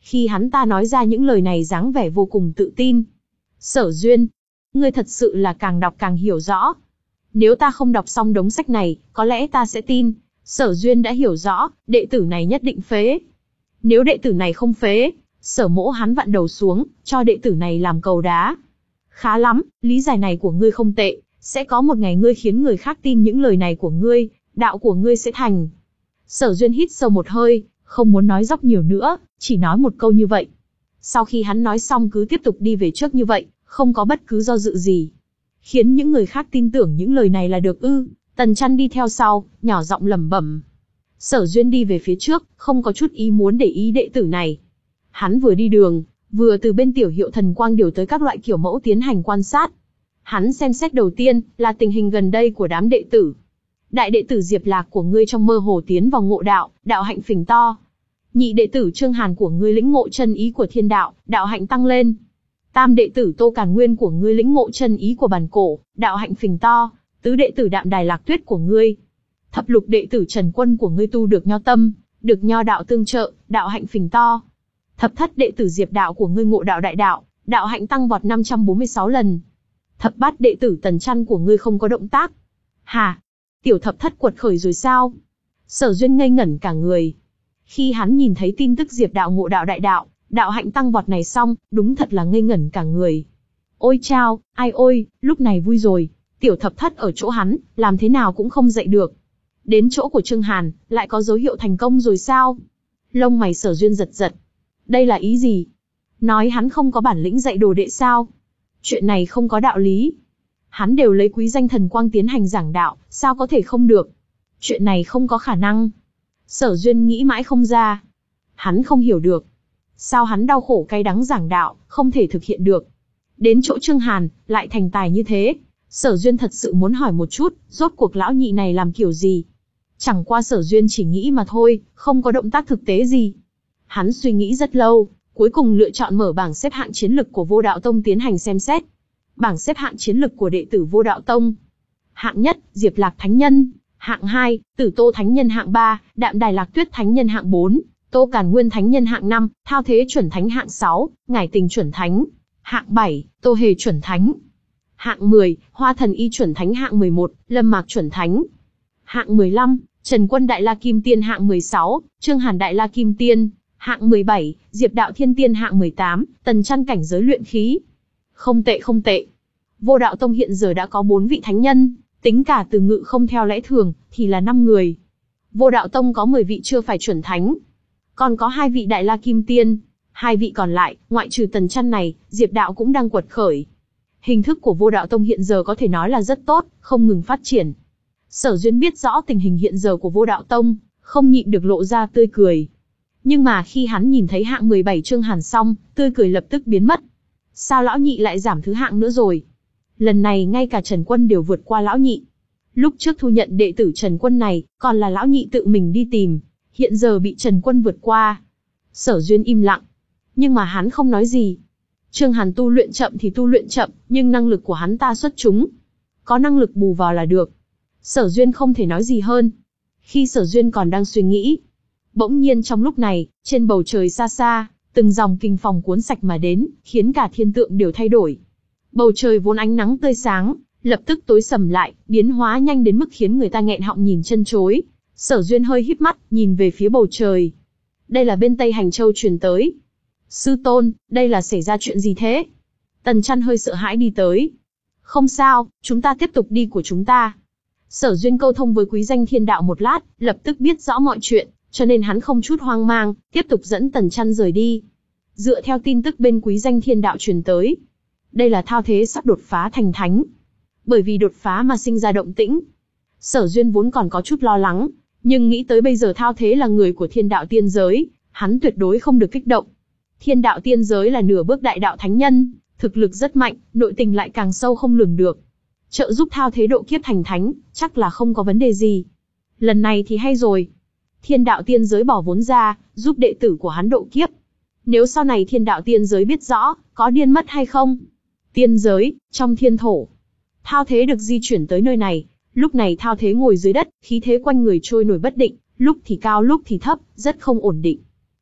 Khi hắn ta nói ra những lời này dáng vẻ vô cùng tự tin. Sở Duyên, ngươi thật sự là càng đọc càng hiểu rõ. Nếu ta không đọc xong đống sách này, có lẽ ta sẽ tin. Sở Duyên đã hiểu rõ, đệ tử này nhất định phế. Nếu đệ tử này không phế, Sở Mỗ hắn vặn đầu xuống, cho đệ tử này làm cầu đá. Khá lắm, lý giải này của ngươi không tệ, sẽ có một ngày ngươi khiến người khác tin những lời này của ngươi, đạo của ngươi sẽ thành. Sở Duyên hít sâu một hơi, không muốn nói dóc nhiều nữa, chỉ nói một câu như vậy. Sau khi hắn nói xong cứ tiếp tục đi về trước như vậy, không có bất cứ do dự gì. Khiến những người khác tin tưởng những lời này là được ư? Tần Chăn đi theo sau, nhỏ giọng lẩm bẩm. Sở Duyên đi về phía trước, không có chút ý muốn để ý đệ tử này. Hắn vừa đi đường, vừa từ bên tiểu hiệu thần quang điều tới các loại kiểu mẫu tiến hành quan sát. Hắn xem xét đầu tiên là tình hình gần đây của đám đệ tử. Đại đệ tử Diệp Lạc của ngươi trong mơ hồ tiến vào ngộ đạo, đạo hạnh phình to. Nhị đệ tử Trương Hàn của ngươi lĩnh ngộ chân ý của thiên đạo, đạo hạnh tăng lên. Tam đệ tử Tô Càn Nguyên của ngươi lĩnh ngộ chân ý của bản cổ, đạo hạnh phình to. Tứ đệ tử Đạm Đài Lạc Tuyết của ngươi. Thập lục đệ tử Trần Quân của ngươi tu được nho tâm, được nho đạo tương trợ, đạo hạnh phình to. Thập thất đệ tử Diệp Đạo của ngươi ngộ đạo đại đạo, đạo hạnh tăng vọt năm trăm bốn mươi sáu lần. Thập bát đệ tử Tần Chăn của ngươi không có động tác. Hả? Tiểu thập thất quật khởi rồi sao? Sở Duyên ngây ngẩn cả người. Khi hắn nhìn thấy tin tức Diệp Đạo ngộ đạo đại đạo, đạo hạnh tăng vọt này xong, đúng thật là ngây ngẩn cả người. Ôi chao, ai ôi, lúc này vui rồi. Tiểu thập thất ở chỗ hắn, làm thế nào cũng không dậy được. Đến chỗ của Trương Hàn, lại có dấu hiệu thành công rồi sao? Lông mày Sở Duyên giật giật. Đây là ý gì? Nói hắn không có bản lĩnh dạy đồ đệ sao? Chuyện này không có đạo lý. Hắn đều lấy quý danh thần quang tiến hành giảng đạo, sao có thể không được? Chuyện này không có khả năng. Sở Duyên nghĩ mãi không ra. Hắn không hiểu được. Sao hắn đau khổ cay đắng giảng đạo, không thể thực hiện được? Đến chỗ Trương Hàn, lại thành tài như thế. Sở Duyên thật sự muốn hỏi một chút, rốt cuộc lão nhị này làm kiểu gì? Chẳng qua Sở Duyên chỉ nghĩ mà thôi, không có động tác thực tế gì. Hắn suy nghĩ rất lâu, cuối cùng lựa chọn mở bảng xếp hạng chiến lực của Vô Đạo Tông tiến hành xem xét. Bảng xếp hạng chiến lực của đệ tử Vô Đạo Tông. Hạng nhất, Diệp Lạc Thánh Nhân. Hạng hai, Tử Tô Thánh Nhân hạng ba, Đạm Đài Lạc Tuyết Thánh Nhân hạng bốn, Tô Càn Nguyên Thánh Nhân hạng năm, Thao Thế Chuẩn Thánh hạng sáu, Ngải Tình Chuẩn Thánh. Hạng bảy, Tô Hề Chuẩn Thánh. Hạng mười, Hoa Thần Y Chuẩn Thánh hạng mười một, Lâm Mạc Chuẩn Thánh. Hạng mười lăm, Trần Quân Đại La Kim Tiên hạng mười sáu, Trương Hàn Đại La Kim Tiên. Hạng mười bảy, Diệp Đạo Thiên Tiên hạng mười tám, Tần Chăn cảnh giới luyện khí. Không tệ không tệ. Vô Đạo Tông hiện giờ đã có bốn vị thánh nhân, tính cả Từ Ngự không theo lẽ thường, thì là năm người. Vô Đạo Tông có mười vị chưa phải chuẩn thánh. Còn có hai vị Đại La Kim Tiên. Hai vị còn lại, ngoại trừ Tần Chăn này, Diệp Đạo cũng đang quật khởi. Hình thức của Vô Đạo Tông hiện giờ có thể nói là rất tốt, không ngừng phát triển. Sở Duyên biết rõ tình hình hiện giờ của Vô Đạo Tông, không nhịn được lộ ra tươi cười. Nhưng mà khi hắn nhìn thấy hạng mười bảy Trương Hàn xong, tươi cười lập tức biến mất. Sao lão nhị lại giảm thứ hạng nữa rồi? Lần này ngay cả Trần Quân đều vượt qua lão nhị. Lúc trước thu nhận đệ tử Trần Quân này, còn là lão nhị tự mình đi tìm. Hiện giờ bị Trần Quân vượt qua. Sở Duyên im lặng. Nhưng mà hắn không nói gì. Trương Hàn tu luyện chậm thì tu luyện chậm, nhưng năng lực của hắn ta xuất chúng. Có năng lực bù vào là được. Sở Duyên không thể nói gì hơn. Khi Sở Duyên còn đang suy nghĩ, bỗng nhiên trong lúc này, trên bầu trời xa xa, từng dòng kình phong cuốn sạch mà đến, khiến cả thiên tượng đều thay đổi. Bầu trời vốn ánh nắng tươi sáng, lập tức tối sầm lại, biến hóa nhanh đến mức khiến người ta nghẹn họng nhìn chân chối. Sở Duyên hơi híp mắt, nhìn về phía bầu trời. Đây là bên Tây Hành Châu truyền tới. Sư tôn, đây là xảy ra chuyện gì thế? Tần Chăn hơi sợ hãi đi tới. Không sao, chúng ta tiếp tục đi của chúng ta. Sở Duyên câu thông với quý danh thiên đạo một lát, lập tức biết rõ mọi chuyện, cho nên hắn không chút hoang mang, tiếp tục dẫn Tần Chăn rời đi. Dựa theo tin tức bên quý danh thiên đạo truyền tới, đây là Thao Thế sắp đột phá thành thánh. Bởi vì đột phá mà sinh ra động tĩnh. Sở Duyên vốn còn có chút lo lắng, nhưng nghĩ tới bây giờ Thao Thế là người của thiên đạo tiên giới, hắn tuyệt đối không được kích động. Thiên đạo tiên giới là nửa bước đại đạo thánh nhân, thực lực rất mạnh, nội tình lại càng sâu không lường được. Trợ giúp Thao Thế độ kiếp thành thánh, chắc là không có vấn đề gì. Lần này thì hay rồi. Thiên đạo tiên giới bỏ vốn ra, giúp đệ tử của hắn độ kiếp. Nếu sau này thiên đạo tiên giới biết rõ, có điên mất hay không? Tiên giới, trong thiên thổ. Thao Thế được di chuyển tới nơi này, lúc này Thao Thế ngồi dưới đất, khí thế quanh người trôi nổi bất định, lúc thì cao lúc thì thấp, rất không ổn định.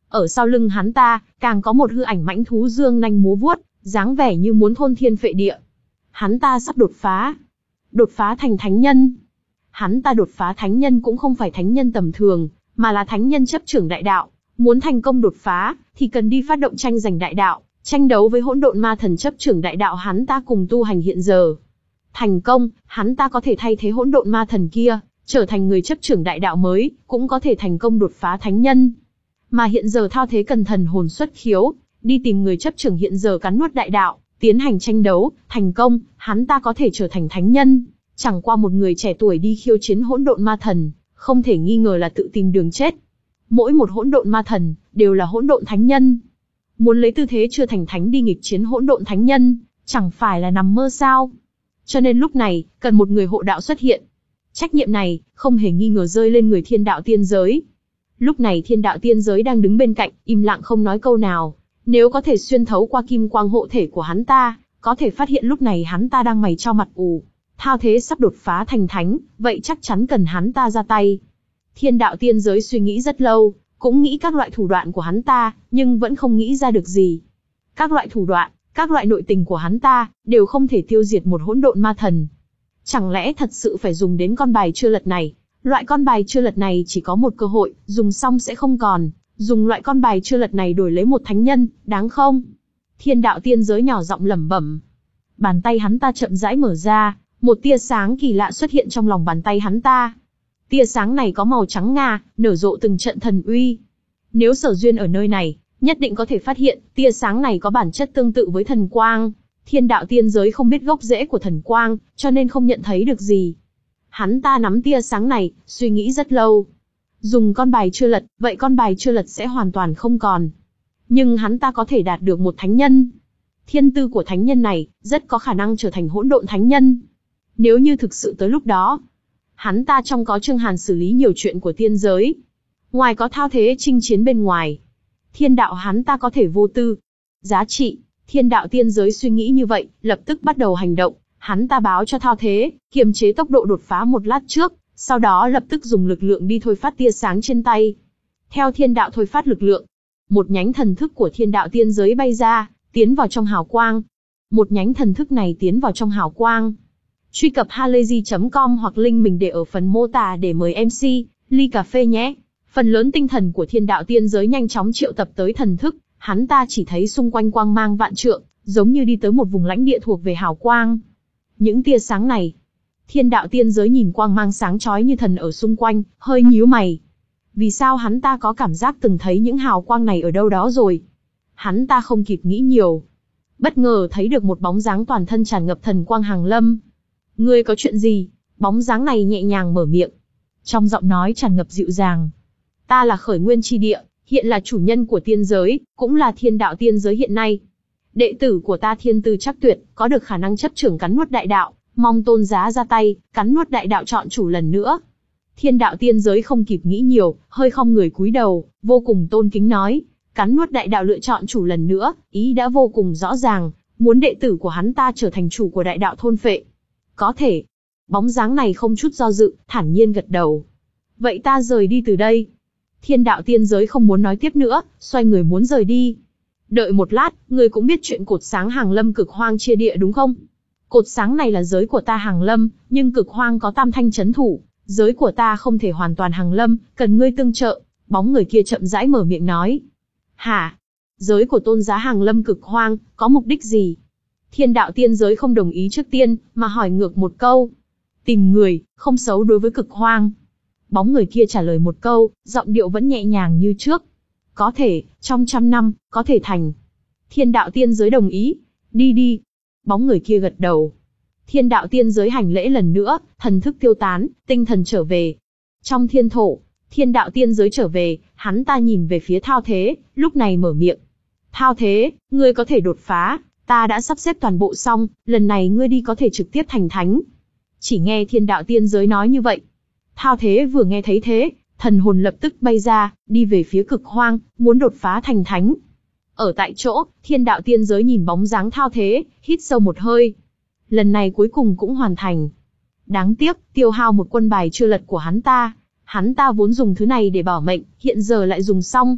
Ở sau lưng hắn ta, càng có một hư ảnh mãnh thú dương nanh múa vuốt, dáng vẻ như muốn thôn thiên phệ địa. Hắn ta sắp đột phá. Đột phá thành thánh nhân. Hắn ta đột phá thánh nhân cũng không phải thánh nhân tầm thường, mà là thánh nhân chấp trưởng đại đạo. Muốn thành công đột phá, thì cần đi phát động tranh giành đại đạo, tranh đấu với hỗn độn ma thần chấp trưởng đại đạo hắn ta cùng tu hành hiện giờ. Thành công, hắn ta có thể thay thế hỗn độn ma thần kia, trở thành người chấp trưởng đại đạo mới, cũng có thể thành công đột phá thánh nhân. Mà hiện giờ Thao Thế cần thần hồn xuất khiếu, đi tìm người chấp trưởng hiện giờ cắn nuốt đại đạo, tiến hành tranh đấu, thành công, hắn ta có thể trở thành thánh nhân. Chẳng qua một người trẻ tuổi đi khiêu chiến hỗn độn ma thần, không thể nghi ngờ là tự tìm đường chết. Mỗi một hỗn độn ma thần, đều là hỗn độn thánh nhân. Muốn lấy tư thế chưa thành thánh đi nghịch chiến hỗn độn thánh nhân, chẳng phải là nằm mơ sao? Cho nên lúc này, cần một người hộ đạo xuất hiện. Trách nhiệm này, không hề nghi ngờ rơi lên người thiên đạo tiên giới. Lúc này thiên đạo tiên giới đang đứng bên cạnh, im lặng không nói câu nào. Nếu có thể xuyên thấu qua kim quang hộ thể của hắn ta, có thể phát hiện lúc này hắn ta đang mày cho mặt ù. Thao Thế sắp đột phá thành thánh, vậy chắc chắn cần hắn ta ra tay. Thiên đạo tiên giới suy nghĩ rất lâu, cũng nghĩ các loại thủ đoạn của hắn ta, nhưng vẫn không nghĩ ra được gì. Các loại thủ đoạn, các loại nội tình của hắn ta, đều không thể tiêu diệt một hỗn độn ma thần. Chẳng lẽ thật sự phải dùng đến con bài chưa lật này? Loại con bài chưa lật này chỉ có một cơ hội, dùng xong sẽ không còn. Dùng loại con bài chưa lật này đổi lấy một thánh nhân, đáng không? Thiên đạo tiên giới nhỏ giọng lẩm bẩm. Bàn tay hắn ta chậm rãi mở ra, một tia sáng kỳ lạ xuất hiện trong lòng bàn tay hắn ta. Tia sáng này có màu trắng ngà, nở rộ từng trận thần uy. Nếu Sở Duyên ở nơi này, nhất định có thể phát hiện, tia sáng này có bản chất tương tự với thần quang. Thiên đạo tiên giới không biết gốc rễ của thần quang, cho nên không nhận thấy được gì. Hắn ta nắm tia sáng này, suy nghĩ rất lâu. Dùng con bài chưa lật, vậy con bài chưa lật sẽ hoàn toàn không còn. Nhưng hắn ta có thể đạt được một thánh nhân. Thiên tư của thánh nhân này, rất có khả năng trở thành hỗn độn thánh nhân. Nếu như thực sự tới lúc đó, hắn ta trong có Trương Hàn xử lý nhiều chuyện của tiên giới. Ngoài có Thao Thế chinh chiến bên ngoài. Thiên đạo hắn ta có thể vô tư. Giá trị, thiên đạo tiên giới suy nghĩ như vậy, lập tức bắt đầu hành động. Hắn ta báo cho Thao Thế, kiềm chế tốc độ đột phá một lát trước, sau đó lập tức dùng lực lượng đi thôi phát tia sáng trên tay. Theo thiên đạo thôi phát lực lượng, một nhánh thần thức của thiên đạo tiên giới bay ra, tiến vào trong hào quang. Một nhánh thần thức này tiến vào trong hào quang. Truy cập halayzi chấm com hoặc link mình để ở phần mô tả để mời em xê, ly cà phê nhé. Phần lớn tinh thần của thiên đạo tiên giới nhanh chóng triệu tập tới thần thức, hắn ta chỉ thấy xung quanh quang mang vạn trượng, giống như đi tới một vùng lãnh địa thuộc về hào quang. Những tia sáng này, thiên đạo tiên giới nhìn quang mang sáng chói như thần ở xung quanh, hơi nhíu mày. Vì sao hắn ta có cảm giác từng thấy những hào quang này ở đâu đó rồi? Hắn ta không kịp nghĩ nhiều. Bất ngờ thấy được một bóng dáng toàn thân tràn ngập thần quang hàng lâm. Ngươi có chuyện gì? Bóng dáng này nhẹ nhàng mở miệng. Trong giọng nói tràn ngập dịu dàng. Ta là Khởi Nguyên Chi Địa, hiện là chủ nhân của tiên giới, cũng là thiên đạo tiên giới hiện nay. Đệ tử của ta thiên tư chắc tuyệt, có được khả năng chấp trưởng cắn nuốt đại đạo, mong tôn giá ra tay, cắn nuốt đại đạo chọn chủ lần nữa. Thiên đạo tiên giới không kịp nghĩ nhiều, hơi khom người cúi đầu, vô cùng tôn kính nói, cắn nuốt đại đạo lựa chọn chủ lần nữa, ý đã vô cùng rõ ràng, muốn đệ tử của hắn ta trở thành chủ của đại đạo thôn phệ. Có thể. Bóng dáng này không chút do dự, thản nhiên gật đầu. Vậy ta rời đi từ đây. Thiên đạo tiên giới không muốn nói tiếp nữa, xoay người muốn rời đi. Đợi một lát, người cũng biết chuyện cột sáng hàng lâm cực hoang chia địa đúng không? Cột sáng này là giới của ta hàng lâm, nhưng cực hoang có tam thanh chấn thủ, giới của ta không thể hoàn toàn hàng lâm, cần ngươi tương trợ. Bóng người kia chậm rãi mở miệng nói. Hả? Giới của tôn giá hàng lâm cực hoang, có mục đích gì? Thiên đạo tiên giới không đồng ý trước tiên, mà hỏi ngược một câu. Tìm người, không xấu đối với cực hoang. Bóng người kia trả lời một câu, giọng điệu vẫn nhẹ nhàng như trước. Có thể, trong trăm năm, có thể thành. Thiên đạo tiên giới đồng ý. Đi đi. Bóng người kia gật đầu. Thiên đạo tiên giới hành lễ lần nữa, thần thức tiêu tán, tinh thần trở về. Trong thiên thổ, thiên đạo tiên giới trở về, hắn ta nhìn về phía Thao Thế, lúc này mở miệng. Thao Thế, ngươi có thể đột phá, ta đã sắp xếp toàn bộ xong, lần này ngươi đi có thể trực tiếp thành thánh. Chỉ nghe thiên đạo tiên giới nói như vậy. Thao Thế vừa nghe thấy thế, thần hồn lập tức bay ra, đi về phía cực hoang, muốn đột phá thành thánh. Ở tại chỗ, thiên đạo tiên giới nhìn bóng dáng Thao Thế, hít sâu một hơi. Lần này cuối cùng cũng hoàn thành. Đáng tiếc, tiêu hao một quân bài chưa lật của hắn ta. Hắn ta vốn dùng thứ này để bảo mệnh, hiện giờ lại dùng xong.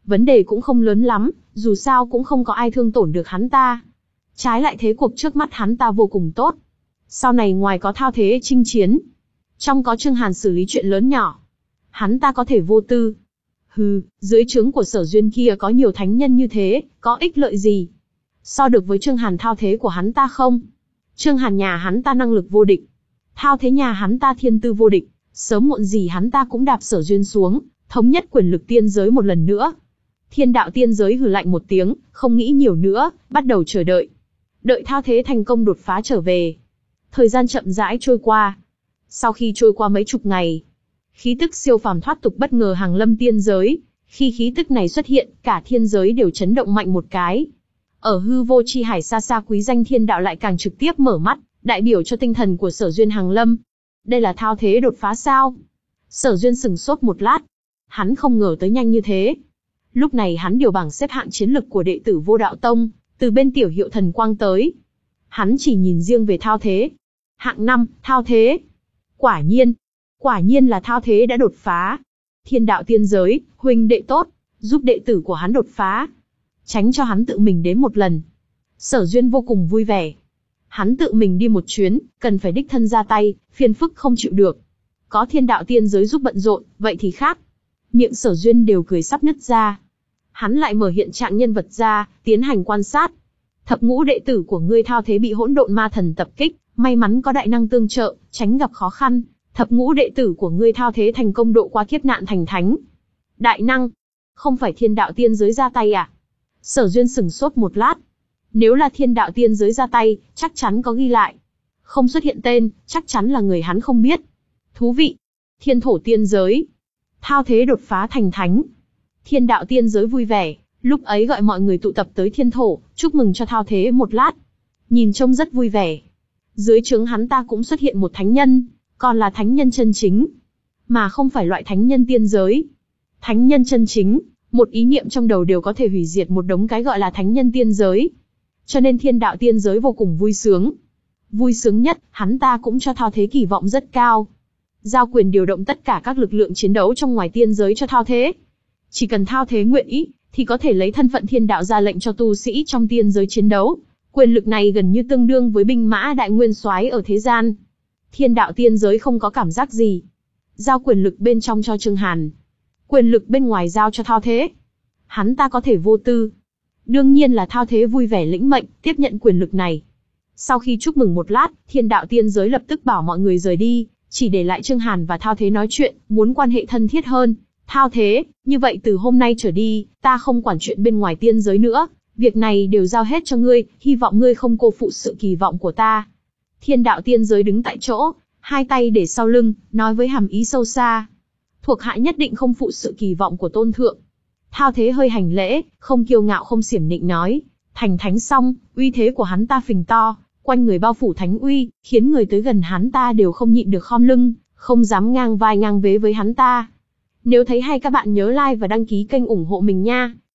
Vấn đề cũng không lớn lắm, dù sao cũng không có ai thương tổn được hắn ta. Trái lại thế cuộc trước mắt hắn ta vô cùng tốt. Sau này ngoài có Thao Thế chinh chiến, trong có Chương Hàn xử lý chuyện lớn nhỏ, hắn ta có thể vô tư. Hừ, dưới trướng của Sở Duyên kia có nhiều thánh nhân như thế, có ích lợi gì? So được với Chương Hàn Thao Thế của hắn ta không? Chương Hàn nhà hắn ta năng lực vô địch, Thao Thế nhà hắn ta thiên tư vô địch, sớm muộn gì hắn ta cũng đạp Sở Duyên xuống, thống nhất quyền lực tiên giới một lần nữa. Thiên đạo tiên giới hừ lạnh một tiếng, không nghĩ nhiều nữa, bắt đầu chờ đợi. Đợi Thao Thế thành công đột phá trở về. Thời gian chậm rãi trôi qua. Sau khi trôi qua mấy chục ngày, khí tức siêu phàm thoát tục bất ngờ hàng lâm tiên giới. Khi khí tức này xuất hiện, cả thiên giới đều chấn động mạnh một cái. Ở hư vô chi hải xa xa quý danh thiên đạo lại càng trực tiếp mở mắt, đại biểu cho tinh thần của Sở Duyên hàng lâm. Đây là Thao Thế đột phá sao? Sở Duyên sừng sốt một lát. Hắn không ngờ tới nhanh như thế. Lúc này hắn điều bảng xếp hạng chiến lực của đệ tử Vô Đạo Tông, từ bên tiểu hiệu thần quang tới. Hắn chỉ nhìn riêng về Thao Thế. Hạng năm, Thao Thế. Quả nhiên, quả nhiên là Thao Thế đã đột phá. Thiên đạo tiên giới, huynh đệ tốt, giúp đệ tử của hắn đột phá. Tránh cho hắn tự mình đến một lần. Sở Duyên vô cùng vui vẻ. Hắn tự mình đi một chuyến, cần phải đích thân ra tay, phiền phức không chịu được. Có thiên đạo tiên giới giúp bận rộn, vậy thì khác. Miệng Sở Duyên đều cười sắp nứt ra. Hắn lại mở hiện trạng nhân vật ra, tiến hành quan sát. Thập ngũ đệ tử của ngươi Thao Thế bị hỗn độn ma thần tập kích, may mắn có đại năng tương trợ, tránh gặp khó khăn. Thập ngũ đệ tử của ngươi Thao Thế thành công độ qua kiếp nạn thành thánh. Đại năng? Không phải thiên đạo tiên giới ra tay à? Sở Duyên sừng sốt một lát. Nếu là thiên đạo tiên giới ra tay, chắc chắn có ghi lại. Không xuất hiện tên, chắc chắn là người hắn không biết. Thú vị. Thiên thổ tiên giới. Thao Thế đột phá thành thánh. Thiên đạo tiên giới vui vẻ, lúc ấy gọi mọi người tụ tập tới thiên thổ, chúc mừng cho Thao Thế một lát. Nhìn trông rất vui vẻ. Dưới trướng hắn ta cũng xuất hiện một thánh nhân, còn là thánh nhân chân chính, mà không phải loại thánh nhân tiên giới. Thánh nhân chân chính, một ý niệm trong đầu đều có thể hủy diệt một đống cái gọi là thánh nhân tiên giới. Cho nên thiên đạo tiên giới vô cùng vui sướng. Vui sướng nhất, hắn ta cũng cho Thao Thế kỳ vọng rất cao. Giao quyền điều động tất cả các lực lượng chiến đấu trong ngoài tiên giới cho Thao Thế. Chỉ cần Thao Thế nguyện ý, thì có thể lấy thân phận thiên đạo ra lệnh cho tu sĩ trong tiên giới chiến đấu. Quyền lực này gần như tương đương với binh mã đại nguyên soái ở thế gian. Thiên đạo tiên giới không có cảm giác gì. Giao quyền lực bên trong cho Chương Hàn, quyền lực bên ngoài giao cho Thao Thế. Hắn ta có thể vô tư. Đương nhiên là Thao Thế vui vẻ lĩnh mệnh, tiếp nhận quyền lực này. Sau khi chúc mừng một lát, thiên đạo tiên giới lập tức bảo mọi người rời đi, chỉ để lại Chương Hàn và Thao Thế nói chuyện, muốn quan hệ thân thiết hơn. Thao Thế, như vậy từ hôm nay trở đi, ta không quản chuyện bên ngoài tiên giới nữa, việc này đều giao hết cho ngươi, hy vọng ngươi không cô phụ sự kỳ vọng của ta. Thiên đạo tiên giới đứng tại chỗ, hai tay để sau lưng, nói với hàm ý sâu xa. Thuộc hạ nhất định không phụ sự kỳ vọng của tôn thượng. Thao Thế hơi hành lễ, không kiêu ngạo không xiểm nịnh nói. Thành thánh xong, uy thế của hắn ta phình to, quanh người bao phủ thánh uy, khiến người tới gần hắn ta đều không nhịn được khom lưng, không dám ngang vai ngang vế với hắn ta. Nếu thấy hay các bạn nhớ like và đăng ký kênh ủng hộ mình nha.